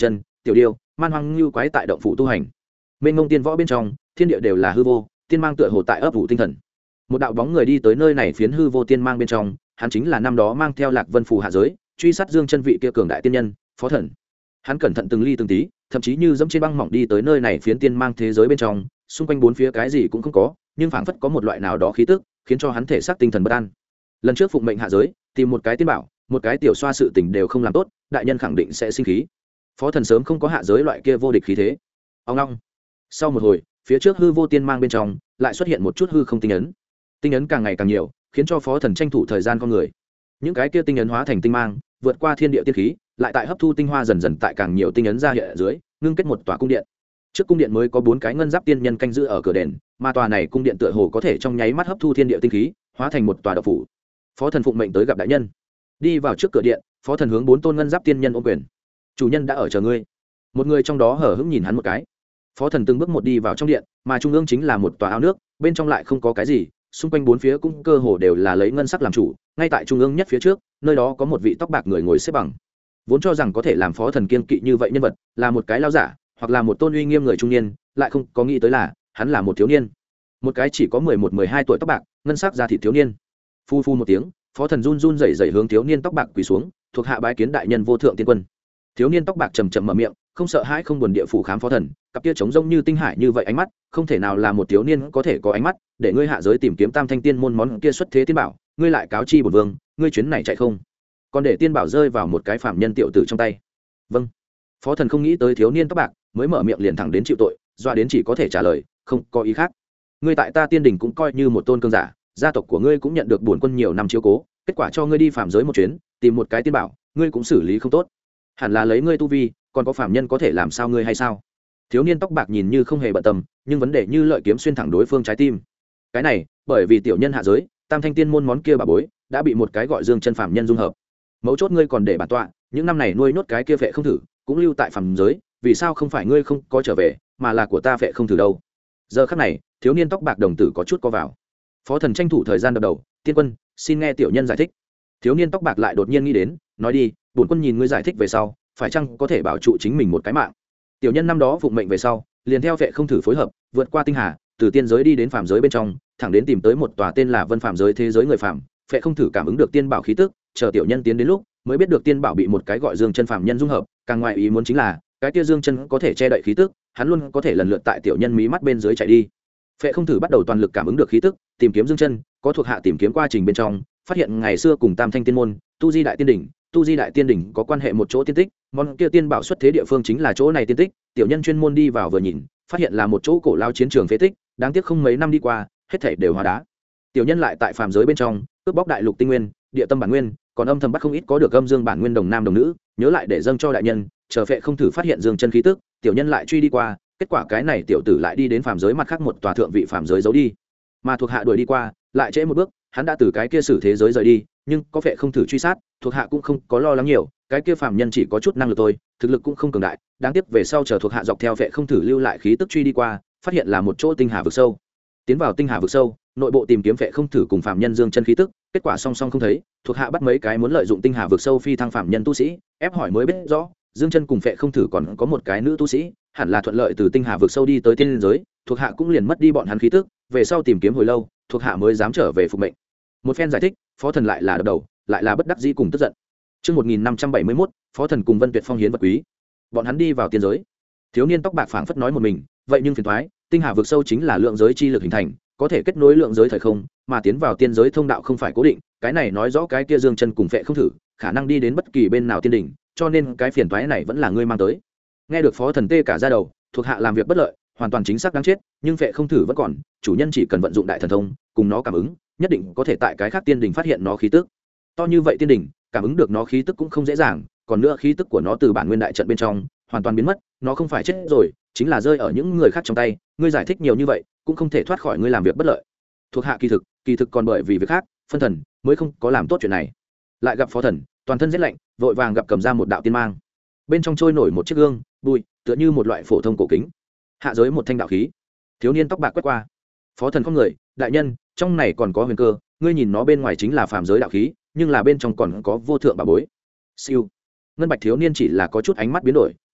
tiểu điêu man hoang ngưu quái tại động phủ tu hành. Mênh mông tiên võ bên trong thiên địa đều là hư vô, tiên mang tựa hồ tại ấp ủ tinh thần. Một đạo bóng người đi tới nơi này phiến hư vô tiên mang bên trong, hắn chính là năm đó mang theo Lạc Vân phù hạ giới truy sát Dương Chân vị kia cường đại tiên nhân Phó Thần. Hắn cẩn thận từng ly từng tí, thậm chí như dẫm trên băng mỏng đi tới nơi này phiến tiên mang thế giới bên trong, xung quanh bốn phía cái gì cũng không có, nhưng phảng phất có một loại nào đó khí tức khiến cho hắn thể xác tinh thần bất an. Lần trước phụng mệnh hạ giới tìm một cái tiên bảo, một cái tiểu xoa sự tình đều không làm tốt, đại nhân khẳng định sẽ sinh khí. Phó Thần sớm không có hạ giới loại kia vô địch khí thế. Ông long. Sau một hồi, phía trước hư vô tiên mang bên trong lại xuất hiện một chút hư không tinh ấn. Tinh ấn càng ngày càng nhiều, khiến cho Phó Thần tranh thủ thời gian con người. Những cái kia tinh ấn hóa thành tinh mang, vượt qua thiên địa tiên khí, lại tại hấp thu tinh hoa dần dần tại càng nhiều tinh ấn ra hiện ở dưới, ngưng kết một tòa cung điện. Trước cung điện mới có 4 cái ngân giáp tiên nhân canh giữ ở cửa đền, mà tòa này cung điện tựa hồ có thể trong nháy mắt hấp thu thiên địa tinh khí, hóa thành một tòa động phủ. Phó Thần phụng mệnh tới gặp đại nhân. Đi vào trước cửa điện, Phó Thần hướng 4 tôn ngân giáp tiên nhân ôm quyền. Chủ nhân đã ở chờ ngươi. Một người trong đó hở hững nhìn hắn một cái. Phó Thần từng bước một đi vào trong điện, mà trung ương chính là một tòa ao nước, bên trong lại không có cái gì, xung quanh bốn phía cũng cơ hồ đều là lấy ngân sắc làm chủ. Ngay tại trung ương nhất phía trước, nơi đó có một vị tóc bạc người ngồi xếp bằng. Vốn cho rằng có thể làm Phó Thần kiên kỵ như vậy nhân vật là một cái lão giả, hoặc là một tôn uy nghiêm người trung niên, lại không có nghĩ tới là hắn là một thiếu niên, một cái chỉ có 11-12 tuổi tóc bạc, ngân sắc da thịt thiếu niên. Phu phu một tiếng, Phó Thần run run rẩy rẩy hướng thiếu niên tóc bạc quỳ xuống, thuộc hạ bái kiến đại nhân vô thượng tiên quân. Thiếu niên tóc bạc trầm trầm mở miệng, không sợ hãi không buồn địa phủ khám Phó Thần, cặp kia trống rỗng như tinh hải như vậy ánh mắt, không thể nào là một thiếu niên có thể có ánh mắt, để ngươi hạ giới tìm kiếm Tam Thanh Tiên môn món kia xuất thế tiên bảo, ngươi lại cáo chi bổn vương, ngươi chuyến này chạy không? Còn để tiên bảo rơi vào một cái phàm nhân tiểu tử trong tay. Vâng. Phó Thần không nghĩ tới thiếu niên tóc bạc, mới mở miệng liền thẳng đến chịu tội, doa đến chỉ có thể trả lời, không có ý khác. Ngươi tại ta tiên đình cũng coi như một tôn cương giả, gia tộc của ngươi cũng nhận được bổn quân nhiều năm chiếu cố, kết quả cho ngươi đi phàm giới một chuyến, tìm một cái tiên bảo, ngươi cũng xử lý không tốt. Hẳn là lấy ngươi tu vi, còn có phàm nhân có thể làm sao ngươi hay sao? Thiếu niên tóc bạc nhìn như không hề bận tâm, nhưng vấn đề như lợi kiếm xuyên thẳng đối phương trái tim. Cái này, bởi vì tiểu nhân hạ giới, Tam Thanh Tiên môn món kia bà bối, đã bị một cái gọi Dương Chân phàm nhân dung hợp. Mấu chốt ngươi còn để bản tọa, những năm này nuôi nhốt cái kia phệ không thử, cũng lưu tại phàm giới, vì sao không phải ngươi không có trở về, mà là của ta phệ không thử đâu? Giờ khắc này, thiếu niên tóc bạc đồng tử có chút co vào. Phó Thần tranh thủ thời gian đập đầu, tiên quân, xin nghe tiểu nhân giải thích. Thiếu niên tóc bạc lại đột nhiên nghĩ đến, nói đi, bổn quân nhìn ngươi giải thích về sau, phải chăng có thể bảo trụ chính mình một cái mạng? Tiểu nhân năm đó phụng mệnh về sau, liền theo phệ không thử phối hợp, vượt qua tinh hà, từ tiên giới đi đến phàm giới bên trong, thẳng đến tìm tới một tòa tên là Vân Phàm giới thế giới người phàm, phệ không thử cảm ứng được tiên bảo khí tức, chờ tiểu nhân tiến đến lúc, mới biết được tiên bảo bị một cái gọi Dương Chân phàm nhân dung hợp, càng ngoài ý muốn chính là, cái kia Dương Chân có thể che đậy khí tức, hắn luôn có thể lần lượt tại tiểu nhân mí mắt bên dưới chạy đi. Phệ không thử bắt đầu toàn lực cảm ứng được khí tức, tìm kiếm Dương Chân, có thuộc hạ tìm kiếm quá trình bên trong, phát hiện ngày xưa cùng Tam Thanh Tiên môn, Tu Di đại tiên đỉnh, Tu Di đại tiên đỉnh có quan hệ một chỗ tiên tích, món kia tiên bảo xuất thế địa phương chính là chỗ này tiên tích, tiểu nhân chuyên môn đi vào vừa nhìn, phát hiện là một chỗ cổ lao chiến trường phế tích, đáng tiếc không mấy năm đi qua, hết thảy đều hóa đá. Tiểu nhân lại tại phàm giới bên trong, cướp bóc đại lục tinh nguyên, địa tâm bản nguyên, còn âm thầm bắt không ít có được âm dương bản nguyên đồng nam đồng nữ, nhớ lại để dâng cho đại nhân, chờ Phệ không thử phát hiện Dương Chân khí tức, tiểu nhân lại truy đi qua, kết quả cái này tiểu tử lại đi đến phàm giới mặt khác một tòa thượng vị phàm giới giấu đi, mà thuộc hạ đuổi đi qua, lại trễ một bước, hắn đã từ cái kia xử thế giới rời đi, nhưng có Phệ không thử truy sát, thuộc hạ cũng không có lo lắng nhiều, cái kia phàm nhân chỉ có chút năng lực thôi, thực lực cũng không cường đại, đáng tiếc về sau chờ thuộc hạ dọc theo Phệ không thử lưu lại khí tức truy đi qua, phát hiện là một chỗ tinh hà vực sâu. Tiến vào tinh hà vực sâu, nội bộ tìm kiếm Phệ không thử cùng phàm nhân Dương Chân khí tức, kết quả song song không thấy, thuộc hạ bắt mấy cái muốn lợi dụng tinh hà vực sâu phi thăng phàm nhân tu sĩ, ép hỏi mới biết rõ, Dương Chân cùng Phệ không thử còn có một cái nữ tu sĩ, hẳn là thuận lợi từ tinh hà vực sâu đi tới tiên giới, thuộc hạ cũng liền mất đi bọn hắn khí tức, về sau tìm kiếm hồi lâu, thuộc hạ mới dám trở về phục mệnh. Một phen giải thích, Phó Thần lại là đập đầu, lại là bất đắc dĩ cùng tức giận. Chương 1571, Phó Thần cùng Vân Tuyệt Phong hiến vật quý. Bọn hắn đi vào tiên giới. Thiếu niên tóc bạc phảng phất nói một mình, vậy nhưng phiền toái, tinh hà vực sâu chính là lượng giới chi lực hình thành, có thể kết nối lượng giới thời không, mà tiến vào tiên giới thông đạo không phải cố định, cái này nói rõ cái kia Dương Chân cùng Phệ không thử, khả năng đi đến bất kỳ bên nào tiên đỉnh, cho nên cái phiền toái này vẫn là ngươi mang tới. Nghe được Phó Thần tê cả da đầu, thuộc hạ làm việc bất lợi, hoàn toàn chính xác đáng chết, nhưng Phệ không thử vẫn còn, chủ nhân chỉ cần vận dụng đại thần thông, cùng nó cảm ứng, nhất định có thể tại cái khác tiên đỉnh phát hiện nó khí tức. To như vậy tiên đỉnh, cảm ứng được nó khí tức cũng không dễ dàng, còn nữa khí tức của nó từ bản nguyên đại trận bên trong hoàn toàn biến mất, nó không phải chết rồi, chính là rơi ở những người khác trong tay, ngươi giải thích nhiều như vậy, cũng không thể thoát khỏi ngươi làm việc bất lợi. Thuộc hạ kỳ thực còn bởi vì việc khác, phân thần mới không có làm tốt chuyện này. Lại gặp Phó Thần, toàn thân rét lạnh, vội vàng gặp cầm ra một đạo tiên mang. Bên trong trôi nổi một chiếc gương, bụi, tựa như một loại phổ thông cổ kính. Hạ giới một thanh đạo khí. Thiếu niên tóc bạc quét qua. Phó Thần không người, đại nhân, trong này còn có huyền cơ, ngươi nhìn nó bên ngoài chính là phàm giới đạo khí, nhưng là bên trong còn có vô thượng bảo bối. Siêu. Ngân bạch thiếu niên chỉ là có chút ánh mắt biến đổi,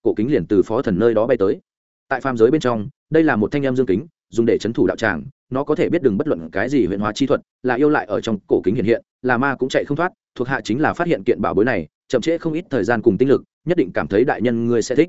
cổ kính liền từ phó thần nơi đó bay tới. Tại phàm giới bên trong, đây là một thanh em dương kính, dùng để trấn thủ đạo tràng, nó có thể biết đừng bất luận cái gì huyền hóa chi thuật, là yêu lại ở trong cổ kính hiện hiện, là ma cũng chạy không thoát. Thuộc hạ chính là phát hiện kiện bảo bối này, chậm trễ không ít thời gian cùng tinh lực, nhất định cảm thấy đại nhân ngươi sẽ thích.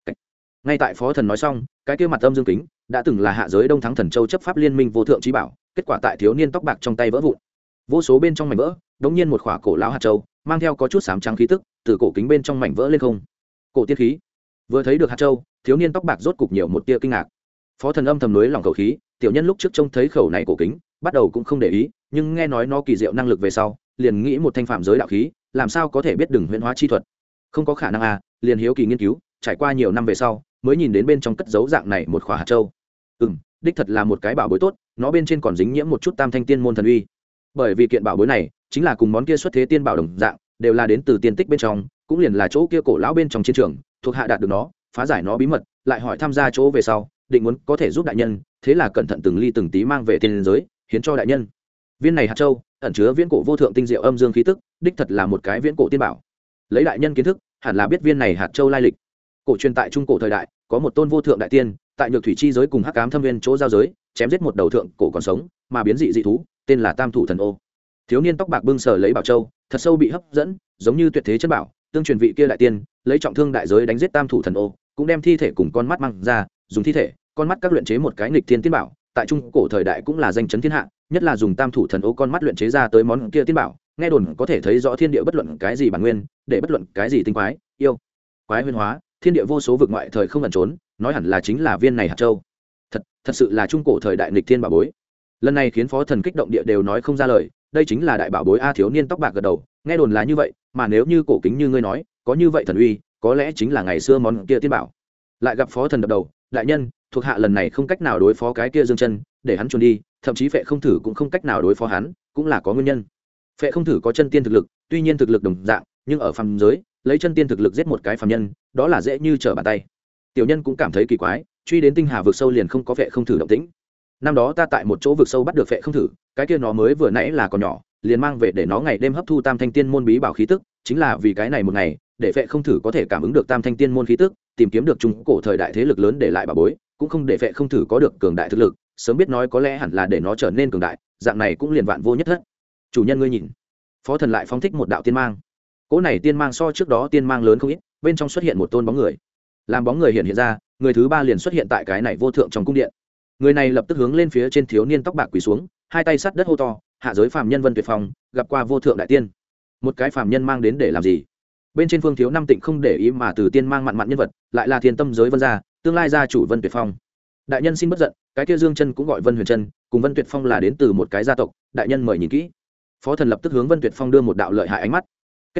Ngay tại phó thần nói xong, cái kia mặt âm dương kính đã từng là hạ giới Đông Thắng Thần Châu chấp pháp liên minh vô thượng chí bảo, kết quả tại thiếu niên tóc bạc trong tay vỡ vụn, vô số bên trong mảnh vỡ, đống nhiên một khỏa cổ lão hạt châu, mang theo có chút xám trắng khí tức, từ cổ kính bên trong mảnh vỡ lên không. Cổ tiên khí. Vừa thấy được hạt châu, thiếu niên tóc bạc rốt cục nhiều một tia kinh ngạc. Phó thần âm thầm núi lòng khẩu khí, tiểu nhân lúc trước trông thấy khẩu này cổ kính, bắt đầu cũng không để ý, nhưng nghe nói nó kỳ diệu năng lực về sau, liền nghĩ một thanh phạm giới đạo khí, làm sao có thể biết đừng huyền hóa chi thuật? Không có khả năng à, liền hiếu kỳ nghiên cứu, trải qua nhiều năm về sau, mới nhìn đến bên trong cất dấu dạng này một khỏa hạt châu. Đích thật là một cái bảo bối tốt, nó bên trên còn dính nhiễm một chút tam thanh tiên môn thần uy. Bởi vì kiện bảo bối này chính là cùng món kia xuất thế tiên bảo đồng dạng, đều là đến từ tiên tích bên trong, cũng liền là chỗ kia cổ lão bên trong chiến trường, thuộc hạ đạt được nó, phá giải nó bí mật, lại hỏi tham gia chỗ về sau, định muốn có thể giúp đại nhân, thế là cẩn thận từng ly từng tí mang về tiên giới, hiến cho đại nhân. Viên này hạt châu ẩn chứa viễn cổ vô thượng tinh diệu âm dương khí tức, đích thật là một cái viễn cổ tiên bảo. Lấy đại nhân kiến thức, hẳn là biết viên này hạt châu lai lịch. Cổ truyền tại trung cổ thời đại, có một tôn vô thượng đại tiên, tại nhược thủy chi giới cùng hắc ám thâm viên chỗ giao giới, chém giết một đầu thượng cổ còn sống, mà biến dị dị thú, tên là Tam thủ thần ô. Thiếu niên tóc bạc bưng sờ lấy bảo châu, thật sâu bị hấp dẫn, giống như tuyệt thế chân bảo, tương truyền vị kia đại tiên, lấy trọng thương đại giới đánh giết Tam thủ thần ô, cũng đem thi thể cùng con mắt mang ra, dùng thi thể, con mắt các luyện chế một cái nghịch thiên tiên bảo, tại trung cổ thời đại cũng là danh chấn thiên hạ, nhất là dùng Tam thủ thần ô con mắt luyện chế ra tới món kia tiên bảo, nghe đồn có thể thấy rõ thiên địa bất luận cái gì bản nguyên, để bất luận cái gì tinh quái, yêu, quái huyền hóa, thiên địa vô số vực ngoại thời không ẩn trốn, nói hẳn là chính là viên này hạt châu. Thật sự là trung cổ thời đại nghịch thiên bảo bối. Lần này khiến phó thần kích động địa đều nói không ra lời, đây chính là đại bảo bối a. Thiếu niên tóc bạc gật đầu, nghe đồn là như vậy, mà nếu như cổ kính như ngươi nói, có như vậy thần uy, có lẽ chính là ngày xưa món kia tiên bảo. Lại gặp phó thần đập đầu, đại nhân, thuộc hạ lần này không cách nào đối phó cái kia Dương Chân, để hắn chuồn đi, thậm chí Phệ Không Thử cũng không cách nào đối phó hắn, cũng là có nguyên nhân. Phệ Không Thử có chân tiên thực lực, tuy nhiên thực lực đồng dạng, nhưng ở phàm giới, lấy chân tiên thực lực giết một cái phàm nhân, đó là dễ như trở bàn tay. Tiểu nhân cũng cảm thấy kỳ quái, truy đến tinh hà vực sâu liền không có Phệ Không Thử động tĩnh. Năm đó ta tại một chỗ vực sâu bắt được Phệ Không Thử, cái kia nó mới vừa nãy là còn nhỏ, liền mang về để nó ngày đêm hấp thu tam thanh tiên môn bí bảo khí tức, chính là vì cái này một ngày, để Phệ Không Thử có thể cảm ứng được tam thanh tiên môn khí tức, tìm kiếm được trung cổ thời đại thế lực lớn để lại bảo bối, cũng không để Phệ Không Thử có được cường đại thực lực, sớm biết nói có lẽ hẳn là để nó trở nên cường đại, dạng này cũng liền vạn vô nhất thất. Chủ nhân ngươi nhìn, phó thần lại phóng thích một đạo tiên mang. Cỗ này tiên mang so trước đó tiên mang lớn không ít, bên trong xuất hiện một tôn bóng người. Làm bóng người hiện ra, người thứ ba liền xuất hiện tại cái này vô thượng trong cung điện. Người này lập tức hướng lên phía trên thiếu niên tóc bạc quỳ xuống, hai tay sát đất hô to, hạ giới phàm nhân Vân Tuyệt Phong gặp qua vô thượng đại tiên. Một cái phàm nhân mang đến để làm gì? Bên trên phương thiếu năm tịnh không để ý mà từ tiên mang mặn mặn nhân vật, lại là thiên tâm giới Vân gia, tương lai gia chủ Vân Tuyệt Phong. Đại nhân xin bất giận, cái kia Dương Chân cũng gọi Vân Huyền Chân, cùng Vân Tuyệt Phong là đến từ một cái gia tộc, đại nhân mời nhìn kỹ. Phó thần lập tức hướng Vân Tuyệt Phong đưa một đạo lợi hại ánh mắt.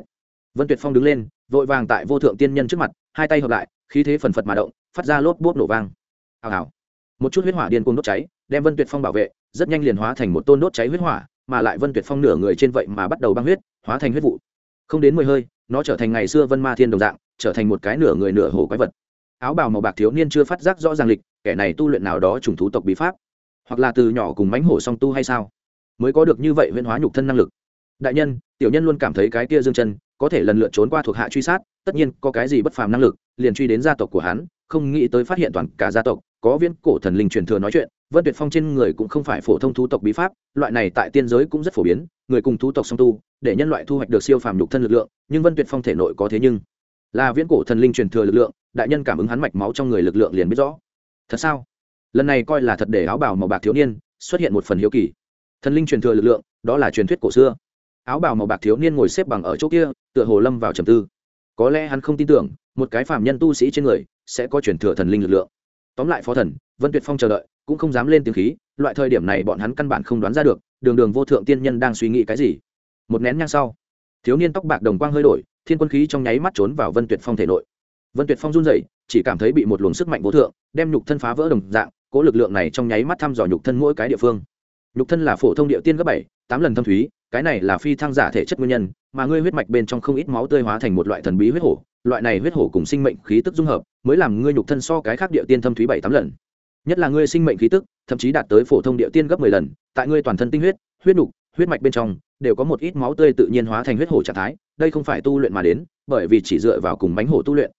Vân Tuyệt Phong đứng lên, vội vàng tại vô thượng tiên nhân trước mặt, hai tay hợp lại, khí thế phần phật mà động, phát ra lốp bốp nổ vang. Hào hào. Một chút huyết hỏa điên cuồng đốt cháy, đem Vân Tuyệt Phong bảo vệ, rất nhanh liền hóa thành một tôn đốt cháy huyết hỏa, mà lại Vân Tuyệt Phong nửa người trên vậy mà bắt đầu băng huyết, hóa thành huyết vụ. Không đến 10 hơi, nó trở thành ngày xưa Vân Ma Thiên đồng dạng, trở thành một cái nửa người nửa hổ quái vật. Áo bào màu bạc thiếu niên chưa phát giác rõ ràng lịch, kẻ này tu luyện nào đó trùng thú tộc bí pháp, hoặc là từ nhỏ cùng mãnh hổ song tu hay sao, mới có được như vậy huyễn hóa nhục thân năng lực. Đại nhân, tiểu nhân luôn cảm thấy cái kia Dương Chân có thể lần lượt trốn qua thuộc hạ truy sát, tất nhiên có cái gì bất phàm năng lực, liền truy đến gia tộc của hắn, không nghĩ tới phát hiện toàn cả gia tộc có viễn cổ thần linh truyền thừa nói chuyện. Vân Tuyệt Phong trên người cũng không phải phổ thông thú tộc bí pháp, loại này tại tiên giới cũng rất phổ biến, người cùng thú tộc song tu, để nhân loại thu hoạch được siêu phàm nhục thân lực lượng, nhưng Vân Tuyệt Phong thể nội có thế nhưng là viễn cổ thần linh truyền thừa lực lượng, đại nhân cảm ứng hắn mạch máu trong người lực lượng liền biết rõ. Thật sao? Lần này coi là thật để áo bào màu bạc thiếu niên xuất hiện một phần hiếu kỳ. Thần linh truyền thừa lực lượng, đó là truyền thuyết cổ xưa. Áo bào màu bạc thiếu niên ngồi xếp bằng ở chỗ kia, tựa hồ lâm vào trầm tư. Có lẽ hắn không tin tưởng một cái phàm nhân tu sĩ trên người sẽ có truyền thừa thần linh lực lượng. Tóm lại phó thần Vân Tuyệt Phong chờ đợi cũng không dám lên tiếng khí, loại thời điểm này bọn hắn căn bản không đoán ra được đường vô thượng tiên nhân đang suy nghĩ cái gì. Một nén nhang sau, thiếu niên tóc bạc đồng quang hơi đổi, thiên quân khí trong nháy mắt trốn vào Vân Tuyệt Phong thể nội. Vân Tuyệt Phong run rẩy, chỉ cảm thấy bị một luồng sức mạnh vô thượng đem nhục thân phá vỡ đồng dạng, cỗ lực lượng này trong nháy mắt thăm dò nhục thân mỗi cái địa phương. Nhục thân là phổ thông địa tiên gấp 7-8 lần thâm thúy, cái này là phi thăng giả thể chất nguyên nhân, mà ngươi huyết mạch bên trong không ít máu tươi hóa thành một loại thần bí huyết hổ, loại này huyết hổ cùng sinh mệnh khí tức dung hợp, mới làm ngươi nhục thân so cái khác địa tiên thâm thúy 7-8 lần. Nhất là ngươi sinh mệnh khí tức, thậm chí đạt tới phổ thông địa tiên gấp 10 lần, tại ngươi toàn thân tinh huyết, huyết nục, huyết mạch bên trong đều có một ít máu tươi tự nhiên hóa thành huyết hổ trạng thái, đây không phải tu luyện mà đến, bởi vì chỉ dựa vào cùng mãnh hổ tu luyện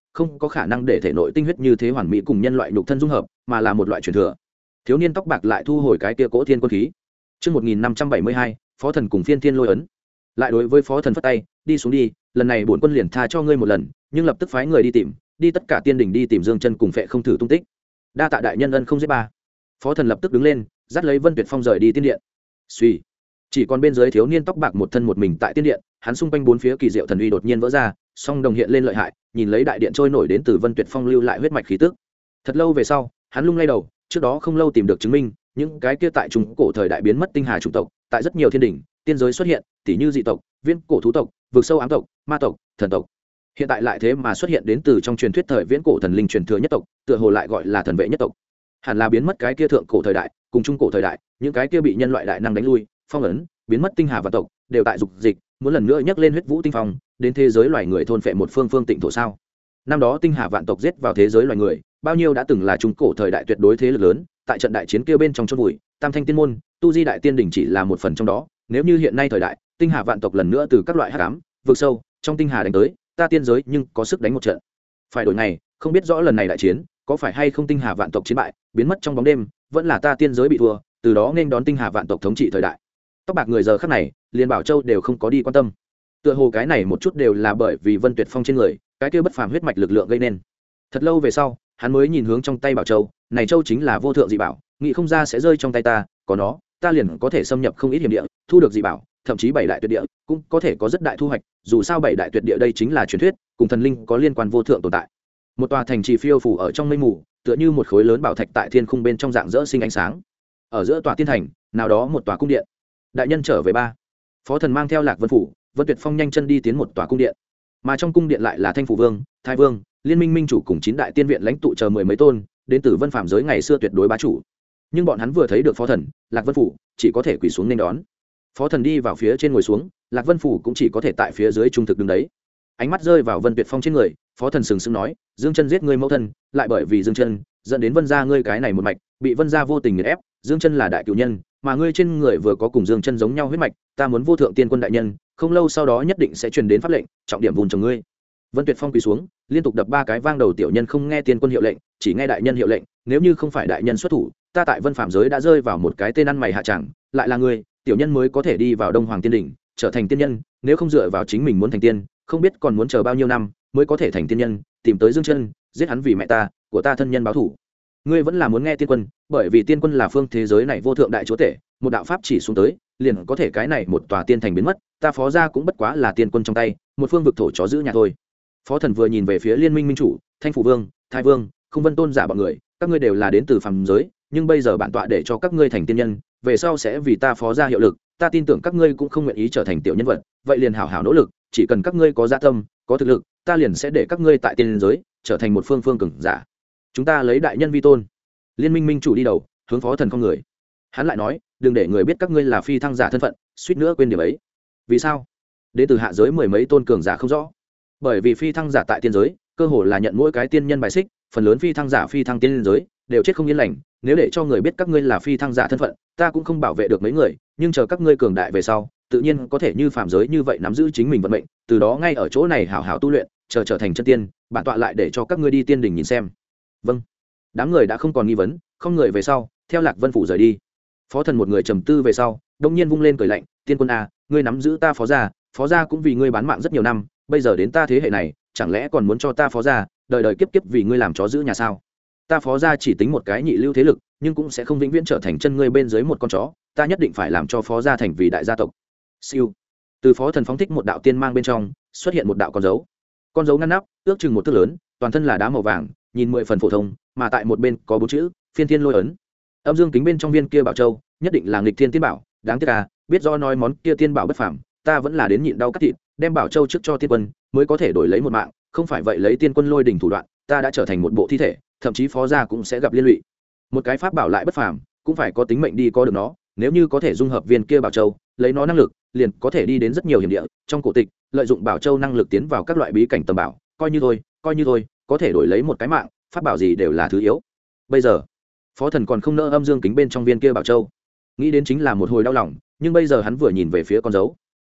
không có khả năng để thể nội tinh huyết như thế hoàn mỹ cùng nhân loại nhục thân dung hợp, mà là một loại truyền thừa. Thiếu niên tóc bạc lại thu hồi cái kia cỗ thiên quân khí. Chương 1572, Phó Thần cùng Phiên Thiên Lôi ấn. Lại đối với Phó Thần phất tay, đi xuống đi, lần này bổn quân liền tha cho ngươi một lần, nhưng lập tức phái người đi tìm, đi tất cả tiên đỉnh đi tìm Dương Chân cùng Phệ Không thử tung tích. Đa tạ đại nhân ân không giết ba. Phó Thần lập tức đứng lên, dắt lấy Vân Tuyệt Phong rời đi tiên điện. Suy, chỉ còn bên dưới thiếu niên tóc bạc một thân một mình tại tiên điện, hắn xung quanh bốn phía kỳ diệu thần uy đột nhiên vỡ ra, song đồng hiện lên lợi hại, nhìn lấy đại điện trôi nổi đến từ Vân Tuyệt Phong lưu lại huyết mạch khí tức. Thật lâu về sau, hắn lung lay đầu, trước đó không lâu tìm được chứng minh, những cái kia tại trung cổ thời đại biến mất tinh hà chủng tộc, tại rất nhiều thiên đỉnh, tiên giới xuất hiện, tỉ như dị tộc, viễn cổ thú tộc, vực sâu ám tộc, ma tộc, thần tộc. Hiện tại lại thế mà xuất hiện đến từ trong truyền thuyết thời viễn cổ thần linh truyền thừa nhất tộc, tựa hồ lại gọi là thần vệ nhất tộc. Hẳn là biến mất cái kia thượng cổ thời đại, cùng trung cổ thời đại, những cái kia bị nhân loại đại năng đánh lui, phong ấn, biến mất tinh hà và tộc, đều tại dục dịch, muốn lần nữa nhấc lên huyết vũ tinh phong, đến thế giới loài người thôn phệ một phương phương tịnh thổ sao? Năm đó tinh hà vạn tộc giết vào thế giới loài người, bao nhiêu đã từng là trung cổ thời đại tuyệt đối thế lực lớn, tại trận đại chiến kia bên trong chôn vùi, Tam Thanh Tiên môn, Tu Di đại tiên đỉnh chỉ là một phần trong đó, nếu như hiện nay thời đại, tinh hà vạn tộc lần nữa từ các loại hắc ám, vực sâu, trong tinh hà đánh tới, ta tiên giới nhưng có sức đánh một trận. Phải đổi ngày, không biết rõ lần này đại chiến, có phải hay không tinh hà vạn tộc chiến bại, biến mất trong bóng đêm, vẫn là ta tiên giới bị thua, từ đó nên đón tinh hà vạn tộc thống trị thời đại. Tóc bạc người giờ khắc này, liền Bảo Châu đều không có đi quan tâm. Tựa hồ cái này một chút đều là bởi vì Vân Tuyệt Phong trên người, cái kia bất phàm huyết mạch lực lượng gây nên. Thật lâu về sau, hắn mới nhìn hướng trong tay Bảo Châu, này châu chính là vô thượng dị bảo, nghĩ không ra sẽ rơi trong tay ta, có nó, ta liền có thể xâm nhập không ít hiểm địa, thu được dị bảo, thậm chí bảy đại tuyệt địa cũng có thể có rất đại thu hoạch, dù sao bảy đại tuyệt địa đây chính là truyền thuyết, cùng thần linh có liên quan vô thượng tồn tại. Một tòa thành trì phiêu phù ở trong mây mù, tựa như một khối lớn bảo thạch tại thiên khung bên trong dạng rỡ sinh ánh sáng. Ở giữa tòa tiên thành, nào đó một tòa cung điện. Đại nhân trở về ba. Phó Thần mang theo Lạc Vân phủ, Vân Tuyệt Phong nhanh chân đi tiến một tòa cung điện. Mà trong cung điện lại là Thanh Phủ Vương, Thái Vương, Liên Minh Minh chủ cùng 9 đại tiên viện lãnh tụ chờ mười mấy tôn, đến từ Vân Phạm giới ngày xưa tuyệt đối bá chủ. Nhưng bọn hắn vừa thấy được Phó Thần, Lạc Vân phủ, chỉ có thể quỳ xuống nên đón. Phó Thần đi vào phía trên ngồi xuống, Lạc Vân phủ cũng chỉ có thể tại phía dưới trung thực đứng đấy. Ánh mắt rơi vào Vân Tuyệt Phong trên người, Phó Thần sừng sững nói, Dương Chân giết ngươi mẫu thân, lại bởi vì Dương Chân dẫn đến Vân gia ngươi cái này một mạch, bị Vân gia vô tình nghiền ép, Dương Chân là đại cửu nhân, mà ngươi trên người vừa có cùng Dương Chân giống nhau huyết mạch, ta muốn vô thượng tiên quân đại nhân, không lâu sau đó nhất định sẽ truyền đến pháp lệnh, trọng điểm vun trồng ngươi. Vân Tuyệt Phong quỳ xuống, liên tục đập 3 cái vang đầu, tiểu nhân không nghe tiên quân hiệu lệnh, chỉ nghe đại nhân hiệu lệnh, nếu như không phải đại nhân xuất thủ, ta tại Vân Phạm giới đã rơi vào một cái tên ăn mày hạ chẳng, lại là ngươi, tiểu nhân mới có thể đi vào Đông Hoàng Tiên đỉnh, trở thành tiên nhân, nếu không dựa vào chính mình muốn thành tiên, không biết còn muốn chờ bao nhiêu năm mới có thể thành tiên nhân, tìm tới Dương Chân, giết hắn vì mẹ ta, của ta thân nhân báo thù. Ngươi vẫn là muốn nghe tiên quân, bởi vì tiên quân là phương thế giới này vô thượng đại chúa tể, một đạo pháp chỉ xuống tới, liền có thể cái này một tòa tiên thành biến mất, ta Phó gia cũng bất quá là tiên quân trong tay, một phương vực thổ chó giữ nhà thôi. Phó Thần vừa nhìn về phía Liên Minh Minh chủ, Thanh Phủ Vương, Thái Vương, Không Vân Tôn giả bọn người, các ngươi đều là đến từ phàm giới, nhưng bây giờ bản tọa để cho các ngươi thành tiên nhân, về sau sẽ vì ta Phó gia hiệu lực, ta tin tưởng các ngươi cũng không nguyện ý trở thành tiểu nhân vật, vậy liền hảo hảo nỗ lực, chỉ cần các ngươi có dạ tâm, có thực lực, ta liền sẽ để các ngươi tại tiên giới trở thành một phương cường giả. Chúng ta lấy đại nhân vi tôn. Liên Minh Minh chủ đi đầu, hướng Phó Thần không người. Hắn lại nói, đừng để người biết các ngươi là phi thăng giả thân phận, suýt nữa quên điểm ấy. Vì sao? Đến từ hạ giới mười mấy tôn cường giả không rõ. Bởi vì phi thăng giả tại tiên giới, cơ hồ là nhận mỗi cái tiên nhân bài xích, phần lớn phi thăng giả phi thăng tiên giới đều chết không yên lành, nếu để cho người biết các ngươi là phi thăng giả thân phận, ta cũng không bảo vệ được mấy người, nhưng chờ các ngươi cường đại về sau, tự nhiên có thể như phàm giới như vậy nắm giữ chính mình vận mệnh, từ đó ngay ở chỗ này hảo hảo tu luyện, chờ trở thành chân tiên, bản tọa lại để cho các ngươi đi tiên đỉnh nhìn xem. Vâng. Đám người đã không còn nghi vấn, không người về sau, theo Lạc Vân phủ rời đi. Phó Thần một người trầm tư về sau, đông nhiên vung lên cười lạnh, tiên quân a, ngươi nắm giữ ta Phó gia cũng vì ngươi bán mạng rất nhiều năm, bây giờ đến ta thế hệ này, chẳng lẽ còn muốn cho ta Phó gia đời đời kiếp kiếp vì ngươi làm chó giữ nhà sao? Ta Phó gia chỉ tính một cái nhị lưu thế lực, nhưng cũng sẽ không vĩnh viễn trở thành chân ngươi bên dưới một con chó, ta nhất định phải làm cho Phó gia thành vì đại gia tộc. Siêu. Từ Phó Thần phóng thích một đạo tiên mang bên trong, xuất hiện một đạo con dấu ngăn nắp, ước chừng một thước lớn, toàn thân là đá màu vàng, nhìn 10 phần phổ thông, mà tại một bên có 4 chữ Phiên Thiên Lôi ấn. Âm dương kính bên trong viên kia bảo châu, nhất định là nghịch thiên tiên bảo, đáng tiếc à, biết do nói món kia tiên bảo bất phàm, ta vẫn là đến nhịn đau cắt thịt, đem bảo châu trước cho tiên quân, mới có thể đổi lấy một mạng, không phải vậy lấy tiên quân lôi đỉnh thủ đoạn, ta đã trở thành một bộ thi thể, thậm chí Phó gia cũng sẽ gặp liên lụy. Một cái pháp bảo lại bất phàm, cũng phải có tính mệnh đi có được nó, nếu như có thể dung hợp viên kia bảo châu, lấy nó năng lực, liền có thể đi đến rất nhiều hiểm địa, trong cổ tịch, lợi dụng bảo châu năng lực tiến vào các loại bí cảnh tầm bảo, coi như thôi, có thể đổi lấy một cái mạng, pháp bảo gì đều là thứ yếu. Bây giờ, Phó Thần còn không nỡ âm dương kính bên trong viên kia bảo châu, nghĩ đến chính là một hồi đau lòng, nhưng bây giờ hắn vừa nhìn về phía con dấu,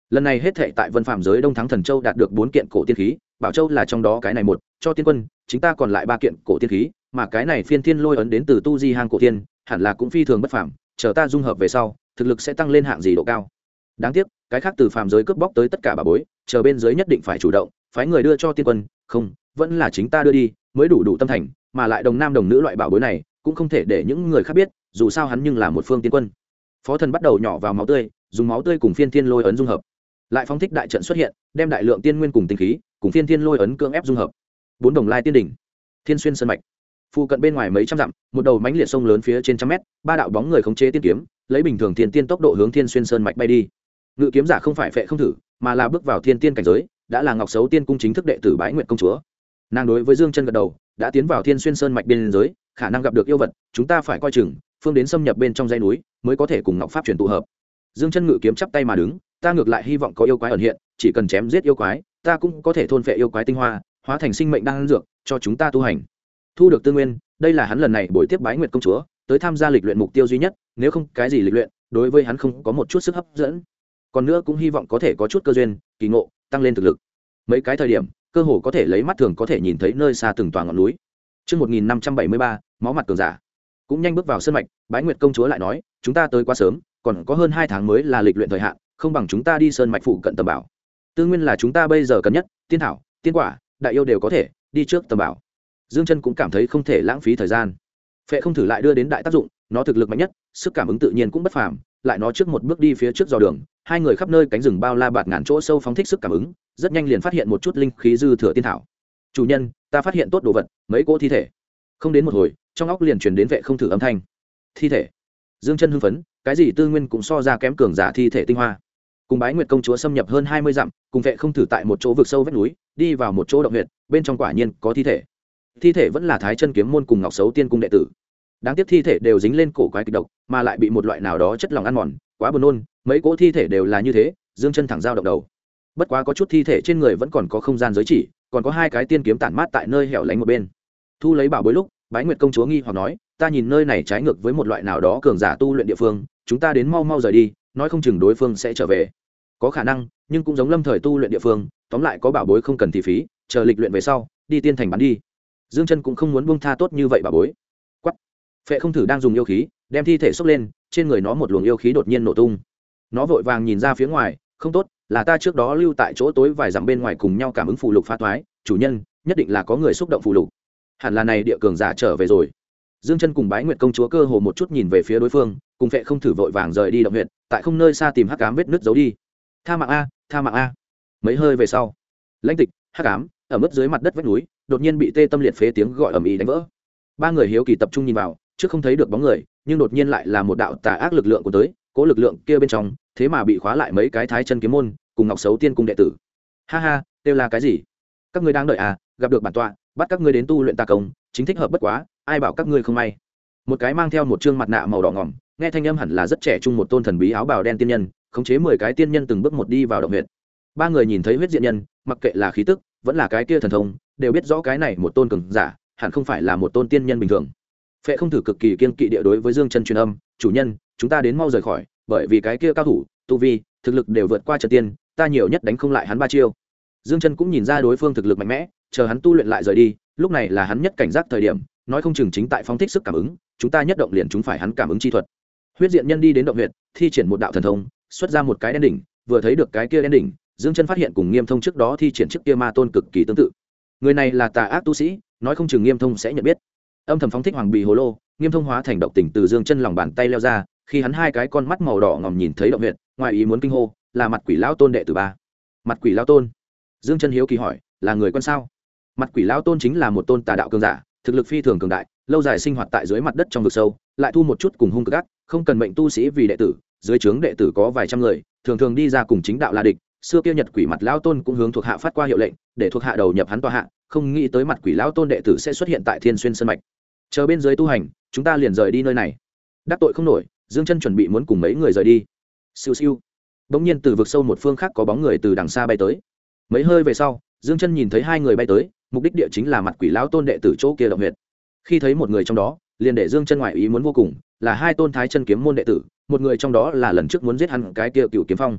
lần này hết thệ tại vân phạm giới đông thắng thần châu đạt được 4 kiện cổ tiên khí, bảo châu là trong đó cái này một cho tiên quân, chính ta còn lại 3 kiện cổ tiên khí, mà cái này phiên thiên lôi ấn đến từ tu di hang cổ tiên, hẳn là cũng phi thường bất phàm, chờ ta dung hợp về sau thực lực sẽ tăng lên hạng gì độ cao. Đáng tiếc cái khác từ phàm giới cướp bóc tới tất cả bà bối, chờ bên dưới nhất định phải chủ động phái người đưa cho tiên quân, không vẫn là chính ta đưa đi mới đủ tâm thành, mà lại đồng nam đồng nữ loại bảo bối này cũng không thể để những người khác biết, dù sao hắn nhưng là một phương tiên quân. Phó thần bắt đầu nhỏ vào máu tươi, dùng máu tươi cùng phiên thiên lôi ấn dung hợp, lại phóng thích đại trận xuất hiện, đem đại lượng tiên nguyên cùng tinh khí cùng phiên thiên lôi ấn cưỡng ép dung hợp. 4 đồng lai tiên đỉnh, thiên xuyên sơn mạch, phụ cận bên ngoài mấy trăm dặm, một đầu mánh liệt sông lớn phía trên trăm mét, 3 đạo bóng người khống chế tiên kiếm, lấy bình thường thiên tiên tốc độ hướng thiên xuyên sơn mạch bay đi. Ngự kiếm giả không phải Phệ Không Thử, mà là bước vào thiên tiên cảnh giới, đã là Ngọc Sấu Tiên cung chính thức đệ tử Bái Nguyệt công chúa. Nàng đối với Dương Chân gật đầu, đã tiến vào thiên xuyên sơn mạch biên giới, khả năng gặp được yêu vật, chúng ta phải coi chừng, phương đến xâm nhập bên trong dãy núi, mới có thể cùng Ngọc Pháp truyền tụ hợp. Dương Chân ngự kiếm chắp tay mà đứng, ta ngược lại hy vọng có yêu quái ẩn hiện, chỉ cần chém giết yêu quái, ta cũng có thể thôn phệ yêu quái tinh hoa, hóa thành sinh mệnh đan dược, cho chúng ta tu hành. Thu được tư nguyên, đây là hắn lần này buổi tiếp Bái Nguyệt công chúa, tới tham gia lịch luyện mục tiêu duy nhất, nếu không cái gì lịch luyện, đối với hắn không có một chút sức hấp dẫn. Còn nữa cũng hy vọng có thể có chút cơ duyên, kỳ ngộ, tăng lên thực lực. Mấy cái thời điểm, cơ hồ có thể lấy mắt thường có thể nhìn thấy nơi xa từng tòa ngọn núi. Chương 1573, máu mặt cường giả. Cũng nhanh bước vào sơn mạch, Bái Nguyệt công chúa lại nói, chúng ta tới quá sớm, còn có hơn 2 tháng mới là lịch luyện thời hạn, không bằng chúng ta đi sơn mạch phụ cận tầm bảo. Tư nguyên là chúng ta bây giờ cần nhất, tiên thảo, tiên quả, đại yêu đều có thể đi trước tầm bảo. Dương Chân cũng cảm thấy không thể lãng phí thời gian. Phệ Không Thử lại đưa đến đại tác dụng, nó thực lực mạnh nhất, sức cảm ứng tự nhiên cũng bất phàm, lại nó trước một bước đi phía trước dò đường, hai người khắp nơi cánh rừng bao la bạt ngàn chỗ sâu phóng thích sức cảm ứng, rất nhanh liền phát hiện một chút linh khí dư thừa tiên thảo. Chủ nhân, ta phát hiện tốt đồ vật, mấy cỗ thi thể. Không đến một hồi, trong óc liền truyền đến Phệ Không Thử âm thanh. Thi thể? Dương Chân hưng phấn, cái gì tư nguyên cũng so ra kém cường giả thi thể tinh hoa. Cùng Bái Nguyệt công chúa xâm nhập hơn 20 dặm, cùng Phệ Không Thử tại một chỗ vực sâu vách núi, đi vào một chỗ động huyệt, bên trong quả nhiên có thi thể. Thi thể vẫn là Thái Chân kiếm môn cùng Ngọc Sấu Tiên cung đệ tử. Đáng tiếc thi thể đều dính lên cổ quái kịch độc, mà lại bị một loại nào đó chất lỏng ăn mòn, quá buồn nôn, mấy cỗ thi thể đều là như thế. Dương Chân thẳng giao động đầu. Bất quá có chút thi thể trên người vẫn còn có không gian giới chỉ, còn có 2 cái tiên kiếm tản mát tại nơi hẻo lánh một bên. Thu lấy bảo bối lúc, Bái Nguyệt công chúa nghi hoặc nói, ta nhìn nơi này trái ngược với một loại nào đó cường giả tu luyện địa phương, chúng ta đến mau rời đi, nói không chừng đối phương sẽ trở về. Có khả năng, nhưng cũng giống lâm thời tu luyện địa phương, tóm lại có bảo bối không cần thị phí, chờ lịch luyện về sau, đi tiên thành bán đi. Dương Chân cũng không muốn buông tha tốt như vậy bảo bối. Quắc. Phệ Không Thử đang dùng yêu khí đem thi thể xốc lên, trên người nó một luồng yêu khí đột nhiên nổ tung. Nó vội vàng nhìn ra phía ngoài, không tốt, là ta trước đó lưu tại chỗ tối vài dặm bên ngoài cùng nhau cảm ứng phù lục phá toái, chủ nhân, nhất định là có người xúc động phù lục. Hẳn là này địa cường giả trở về rồi. Dương Chân cùng Bái Nguyệt công chúa cơ hồ một chút nhìn về phía đối phương, cùng Phệ Không Thử vội vàng rời đi động huyệt, tại không nơi xa tìm hắc ám vết nứt giấu đi. Tha mạng a, tha mạng a. Mấy hơi về sau, lãnh tịch, hắc ám, ở mức dưới mặt đất vách núi, đột nhiên bị tê tâm liệt phế tiếng gọi ầm ĩ đánh vỡ. 3 người hiếu kỳ tập trung nhìn vào, trước không thấy được bóng người, nhưng đột nhiên lại là một đạo tà ác lực lượng của tới, cố lực lượng kia bên trong, thế mà bị khóa lại mấy cái Thái Chân kiếm môn cùng Ngọc Sấu Tiên cung đệ tử. Ha ha, đều là cái gì? Các ngươi đang đợi à, gặp được bản tọa, bắt các ngươi đến tu luyện tà công, chính thích hợp bất quá, ai bảo các ngươi không may. Một cái mang theo một trương mặt nạ màu đỏ ngòm, nghe thanh âm hẳn là rất trẻ trung một tôn thần bí áo bào đen tiên nhân, khống chế 10 cái tiên nhân từng bước một đi vào động huyệt. 3 người nhìn thấy huyết diện nhân, mặc kệ là khí tức, vẫn là cái kia thần thông, đều biết rõ cái này một tôn cường giả, hẳn không phải là một tôn tiên nhân bình thường. Phệ Không Thử cực kỳ kiên kỵ địa đối với Dương Chân truyền âm, chủ nhân, chúng ta đến mau rời khỏi, bởi vì cái kia cao thủ, tu vi, thực lực đều vượt qua Trần Tiên, ta nhiều nhất đánh không lại hắn 3 chiêu. Dương Chân cũng nhìn ra đối phương thực lực mạnh mẽ, chờ hắn tu luyện lại rời đi, lúc này là hắn nhất cảnh giác thời điểm, nói không chừng chính tại phóng thích sức cảm ứng, chúng ta nhất động liền chúng phải hắn cảm ứng chi thuật. Huyết diện nhân đi đến động huyệt, thi triển một đạo thần thông, xuất ra một cái đen đỉnh, vừa thấy được cái kia đen đỉnh, Dương Chân phát hiện cùng Nghiêm Thông trước đó thi triển trước kia ma tôn cực kỳ tương tự. Người này là tà ác tu sĩ, nói không chừng Nghiêm Thông sẽ nhận biết. Âm thầm phóng thích hoàng bì hồ lô, Nghiêm Thông hóa thành độc tình từ Dương Chân lòng bàn tay leo ra, khi hắn 2 cái con mắt màu đỏ ngòm nhìn thấy động huyệt, ngoài ý muốn kinh hô, là Mặt Quỷ lão tôn đệ tử 3. Mặt Quỷ lão tôn? Dương Chân hiếu kỳ hỏi, là người quen sao? Mặt Quỷ lão tôn chính là một tôn tà đạo cường giả, thực lực phi thường cường đại, lâu dài sinh hoạt tại dưới mặt đất trong vực sâu, lại thu một chút cùng hung cực ác, không cần mệnh tu sĩ vì đệ tử, dưới trướng đệ tử có vài trăm người, thường thường đi ra cùng chính đạo là địch. Xưa kia Nhật Quỷ Mặt lão tôn cũng hướng thuộc hạ phát qua hiệu lệnh, để thuộc hạ đầu nhập hắn tòa hạ, không nghĩ tới Mặt Quỷ lão tôn đệ tử sẽ xuất hiện tại Thiên Xuyên sơn mạch. Chờ bên dưới tu hành, chúng ta liền rời đi nơi này. Đắc tội không nổi, Dương Chân chuẩn bị muốn cùng mấy người rời đi. Siêu siêu. Bỗng nhiên từ vực sâu một phương khác có bóng người từ đằng xa bay tới. Mấy hơi về sau, Dương Chân nhìn thấy 2 người bay tới, mục đích địa chính là Mặt Quỷ lão tôn đệ tử chỗ kia động huyệt. Khi thấy một người trong đó, liền để Dương Chân ngoại ý muốn vô cùng, là 2 tôn Thái Chân kiếm môn đệ tử, một người trong đó là lần trước muốn giết hắn cái kia Cửu Kiếm Phong.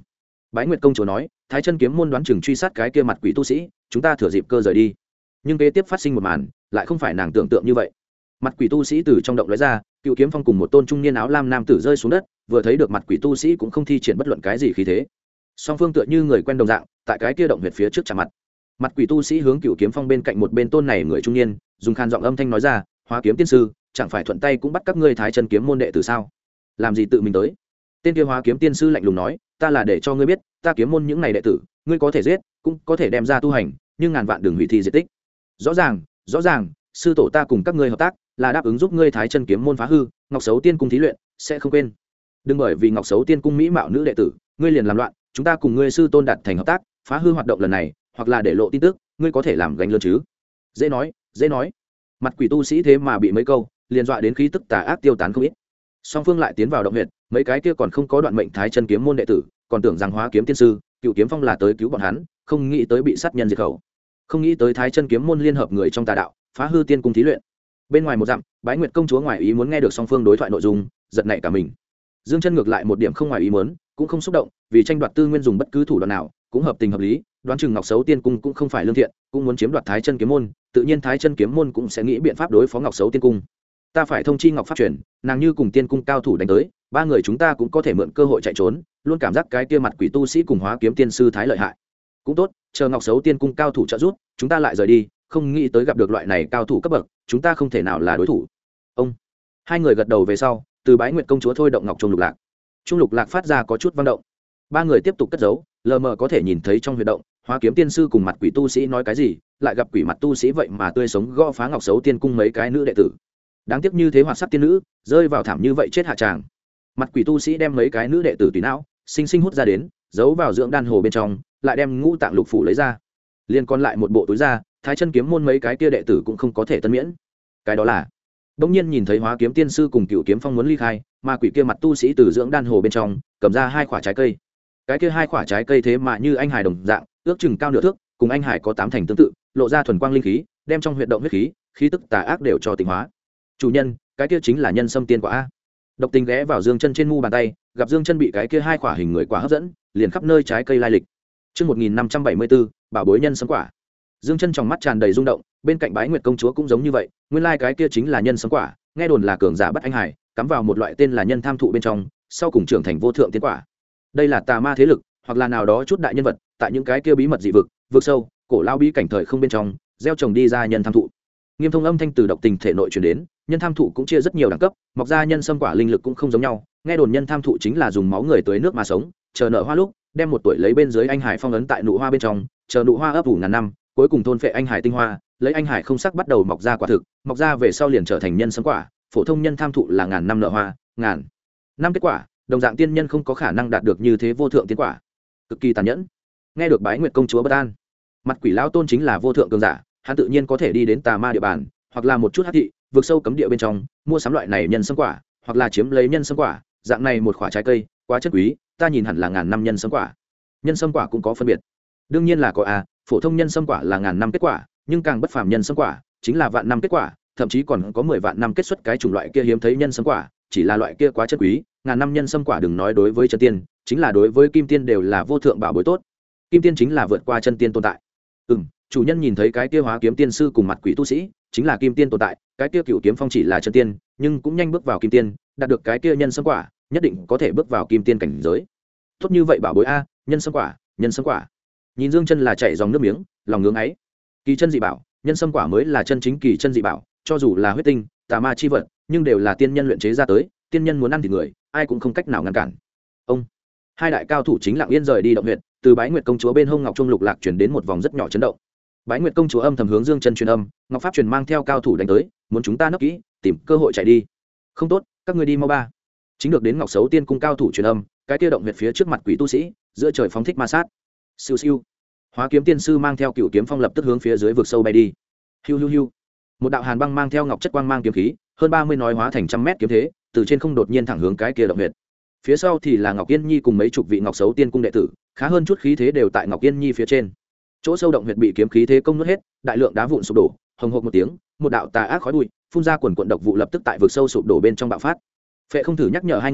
Bái Nguyệt công chúa nói, Thái Chân kiếm môn đoán chừng truy sát cái kia mặt quỷ tu sĩ, chúng ta thừa dịp cơ rời đi. Nhưng kế tiếp phát sinh một màn, lại không phải nàng tưởng tượng như vậy. Mặt quỷ tu sĩ từ trong động lóe ra, Cựu Kiếm Phong cùng một tôn trung niên áo lam nam tử rơi xuống đất, vừa thấy được mặt quỷ tu sĩ cũng không thi triển bất luận cái gì khí thế. Song phương tựa như người quen đồng dạng, tại cái kia động huyệt phía trước chạm mặt. Mặt quỷ tu sĩ hướng Cựu Kiếm Phong bên cạnh một bên tôn này người trung niên, dùng khan giọng âm thanh nói ra, Hóa Kiếm tiên sư, chẳng phải thuận tay cũng bắt các ngươi Thái Chân kiếm môn đệ tử sao? Làm gì tự mình tới? Tên kia Hóa Kiếm tiên sư lạnh lùng nói, ta là để cho ngươi biết, ta kiếm môn những này đệ tử, ngươi có thể giết, cũng có thể đem ra tu hành, nhưng ngàn vạn đừng hủy thi diệt tích. Rõ ràng, sư tổ ta cùng các ngươi hợp tác, là đáp ứng giúp ngươi Thái Chân kiếm môn phá hư Ngọc Sấu Tiên cung thí luyện, sẽ không quên. Đừng bởi vì Ngọc Sấu Tiên cung mỹ mạo nữ đệ tử, ngươi liền làm loạn, chúng ta cùng ngươi sư tôn đạt thành hợp tác, phá hư hoạt động lần này, hoặc là để lộ tin tức, ngươi có thể làm gánh lớn chứ? Dễ nói. Mặt quỷ tu sĩ thế mà bị mấy câu, liền dọa đến khí tức tà ác tiêu tán không ít. Song phương lại tiến vào động huyệt, mấy cái kia còn không có đoạn mệnh Thái Chân kiếm môn đệ tử, còn tưởng rằng Hóa Kiếm tiên sư, Cựu Kiếm Phong là tới cứu bọn hắn, không nghĩ tới bị sát nhân diệt khẩu. Không nghĩ tới Thái Chân kiếm môn liên hợp người trong tà đạo, phá hư tiên cung thí luyện. Bên ngoài một dặm, Bái Nguyệt công chúa ngoài ý muốn nghe được song phương đối thoại nội dung, giật nảy cả mình. Dương Chân ngược lại một điểm không ngoài ý muốn, cũng không xúc động, vì tranh đoạt tư nguyên dùng bất cứ thủ đoạn nào, cũng hợp tình hợp lý, đoán chừng Ngọc Sấu Tiên cung cũng không phải lương thiện, cũng muốn chiếm đoạt Thái Chân kiếm môn, tự nhiên Thái Chân kiếm môn cũng sẽ nghĩ biện pháp đối phó Ngọc Sấu Tiên cung. Ta phải thông chi Ngọc Pháp truyền, nàng như cùng Tiên cung cao thủ đánh tới, ba người chúng ta cũng có thể mượn cơ hội chạy trốn, luôn cảm giác cái kia mặt quỷ tu sĩ cùng Hóa Kiếm tiên sư thái lợi hại. Cũng tốt, chờ Ngọc Sấu Tiên cung cao thủ trợ giúp, chúng ta lại rời đi, không nghĩ tới gặp được loại này cao thủ cấp bậc, chúng ta không thể nào là đối thủ. Ông. Hai người gật đầu về sau, từ Bái Nguyệt công chúa thôi động ngọc trung lục lạc. Trung lục lạc phát ra có chút vang động. Ba người tiếp tục cất giấu, lờ mờ có thể nhìn thấy trong huy động, Hóa Kiếm tiên sư cùng mặt quỷ tu sĩ nói cái gì, lại gặp quỷ mặt tu sĩ vậy mà tươi sống gõ phá Ngọc Sấu Tiên cung mấy cái nữ đệ tử. Đáng tiếc như thế hoạt sắc tiên nữ, rơi vào thảm như vậy chết hạ tràng. Mặt quỷ tu sĩ đem mấy cái nữ đệ tử tùy não, sinh hút ra đến, giấu vào dưỡng đan hồ bên trong, lại đem ngũ tạng lục phủ lấy ra. Liên còn lại một bộ túi ra, Thái Chân kiếm môn mấy cái kia đệ tử cũng không có thể tân miễn. Cái đó là, bỗng nhiên nhìn thấy Hóa Kiếm tiên sư cùng Cựu Kiếm Phong muốn ly khai, mà quỷ kia mặt tu sĩ từ dưỡng đan hồ bên trong cầm ra hai quả trái cây. Cái kia hai quả trái cây thế mà như anh hải đồng dạng, ước chừng cao nửa thước, cùng anh hải có tám thành tương tự, lộ ra thuần quang linh khí, đem trong huyệt động huyết khí, khí tức tà ác đều cho tịnh hóa. Chủ nhân, cái kia chính là nhân sâm tiên quả a. Độc Tình ghé vào Dương Chân trên mu bàn tay, gặp Dương Chân bị cái kia hai quả hình người quả hấp dẫn, liền khắp nơi trái cây lai lịch. Chương 1574, bảo bối nhân sâm quả. Dương Chân trong mắt tràn đầy rung động, bên cạnh Bái Nguyệt công chúa cũng giống như vậy, nguyên lai cái kia chính là nhân sâm quả, nghe đồn là cường giả bắt anh hải, cắm vào một loại tên là nhân tham thụ bên trong, sau cùng trưởng thành vô thượng tiên quả. Đây là tà ma thế lực, hoặc là nào đó chút đại nhân vật, tại những cái kia bí mật dị vực, vực sâu, cổ lao bí cảnh thời không bên trong, gieo trồng đi ra nhân tham thụ. Nghiêm thông âm thanh từ Độc Tình thể nội truyền đến, nhân tham thụ cũng chia rất nhiều đẳng cấp, mọc ra nhân sâm quả linh lực cũng không giống nhau, nghe đồn nhân tham thụ chính là dùng máu người tưới nước mà sống, chờ nở hoa lúc, đem một tuổi lấy bên dưới anh hải phong ấn tại nụ hoa bên trong, chờ nụ hoa ấp ủ ngàn năm, cuối cùng thôn phệ anh hải tinh hoa, lấy anh hải không sắc bắt đầu mọc ra quả thực, mọc ra về sau liền trở thành nhân sâm quả. Phổ thông nhân tham thụ là ngàn năm nở hoa, ngàn năm kết quả, đồng dạng tiên nhân không có khả năng đạt được như thế vô thượng tiên quả, cực kỳ tàn nhẫn. Nghe được Bái Nguyệt công chúa bất an, mặt quỷ lão tôn chính là vô thượng cường giả, hắn tự nhiên có thể đi đến tà ma địa bàn, hoặc là một chút hắc thị vượt sâu cấm địa bên trong mua sắm loại này nhân sâm quả, hoặc là chiếm lấy nhân sâm quả, dạng này một quả trái cây quá chất quý, ta nhìn hẳn là ngàn năm nhân sâm quả. Nhân sâm quả cũng có phân biệt, đương nhiên là có a, phổ thông nhân sâm quả là ngàn năm kết quả, nhưng càng bất phàm nhân sâm quả chính là vạn năm kết quả, thậm chí còn có 10 vạn năm kết xuất cái chủng loại kia hiếm thấy nhân sâm quả, chỉ là loại kia quá chất quý, ngàn năm nhân sâm quả đừng nói đối với chân tiên, chính là đối với kim tiên đều là vô thượng bảo bối tốt. Kim tiên chính là vượt qua chân tiên tồn tại. Chủ nhân nhìn thấy cái kia Hóa Kiếm tiên sư cùng mặt quỷ tu sĩ, chính là kim tiên tồn tại, cái kia Cựu Kiếm Phong chỉ là chân tiên, nhưng cũng nhanh bước vào kim tiên, đạt được cái kia nhân sâm quả, nhất định có thể bước vào kim tiên cảnh giới. Tốt như vậy bảo bối a, nhân sâm quả, nhân sâm quả. Nhìn Dương Chân là chảy dòng nước miếng, lòng ngưỡng ấy. Kỳ chân dị bảo, nhân sâm quả mới là chân chính kỳ chân dị bảo, cho dù là huyết tinh, tà ma chi vật, nhưng đều là tiên nhân luyện chế ra tới, tiên nhân muốn ăn thì người, ai cũng không cách nào ngăn cản. Ông, hai đại cao thủ chính lặng yên rời đi động huyệt, từ Bái Nguyệt công chúa bên hông ngọc trung lục lạc truyền đến một vòng rất nhỏ chấn động. Bái Nguyệt công chúa âm thầm hướng Dương Chân truyền âm, Ngọc Pháp truyền mang theo cao thủ đánh tới, muốn chúng ta nấp kỹ, tìm cơ hội chạy đi. Không tốt, các ngươi đi mau ba. Chính được đến Ngọc Sấu Tiên cung cao thủ truyền âm, cái kia động huyệt phía trước mặt quỷ tu sĩ, giữa trời phóng thích ma sát. Siêu siêu. Hóa Kiếm tiên sư mang theo Cựu Kiếm Phong lập tức hướng phía dưới vực sâu bay đi. Hiu hiu hiu. Một đạo hàn băng mang theo ngọc chất quang mang kiếm khí, hơn 30 nói hóa thành trăm mét kiếm thế, từ trên không đột nhiên thẳng hướng cái kia động huyệt. Phía sau thì là Ngọc Yên Nhi cùng mấy chục vị Ngọc Sấu Tiên cung đệ tử, khá hơn chút khí thế đều tại Ngọc Yên Nhi phía trên. Chỗ sâu động huyệt bị kiếm khí thế công nuốt hết, đại lượng đá vụn sụp đổ, hồng hộc một tiếng, một đạo tà ác khói bụi phun ra quần quần độc vụ lập tức tại vực sâu sụp đổ bên trong bạo phát. Phệ không thử nhắc nhở hai người,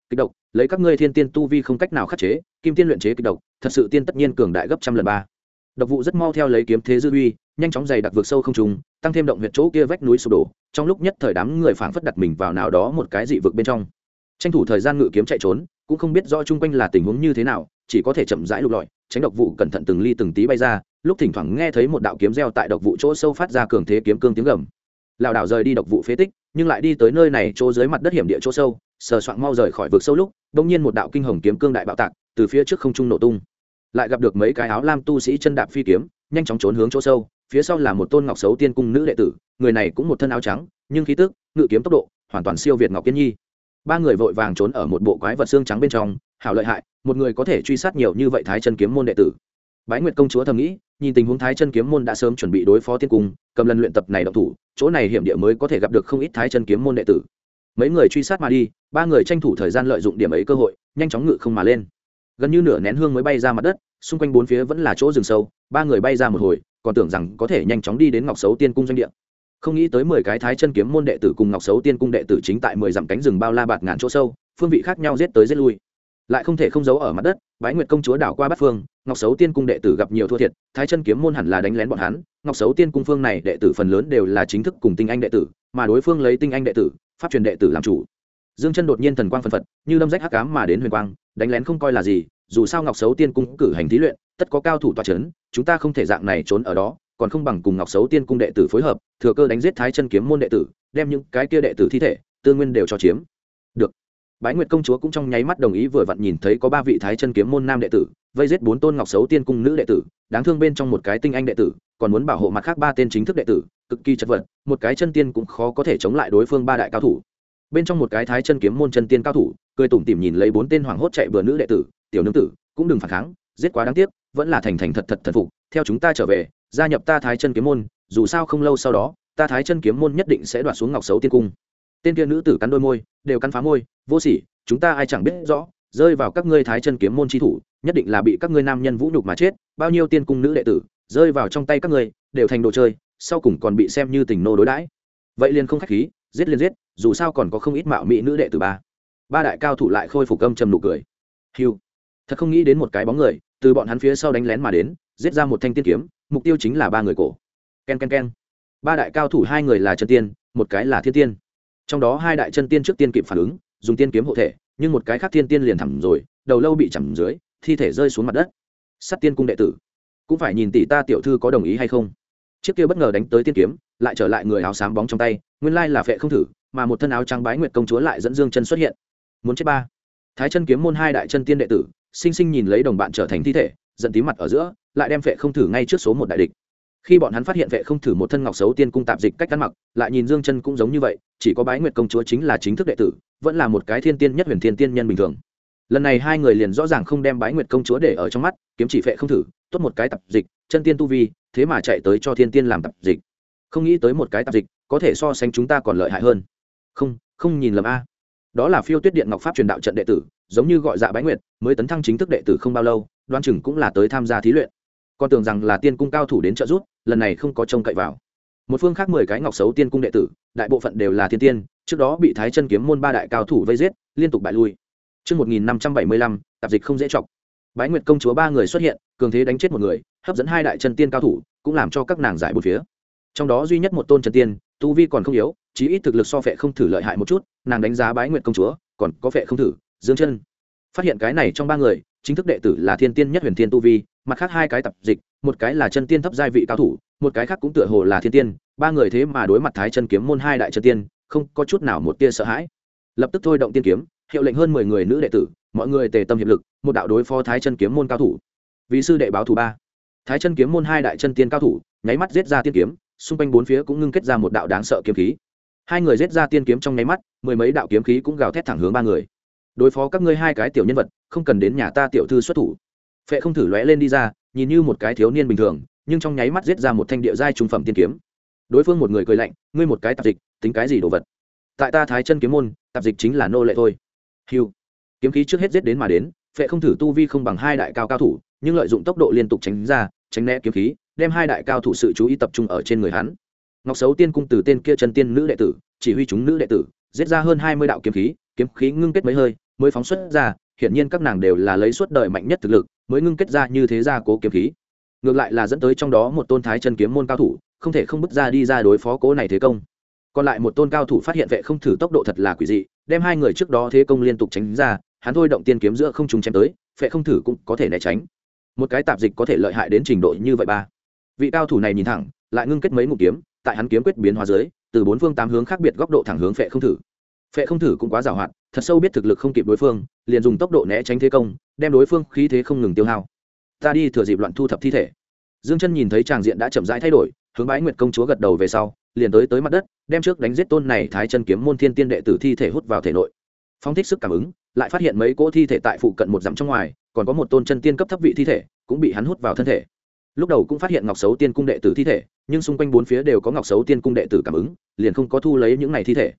Kịch độc, lấy các ngươi thiên tiên tu vi không cách nào khắc chế, kim tiên luyện chế kịch độc, thật sự tiên tất nhiên cường đại gấp trăm lần ba. Độc vụ rất mau theo lấy kiếm thế dư uy, nhanh chóng dày đặc vượt sâu không trùng, tăng thêm động huyệt chỗ kia vách núi sụp đổ, trong lúc nhất thời đám người phảng phất đặt mình vào nào đó một cái dị vực bên trong. Tranh thủ thời gian ngự kiếm chạy trốn, cũng không biết rõ chung quanh là tình huống như thế nào, chỉ có thể chậm rãi lục lọi, tránh độc vụ cẩn thận từng ly từng tí bay ra, lúc thỉnh thoảng nghe thấy một đạo kiếm reo tại độc vụ chỗ sâu phát ra cường thế kiếm cương tiếng gầm. Lão đảo rời đi độc vụ phế tích, nhưng lại đi tới nơi này chỗ dưới mặt đất hiểm địa chỗ sâu, sờ soạng mau rời khỏi vực sâu lúc, đột nhiên một đạo kinh hồng kiếm cương đại bạo tạc, từ phía trước không trung nổ tung. Lại gặp được mấy cái áo lam tu sĩ chân đạp phi kiếm, nhanh chóng trốn hướng chỗ sâu, phía sau là một tôn ngọc xấu tiên cung nữ đệ tử, người này cũng một thân áo trắng, nhưng khí tức, ngự kiếm tốc độ, hoàn toàn siêu việt Ngọc Kiên Nhi. Ba người vội vàng trốn ở một bộ quái vật xương trắng bên trong, hảo lợi hại, một người có thể truy sát nhiều như vậy Thái Chân kiếm môn đệ tử. Bái Nguyệt công chúa thầm nghĩ, nhìn tình huống Thái Chân kiếm môn đã sớm chuẩn bị đối phó tiên cung, cầm lần luyện tập này động thủ, chỗ này hiểm địa mới có thể gặp được không ít Thái Chân kiếm môn đệ tử. Mấy người truy sát mà đi, ba người tranh thủ thời gian lợi dụng điểm ấy cơ hội, nhanh chóng ngự không mà lên. Gần như nửa nén hương mới bay ra mặt đất, xung quanh bốn phía vẫn là chỗ rừng sâu, ba người bay ra một hồi, còn tưởng rằng có thể nhanh chóng đi đến Ngọc Sấu Tiên cung doanh địa. Không nghĩ tới 10 cái Thái Chân kiếm môn đệ tử cùng Ngọc Sấu Tiên cung đệ tử chính tại 10 dặm cánh rừng bao la bạt ngàn chỗ sâu, phương vị khác nhau giết tới giết lui. Lại không thể không giấu ở mặt đất, Bái Nguyệt công chúa đảo qua bát phương, Ngọc Sấu Tiên cung đệ tử gặp nhiều thua thiệt, Thái Chân kiếm môn hẳn là đánh lén bọn hắn, Ngọc Sấu Tiên cung phương này đệ tử phần lớn đều là chính thức cùng tinh anh đệ tử, mà đối phương lấy tinh anh đệ tử, pháp truyền đệ tử làm chủ. Dương Chân đột nhiên thần quang phân phật, như lâm rách hắc ám mà đến huyền quang, đánh lén không coi là gì, dù sao Ngọc Sấu Tiên cung cử hành thí luyện, tất có cao thủ tọa chấn, chúng ta không thể dạng này trốn ở đó, còn không bằng cùng Ngọc Sấu Tiên cung đệ tử phối hợp, thừa cơ đánh giết Thái Chân kiếm môn đệ tử, đem những cái kia đệ tử thi thể, tương nguyên đều cho chiếm. Được. Bái Nguyệt công chúa cũng trong nháy mắt đồng ý, vừa vặn nhìn thấy có 3 vị Thái Chân kiếm môn nam đệ tử, vây giết 4 tôn Ngọc Sấu Tiên cung nữ đệ tử, đáng thương bên trong một cái tinh anh đệ tử, còn muốn bảo hộ mặt khác 3 tên chính thức đệ tử, cực kỳ chật vật, một cái chân tiên cũng khó có thể chống lại đối phương 3 đại cao thủ. Bên trong một cái Thái Chân kiếm môn chân tiên cao thủ, cười tủm tỉm nhìn lấy 4 tên hoảng hốt chạy bừa nữ đệ tử, tiểu nương tử, cũng đừng phản kháng, giết quá đáng tiếc, vẫn là thành thành thật thật thần phục, theo chúng ta trở về, gia nhập ta Thái Chân kiếm môn, dù sao không lâu sau đó, ta Thái Chân kiếm môn nhất định sẽ đoạt xuống Ngọc Sấu Tiên cung. Tên kia nữ tử cắn đôi môi, đều cắn phá môi, vô sỉ, chúng ta ai chẳng biết rõ, rơi vào các ngươi Thái Chân kiếm môn chi thủ, nhất định là bị các ngươi nam nhân vũ nhục mà chết, bao nhiêu tiên cung nữ đệ tử rơi vào trong tay các ngươi, đều thành đồ chơi, sau cùng còn bị xem như tình nô đối đãi. Vậy liền không khách khí, giết liền giết, dù sao còn có không ít mạo mỹ nữ đệ tử ba đại cao thủ lại khôi phục âm trầm nụ cười. Hưu, thật không nghĩ đến một cái bóng người từ bọn hắn phía sau đánh lén mà đến, giết ra một thanh tiên kiếm, mục tiêu chính là 3 người cổ. Ken ken ken. 3 đại cao thủ, 2 người là chân tiên, một cái là thiên tiên. Trong đó 2 đại chân tiên trước tiên kịp phản ứng, dùng tiên kiếm hộ thể, nhưng một cái khác thiên tiên liền thẳng rồi, đầu lâu bị chầm dưới, thi thể rơi xuống mặt đất. Sát tiên cung đệ tử, cũng phải nhìn tỷ ta tiểu thư có đồng ý hay không. Chiếc kia bất ngờ đánh tới tiên kiếm, lại trở lại người áo xám bóng trong tay, nguyên lai là Phệ Không Thử, mà một thân áo trắng Bái Nguyệt công chúa lại dẫn Dương Chân xuất hiện. Muốn chết ba. Thái Chân kiếm môn 2 đại chân tiên đệ tử, sinh sinh nhìn lấy đồng bạn trở thành thi thể, giận tím mặt ở giữa, lại đem Phệ Không Thử ngay trước số 1 đại địch. Khi bọn hắn phát hiện Phệ Không Thử một thân Ngọc Sấu Tiên cung tạp dịch cách ăn mặc, lại nhìn Dương Chân cũng giống như vậy, chỉ có Bái Nguyệt công chúa chính là chính thức đệ tử, vẫn là một cái thiên tiên nhất huyền thiên tiên nhân bình thường. Lần này 2 người liền rõ ràng không đem Bái Nguyệt công chúa để ở trong mắt, kiếm chỉ Phệ Không Thử, tốt một cái tạp dịch, chân tiên tu vi, thế mà chạy tới cho thiên tiên làm tạp dịch. Không nghĩ tới một cái tạp dịch có thể so sánh chúng ta còn lợi hại hơn. Không nhìn lầm a. Đó là Phiêu Tuyết Điện Ngọc Pháp truyền đạo trận đệ tử, giống như gọi dạ Bái Nguyệt, mới tấn thăng chính thức đệ tử không bao lâu, đoán chừng cũng là tới tham gia thí luyện. Con tưởng rằng là tiên cung cao thủ đến trợ giúp, lần này không có trông cậy vào. Một phương khác 10 cái Ngọc Sấu Tiên cung đệ tử, đại bộ phận đều là thiên tiên, trước đó bị Thái Chân kiếm môn 3 đại cao thủ vây giết, liên tục bại lui. Chương 1575, tạp dịch không dễ chọc. Bái Nguyệt công chúa 3 người xuất hiện, cường thế đánh chết một người, hấp dẫn 2 đại chân tiên cao thủ, cũng làm cho các nàng giải bốn phía. Trong đó duy nhất một tôn chân tiên, tu vi còn không yếu, chí ít thực lực so Phệ Không Thử lợi hại một chút, nàng đánh giá Bái Nguyệt công chúa, còn có Phệ Không Thử, Dương Chân. Phát hiện cái này trong 3 người, chính thức đệ tử là thiên tiên nhất huyền thiên tu vi, mặt khác 2 cái tập dịch, một cái là chân tiên thấp giai vị cao thủ, một cái khác cũng tựa hồ là thiên tiên, 3 người thế mà đối mặt Thái Chân kiếm môn 2 đại chân tiên, không có chút nào một tia sợ hãi. Lập tức thôi động tiên kiếm, hiệu lệnh hơn 10 người nữ đệ tử, mọi người tề tâm hiệp lực, một đạo đối phó Thái Chân kiếm môn cao thủ. Vì sư đệ báo thù 3. Thái Chân kiếm môn 2 đại chân tiên cao thủ, nháy mắt giết ra tiên kiếm, xung quanh bốn phía cũng ngưng kết ra một đạo đáng sợ kiếm khí. 2 người giết ra tiên kiếm trong nháy mắt, 10 mấy đạo kiếm khí cũng gào thét thẳng hướng 3 người. Đối phó các ngươi 2 cái tiểu nhân vật, không cần đến nhà ta tiểu thư xuất thủ. Phệ Không Thử lóe lên đi ra, nhìn như một cái thiếu niên bình thường, nhưng trong nháy mắt giết ra một thanh địa giai trung phẩm tiên kiếm. Đối phương một người cười lạnh, ngươi một cái tạp dịch, tính cái gì đồ vật? Tại ta Thái Chân kiếm môn, tạp dịch chính là nô lệ thôi. Hưu. Kiếm khí trước hết giết đến mà đến, Phệ Không Thử tu vi không bằng 2 đại cao thủ, nhưng lợi dụng tốc độ liên tục tránh ra, tránh né kiếm khí, đem 2 đại cao thủ sự chú ý tập trung ở trên người hắn. Ngọc Sấu Tiên cung từ tên kia chân tiên nữ đệ tử, chỉ huy chúng nữ đệ tử, giết ra hơn 20 đạo kiếm khí ngưng kết mấy hơi, mới phóng xuất ra, hiển nhiên các nàng đều là lấy suốt đời mạnh nhất thực lực mới ngưng kết ra như thế gia cố kiếm khí. Ngược lại là dẫn tới trong đó một tôn thái chân kiếm môn cao thủ không thể không bước ra đi ra đối phó cố này thế công. Còn lại một tôn cao thủ phát hiện vệ không thử tốc độ thật là quỷ dị, đem hai người trước đó thế công liên tục tránh ra, hắn thôi động tiên kiếm giữa không trùng chém tới, vệ không thử cũng có thể né tránh. Một cái tạp dịch có thể lợi hại đến trình độ như vậy ba. Vị cao thủ này nhìn thẳng, lại ngưng kết mấy ngụm kiếm, tại hắn kiếm quyết biến hóa dưới, từ bốn phương tám hướng khác biệt góc độ thẳng hướng vệ không thử. Vệ không thử cũng quá giàu hoạt, thật sâu biết thực lực không kịp đối phương, liền dùng tốc độ né tránh thế công, đem đối phương khí thế không ngừng tiêu hao. Ta đi thừa dịp loạn thu thập thi thể. Dương Chân nhìn thấy tràng diện đã chậm rãi thay đổi, hướng Bái Nguyệt công chúa gật đầu về sau, liền tới mặt đất, đem trước đánh giết tôn này thái chân kiếm môn thiên tiên đệ tử thi thể hút vào thể nội. Phóng thích sức cảm ứng, lại phát hiện mấy cỗ thi thể tại phụ cận một dặm trong ngoài, còn có một tôn chân tiên cấp thấp vị thi thể, cũng bị hắn hút vào thân thể. Lúc đầu cũng phát hiện Ngọc Sấu Tiên cung đệ tử thi thể, nhưng xung quanh bốn phía đều có Ngọc Sấu Tiên cung đệ tử cảm ứng, liền không có thu lấy những này thi thể.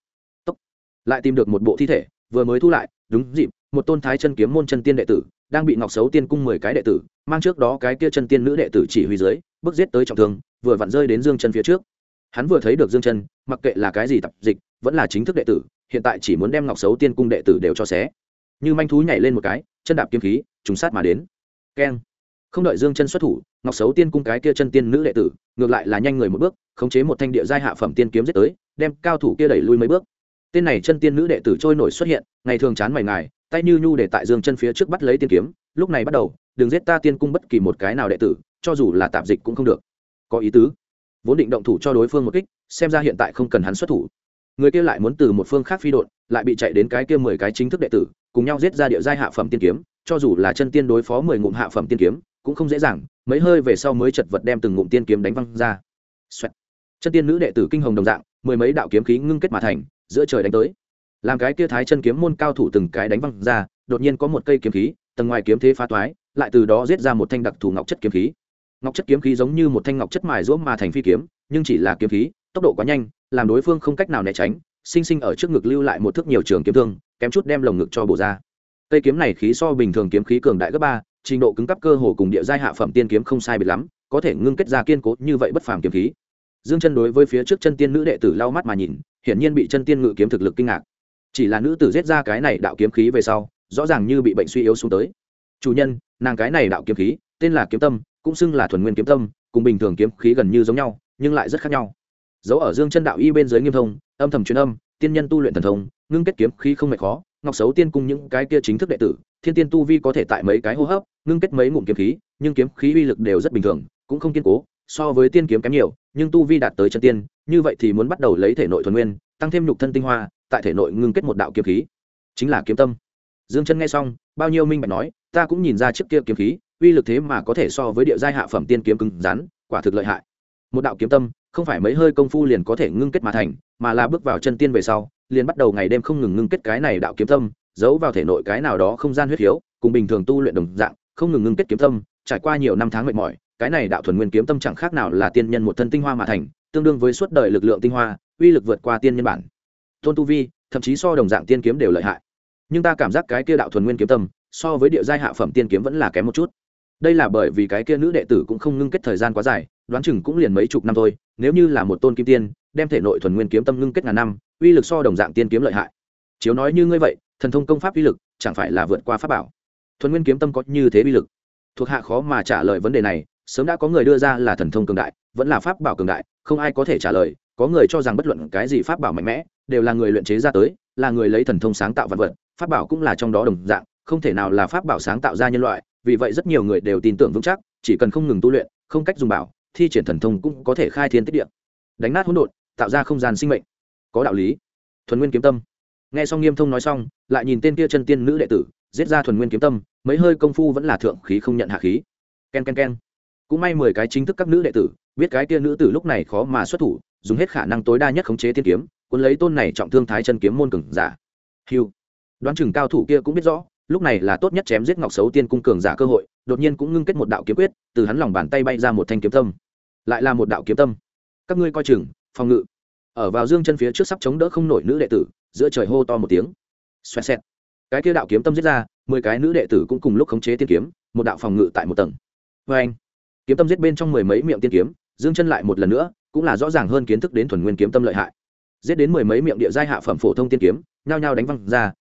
Lại tìm được một bộ thi thể, vừa mới thu lại, đúng dịp, một tôn thái chân kiếm môn chân tiên đệ tử đang bị Ngọc Sấu Tiên cung 10 cái đệ tử mang trước đó cái kia chân tiên nữ đệ tử chỉ huy dưới, bước giết tới trọng thương, vừa vặn rơi đến Dương Chân phía trước. Hắn vừa thấy được Dương Chân, mặc kệ là cái gì tập dịch, vẫn là chính thức đệ tử, hiện tại chỉ muốn đem Ngọc Sấu Tiên cung đệ tử đều cho xé. Như manh thú nhảy lên một cái, chân đạp kiếm khí, trùng sát mà đến. Keng! Không đợi Dương Chân xuất thủ, Ngọc Sấu Tiên cung cái kia chân tiên nữ đệ tử, ngược lại là nhanh người một bước, khống chế một thanh địa giai hạ phẩm tiên kiếm giết tới, đem cao thủ kia đẩy lui mấy bước. Tên này chân tiên nữ đệ tử trôi nổi xuất hiện, ngày thường chán mày ngài, tay như nhu để tại Dương Chân phía trước bắt lấy tiên kiếm, lúc này bắt đầu, đừng giết ta tiên cung bất kỳ một cái nào đệ tử, cho dù là tạp dịch cũng không được. Có ý tứ. Vốn định động thủ cho đối phương một kích, xem ra hiện tại không cần hắn xuất thủ. Người kia lại muốn từ một phương khác phi độn, lại bị chạy đến cái kia 10 cái chính thức đệ tử, cùng nhau giết ra địa giai hạ phẩm tiên kiếm, cho dù là chân tiên đối phó 10 ngụm hạ phẩm tiên kiếm, cũng không dễ dàng, mấy hơi về sau mới chật vật đem từng ngụm tiên kiếm đánh văng ra. Xoẹt. Chân tiên nữ đệ tử kinh hồng đồng dạng, mười mấy đạo kiếm khí ngưng kết mà thành, giữa trời đánh tới. Làm cái kia thái chân kiếm môn cao thủ từng cái đánh văng ra, đột nhiên có một cây kiếm khí, tầng ngoài kiếm thế phá toái, lại từ đó giết ra một thanh đặc thù ngọc chất kiếm khí. Ngọc chất kiếm khí giống như một thanh ngọc chất mài giũa mà thành phi kiếm, nhưng chỉ là kiếm khí, tốc độ quá nhanh, làm đối phương không cách nào né tránh, sinh sinh ở trước ngực lưu lại một thước nhiều trường kiếm thương, kém chút đem lồng ngực cho bổ ra. Cây kiếm này khí so bình thường kiếm khí cường đại gấp 3, trình độ cứng cấp cơ hồ cùng địa giai hạ phẩm tiên kiếm không sai biệt lắm, có thể ngưng kết ra kiên cố như vậy bất phàm kiếm khí. Dương Chân đối với phía trước chân tiên nữ đệ tử lau mắt mà nhìn, hiển nhiên bị chân tiên ngự kiếm thực lực kinh ngạc. Chỉ là nữ tử giết ra cái này đạo kiếm khí về sau, rõ ràng như bị bệnh suy yếu xuống tới. Chủ nhân, nàng cái này đạo kiếm khí, tên là kiếm tâm, cũng xưng là thuần nguyên kiếm tâm, cùng bình thường kiếm khí gần như giống nhau, nhưng lại rất khác nhau. Dấu ở Dương Chân đạo y bên dưới nghiêm thông, âm thầm truyền âm, tiên nhân tu luyện thần thông, ngưng kết kiếm khí không mệt khó, Ngọc Sấu Tiên cung những cái kia chính thức đệ tử, thiên tiên tu vi có thể tại mấy cái hô hấp, ngưng kết mấy ngụm kiếm khí, nhưng kiếm khí uy lực đều rất bình thường, cũng không kiên cố, so với tiên kiếm kém nhiều, nhưng tu vi đạt tới chân tiên, như vậy thì muốn bắt đầu lấy thể nội thuần nguyên, tăng thêm nhục thân tinh hoa, tại thể nội ngưng kết một đạo kiếm khí, chính là kiếm tâm. Dương Chân nghe xong, bao nhiêu minh bạch nói, ta cũng nhìn ra trước kia kiếm khí, uy lực thế mà có thể so với địa giai hạ phẩm tiên kiếm cứng rắn, quả thực lợi hại. Một đạo kiếm tâm, không phải mấy hơi công phu liền có thể ngưng kết mà thành, mà là bước vào chân tiên về sau, liền bắt đầu ngày đêm không ngừng ngưng kết cái này đạo kiếm tâm, giấu vào thể nội cái nào đó không gian huyết hiếu, cùng bình thường tu luyện đồng dạng, không ngừng ngưng kết kiếm tâm, trải qua nhiều năm tháng mệt mỏi, cái này đạo thuần nguyên kiếm tâm chẳng khác nào là tiên nhân một thân tinh hoa mà thành, tương đương với suốt đời lực lượng tinh hoa, uy lực vượt qua tiên nhân bản. Tôn tu vi, thậm chí so đồng dạng tiên kiếm đều lợi hại. Nhưng ta cảm giác cái kia đạo thuần nguyên kiếm tâm, so với địa giai hạ phẩm tiên kiếm vẫn là kém một chút. Đây là bởi vì cái kia nữ đệ tử cũng không ngưng kết thời gian quá dài, đoán chừng cũng liền mấy chục năm thôi, nếu như là một tôn kim tiên, đem thể nội thuần nguyên kiếm tâm ngưng kết ngàn năm, uy lực so đồng dạng tiên kiếm lợi hại. Chiếu nói như ngươi vậy, thần thông công pháp uy lực chẳng phải là vượt qua pháp bảo. Thuần nguyên kiếm tâm có như thế uy lực? Thuộc hạ khó mà trả lời vấn đề này, sớm đã có người đưa ra là thần thông cường đại, vẫn là pháp bảo cường đại, không ai có thể trả lời. Có người cho rằng bất luận cái gì pháp bảo mạnh mẽ, đều là người luyện chế ra tới, là người lấy thần thông sáng tạo vật vật, pháp bảo cũng là trong đó đồng dạng, không thể nào là pháp bảo sáng tạo ra nhân loại. Vì vậy rất nhiều người đều tin tưởng vững chắc, chỉ cần không ngừng tu luyện, không cách dùng bảo, thi triển thần thông cũng có thể khai thiên tích địa, đánh nát hỗn độn, tạo ra không gian sinh mệnh. Có đạo lý. Thuần nguyên kiếm tâm. Nghe xong Nghiêm Thông nói xong, lại nhìn tên kia chân tiên nữ đệ tử, giết ra thuần nguyên kiếm tâm, mấy hơi công phu vẫn là thượng khí không nhận hạ khí. Ken ken ken. Cũng may 10 cái chính thức các nữ đệ tử, biết cái kia nữ tử lúc này khó mà xuất thủ, dùng hết khả năng tối đa nhất khống chế tiên kiếm, cuốn lấy tôn này trọng thương thái chân kiếm môn cường giả. Hưu. Đoán chừng cao thủ kia cũng biết rõ, lúc này là tốt nhất chém giết Ngọc Sấu Tiên cung cường giả cơ hội, đột nhiên cũng ngưng kết một đạo kiếm quyết, từ hắn lòng bàn tay bay ra một thanh kiếm tâm. Lại là một đạo kiếm tâm. Các ngươi coi chừng, phòng ngự. Ở vào Dương Chân phía trước sắp chống đỡ không nổi nữ đệ tử, giữa trời hô to một tiếng. Xoẹt xẹt. Cái kia đạo kiếm tâm giết ra, 10 cái nữ đệ tử cũng cùng lúc khống chế tiên kiếm, một đạo phòng ngự tại một tầng. Oeng. Kiếm tâm giết bên trong mười mấy miệng tiên kiếm, Dương Chân lại một lần nữa, cũng là rõ ràng hơn kiến thức đến thuần nguyên kiếm tâm lợi hại. Giết đến mười mấy miệng địa giai hạ phẩm phổ thông tiên kiếm, nhao nhao đánh văng ra,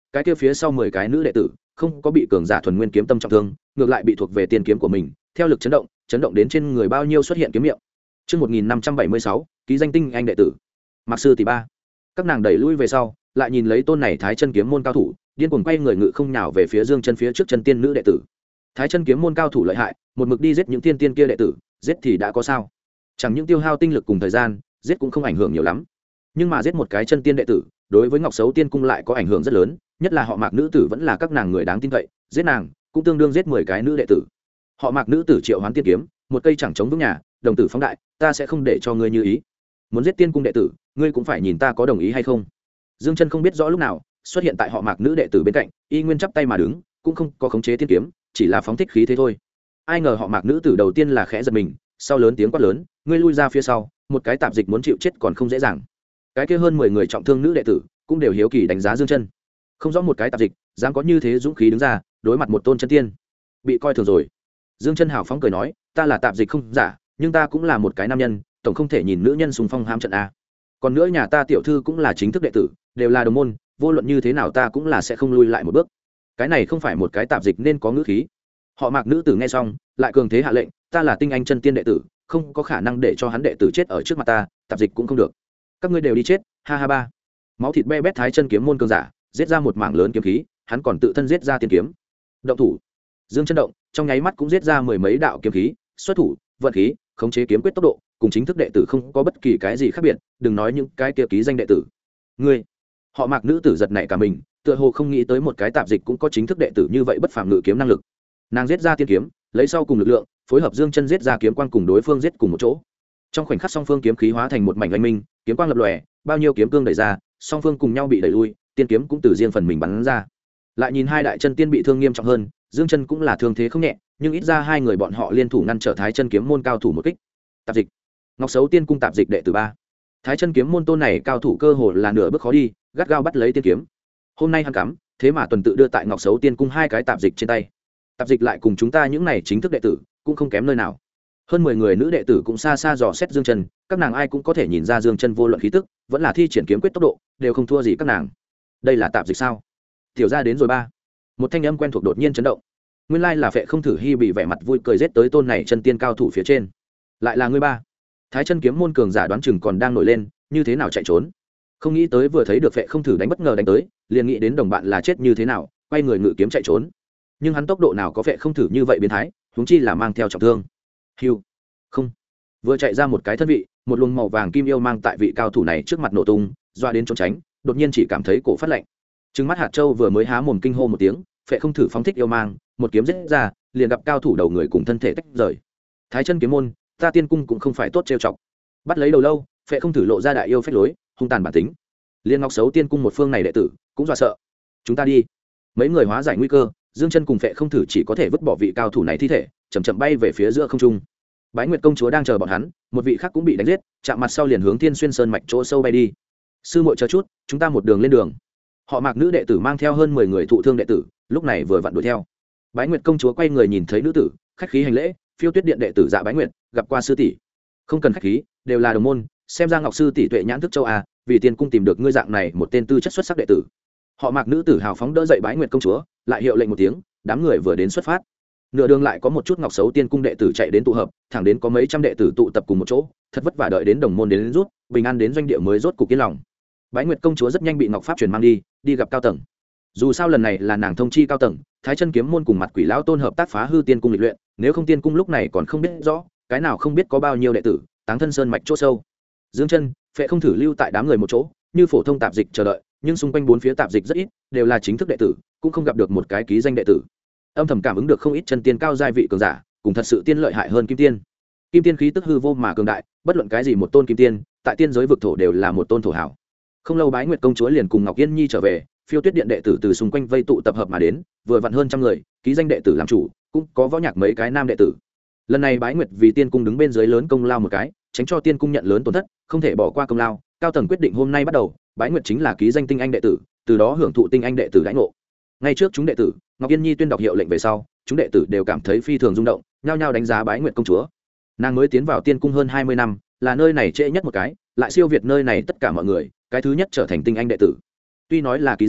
cái kia phía sau 10 cái nữ đệ tử không có bị cường giả thuần nguyên kiếm tâm trọng thương, ngược lại bị thuộc về tiền kiếm của mình theo lực chấn động đến trên người bao nhiêu xuất hiện kiếm miệng. Trước 1576, ký danh tinh anh đệ tử Mạc Sư tỷ ba. Các nàng đẩy lui về sau, lại nhìn lấy tôn này Thái Chân kiếm môn cao thủ, điên cuồng quay người ngự không nhào về phía Dương Chân phía trước chân tiên nữ đệ tử. Thái Chân kiếm môn cao thủ lợi hại, một mực đi giết những tiên tiên kia đệ tử, giết thì đã có sao? Chẳng những tiêu hao tinh lực cùng thời gian, giết cũng không ảnh hưởng nhiều lắm. Nhưng mà giết một cái chân tiên đệ tử, đối với Ngọc Sấu Tiên cung lại có ảnh hưởng rất lớn, nhất là họ Mạc nữ tử vẫn là các nàng người đáng tin cậy, giết nàng cũng tương đương giết 10 cái nữ đệ tử. Họ Mạc nữ tử triệu hoán tiên kiếm, một cây chẳng chống vững nhà, đồng tử phóng đại, ta sẽ không để cho ngươi như ý. Muốn giết tiên cung đệ tử, ngươi cũng phải nhìn ta có đồng ý hay không. Dương Chân không biết rõ lúc nào xuất hiện tại họ Mạc nữ đệ tử bên cạnh, y nguyên chắp tay mà đứng, cũng không có khống chế tiên kiếm, chỉ là phóng thích khí thế thôi. Ai ngờ họ Mạc nữ tử đầu tiên là khẽ giật mình, sau lớn tiếng quát lớn, ngươi lui ra phía sau, một cái tạp dịch muốn chịu chết còn không dễ dàng. Cái kia hơn 10 người trọng thương nữ đệ tử cũng đều hiếu kỳ đánh giá Dương Chân. Không rõ một cái tạp dịch dám có như thế dũng khí đứng ra đối mặt một tôn chân tiên, bị coi thường rồi. Dương Chân hào phóng cười nói, ta là tạp dịch không giả, nhưng ta cũng là một cái nam nhân, tổng không thể nhìn nữ nhân xung phong hám trận a. Còn nữa nhà ta tiểu thư cũng là chính thức đệ tử, đều là đồng môn, vô luận như thế nào ta cũng là sẽ không lui lại một bước. Cái này không phải một cái tạp dịch nên có ngữ khí. Họ Mạc nữ tử nghe xong lại cường thế hạ lệnh, ta là tinh anh chân tiên đệ tử, không có khả năng để cho hắn đệ tử chết ở trước mặt ta, tạp dịch cũng không được. Các ngươi đều đi chết, ha ha ba. Máu thịt be bét Thái Chân kiếm môn cường giả giết ra một mảng lớn kiếm khí, hắn còn tự thân giết ra tiên kiếm. Động thủ. Dương Chân động, trong nháy mắt cũng giết ra 10 mấy đạo kiếm khí, xuất thủ, vận khí, khống chế kiếm quyết tốc độ, cùng chính thức đệ tử không có bất kỳ cái gì khác biệt, đừng nói những cái kia ký danh đệ tử. Ngươi, họ Mạc nữ tử giật nảy cả mình, tựa hồ không nghĩ tới một cái tạp dịch cũng có chính thức đệ tử như vậy bất phàm ngự kiếm năng lực. Nàng giết ra tiên kiếm, lấy sau cùng lực lượng, phối hợp Dương Chân giết ra kiếm quang cùng đối phương giết cùng một chỗ. Trong khoảnh khắc song phương kiếm khí hóa thành một mảnh oanh minh, kiếm quang lập lòe, bao nhiêu kiếm cương đẩy ra, song phương cùng nhau bị đẩy lui, tiên kiếm cũng từ riêng phần mình bắn ra. Lại nhìn hai đại chân tiên bị thương nghiêm trọng hơn, Dương Chân cũng là thương thế không nhẹ, nhưng ít ra hai người bọn họ liên thủ ngăn trở Thái Chân kiếm môn cao thủ một kích. Tạp dịch, Ngọc Sấu Tiên cung tạp dịch đệ tử 3. Thái Chân kiếm môn tôn này cao thủ cơ hồ là nửa bước khó đi, gắt gao bắt lấy tiên kiếm. Hôm nay hắn cắm, thế mà tuần tự đưa tại Ngọc Sấu Tiên cung hai cái tạp dịch trên tay. Tạp dịch lại cùng chúng ta những này chính thức đệ tử, cũng không kém nơi nào. Hơn 10 người nữ đệ tử cũng xa xa dò xét Dương Chân, các nàng ai cũng có thể nhìn ra Dương Chân vô luận khí tức, vẫn là thi triển kiếm quyết tốc độ, đều không thua gì các nàng. Đây là tạp dịch sao? Tiểu gia đến rồi ba. Một thanh âm quen thuộc đột nhiên chấn động. Nguyên lai là Phệ Không Thử Hi bị vẻ mặt vui cười giết tới tôn này chân tiên cao thủ phía trên. Lại là ngươi ba. Thái Chân kiếm môn cường giả đoán chừng còn đang nổi lên, như thế nào chạy trốn. Không nghĩ tới vừa thấy được Phệ Không Thử đánh bất ngờ đánh tới, liền nghĩ đến đồng bạn là chết như thế nào, quay người ngự kiếm chạy trốn. Nhưng hắn tốc độ nào có Phệ Không Thử như vậy biến thái, huống chi là mang theo trọng thương. Hưu. Không. Vừa chạy ra một cái thân vị, một luồng màu vàng kim yêu mang tại vị cao thủ này trước mặt nổ tung, doa đến trốn tránh, đột nhiên chỉ cảm thấy cổ phát lạnh. Trừng mắt hạt châu vừa mới há mồm kinh hô một tiếng, Phệ Không Thử phóng thích yêu mang, một kiếm giết ra, liền gặp cao thủ đầu người cùng thân thể tách rời. Thái Chân kiếm môn, ta tiên cung cũng không phải tốt trêu chọc. Bắt lấy đầu lâu, Phệ Không Thử lộ ra đại yêu phách lối, hung tàn bản tính. Liên Ngọc Sấu Tiên cung một phương này đệ tử cũng dọa sợ. Chúng ta đi. Mấy người hóa giải nguy cơ, Dương Chân cùng Phệ Không Thử chỉ có thể vứt bỏ vị cao thủ này thi thể, chậm chậm bay về phía giữa không trung. Bái Nguyệt công chúa đang chờ bọn hắn, một vị khác cũng bị đánh giết, chạm mặt sau liền hướng Thiên Xuyên Sơn mạch chỗ sâu bay đi. Sư muội chờ chút, chúng ta một đường lên đường. Họ Mạc nữ đệ tử mang theo hơn 10 người thụ thương đệ tử, lúc này vừa vặn đuổi theo. Bái Nguyệt công chúa quay người nhìn thấy nữ tử, khách khí hành lễ, Phiêu Tuyết điện đệ tử Dạ Bái Nguyệt, gặp qua sư tỷ. Không cần khách khí, đều là đồng môn, xem ra Ngọc sư tỷ tuệ nhãn thức châu a, vì tiên cung tìm được ngươi dạng này một tên tư chất xuất sắc đệ tử. Họ Mạc nữ tử hào phóng đỡ dậy Bái Nguyệt công chúa, lại hiệu lệnh một tiếng, đám người vừa đến xuất phát. Nửa đường lại có một chút Ngọc Sấu Tiên cung đệ tử chạy đến tụ hợp, thẳng đến có mấy trăm đệ tử tụ tập cùng một chỗ, thật vất vả đợi đến đồng môn đến rút, bình an đến doanh địa mới rốt cục yên lòng. Bái Nguyệt công chúa rất nhanh bị Ngọc Pháp truyền mang đi gặp cao tầng. Dù sao lần này là nàng thông chi cao tầng, Thái Chân kiếm môn cùng Mặt Quỷ lão tôn hợp tác phá hư tiên cung lịch luyện, nếu không tiên cung lúc này còn không biết rõ, cái nào không biết có bao nhiêu đệ tử, táng thân sơn mạch chỗ sâu. Dương Chân, Phệ Không Thử lưu tại đám người một chỗ, như phổ thông tạp dịch chờ đợi, nhưng xung quanh bốn phía tạp dịch rất ít, đều là chính thức đệ tử, cũng không gặp được một cái ký danh đệ tử. Âm thầm cảm ứng được không ít chân tiên cao giai vị cường giả, cùng thật sự tiên lợi hại hơn kim tiên. Kim tiên khí tức hư vô mà cường đại, bất luận cái gì một tôn kim tiên, tại tiên giới vực thổ đều là một tôn thổ hảo. Không lâu Bái Nguyệt công chúa liền cùng Ngọc Yên Nhi trở về, Phiêu Tuyết điện đệ tử từ xung quanh vây tụ tập hợp mà đến, vừa vặn hơn trăm người, ký danh đệ tử làm chủ, cũng có võ nhạc mấy cái nam đệ tử. Lần này Bái Nguyệt vì tiên cung đứng bên dưới lớn công lao một cái, tránh cho tiên cung nhận lớn tổn thất, không thể bỏ qua công lao, cao tầng quyết định hôm nay bắt đầu, Bái Nguyệt chính là ký danh tinh anh đệ tử, từ đó hưởng thụ tinh anh đệ tử đãi ngộ. Ngay trước chúng đệ tử, Ngọc Yên Nhi tuyên đọc hiệu lệnh về sau, chúng đệ tử đều cảm thấy phi thường rung động, nhao nhao đánh giá Bái Nguyệt công chúa. Nàng mới tiến vào tiên cung hơn 20 năm, là nơi này trễ nhất một cái, lại siêu việt nơi này tất cả mọi người, cái thứ nhất trở thành tinh anh đệ tử. Tuy nói là ký danh,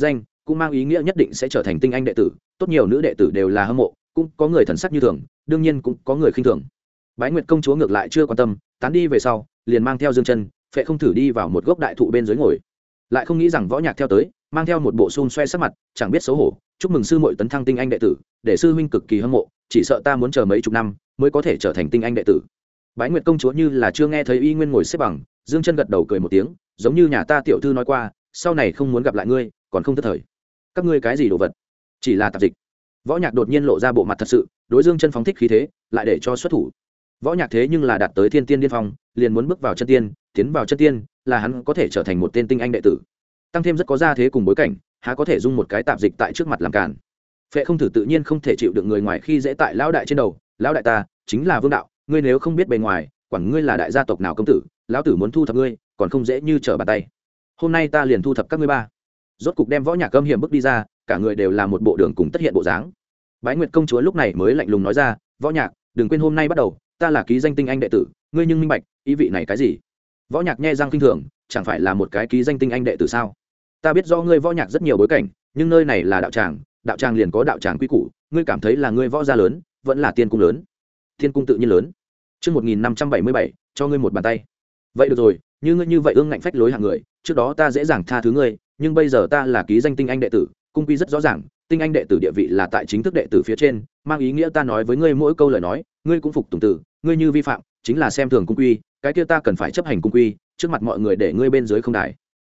cũng mang ý nghĩa nhất định sẽ trở thành tinh anh đệ tử. Tốt nhiều nữ đệ tử đều là hâm mộ, cũng có người thần sắc như thường, đương nhiên cũng có người khinh thường. Bái Nguyệt công chúa ngược lại chưa quan tâm, tán đi về sau liền mang theo Dương Chân, Phệ Không Thử đi vào một gốc đại thụ bên dưới ngồi. Lại không nghĩ rằng Võ Nhạc theo tới, mang theo một bộ xun xoe sắc mặt, chẳng biết xấu hổ, chúc mừng sư muội tấn thăng tinh anh đệ tử, để sư huynh cực kỳ hâm mộ, chỉ sợ ta muốn chờ mấy chục năm mới có thể trở thành tinh anh đệ tử. Bái Nguyệt công chúa như là chưa nghe thấy y nguyên ngồi xếp bằng, Dương Chân gật đầu cười một tiếng, giống như nhà ta tiểu thư nói qua, sau này không muốn gặp lại ngươi, còn không thất thời. Các ngươi cái gì đồ vật? Chỉ là tạp dịch. Võ Nhạc đột nhiên lộ ra bộ mặt thật sự, đối Dương Chân phóng thích khí thế, lại để cho xuất thủ. Võ Nhạc thế nhưng là đạt tới thiên tiên điên phong, liền muốn bước vào chân tiên, tiến vào chân tiên, là hắn có thể trở thành một tên tinh anh đệ tử. Tăng thêm rất có gia thế cùng bối cảnh, há có thể dung một cái tạp dịch tại trước mặt làm cản. Phệ Không Thử tự nhiên không thể chịu được người ngoài khi dễ tại lão đại trên đầu, lão đại ta chính là vương đạo, ngươi nếu không biết bề ngoài, quản ngươi là đại gia tộc nào công tử, lão tử muốn thu thập ngươi, còn không dễ như trở bàn tay. Hôm nay ta liền thu thập các ngươi ba. Rốt cục đem Võ Nhạc âm hiểm bước đi ra, cả người đều là một bộ đường cùng tất hiện bộ dáng. Bái Nguyệt công chúa lúc này mới lạnh lùng nói ra, Võ Nhạc, đừng quên hôm nay bắt đầu, ta là ký danh tinh anh đệ tử, ngươi nhưng minh bạch, ý vị này cái gì? Võ Nhạc nhe răng kinh thường, chẳng phải là một cái ký danh tinh anh đệ tử sao? Ta biết do ngươi Võ Nhạc rất nhiều bối cảnh, nhưng nơi này là đạo tràng liền có đạo tràng quy củ, ngươi cảm thấy là ngươi võ gia lớn, vẫn là tiên cung lớn? Tiên cung tự nhiên lớn. Chương 1577, cho ngươi một bàn tay. Vậy được rồi, như ngươi như vậy ương ngạnh phách lối hạng người, trước đó ta dễ dàng tha thứ ngươi, nhưng bây giờ ta là ký danh tinh anh đệ tử, cung quy rất rõ ràng, tinh anh đệ tử địa vị là tại chính thức đệ tử phía trên, mang ý nghĩa ta nói với ngươi mỗi câu lời nói, ngươi cũng phục tùng tử, ngươi như vi phạm, chính là xem thường cung quy, cái kia ta cần phải chấp hành cung quy, trước mặt mọi người để ngươi bên dưới không đài.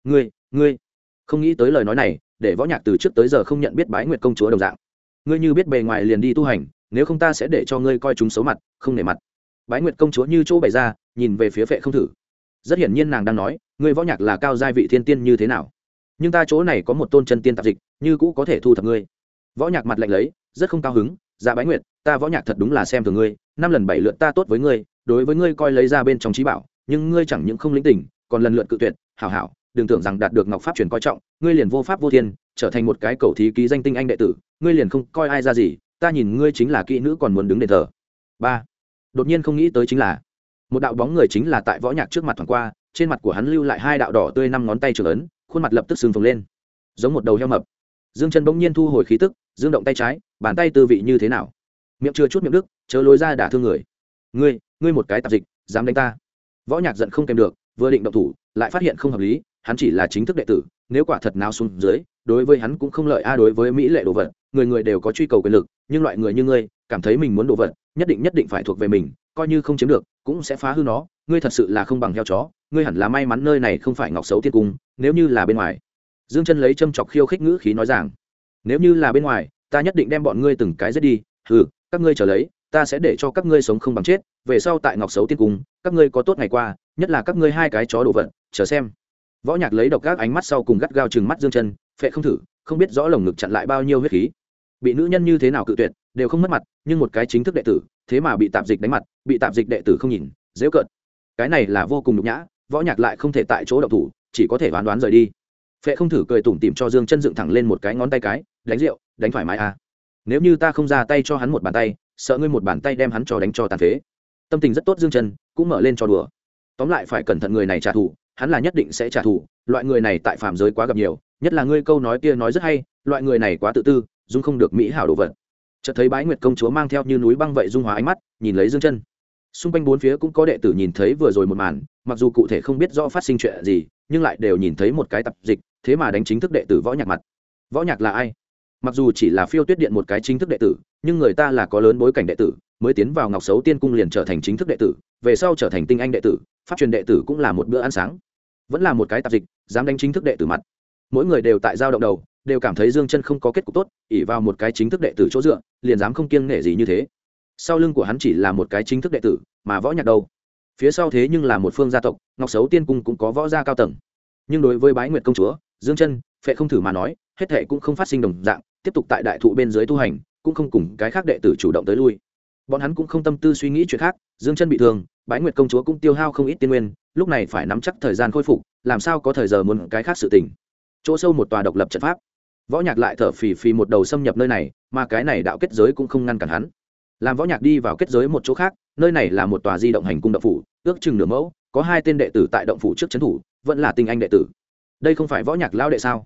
Ngươi không nghĩ tới lời nói này, để Võ Nhạc từ trước tới giờ không nhận biết Bái Nguyệt công chúa đồng dạng. Ngươi như biết bề ngoài liền đi tu hành, nếu không ta sẽ để cho ngươi coi chúng xấu mặt, không nể mặt. Bái Nguyệt công chúa như chỗ bày ra, nhìn về phía Phệ Không Thử. Rất hiển nhiên nàng đang nói, ngươi Võ Nhạc là cao giai vị thiên tiên như thế nào? Nhưng ta chỗ này có một tôn chân tiên tạp dịch, như cũ có thể thu thập ngươi. Võ Nhạc mặt lạnh lấy, rất không cao hứng, "Dạ Bái Nguyệt, ta Võ Nhạc thật đúng là xem thường ngươi, 5 lần 7 lượt ta tốt với ngươi, đối với ngươi coi lấy ra bên trong trí bảo, nhưng ngươi chẳng những không lĩnh tỉnh, còn lần lượt cự tuyệt, hảo hảo, đừng tưởng rằng đạt được ngọc pháp truyền coi trọng, ngươi liền vô pháp vô thiên, trở thành một cái cầu thí ký danh tinh anh đệ tử, ngươi liền không coi ai ra gì, ta nhìn ngươi chính là kỹ nữ còn muốn đứng đền thờ." Ba. Đột nhiên không nghĩ tới chính là, một đạo bóng người chính là tại Võ Nhạc trước mặt thoáng qua, trên mặt của hắn lưu lại 2 đạo đỏ tươi 5 ngón tay trường ấn, khuôn mặt lập tức sưng phồng lên, giống một đầu heo mập. Dương Chân bỗng nhiên thu hồi khí tức, dương động tay trái, bàn tay tư vị như thế nào? Miệng chưa chút miệng đức, chớ lối ra đả thương người. Ngươi một cái tạp dịch, dám đánh ta? Võ Nhạc giận không kèm được, vừa định động thủ, lại phát hiện không hợp lý, hắn chỉ là chính thức đệ tử, nếu quả thật nào xuống dưới, đối với hắn cũng không lợi a. Đối với mỹ lệ đồ vật, người người đều có truy cầu quyền lực, nhưng loại người như ngươi, cảm thấy mình muốn đồ vật, nhất định phải thuộc về mình, coi như không chiếm được, cũng sẽ phá hư nó. Ngươi thật sự là không bằng heo chó, ngươi hẳn là may mắn nơi này không phải Ngọc Sấu Tiên Cung, nếu như là bên ngoài. Dương Chân lấy châm chọc khiêu khích ngữ khí nói rằng, nếu như là bên ngoài, ta nhất định đem bọn ngươi từng cái giết đi. Hừ, các ngươi chờ lấy, ta sẽ để cho các ngươi sống không bằng chết, về sau tại Ngọc Sấu Tiên Cung, các ngươi có tốt ngày qua, nhất là các ngươi 2 cái chó đồ vật, chờ xem. Võ Nhạc lấy độc các ánh mắt sau cùng gắt gao trừng mắt Dương Chân, Phệ Không Thử, không biết rõ lồng ngực chặn lại bao nhiêu huyết khí. Bị nữ nhân như thế nào cự tuyệt, đều không mất mặt, nhưng một cái chính thức đệ tử, thế mà bị tạp dịch đánh mặt, bị tạp dịch đệ tử không nhìn, giễu cợt. Cái này là vô cùng nhục nhã, Võ Nhạc lại không thể tại chỗ động thủ, chỉ có thể đoán rời đi. Phệ Không Thử cười tủm tỉm cho Dương Chân dựng thẳng lên một cái ngón tay cái, đánh rượu, đánh thoải mái à? Nếu như ta không ra tay cho hắn một bàn tay, sợ ngươi một bàn tay đem hắn cho đánh cho tàn phế. Tâm tình rất tốt Dương Chân, cũng mở lên cho đùa. Tóm lại phải cẩn thận người này trả thù, hắn là nhất định sẽ trả thù, loại người này tại phàm giới quá gặp nhiều, nhất là ngươi câu nói kia nói rất hay, loại người này quá tự tư, dung không được mỹ hảo đồ vật. Chợt thấy Bái Nguyệt công chúa mang theo như núi băng vậy dung hóa ánh mắt, nhìn lấy Dương Chân. Xung quanh bốn phía cũng có đệ tử nhìn thấy vừa rồi một màn, mặc dù cụ thể không biết rõ phát sinh chuyện gì, nhưng lại đều nhìn thấy một cái tập dịch, thế mà đánh chính thức đệ tử Võ Nhạc mặt. Võ Nhạc là ai? Mặc dù chỉ là Phiêu Tuyết Điện một cái chính thức đệ tử, nhưng người ta là có lớn bối cảnh đệ tử, mới tiến vào Ngọc Sấu Tiên Cung liền trở thành chính thức đệ tử, về sau trở thành tinh anh đệ tử, pháp truyền đệ tử cũng là một bữa ăn sáng. Vẫn là một cái tạp dịch, dám đánh chính thức đệ tử mặt. Mỗi người đều tại giao động đầu, đều cảm thấy Dương Chân không có kết cục tốt, ỷ vào một cái chính thức đệ tử chỗ dựa, liền dám không kiêng nể gì như thế. Sau lưng của hắn chỉ là một cái chính thức đệ tử, mà Võ Nhạc đâu? Phía sau thế nhưng là một phương gia tộc, Ngọc Sấu Tiên Cung cũng có võ gia cao tầng. Nhưng đối với Bái Nguyệt công chúa, Dương Chân, Phệ Không Thử mà nói, hết thảy cũng không phát sinh đồng dạng, tiếp tục tại đại thụ bên dưới tu hành, cũng không cùng cái khác đệ tử chủ động tới lui. Bọn hắn cũng không tâm tư suy nghĩ chuyện khác, Dương Chân bị thương, Bái Nguyệt công chúa cũng tiêu hao không ít tiên nguyên, lúc này phải nắm chắc thời gian khôi phục, làm sao có thời giờ muốn cái khác sự tình. Chỗ sâu một tòa độc lập trận pháp, Võ Nhạc lại thở phì phì một đầu xâm nhập nơi này, mà cái này đạo kết giới cũng không ngăn cản hắn. Làm Võ Nhạc đi vào kết giới một chỗ khác, nơi này là một tòa di động hành cung động phủ, ước chừng nửa mẫu, có 2 tên đệ tử tại động phủ trước trấn thủ, vẫn là tinh anh đệ tử. Đây không phải Võ Nhạc lão đệ sao?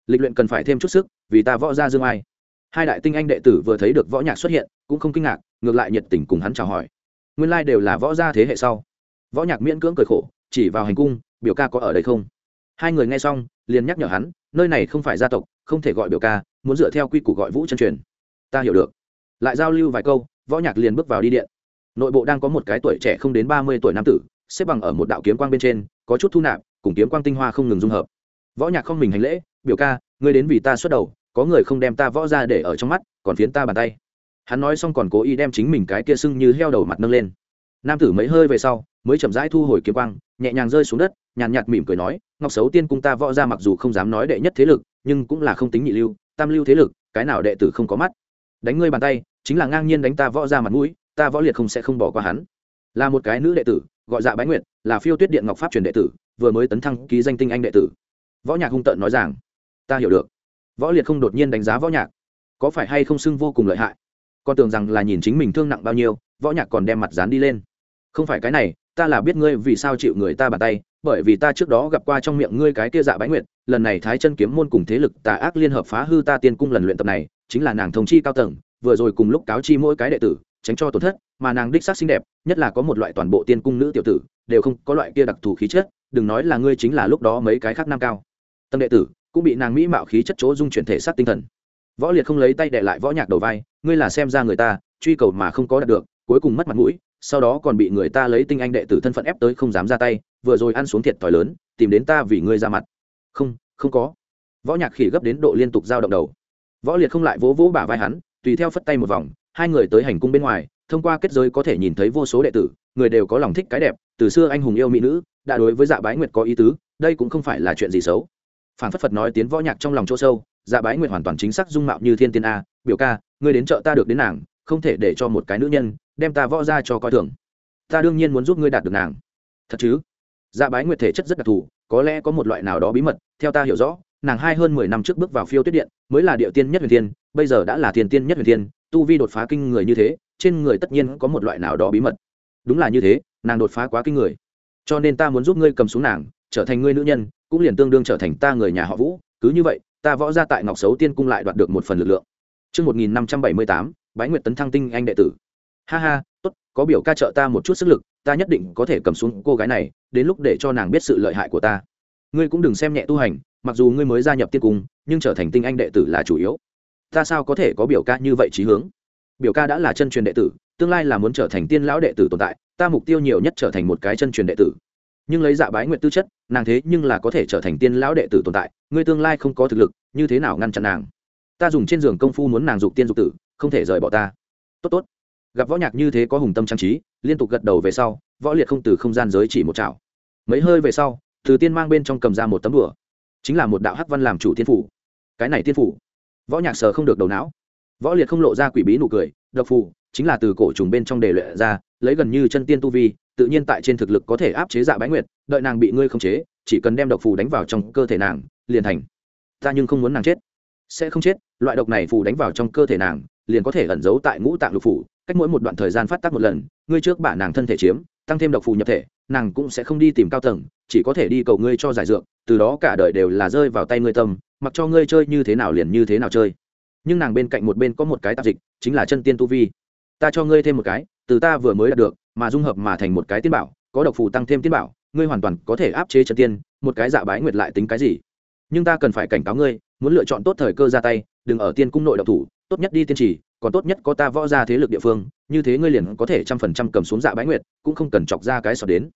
lịch luyện cần phải thêm chút sức, vì ta võ gia dương ai. Hai đại tinh anh đệ tử vừa thấy được Võ Nhạc xuất hiện cũng không kinh ngạc, ngược lại nhiệt tình cùng hắn chào hỏi. Nguyên lai đều là võ gia thế hệ sau. Võ Nhạc miễn cưỡng cười khổ, chỉ vào hành cung, biểu ca có ở đây không? Hai người nghe xong liền nhắc nhở hắn, nơi này không phải gia tộc, không thể gọi biểu ca, muốn dựa theo quy củ gọi Vũ chân truyền. Ta hiểu được. Lại giao lưu vài câu, Võ Nhạc liền bước vào đi điện. Nội bộ đang có một cái tuổi trẻ không đến 30 tuổi nam tử, xếp bằng ở một đạo kiếm quang bên trên, có chút thu nạp, cùng kiếm quang tinh hoa không ngừng dung hợp. Võ Nhạc không mình hành lễ, biểu ca, ngươi đến vì ta xuất đầu, có người không đem ta võ ra để ở trong mắt, còn phiến ta bàn tay. Hắn nói xong còn cố ý đem chính mình cái kia sưng như heo đầu mặt nâng lên. Nam tử mấy hơi về sau mới chậm rãi thu hồi kiếm quang, nhẹ nhàng rơi xuống đất, nhàn nhạt mỉm cười nói, Ngọc Sấu Tiên cung ta võ ra mặc dù không dám nói đệ nhất thế lực, nhưng cũng là không tính nhị lưu, tam lưu thế lực, cái nào đệ tử không có mắt. Đánh ngươi bàn tay chính là ngang nhiên đánh ta võ ra mặt mũi, ta Võ Liệt không sẽ không bỏ qua hắn. Là một cái nữ đệ tử, gọi Dạ Bái Nguyệt, là Phiêu Tuyết Điện Ngọc Pháp truyền đệ tử, vừa mới tấn thăng ký danh tinh anh đệ tử. Võ Nhạc hung tợn nói rằng, ta hiểu được. Võ Liệt không đột nhiên đánh giá Võ Nhạc, có phải hay không xưng vô cùng lợi hại, con tưởng rằng là nhìn chính mình thương nặng bao nhiêu. Võ Nhạc còn đem mặt dán đi lên, không phải cái này, ta là biết ngươi vì sao chịu người ta bàn tay, bởi vì ta trước đó gặp qua trong miệng ngươi cái kia Dạ Bái Nguyệt, lần này Thái Chân kiếm môn cùng thế lực tà ác liên hợp phá hư ta tiên cung lần luyện tập này, chính là nàng thông chi cao tầng, vừa rồi cùng lúc cáo chi mỗi cái đệ tử, tránh cho tổn thất, mà nàng đích xác xinh đẹp, nhất là có một loại toàn bộ tiên cung nữ tiểu tử đều không có loại kia đặc thù khí chất, đừng nói là ngươi, chính là lúc đó mấy cái khác nam cao tâm đệ tử cũng bị nàng mỹ mạo khí chất chỗ dung chuyển thể xác tinh thần. Võ Liệt không lấy tay đè lại Võ Nhạc đầu vai, ngươi là xem ra người ta truy cầu mà không có đạt được, cuối cùng mất mặt mũi, sau đó còn bị người ta lấy tinh anh đệ tử thân phận ép tới không dám ra tay, vừa rồi ăn xuống thiệt thòi lớn, tìm đến ta vì ngươi ra mặt. Không có. Võ Nhạc khỉ gấp đến độ liên tục giao động đầu. Võ Liệt không lại vỗ vỗ bả vai hắn, tùy theo phất tay một vòng, hai người tới hành cung bên ngoài, thông qua kết giới có thể nhìn thấy vô số đệ tử, người đều có lòng thích cái đẹp, từ xưa anh hùng yêu mỹ nữ, đã đối với Dạ Bái Nguyệt có ý tứ, đây cũng không phải là chuyện gì xấu. Phản phất Phật nói tiến Võ Nhạc trong lòng chỗ sâu, Dạ Bái Nguyệt hoàn toàn chính xác dung mạo như thiên tiên a, biểu ca, ngươi đến chợ ta được đến nàng, không thể để cho một cái nữ nhân đem ta võ ra cho coi thường. Ta đương nhiên muốn giúp ngươi đạt được nàng. Thật chứ? Dạ Bái Nguyệt thể chất rất đặc thù, có lẽ có một loại nào đó bí mật, theo ta hiểu rõ, nàng hơn 10 năm trước bước vào Phiêu Tuyết Điện, mới là địa tiên nhất huyền thiên, bây giờ đã là thiên tiên nhất huyền thiên, tu vi đột phá kinh người như thế, trên người tất nhiên có một loại nào đó bí mật. Đúng là như thế, nàng đột phá quá kinh người, cho nên ta muốn giúp ngươi cầm xuống nàng, trở thành ngươi nữ nhân, cũng liền tương đương trở thành ta người nhà họ Vũ, cứ như vậy, ta võ ra tại Ngọc Sấu Tiên cung lại đoạt được một phần lực lượng. Chương 1578, Bái Nguyệt tấn thăng tinh anh đệ tử. Ha ha, tốt, có biểu ca trợ ta một chút sức lực, ta nhất định có thể cầm xuống cô gái này, đến lúc để cho nàng biết sự lợi hại của ta. Ngươi cũng đừng xem nhẹ tu hành, mặc dù ngươi mới gia nhập tiên cung, nhưng trở thành tinh anh đệ tử là chủ yếu. Ta sao có thể có biểu ca như vậy chí hướng? Biểu ca đã là chân truyền đệ tử, tương lai là muốn trở thành tiên lão đệ tử tồn tại, ta mục tiêu nhiều nhất trở thành một cái chân truyền đệ tử. Nhưng lấy Dạ Bái Nguyệt tư chất, nàng thế nhưng là có thể trở thành tiên lão đệ tử tồn tại, ngươi tương lai không có thực lực, như thế nào ngăn chặn nàng? Ta dùng trên giường công phu muốn nàng dục tiên dục tử, không thể rời bỏ ta. Tốt tốt. Gặp Võ Nhạc như thế có hùng tâm trang trí, liên tục gật đầu về sau, Võ Liệt không từ không gian giới chỉ một chảo. Mấy hơi về sau, từ tiên mang bên trong cầm ra một tấm đùa, chính là một đạo hắc văn làm chủ tiên phủ. Cái này tiên phủ, Võ Nhạc sờ không được đầu não. Võ Liệt không lộ ra quỷ bí nụ cười, độc phù chính là từ cổ trùng bên trong đề luyện ra, lấy gần như chân tiên tu vi, tự nhiên tại trên thực lực có thể áp chế Dạ Bái Nguyệt, đợi nàng bị ngươi khống chế, chỉ cần đem độc phù đánh vào trong cơ thể nàng, liền thành. Ta nhưng không muốn nàng chết. Sẽ không chết, loại độc này phù đánh vào trong cơ thể nàng, liền có thể ẩn giấu tại ngũ tạng lục phủ, cách mỗi một đoạn thời gian phát tác một lần, ngươi trước bả nàng thân thể chiếm, tăng thêm độc phù nhập thể, nàng cũng sẽ không đi tìm cao tầng, chỉ có thể đi cầu ngươi cho giải dược, từ đó cả đời đều là rơi vào tay ngươi tâm, mặc cho ngươi chơi như thế nào liền như thế nào chơi. Nhưng nàng bên cạnh một bên có một cái tạp dịch, chính là chân tiên tu vi. Ta cho ngươi thêm một cái, từ ta vừa mới đạt được, mà dung hợp mà thành một cái tiên bảo, có độc phù tăng thêm tiên bảo, ngươi hoàn toàn có thể áp chế chân tiên, một cái Dạ Bái Nguyệt lại tính cái gì? Nhưng ta cần phải cảnh cáo ngươi, muốn lựa chọn tốt thời cơ ra tay, đừng ở tiên cung nội độc thủ, tốt nhất đi tiên trì, còn tốt nhất có ta võ ra thế lực địa phương, như thế ngươi liền có thể 100% cầm xuống Dạ Bái Nguyệt, cũng không cần chọc ra cái sọt đến.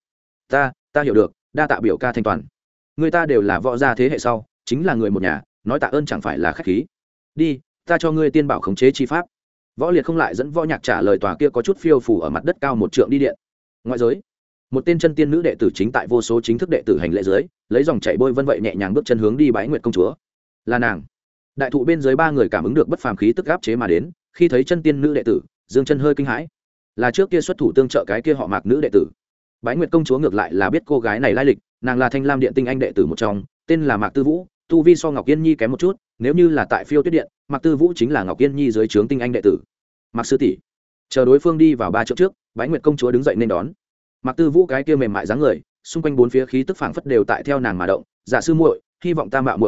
Ta hiểu được, đa tạ biểu ca thanh toàn. Người ta đều là võ gia thế hệ sau, chính là người một nhà, nói tạ ơn chẳng phải là khách khí. Đi, ta cho ngươi tiên bảo khống chế chi pháp. Võ Liệt không lại dẫn Võ Nhạc trả lời tòa kia có chút phiêu phù ở mặt đất cao một trượng đi điện. Ngoại giới, một tên chân tiên nữ đệ tử chính tại vô số chính thức đệ tử hành lễ dưới, lấy dòng chảy bôi vân vậy nhẹ nhàng bước chân hướng đi Bái Nguyệt công chúa. Là nàng. Đại thụ bên dưới ba người cảm ứng được bất phàm khí tức áp chế mà đến, khi thấy chân tiên nữ đệ tử, dương chân hơi kinh hãi. Là trước kia xuất thủ tương trợ cái kia họ Mạc nữ đệ tử. Bái Nguyệt công chúa ngược lại là biết cô gái này lai lịch, nàng là Thanh Lam điện tinh anh đệ tử một trong, tên là Mạc Tư Vũ, tu vi so Ngọc Yên Nhi kém một chút, nếu như là tại Phiêu Tuyết Điện, Mạc Tư Vũ chính là Ngọc Yên Nhi dưới trướng tinh anh đệ tử. Mạc sư tỷ. Chờ đối phương đi vào ba trượng trước, Bái Nguyệt công chúa đứng dậy nên đón. Mạc Tư Vũ cái kia mềm mại dáng người, xung quanh bốn phía khí tức phảng phất đều tại theo nàng mà động, "Dạ sư muội, hy vọng ta mạo muội đến đây,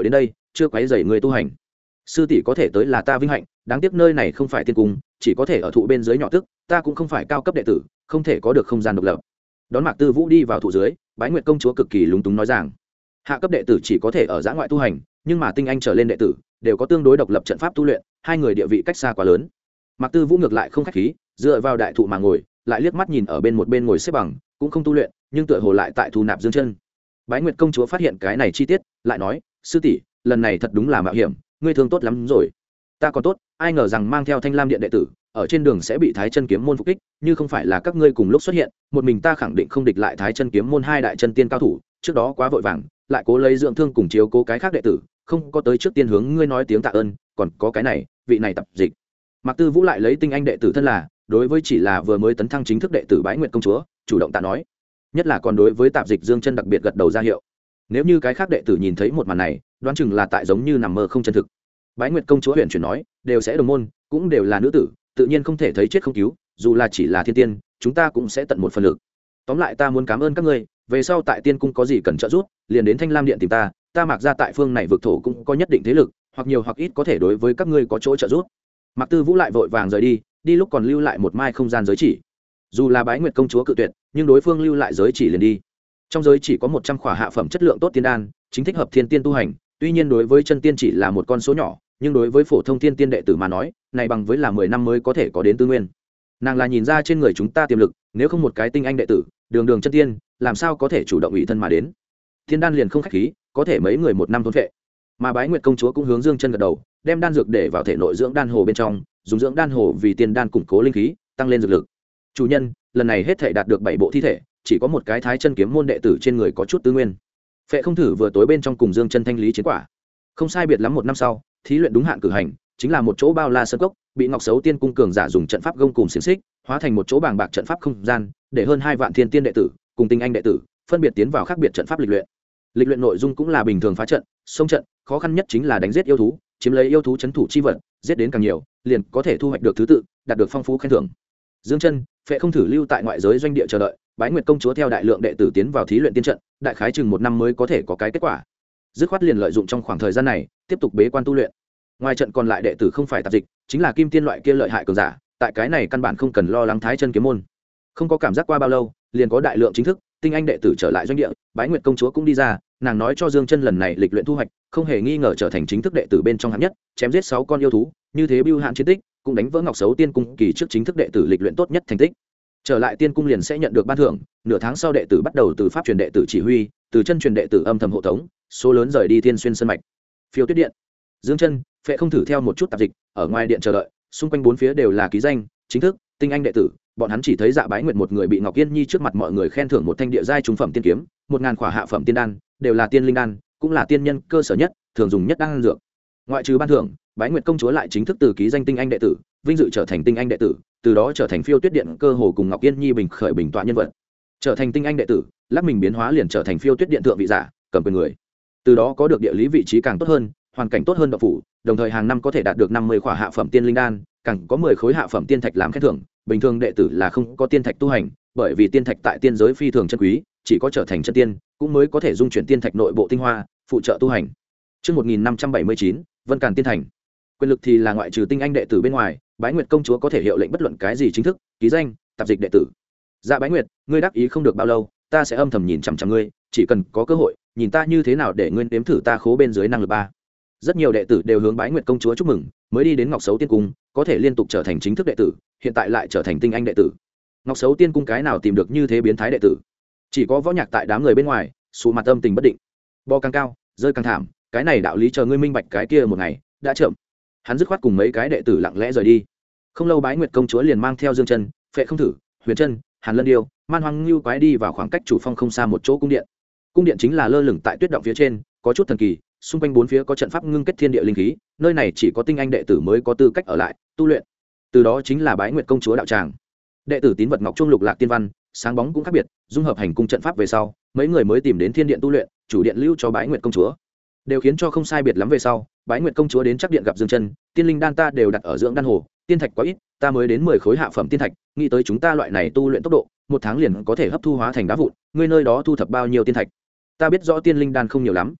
chưa quấy rầy người tu hành. Sư tỷ có thể tới là ta vinh hạnh, đáng tiếc nơi này không phải tiên cung, chỉ có thể ở thụ bên dưới nhỏ tức, ta cũng không phải cao cấp đệ tử, không thể có được không gian độc lập. Đón Mạc Tư Vũ đi vào thụ dưới, Bái Nguyệt công chúa cực kỳ lúng túng nói rằng, hạ cấp đệ tử chỉ có thể ở giã ngoại tu hành, nhưng mà tinh anh trở lên đệ tử đều có tương đối độc lập trận pháp tu luyện, hai người địa vị cách xa quá lớn. Mạc Tư Vũ ngược lại không khách khí, dựa vào đại thụ mà ngồi, lại liếc mắt nhìn ở bên một bên ngồi xếp bằng, cũng không tu luyện, nhưng tựa hồ lại tại thu nạp dương chân. Bái Nguyệt công chúa phát hiện cái này chi tiết, lại nói, sư tỷ, lần này thật đúng là mạo hiểm, ngươi thương tốt lắm rồi. Ta còn tốt, ai ngờ rằng mang theo Thanh Lam điện đệ tử, ở trên đường sẽ bị Thái Chân kiếm môn phục kích, như không phải là các ngươi cùng lúc xuất hiện, một mình ta khẳng định không địch lại Thái Chân kiếm môn hai đại chân tiên cao thủ, trước đó quá vội vàng, lại cố lấy dưỡng thương cùng chiếu cố cái khác đệ tử, không có tới trước tiên hướng ngươi nói tiếng tạ ơn, còn có cái này, vị này tập dịch. Mạc Tư Vũ lại lấy tinh anh đệ tử thân là, đối với chỉ là vừa mới tấn thăng chính thức đệ tử Bái Nguyệt công chúa, chủ động tạ nói, nhất là còn đối với tạp dịch Dương Chân đặc biệt gật đầu ra hiệu. Nếu như cái khác đệ tử nhìn thấy một màn này, đoán chừng là tại giống như nằm mơ không chân thực. Bái Nguyệt công chúa huyền chuyển nói, đều sẽ đồng môn, cũng đều là nữ tử, tự nhiên không thể thấy chết không cứu, dù là chỉ là thiên tiên, chúng ta cũng sẽ tận một phần lực. Tóm lại ta muốn cảm ơn các ngươi, về sau tại tiên cung có gì cần trợ giúp, liền đến Thanh Lam điện tìm ta, ta Mạc gia tại phương này vực thổ cũng có nhất định thế lực, hoặc nhiều hoặc ít có thể đối với các ngươi có chỗ trợ giúp. Mạc Tư Vũ lại vội vàng rời đi, đi lúc còn lưu lại một mai không gian giới chỉ. Dù là Bái Nguyệt công chúa cự tuyệt, nhưng đối phương lưu lại giới chỉ liền đi. Trong giới chỉ có 100 khỏa hạ phẩm chất lượng tốt tiên đan, chính thích hợp thiên tiên tu hành, tuy nhiên đối với chân tiên chỉ là một con số nhỏ, nhưng đối với phổ thông thiên tiên đệ tử mà nói, này bằng với là 10 năm mới có thể có đến tư nguyên. Nàng là nhìn ra trên người chúng ta tiềm lực, nếu không một cái tinh anh đệ tử, đường đường chân tiên, làm sao có thể chủ động ủy thân mà đến. Thiên đan liền không khách khí, có thể mấy người một năm thôn phệ. Mà Bái Nguyệt công chúa cũng hướng Dương Chân gật đầu, đem đan dược để vào thể nội dưỡng đan hồ bên trong, dùng dưỡng đan hồ vì tiên đan củng cố linh khí, tăng lên dược lực. Chủ nhân, lần này hết thể đạt được 7 bộ thi thể, chỉ có một cái Thái Chân kiếm môn đệ tử trên người có chút tư nguyên. Phệ không thử vừa tối bên trong cùng Dương Chân thanh lý chiến quả. Không sai biệt lắm một năm sau, thí luyện đúng hạn cử hành, chính là một chỗ bao la sơn cốc, bị Ngọc Sấu Tiên cung cường giả dùng trận pháp gông cùng xiển xích, hóa thành một chỗ bàng bạc trận pháp không gian, để hơn 2 vạn thiên tiên đệ tử cùng tinh anh đệ tử phân biệt tiến vào khác biệt trận pháp lịch luyện. Lịch luyện nội dung cũng là bình thường phá trận, xông trận, khó khăn nhất chính là đánh giết yêu thú, chiếm lấy yêu thú trấn thủ chi vật, giết đến càng nhiều, liền có thể thu hoạch được thứ tự, đạt được phong phú khen thưởng. Dương Chân, Phệ không thử lưu tại ngoại giới doanh địa chờ đợi, Bái Nguyệt công chúa theo đại lượng đệ tử tiến vào thí luyện tiên trận, đại khái chừng 1 năm mới có thể có cái kết quả. Dứt khoát liền lợi dụng trong khoảng thời gian này, tiếp tục bế quan tu luyện. Ngoài trận còn lại đệ tử không phải tạp dịch, chính là kim tiên loại kia lợi hại cường giả, tại cái này căn bản không cần lo lắng Thái Chân kiếm môn. Không có cảm giác qua bao lâu, liền có đại lượng chính thức tinh anh đệ tử trở lại doanh địa, Bái Nguyệt công chúa cũng đi ra, nàng nói cho Dương Chân lần này lịch luyện thu hoạch, không hề nghi ngờ trở thành chính thức đệ tử bên trong hạng nhất, chém giết 6 con yêu thú, như thế bưu hạn chiến tích, cũng đánh vỡ Ngọc Sấu Tiên cung kỳ trước chính thức đệ tử lịch luyện tốt nhất thành tích. Trở lại tiên cung liền sẽ nhận được ban thưởng, nửa tháng sau đệ tử bắt đầu từ pháp truyền đệ tử chỉ huy, từ chân truyền đệ tử âm thầm hộ tống, số lớn rời đi Thiên Xuyên sơn mạch. Phiêu Tuyết điện, Dương Chân, Phệ không thử theo một chút tạp dịch, ở ngoài điện chờ đợi, xung quanh bốn phía đều là ký danh, chính thức, tinh anh đệ tử, bọn hắn chỉ thấy Dạ Bái Nguyệt một người bị Ngọc Yên Nhi trước mặt mọi người khen thưởng một thanh địa giai trung phẩm tiên kiếm, 1000 khỏa hạ phẩm tiên đan, đều là tiên linh đan, cũng là tiên nhân cơ sở nhất, thường dùng nhất đan dược. Ngoại trừ ban thưởng, Bái Nguyệt công chúa lại chính thức từ ký danh tinh anh đệ tử, vinh dự trở thành tinh anh đệ tử, từ đó trở thành Phiêu Tuyết điện cơ hồ cùng Ngọc Yên Nhi bình khởi bình tọa nhân vật. Trở thành tinh anh đệ tử, lắc mình biến hóa liền trở thành Phiêu Tuyết điện thượng vị giả, cầm quyền người. Từ đó có được địa lý vị trí càng tốt hơn, hoàn cảnh tốt hơn độc phủ, đồng thời hàng năm có thể đạt được 50 khỏa hạ phẩm tiên linh đan, càng có 10 khối hạ phẩm tiên thạch làm khen thưởng. Bình thường đệ tử là không có tiên thạch tu hành, bởi vì tiên thạch tại tiên giới phi thường chân quý, chỉ có trở thành chân tiên, cũng mới có thể dung chuyển tiên thạch nội bộ tinh hoa, phụ trợ tu hành. Chương 1579, Vân Càn tiên thành. Quyền lực thì là ngoại trừ tinh anh đệ tử bên ngoài, Bái Nguyệt công chúa có thể hiệu lệnh bất luận cái gì chính thức, ký danh, tạp dịch đệ tử. Dạ Bái Nguyệt, ngươi đắc ý không được bao lâu, ta sẽ âm thầm nhìn chằm chằm ngươi, chỉ cần có cơ hội, nhìn ta như thế nào để ngươi nếm thử ta khố bên dưới năng lực 3. Rất nhiều đệ tử đều hướng Bái Nguyệt công chúa chúc mừng, mới đi đến Ngọc Sấu Tiên cung, có thể liên tục trở thành chính thức đệ tử, hiện tại lại trở thành tinh anh đệ tử. Ngọc Sấu Tiên cung cái nào tìm được như thế biến thái đệ tử? Chỉ có Võ Nhạc tại đám người bên ngoài, sụ mặt âm tình bất định. Bo càng cao, rơi càng thảm, cái này đạo lý chờ ngươi minh bạch cái kia một ngày, đã chậm. Hắn dứt khoát cùng mấy cái đệ tử lặng lẽ rời đi. Không lâu Bái Nguyệt công chúa liền mang theo Dương Chân, Phệ không thử, Huyền Chân, Hàn Lân Điêu, Man Hoang Ngưu quái đi vào khoảng cách chủ phong không xa một chỗ cung điện. Cung điện chính là lơ lửng tại tuyết động phía trên, có chút thần kỳ, xung quanh bốn phía có trận pháp ngưng kết thiên địa linh khí, nơi này chỉ có tinh anh đệ tử mới có tư cách ở lại tu luyện. Từ đó chính là Bái Nguyệt công chúa đạo tràng. Đệ tử tín vật ngọc trung lục lạc tiên văn, sáng bóng cũng khác biệt, dung hợp hành cung trận pháp về sau, mấy người mới tìm đến thiên điện tu luyện, chủ điện lưu cho Bái Nguyệt công chúa. Đều khiến cho không sai biệt lắm về sau, Bái Nguyệt công chúa đến chắc điện gặp Dương Chân, tiên linh đan ta đều đặt ở dưỡng đan hồ, tiên thạch quá ít, ta mới đến 10 khối hạ phẩm tiên thạch, nghĩ tới chúng ta loại này tu luyện tốc độ, 1 tháng liền có thể hấp thu hóa thành đá vụn, ngươi nơi đó thu thập bao nhiêu tiên thạch? Ta biết rõ tiên linh đan không nhiều lắm.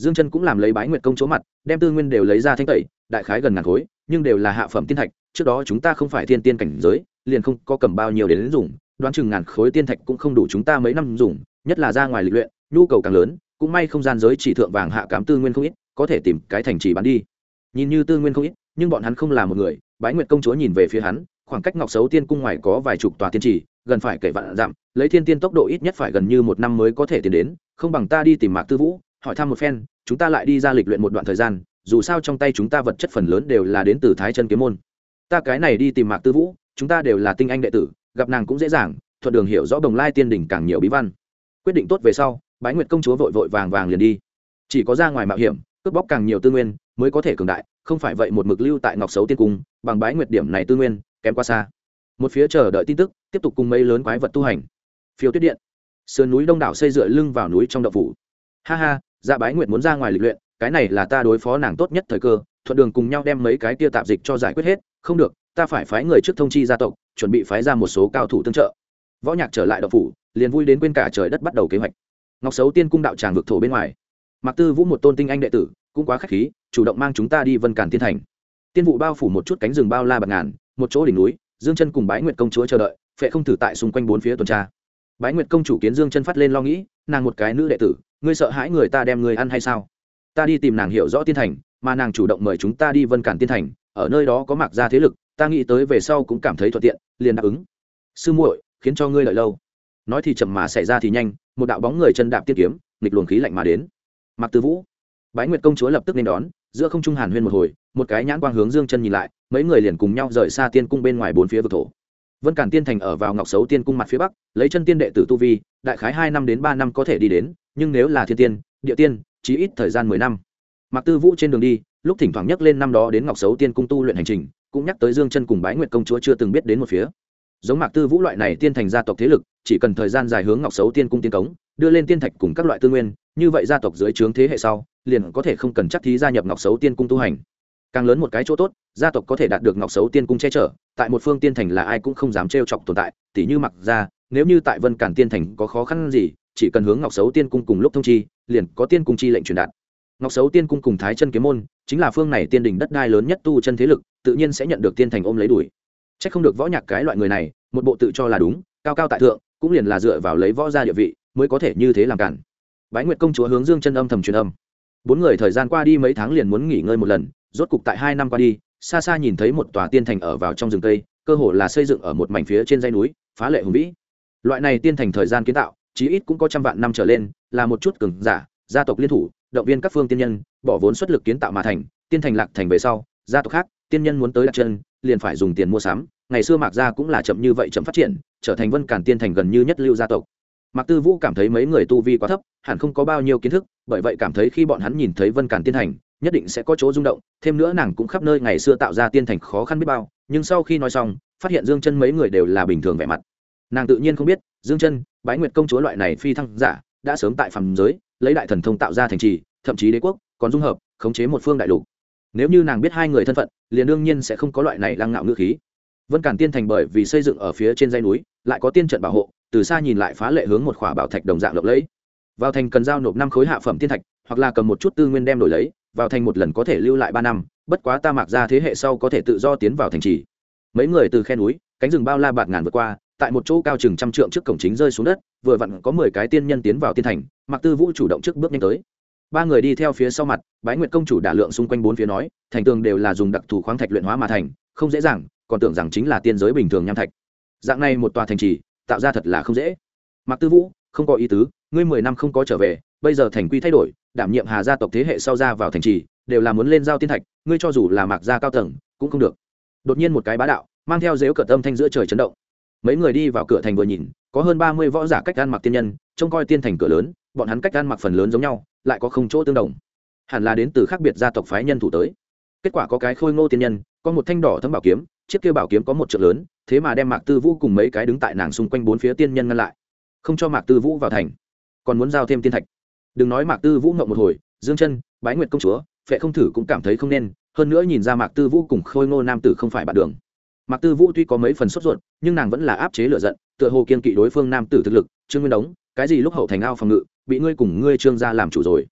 Dương Chân cũng làm lấy Bái Nguyệt công chúa mặt, đem tư nguyên đều lấy ra thanh tẩy, đại khái gần ngàn khối, nhưng đều là hạ phẩm tiên thạch, trước đó chúng ta không phải thiên tiên cảnh giới, liền không có cầm bao nhiêu đến dùng, đoán chừng ngàn khối tiên thạch cũng không đủ chúng ta mấy năm dùng, nhất là ra ngoài lịch luyện, nhu cầu càng lớn, cũng may không gian giới chỉ thượng vàng hạ cám tư nguyên không ít, có thể tìm cái thành trì bán đi. Nhìn như tư nguyên không ít, nhưng bọn hắn không là một người, Bái Nguyệt công chúa nhìn về phía hắn, khoảng cách Ngọc Sấu Tiên cung ngoài có vài chục tòa tiên trì, gần phải kể vạn dặm, lấy thiên tiên tốc độ ít nhất phải gần như một năm mới có thể tiến đến, không bằng ta đi tìm Mạc Tư Vũ, hỏi thăm một phen, chúng ta lại đi ra lịch luyện một đoạn thời gian, dù sao trong tay chúng ta vật chất phần lớn đều là đến từ Thái Chân kiếm môn. Ta cái này đi tìm Mạc Tư Vũ, chúng ta đều là tinh anh đệ tử, gặp nàng cũng dễ dàng, thuận đường hiểu rõ Bồng Lai tiên đỉnh càng nhiều bí văn. Quyết định tốt về sau, Bái Nguyệt công chúa vội vội vàng vàng liền đi. Chỉ có ra ngoài mạo hiểm, cướp bóc càng nhiều tư nguyên, mới có thể cường đại, không phải vậy một mực lưu tại Ngọc Sấu Tiên cung, bằng Bái Nguyệt điểm này tư nguyên, kém quá xa. Một phía chờ đợi tin tức, tiếp tục cùng mấy lớn quái vật tu hành. Phiêu Tuyết Điện, sườn núi đông đảo xây dựa lưng vào núi trong động phủ. Ha ha, Dạ Bái Nguyệt muốn ra ngoài lịch luyện, cái này là ta đối phó nàng tốt nhất thời cơ, thuận đường cùng nhau đem mấy cái kia tạp dịch cho giải quyết hết, không được, ta phải phái người trước thông chi gia tộc, chuẩn bị phái ra một số cao thủ tương trợ. Võ Nhạc trở lại động phủ, liền vui đến quên cả trời đất bắt đầu kế hoạch. Ngọc Sấu Tiên cung đạo tràng vực thổ bên ngoài, Mạc Tư Vũ một tôn tinh anh đệ tử, cũng quá khách khí, chủ động mang chúng ta đi Vân Càn Tiên thành. Tiên vụ bao phủ một chút cánh rừng bao la bạt ngàn, một chỗ đỉnh núi, Dương Chân cùng Bái Nguyệt công chúa chờ đợi, Phệ không thử tại xung quanh bốn phía tuần tra. Bái Nguyệt công chủ kiến Dương Chân phát lên lo nghĩ, nàng một cái nữ đệ tử, ngươi sợ hãi người ta đem ngươi ăn hay sao? Ta đi tìm nàng hiểu rõ tiên thành, mà nàng chủ động mời chúng ta đi Vân Càn Tiên thành, ở nơi đó có Mạc gia thế lực, ta nghĩ tới về sau cũng cảm thấy thuận tiện, liền đáp ứng. Sư muội, khiến cho ngươi đợi lâu. Nói thì chậm mà xảy ra thì nhanh, một đạo bóng người chân đạp tiên kiếm, nghịch luồng khí lạnh mà đến. Mạc Tư Vũ, Bái Nguyệt công chúa lập tức nên đón, giữa không trung hàn huyên một hồi, một cái nhãn quang hướng Dương Chân nhìn lại, mấy người liền cùng nhau rời xa tiên cung bên ngoài bốn phía vực thổ. Vân Càn Tiên thành ở vào Ngọc Sấu Tiên cung mặt phía bắc, lấy chân tiên đệ tử tu vi, đại khái 2 năm đến 3 năm có thể đi đến, nhưng nếu là thiên tiên, địa tiên, chí ít thời gian 10 năm. Mạc Tư Vũ trên đường đi, lúc thỉnh thoảng nhắc lên năm đó đến Ngọc Sấu Tiên cung tu luyện hành trình, cũng nhắc tới Dương Chân cùng Bái Nguyệt công chúa chưa từng biết đến một phía. Giống Mạc Tư Vũ loại này tiên thành gia tộc thế lực, chỉ cần thời gian dài hướng Ngọc Sấu Tiên cung tiến cống, đưa lên tiên thạch cùng các loại tư nguyên, như vậy gia tộc dưới trướng thế hệ sau, liền có thể không cần chắc thí gia nhập Ngọc Sấu Tiên cung tu hành. Càng lớn một cái chỗ tốt, gia tộc có thể đạt được Ngọc Sấu Tiên cung che chở, tại một phương tiên thành là ai cũng không dám trêu chọc tồn tại, tỉ như Mạc gia, nếu như tại Vân Càn Tiên thành có khó khăn gì, chỉ cần hướng Ngọc Sấu Tiên cung cùng lúc thông chi, liền có tiên cung chi lệnh truyền đạt. Ngọc Sấu Tiên cung cùng Thái Chân kiếm môn, chính là phương này tiên đỉnh đất đai lớn nhất tu chân thế lực, tự nhiên sẽ nhận được tiên thành ôm lấy đuổi. Chắc không được Võ Nhạc cái loại người này, một bộ tự cho là đúng, cao cao tại thượng, cũng liền là dựa vào lấy võ gia địa vị, mới có thể như thế làm cản. Bái Nguyệt công chúa hướng Dương Chân âm thầm truyền âm. 4 người thời gian qua đi mấy tháng liền muốn nghỉ ngơi một lần, rốt cục tại 2 năm qua đi, xa xa nhìn thấy một tòa tiên thành ở vào trong rừng cây, cơ hồ là xây dựng ở một mảnh phía trên dãy núi, phá lệ hùng vĩ. Loại này tiên thành thời gian kiến tạo, chí ít cũng có trăm vạn năm trở lên, là một chút cường giả, gia tộc liên thủ, động viên các phương tiên nhân, bỏ vốn xuất lực kiến tạo mà thành. Tiên thành lạc thành về sau, gia tộc khác, tiên nhân muốn tới đặt chân, liền phải dùng tiền mua sắm. Ngày xưa Mạc gia cũng là chậm như vậy chậm phát triển, trở thành Vân Càn Tiên thành gần như nhất lưu gia tộc. Mạc Tư Vũ cảm thấy mấy người tu vi quá thấp, hẳn không có bao nhiêu kiến thức, bởi vậy cảm thấy khi bọn hắn nhìn thấy Vân Càn Tiên thành, nhất định sẽ có chỗ rung động, thêm nữa nàng cũng khắp nơi ngày xưa tạo ra tiên thành khó khăn biết bao, nhưng sau khi nói xong, phát hiện Dương Chân mấy người đều là bình thường vẻ mặt. Nàng tự nhiên không biết, Dương Chân, Bái Nguyệt công chúa loại này phi thăng giả, đã sớm tại phàm giới, lấy đại thần thông tạo ra thành trì, thậm chí đế quốc, còn dung hợp, khống chế một phương đại lục. Nếu như nàng biết hai người thân phận, liền đương nhiên sẽ không có loại này lăng ngạo ngữ khí. Vân Càn Tiên thành bởi vì xây dựng ở phía trên dãy núi, lại có tiên trận bảo hộ, từ xa nhìn lại phá lệ hướng một khỏa bảo thạch đồng dạng lộng lẫy. Vào thành cần giao nộp 5 khối hạ phẩm tiên thạch, hoặc là cầm một chút tư nguyên đem đổi lấy, vào thành một lần có thể lưu lại 3 năm, bất quá ta Mạc gia thế hệ sau có thể tự do tiến vào thành trì. Mấy người từ khe núi, cánh rừng bao la bạt ngàn vượt qua, tại một chỗ cao chừng trăm trượng trước cổng chính rơi xuống đất, vừa vặn có 10 cái tiên nhân tiến vào tiên thành, Mạc Tư Vũ chủ động trước bước nhanh tới. 3 người đi theo phía sau mặt, Bái Nguyệt công chủ đả lượng xung quanh bốn phía nói, thành tường đều là dùng đặc thù khoáng thạch luyện hóa mà thành, không dễ dàng, còn tưởng rằng chính là tiên giới bình thường nham thạch. Dạng này một tòa thành trì, tạo ra thật là không dễ. Mạc Tư Vũ, không có ý tứ, ngươi 10 năm không có trở về, bây giờ thành quy thay đổi, đảm nhiệm Hà gia tộc thế hệ sau ra vào thành trì, đều là muốn lên giao tiên thạch, ngươi cho dù là Mạc gia cao tầng, cũng không được. Đột nhiên một cái bá đạo, mang theo dếu cợt âm thanh giữa trời chấn động. Mấy người đi vào cửa thành vừa nhìn, có hơn 30 võ giả cách ăn mặc tiên nhân, trông coi tiên thành cửa lớn, bọn hắn cách ăn mặc phần lớn giống nhau, lại có không chỗ tương đồng. Hẳn là đến từ khác biệt gia tộc phái nhân thủ tới. Kết quả có cái khôi ngô tiên nhân, có một thanh đỏ thấm bảo kiếm, chiếc kia bảo kiếm có một trượng lớn, thế mà đem Mạc Tư Vũ cùng mấy cái đứng tại nàng xung quanh bốn phía tiên nhân ngăn lại, không cho Mạc Tư Vũ vào thành, còn muốn giao thêm tiên thạch. Đừng nói Mạc Tư Vũ ngậm một hồi, Dương Chân, Bái Nguyệt công chúa, Phệ không thử cũng cảm thấy không nên, hơn nữa nhìn ra Mạc Tư Vũ cùng khôi ngô nam tử không phải bạn đường. Mạc Tư Vũ tuy có mấy phần sốt ruột, nhưng nàng vẫn là áp chế lửa giận, tựa hồ kiên kỵ đối phương nam tử thực lực. Trương Nguyên Đống, cái gì lúc hậu thành ao phòng ngự, bị ngươi cùng ngươi Trương gia làm chủ rồi.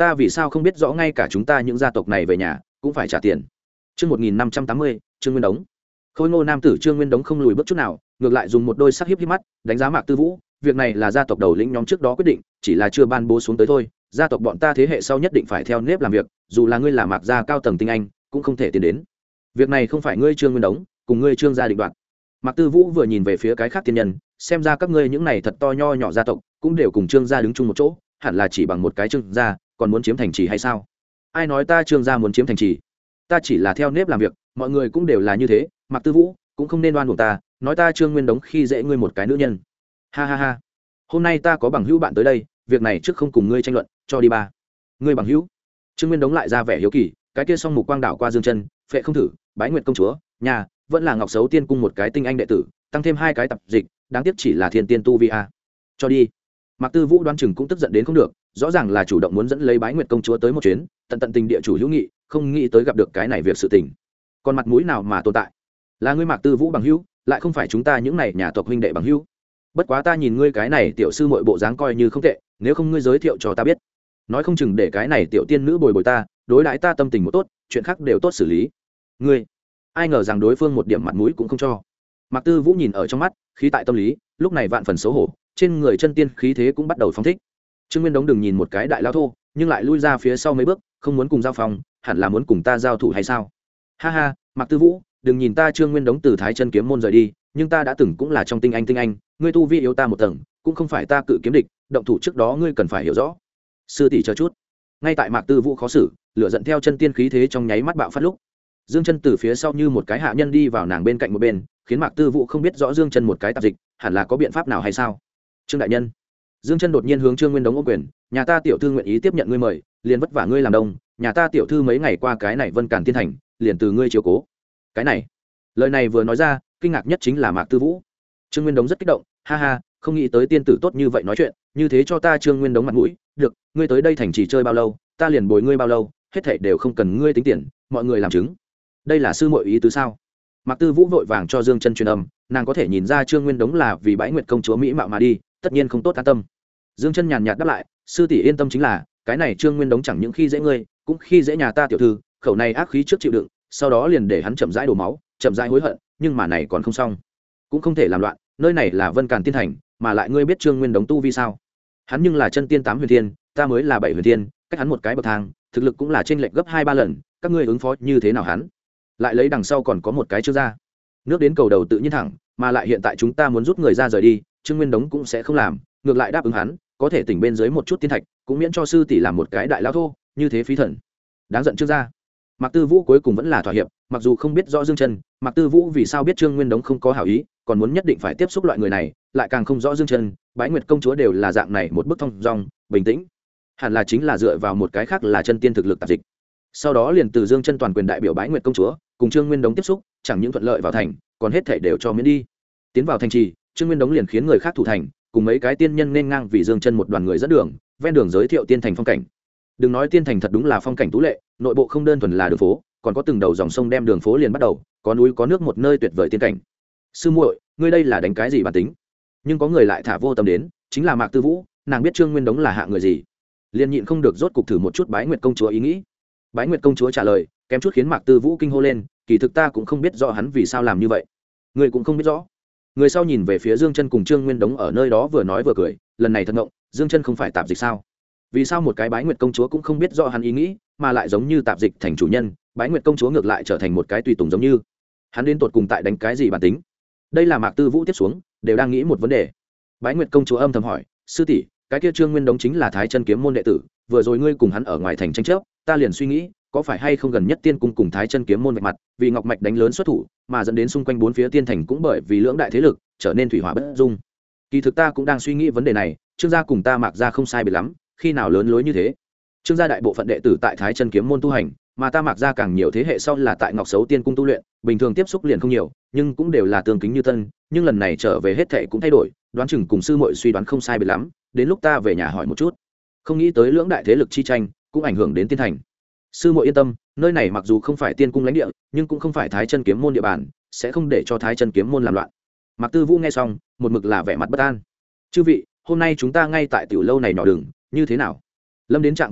ta vì sao không biết rõ ngay cả chúng ta những gia tộc này về nhà cũng phải trả tiền. Chương 1580, Trương Nguyên Đống. Khôi ngô nam tử Trương Nguyên Đống không lùi bước chút nào, ngược lại dùng một đôi sắc hiếp mắt đánh giá Mạc Tư Vũ. Việc này là gia tộc đầu lĩnh nhóm trước đó quyết định, chỉ là chưa ban bố xuống tới thôi. Gia tộc bọn ta thế hệ sau nhất định phải theo nếp làm việc, dù là ngươi là Mạc gia cao tầng tinh anh cũng không thể tiến đến. Việc này không phải ngươi Trương Nguyên Đống cùng ngươi Trương gia định đoạt. Mạc Tư Vũ vừa nhìn về phía cái khác tiên nhân, xem ra các ngươi những này thật to nho nhỏ gia tộc cũng đều cùng Trương gia đứng chung một chỗ, hẳn là chỉ bằng một cái Trương gia còn muốn chiếm thành trì hay sao? Ai nói ta Trương gia muốn chiếm thành trì? Ta chỉ là theo nếp làm việc, mọi người cũng đều là như thế. Mạc Tư Vũ cũng không nên oan uổng ta, nói ta Trương Nguyên Đống khi dễ ngươi một cái nữ nhân. Ha ha ha, hôm nay ta có bằng hữu bạn tới đây, việc này trước không cùng ngươi tranh luận, cho đi ba. Ngươi bằng hữu? Trương Nguyên Đống lại ra vẻ hiếu kỳ, cái kia song mục quang đảo qua Dương Chân, Phệ Không Thử, Bái Nguyệt công chúa, nhà vẫn là Ngọc Sấu Tiên cung một cái tinh anh đệ tử, tăng thêm 2 cái tập dịch, đáng tiếc chỉ là thiên tiên tu vi a. Cho đi. Mạc Tư Vũ đoán chừng cũng tức giận đến không được, rõ ràng là chủ động muốn dẫn lấy Bái Nguyệt công chúa tới một chuyến, tận tận tình địa chủ hữu nghị, không nghĩ tới gặp được cái này việc sự tình. Còn mặt mũi nào mà tồn tại? Là ngươi Mạc Tư Vũ bằng hữu, lại không phải chúng ta những này nhà tộc huynh đệ bằng hữu. Bất quá ta nhìn ngươi cái này tiểu sư muội bộ dáng coi như không tệ, nếu không ngươi giới thiệu cho ta biết, nói không chừng để cái này tiểu tiên nữ bồi bồi ta, đối đãi ta tâm tình một tốt, chuyện khác đều tốt xử lý. Ngươi, ai ngờ rằng đối phương một điểm mặt mũi cũng không cho. Mạc Tư Vũ nhìn ở trong mắt, khí tại tâm lý, lúc này vạn phần xấu hổ, trên người chân tiên khí thế cũng bắt đầu phóng thích. Trương Nguyên Đống đừng nhìn một cái đại lao thô, nhưng lại lui ra phía sau mấy bước, không muốn cùng giao phòng, hẳn là muốn cùng ta giao thủ hay sao? Ha ha, Mạc Tư Vũ, đừng nhìn ta Trương Nguyên Đống từ Thái Chân kiếm môn rời đi, nhưng ta đã từng cũng là trong tinh anh, ngươi tu vi yếu ta một tầng, cũng không phải ta cự kiếm địch, động thủ trước đó ngươi cần phải hiểu rõ. Sư tỷ chờ chút. Ngay tại Mạc Tư Vũ khó xử, lửa giận theo chân tiên khí thế trong nháy mắt bạo phát lúc, Dương Chân từ phía sau như một cái hạ nhân đi vào nàng bên cạnh một bên, khiến Mạc Tư Vũ không biết rõ Dương Chân một cái tạp dịch, hẳn là có biện pháp nào hay sao? Trương đại nhân. Dương Chân đột nhiên hướng Trương Nguyên Đống ôm quyền, nhà ta tiểu thư nguyện ý tiếp nhận ngươi mời, liền vất vả ngươi làm đông, nhà ta tiểu thư mấy ngày qua cái này Vân Càn Tiên Thành, liền từ ngươi chiếu cố. Cái này, lời này vừa nói ra, kinh ngạc nhất chính là Mạc Tư Vũ. Trương Nguyên Đống rất kích động, ha ha, không nghĩ tới tiên tử tốt như vậy nói chuyện, như thế cho ta Trương Nguyên Đống mặt mũi, được, ngươi tới đây thành chỉ chơi bao lâu, ta liền bồi ngươi bao lâu, hết thảy đều không cần ngươi tính tiền, mọi người làm chứng. Đây là sư muội ý tứ sao? Mạc Tư Vũ vội vàng cho Dương Chân truyền âm, nàng có thể nhìn ra Trương Nguyên Đống là vì Bái Nguyệt công chúa mỹ mạo mà đi, tất nhiên không tốt an tâm. Dương Chân nhàn nhạt đáp lại, sư tỷ yên tâm chính là, cái này Trương Nguyên Đống chẳng những khi dễ ngươi, cũng khi dễ nhà ta tiểu thư, khẩu này ác khí trước chịu đựng, sau đó liền để hắn chậm rãi đổ máu, chậm rãi hối hận, nhưng mà này còn không xong, cũng không thể làm loạn, nơi này là Vân Càn Tiên Thành, mà lại ngươi biết Trương Nguyên Đống tu vi sao? Hắn nhưng là chân tiên 8 huyền thiên, ta mới là 7 huyền thiên, cách hắn một cái bậc thang, thực lực cũng là chênh lệch gấp 2-3 lần, các ngươi ứng phó như thế nào hắn? Lại lấy đằng sau còn có một cái chưa ra. Nước đến cầu đầu tự nhiên thẳng, mà lại hiện tại chúng ta muốn rút người ra rời đi, Trương Nguyên Đống cũng sẽ không làm, ngược lại đáp ứng hắn, có thể tỉnh bên dưới một chút tiên thạch, cũng miễn cho sư tỷ làm một cái đại lão thô, như thế phí thần. Đáng giận Trương gia. Mạc Tư Vũ cuối cùng vẫn là thỏa hiệp, mặc dù không biết rõ Dương Chân, Mạc Tư Vũ vì sao biết Trương Nguyên Đống không có hảo ý, còn muốn nhất định phải tiếp xúc loại người này, lại càng không rõ Dương Chân, Bái Nguyệt công chúa đều là dạng này một bức thông dong, bình tĩnh, hẳn là chính là dựa vào một cái khác là chân tiên thực lực tạp dịch. Sau đó liền từ Dương Chân toàn quyền đại biểu Bái Nguyệt công chúa, cùng Trương Nguyên Đống tiếp xúc, chẳng những thuận lợi vào thành, còn hết thảy đều cho miễn đi. Tiến vào thành trì, Trương Nguyên Đống liền khiến người khác thủ thành, cùng mấy cái tiên nhân nên ngang vì Dương Chân một đoàn người dẫn đường, ven đường giới thiệu tiên thành phong cảnh. Đừng nói tiên thành thật đúng là phong cảnh tú lệ, nội bộ không đơn thuần là đường phố, còn có từng đầu dòng sông đem đường phố liền bắt đầu, có núi có nước một nơi tuyệt vời tiên cảnh. Sư muội, ngươi đây là đánh cái gì bản tính? Nhưng có người lại thả vô tâm đến, chính là Mạc Tư Vũ, nàng biết Trương Nguyên Đống là hạ người gì, liền nhịn không được rốt cục thử một chút Bái Nguyệt công chúa ý nghĩ. Bái Nguyệt công chúa trả lời, kém chút khiến Mạc Tư Vũ kinh hô lên, kỳ thực ta cũng không biết rõ hắn vì sao làm như vậy. Ngươi cũng không biết rõ. Người sau nhìn về phía Dương Chân cùng Trương Nguyên Đống ở nơi đó vừa nói vừa cười, lần này thật ngộng, Dương Chân không phải tạp dịch sao? Vì sao một cái Bái Nguyệt công chúa cũng không biết rõ hắn ý nghĩ, mà lại giống như tạp dịch thành chủ nhân, Bái Nguyệt công chúa ngược lại trở thành một cái tùy tùng giống như. Hắn đến tột cùng tại đánh cái gì bản tính? Đây là Mạc Tư Vũ tiếp xuống, đều đang nghĩ một vấn đề. Bái Nguyệt công chúa âm thầm hỏi, sư tỷ, cái kia Trương Nguyên Đống chính là Thái Chân kiếm môn đệ tử, vừa rồi ngươi cùng hắn ở ngoài thành tranh chấp, ta liền suy nghĩ, có phải hay không gần nhất tiên cung cùng Thái Chân kiếm môn vạch mặt, vì Ngọc Mạch đánh lớn xuất thủ, mà dẫn đến xung quanh bốn phía tiên thành cũng bởi vì lưỡng đại thế lực trở nên thủy hỏa bất dung. Kỳ thực ta cũng đang suy nghĩ vấn đề này, Trương gia cùng ta Mạc gia không sai biệt lắm, khi nào lớn lối như thế? Trương gia đại bộ phận đệ tử tại Thái Chân kiếm môn tu hành, mà ta Mạc gia càng nhiều thế hệ sau là tại Ngọc Sấu tiên cung tu luyện, bình thường tiếp xúc liền không nhiều, nhưng cũng đều là tương kính như tân, nhưng lần này trở về hết thệ cũng thay đổi, đoán chừng cùng sư muội suy đoán không sai biệt lắm, đến lúc ta về nhà hỏi một chút. Không nghĩ tới lưỡng đại thế lực chi tranh cũng ảnh hưởng đến tiên thành. Sư muội yên tâm, nơi này mặc dù không phải tiên cung lãnh địa, nhưng cũng không phải Thái Chân kiếm môn địa bàn, sẽ không để cho Thái Chân kiếm môn làm loạn. Mạc Tư Vũ nghe xong, một mực là vẻ mặt bất an. Chư vị, hôm nay chúng ta ngay tại tiểu lâu này nhỏ đường, như thế nào? Lâm đến trạm vào tối,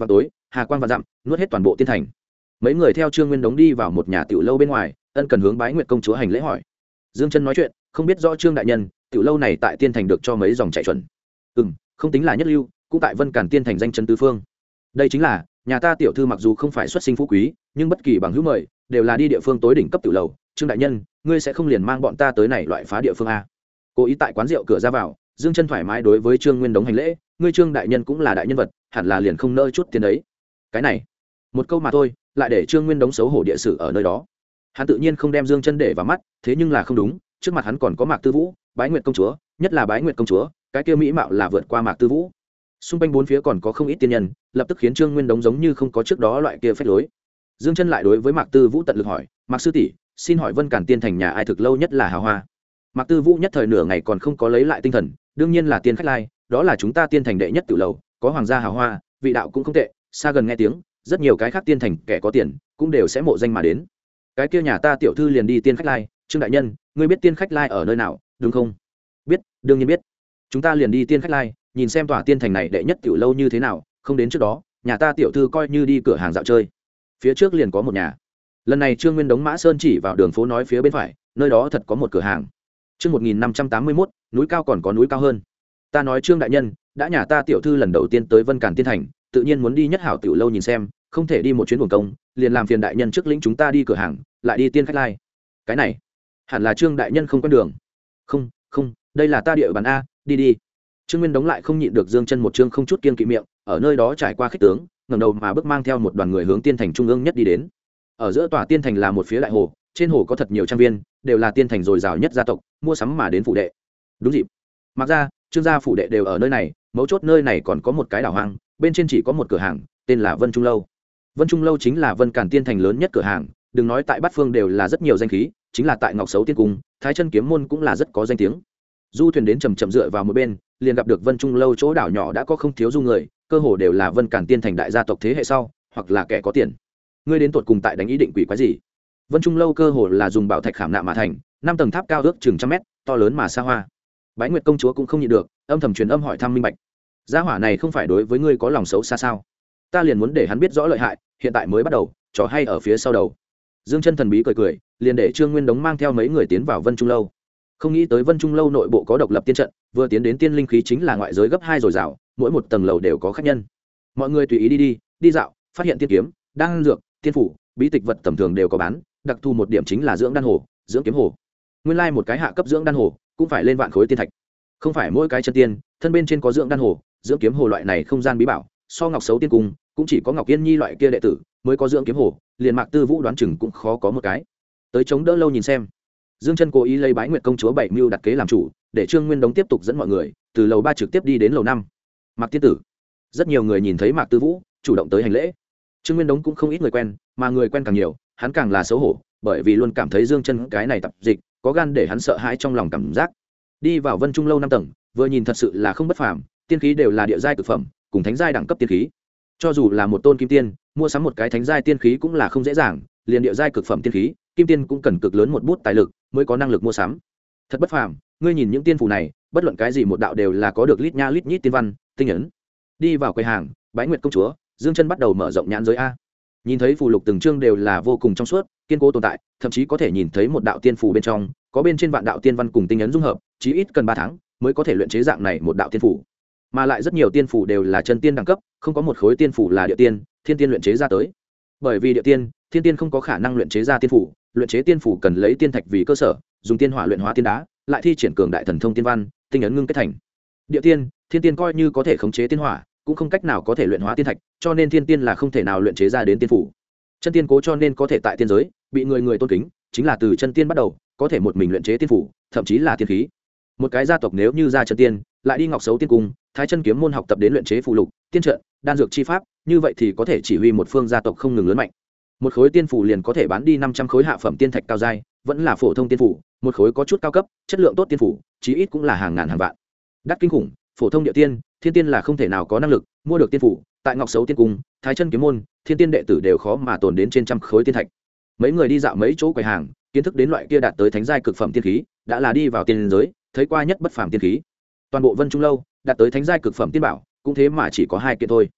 hà quang vạn dặm, nuốt hết toàn bộ tiên thành. Mấy người theo Trương Nguyên Đống đi vào một nhà tiểu lâu bên ngoài, ân cần hướng Bái Nguyệt công chúa hành lễ hỏi. Dương Chân nói chuyện, không biết rõ Trương đại nhân, tiểu lâu này tại tiên thành được cho mấy dòng chạy chuẩn. Không tính là nhất lưu, cũng tại Vân Càn tiên thành danh chấn tứ phương. Đây chính là nhà ta tiểu thư mặc dù không phải xuất sinh phú quý, nhưng bất kỳ bằng hữu mời đều là đi địa phương tối đỉnh cấp tiểu lầu. Trương đại nhân, ngươi sẽ không liền mang bọn ta tới này loại phá địa phương a? Cố ý tại quán rượu cửa ra vào, Dương Chân thoải mái đối với Trương Nguyên Đống hành lễ, ngươi Trương đại nhân cũng là đại nhân vật, hẳn là liền không nỡ chút tiền đấy. Cái này, một câu mà thôi, lại để Trương Nguyên Đống xấu hổ địa sử ở nơi đó. Hắn tự nhiên không đem Dương Chân để vào mắt, thế nhưng là không đúng, trước mặt hắn còn có Mạc Tư Vũ, Bái Nguyệt công chúa, nhất là Bái Nguyệt công chúa, cái kia mỹ mạo là vượt qua Mạc Tư Vũ. Xung quanh bốn phía còn có không ít tiên nhân, lập tức khiến Trương Nguyên Đống giống như không có trước đó loại kia phách lối. Dương Chân lại đối với Mạc Tư Vũ tận lực hỏi, Mạc sư tỷ, xin hỏi Vân Càn tiên thành nhà ai thực lâu nhất là hào hoa? Mạc Tư Vũ nhất thời nửa ngày còn không có lấy lại tinh thần, đương nhiên là tiên khách lai, đó là chúng ta tiên thành đệ nhất tiểu lầu, có hoàng gia hào hoa, vị đạo cũng không tệ, xa gần nghe tiếng, rất nhiều cái khác tiên thành kẻ có tiền cũng đều sẽ mộ danh mà đến. Cái kia nhà ta tiểu thư liền đi tiên khách lai, Trương đại nhân, ngươi biết tiên khách lai ở nơi nào, đúng không? Biết, đương nhiên biết. Chúng ta liền đi tiên khách lai, nhìn xem tòa tiên thành này đệ nhất tiểu lâu như thế nào, không đến trước đó, nhà ta tiểu thư coi như đi cửa hàng dạo chơi. Phía trước liền có một nhà. Lần này Trương Nguyên Đống Mã Sơn chỉ vào đường phố nói phía bên phải, nơi đó thật có một cửa hàng. Chương 1581, núi cao còn có núi cao hơn. Ta nói Trương đại nhân, đã nhà ta tiểu thư lần đầu tiên tới Vân Càn tiên thành, tự nhiên muốn đi nhất hảo tiểu lâu nhìn xem, không thể đi một chuyến buồn công, liền làm phiền đại nhân trước lĩnh chúng ta đi cửa hàng, lại đi tiên khách lai. Cái này, hẳn là Trương đại nhân không quen đường. Không, đây là ta địa bàn a, đi đi. Trương Nguyên Đống lại không nhịn được Dương Chân một chương không chút kiêng kỵ miệng, ở nơi đó trải qua khích tướng, ngẩng đầu mà bước mang theo một đoàn người hướng tiên thành trung ương nhất đi đến. Ở giữa tòa tiên thành là một phía đại hồ, trên hồ có thật nhiều trang viên, đều là tiên thành dồi dào nhất gia tộc mua sắm mà đến phủ đệ. Đúng dịp, Mặc gia, Trương gia phủ đệ đều ở nơi này, mấu chốt nơi này còn có một cái đảo hoang, bên trên chỉ có một cửa hàng, tên là Vân Trung lâu. Vân Trung lâu chính là Vân Càn tiên thành lớn nhất cửa hàng, đừng nói tại Bát Phương đều là rất nhiều danh khí, chính là tại Ngọc Sấu tiên cung, Thái Chân kiếm môn cũng là rất có danh tiếng. Du thuyền đến chậm chậm dựa vào một bên, liền gặp được Vân Trung lâu chỗ đảo nhỏ đã có không thiếu du người, cơ hồ đều là Vân Càn tiên thành đại gia tộc thế hệ sau, hoặc là kẻ có tiền. Ngươi đến tuột cùng tại đánh ý định quỷ quái gì? Vân Trung lâu cơ hồ là dùng bảo thạch khảm nạm mà thành, 5 tầng tháp cao ước chừng trăm mét, to lớn mà xa hoa. Bái Nguyệt công chúa cũng không nhịn được, âm thầm truyền âm hỏi thăm minh bạch. Gia hỏa này không phải đối với ngươi có lòng xấu xa sao? Ta liền muốn để hắn biết rõ lợi hại, hiện tại mới bắt đầu, trò hay ở phía sau đầu. Dương Chân thần bí cười cười, liền để Trương Nguyên Đống mang theo mấy người tiến vào Vân Trung lâu. Không nghĩ tới Vân Trung lâu nội bộ có độc lập tiên trận, vừa tiến đến tiên linh khí chính là ngoại giới gấp 2 rồi rào, mỗi một tầng lầu đều có khách nhân. Mọi người tùy ý đi dạo, phát hiện tiên kiếm, đan dược, tiên phủ, bí tịch vật tầm thường đều có bán, đặc thù một điểm chính là dưỡng đan hồ, dưỡng kiếm hồ. Nguyên lai một cái hạ cấp dưỡng đan hồ cũng phải lên vạn khối tiên thạch. Không phải mỗi cái chân tiên, thân bên trên có dưỡng đan hồ, dưỡng kiếm hồ loại này không gian bí bảo, so Ngọc Sấu tiên cung, cũng chỉ có Ngọc Yên Nhi loại kia đệ tử mới có dưỡng kiếm hồ, liền Mạc Tư Vũ đoán chừng cũng khó có một cái. Tới chống đỡ lâu nhìn xem. Dương Chân cố ý lấy Bái Nguyệt công chúa bảy mưu đặt kế làm chủ, để Trương Nguyên Đống tiếp tục dẫn mọi người từ lầu 3 trực tiếp đi đến lầu 5. Mạc tiên tử. Rất nhiều người nhìn thấy Mạc Tư Vũ, chủ động tới hành lễ. Trương Nguyên Đống cũng không ít người quen, mà người quen càng nhiều, hắn càng là xấu hổ, bởi vì luôn cảm thấy Dương Chân cái này tập dịch, có gan để hắn sợ hãi trong lòng cảm giác. Đi vào Vân Trung lâu 5 tầng, vừa nhìn thật sự là không bất phàm, tiên khí đều là địa giai cực phẩm, cùng thánh giai đẳng cấp tiên khí. Cho dù là một tôn kim tiên, mua sắm một cái thánh giai tiên khí cũng là không dễ dàng, liền địa giai cực phẩm tiên khí, kim tiên cũng cần cực lớn một bút tài lực mới có năng lực mua sắm. Thật bất phàm, ngươi nhìn những tiên phù này, bất luận cái gì một đạo đều là có được lít nha lít nhít tiên văn, tinh ấn. Đi vào quầy hàng, Bái Nguyệt công chúa, Dương Chân bắt đầu mở rộng nhãn giới a. Nhìn thấy phù lục từng chương đều là vô cùng trong suốt, kiên cố tồn tại, thậm chí có thể nhìn thấy một đạo tiên phù bên trong, có bên trên vạn đạo tiên văn cùng tinh ấn dung hợp, chí ít cần 3 tháng mới có thể luyện chế dạng này một đạo tiên phù. Mà lại rất nhiều tiên phù đều là chân tiên đẳng cấp, không có một khối tiên phù là địa tiên, thiên tiên luyện chế ra tới. Bởi vì địa tiên, thiên tiên không có khả năng luyện chế ra tiên phù, luyện chế tiên phù cần lấy tiên thạch vì cơ sở, dùng tiên hỏa luyện hóa tiên đá, lại thi triển cường đại thần thông tiên văn, tinh ấn ngưng kết thành. Địa tiên, thiên tiên coi như có thể khống chế tiên hỏa, cũng không cách nào có thể luyện hóa tiên thạch, cho nên thiên tiên là không thể nào luyện chế ra đến tiên phù. Chân tiên cố cho nên có thể tại tiên giới bị người tôn kính, chính là từ chân tiên bắt đầu, có thể một mình luyện chế tiên phù, thậm chí là tiên khí. Một cái gia tộc nếu như ra chân tiên, lại đi Ngọc Sấu tiên cung, Thái Chân kiếm môn học tập đến luyện chế phù lục, tiên trận, đan dược chi pháp, như vậy thì có thể chỉ huy một phương gia tộc không ngừng lớn mạnh. Một khối tiên phù liền có thể bán đi 500 khối hạ phẩm tiên thạch cao giai, vẫn là phổ thông tiên phù, một khối có chút cao cấp, chất lượng tốt tiên phù, chí ít cũng là hàng ngàn hàng vạn. Đắt kinh khủng, phổ thông địa tiên, thiên tiên là không thể nào có năng lực mua được tiên phù, tại Ngọc Sấu tiên cung, Thái Chân kiếm môn, thiên tiên đệ tử đều khó mà tồn đến trên trăm khối tiên thạch. Mấy người đi dạo mấy chỗ quầy hàng, kiến thức đến loại kia đạt tới thánh giai cực phẩm tiên khí, đã là đi vào tiên giới, thấy qua nhất bất phàm tiên khí. Toàn bộ Vân Trung lâu, đạt tới thánh giai cực phẩm tiên bảo, cũng thế mà chỉ có 2 kiện thôi.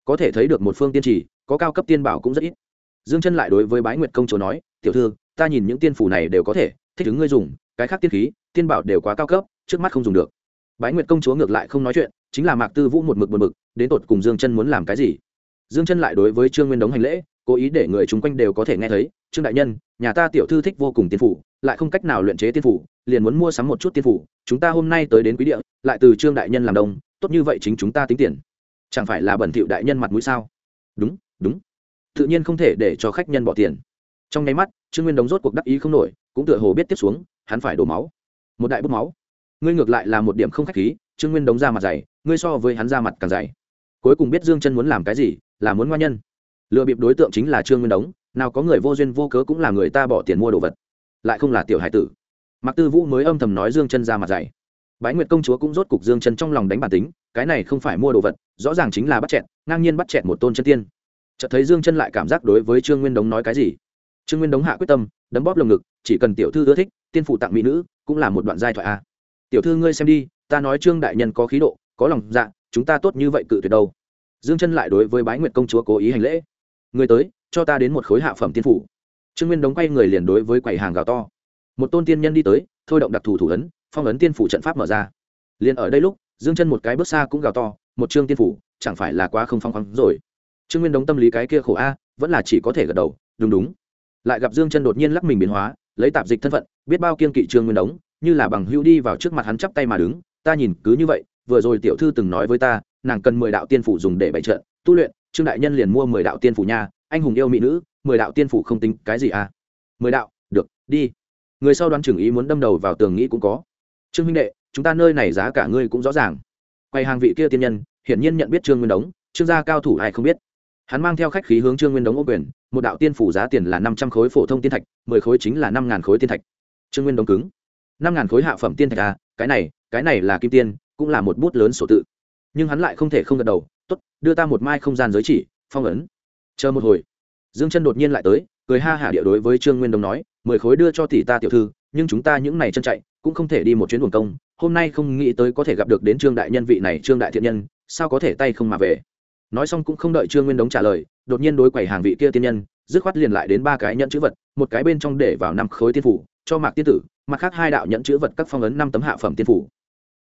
có thể thấy được một phương tiên trì có cao cấp tiên bảo cũng rất ít. Dương chân lại đối với Bái Nguyệt công chúa nói, tiểu thư, ta nhìn những tiên phủ này đều có thể thích ứng ngươi dùng, cái khác tiên khí tiên bảo đều quá cao cấp, trước mắt không dùng được. Bái Nguyệt công chúa ngược lại không nói chuyện, chính là Mạc Tư Vũ một mực buồn bực, đến tột cùng Dương chân muốn làm cái gì. Dương chân lại đối với Trương Nguyên Đống hành lễ, cố ý để người chung quanh đều có thể nghe thấy, Trương đại nhân, nhà ta tiểu thư thích vô cùng tiên phủ, lại không cách nào luyện chế tiên phủ, liền muốn mua sắm một chút tiên phủ, chúng ta hôm nay tới đến quý địa, lại từ Trương đại nhân làm đông, tốt như vậy chính chúng ta tính tiền, chẳng phải là bẩn thỉu đại nhân mặt mũi sao? Đúng, đúng, tự nhiên không thể để cho khách nhân bỏ tiền. Trong nháy mắt, Trương Nguyên Đống rốt cuộc đắc ý không nổi, cũng tựa hồ biết tiếp xuống hắn phải đổ máu, một đại bút máu. Ngươi ngược lại là một điểm không khách khí. Trương Nguyên Đống ra mặt dày, ngươi so với hắn ra mặt càng dày. Cuối cùng biết Dương chân muốn làm cái gì, là muốn ngoan nhân. Lừa bịp đối tượng chính là Trương Nguyên Đống, nào có người vô duyên vô cớ cũng là người ta bỏ tiền mua đồ vật, lại không là tiểu hải tử. Mạc Tư Vũ mới âm thầm nói Dương chân ra mặt dày. Bái Nguyệt công chúa cũng rốt cục Dương chân trong lòng đánh bản tính, cái này không phải mua đồ vật, rõ ràng chính là bắt chẹt, ngang nhiên bắt chẹt một tôn chân tiên. Chợt thấy Dương chân lại cảm giác đối với Trương Nguyên Đống nói cái gì. Trương Nguyên Đống hạ quyết tâm, đấm bóp lồng ngực, chỉ cần tiểu thư ưa thích, tiên phụ tặng mỹ nữ, cũng là một đoạn giai thoại a. Tiểu thư ngươi xem đi, ta nói Trương đại nhân có khí độ, có lòng dạ, chúng ta tốt như vậy cự tuyệt đâu. Dương chân lại đối với Bái Nguyệt công chúa cố ý hành lễ. Người tới, cho ta đến một khối hạ phẩm tiên phủ. Trương Nguyên Đống quay người liền đối với quầy hàng gào to. Một tôn tiên nhân đi tới, thôi động đặc thù thủ ấn, phong ấn tiên phủ trận pháp mở ra. Liền ở đây lúc, Dương chân một cái bước xa cũng gào to, một trương tiên phủ, chẳng phải là quá không phong khoáng rồi. Trương Nguyên Đống tâm lý cái kia khổ a, vẫn là chỉ có thể gật đầu, đúng đúng. Lại gặp Dương chân đột nhiên lắc mình biến hóa, lấy tạp dịch thân phận, biết bao kiên kỵ Trương Nguyên Đống, như là bằng hữu đi vào trước mặt hắn chắp tay mà đứng. Ta nhìn cứ như vậy, vừa rồi tiểu thư từng nói với ta, nàng cần 10 đạo tiên phủ dùng để bày trận tu luyện, Trương đại nhân liền mua 10 đạo tiên phủ nha, anh hùng yêu mỹ nữ, 10 đạo tiên phủ không tính cái gì à? 10 đạo, được, đi. Người sau đoán chừng ý muốn đâm đầu vào tường nghĩ cũng có. Trương huynh đệ, chúng ta nơi này giá cả ngươi cũng rõ ràng. Quay hàng vị kia tiên nhân, hiển nhiên nhận biết Trương Nguyên Đống, Trương gia cao thủ ai không biết. Hắn mang theo khách khí hướng Trương Nguyên Đống ô quyền, một đạo tiên phủ giá tiền là 500 khối phổ thông tiên thạch, 10 khối chính là 5000 khối tiên thạch. Trương Nguyên Đống cứng. 5000 khối hạ phẩm tiên thạch à, cái này là kim tiên, cũng là một bút lớn sổ tự. Nhưng hắn lại không thể không gật đầu, "Tốt, đưa ta một mai không gian giới chỉ, phong ấn." Chờ một hồi, Dương chân đột nhiên lại tới, cười ha hả địa đối với Trương Nguyên Đống nói, 10 khối đưa cho tỷ ta tiểu thư, nhưng chúng ta những này chân chạy, cũng không thể đi một chuyến uổng công, hôm nay không nghĩ tới có thể gặp được đến Trương đại nhân vị này Trương đại thiện nhân, sao có thể tay không mà về. Nói xong cũng không đợi Trương Nguyên Đống trả lời, đột nhiên đối quầy hàng vị kia tiên nhân, dứt khoát liền lại đến 3 cái nhẫn chữ vật, một cái bên trong để vào 5 khối tiên phủ, cho Mạc tiên tử, mặt khác 2 đạo nhẫn chữ vật các phong ấn 5 tấm hạ phẩm tiên phủ,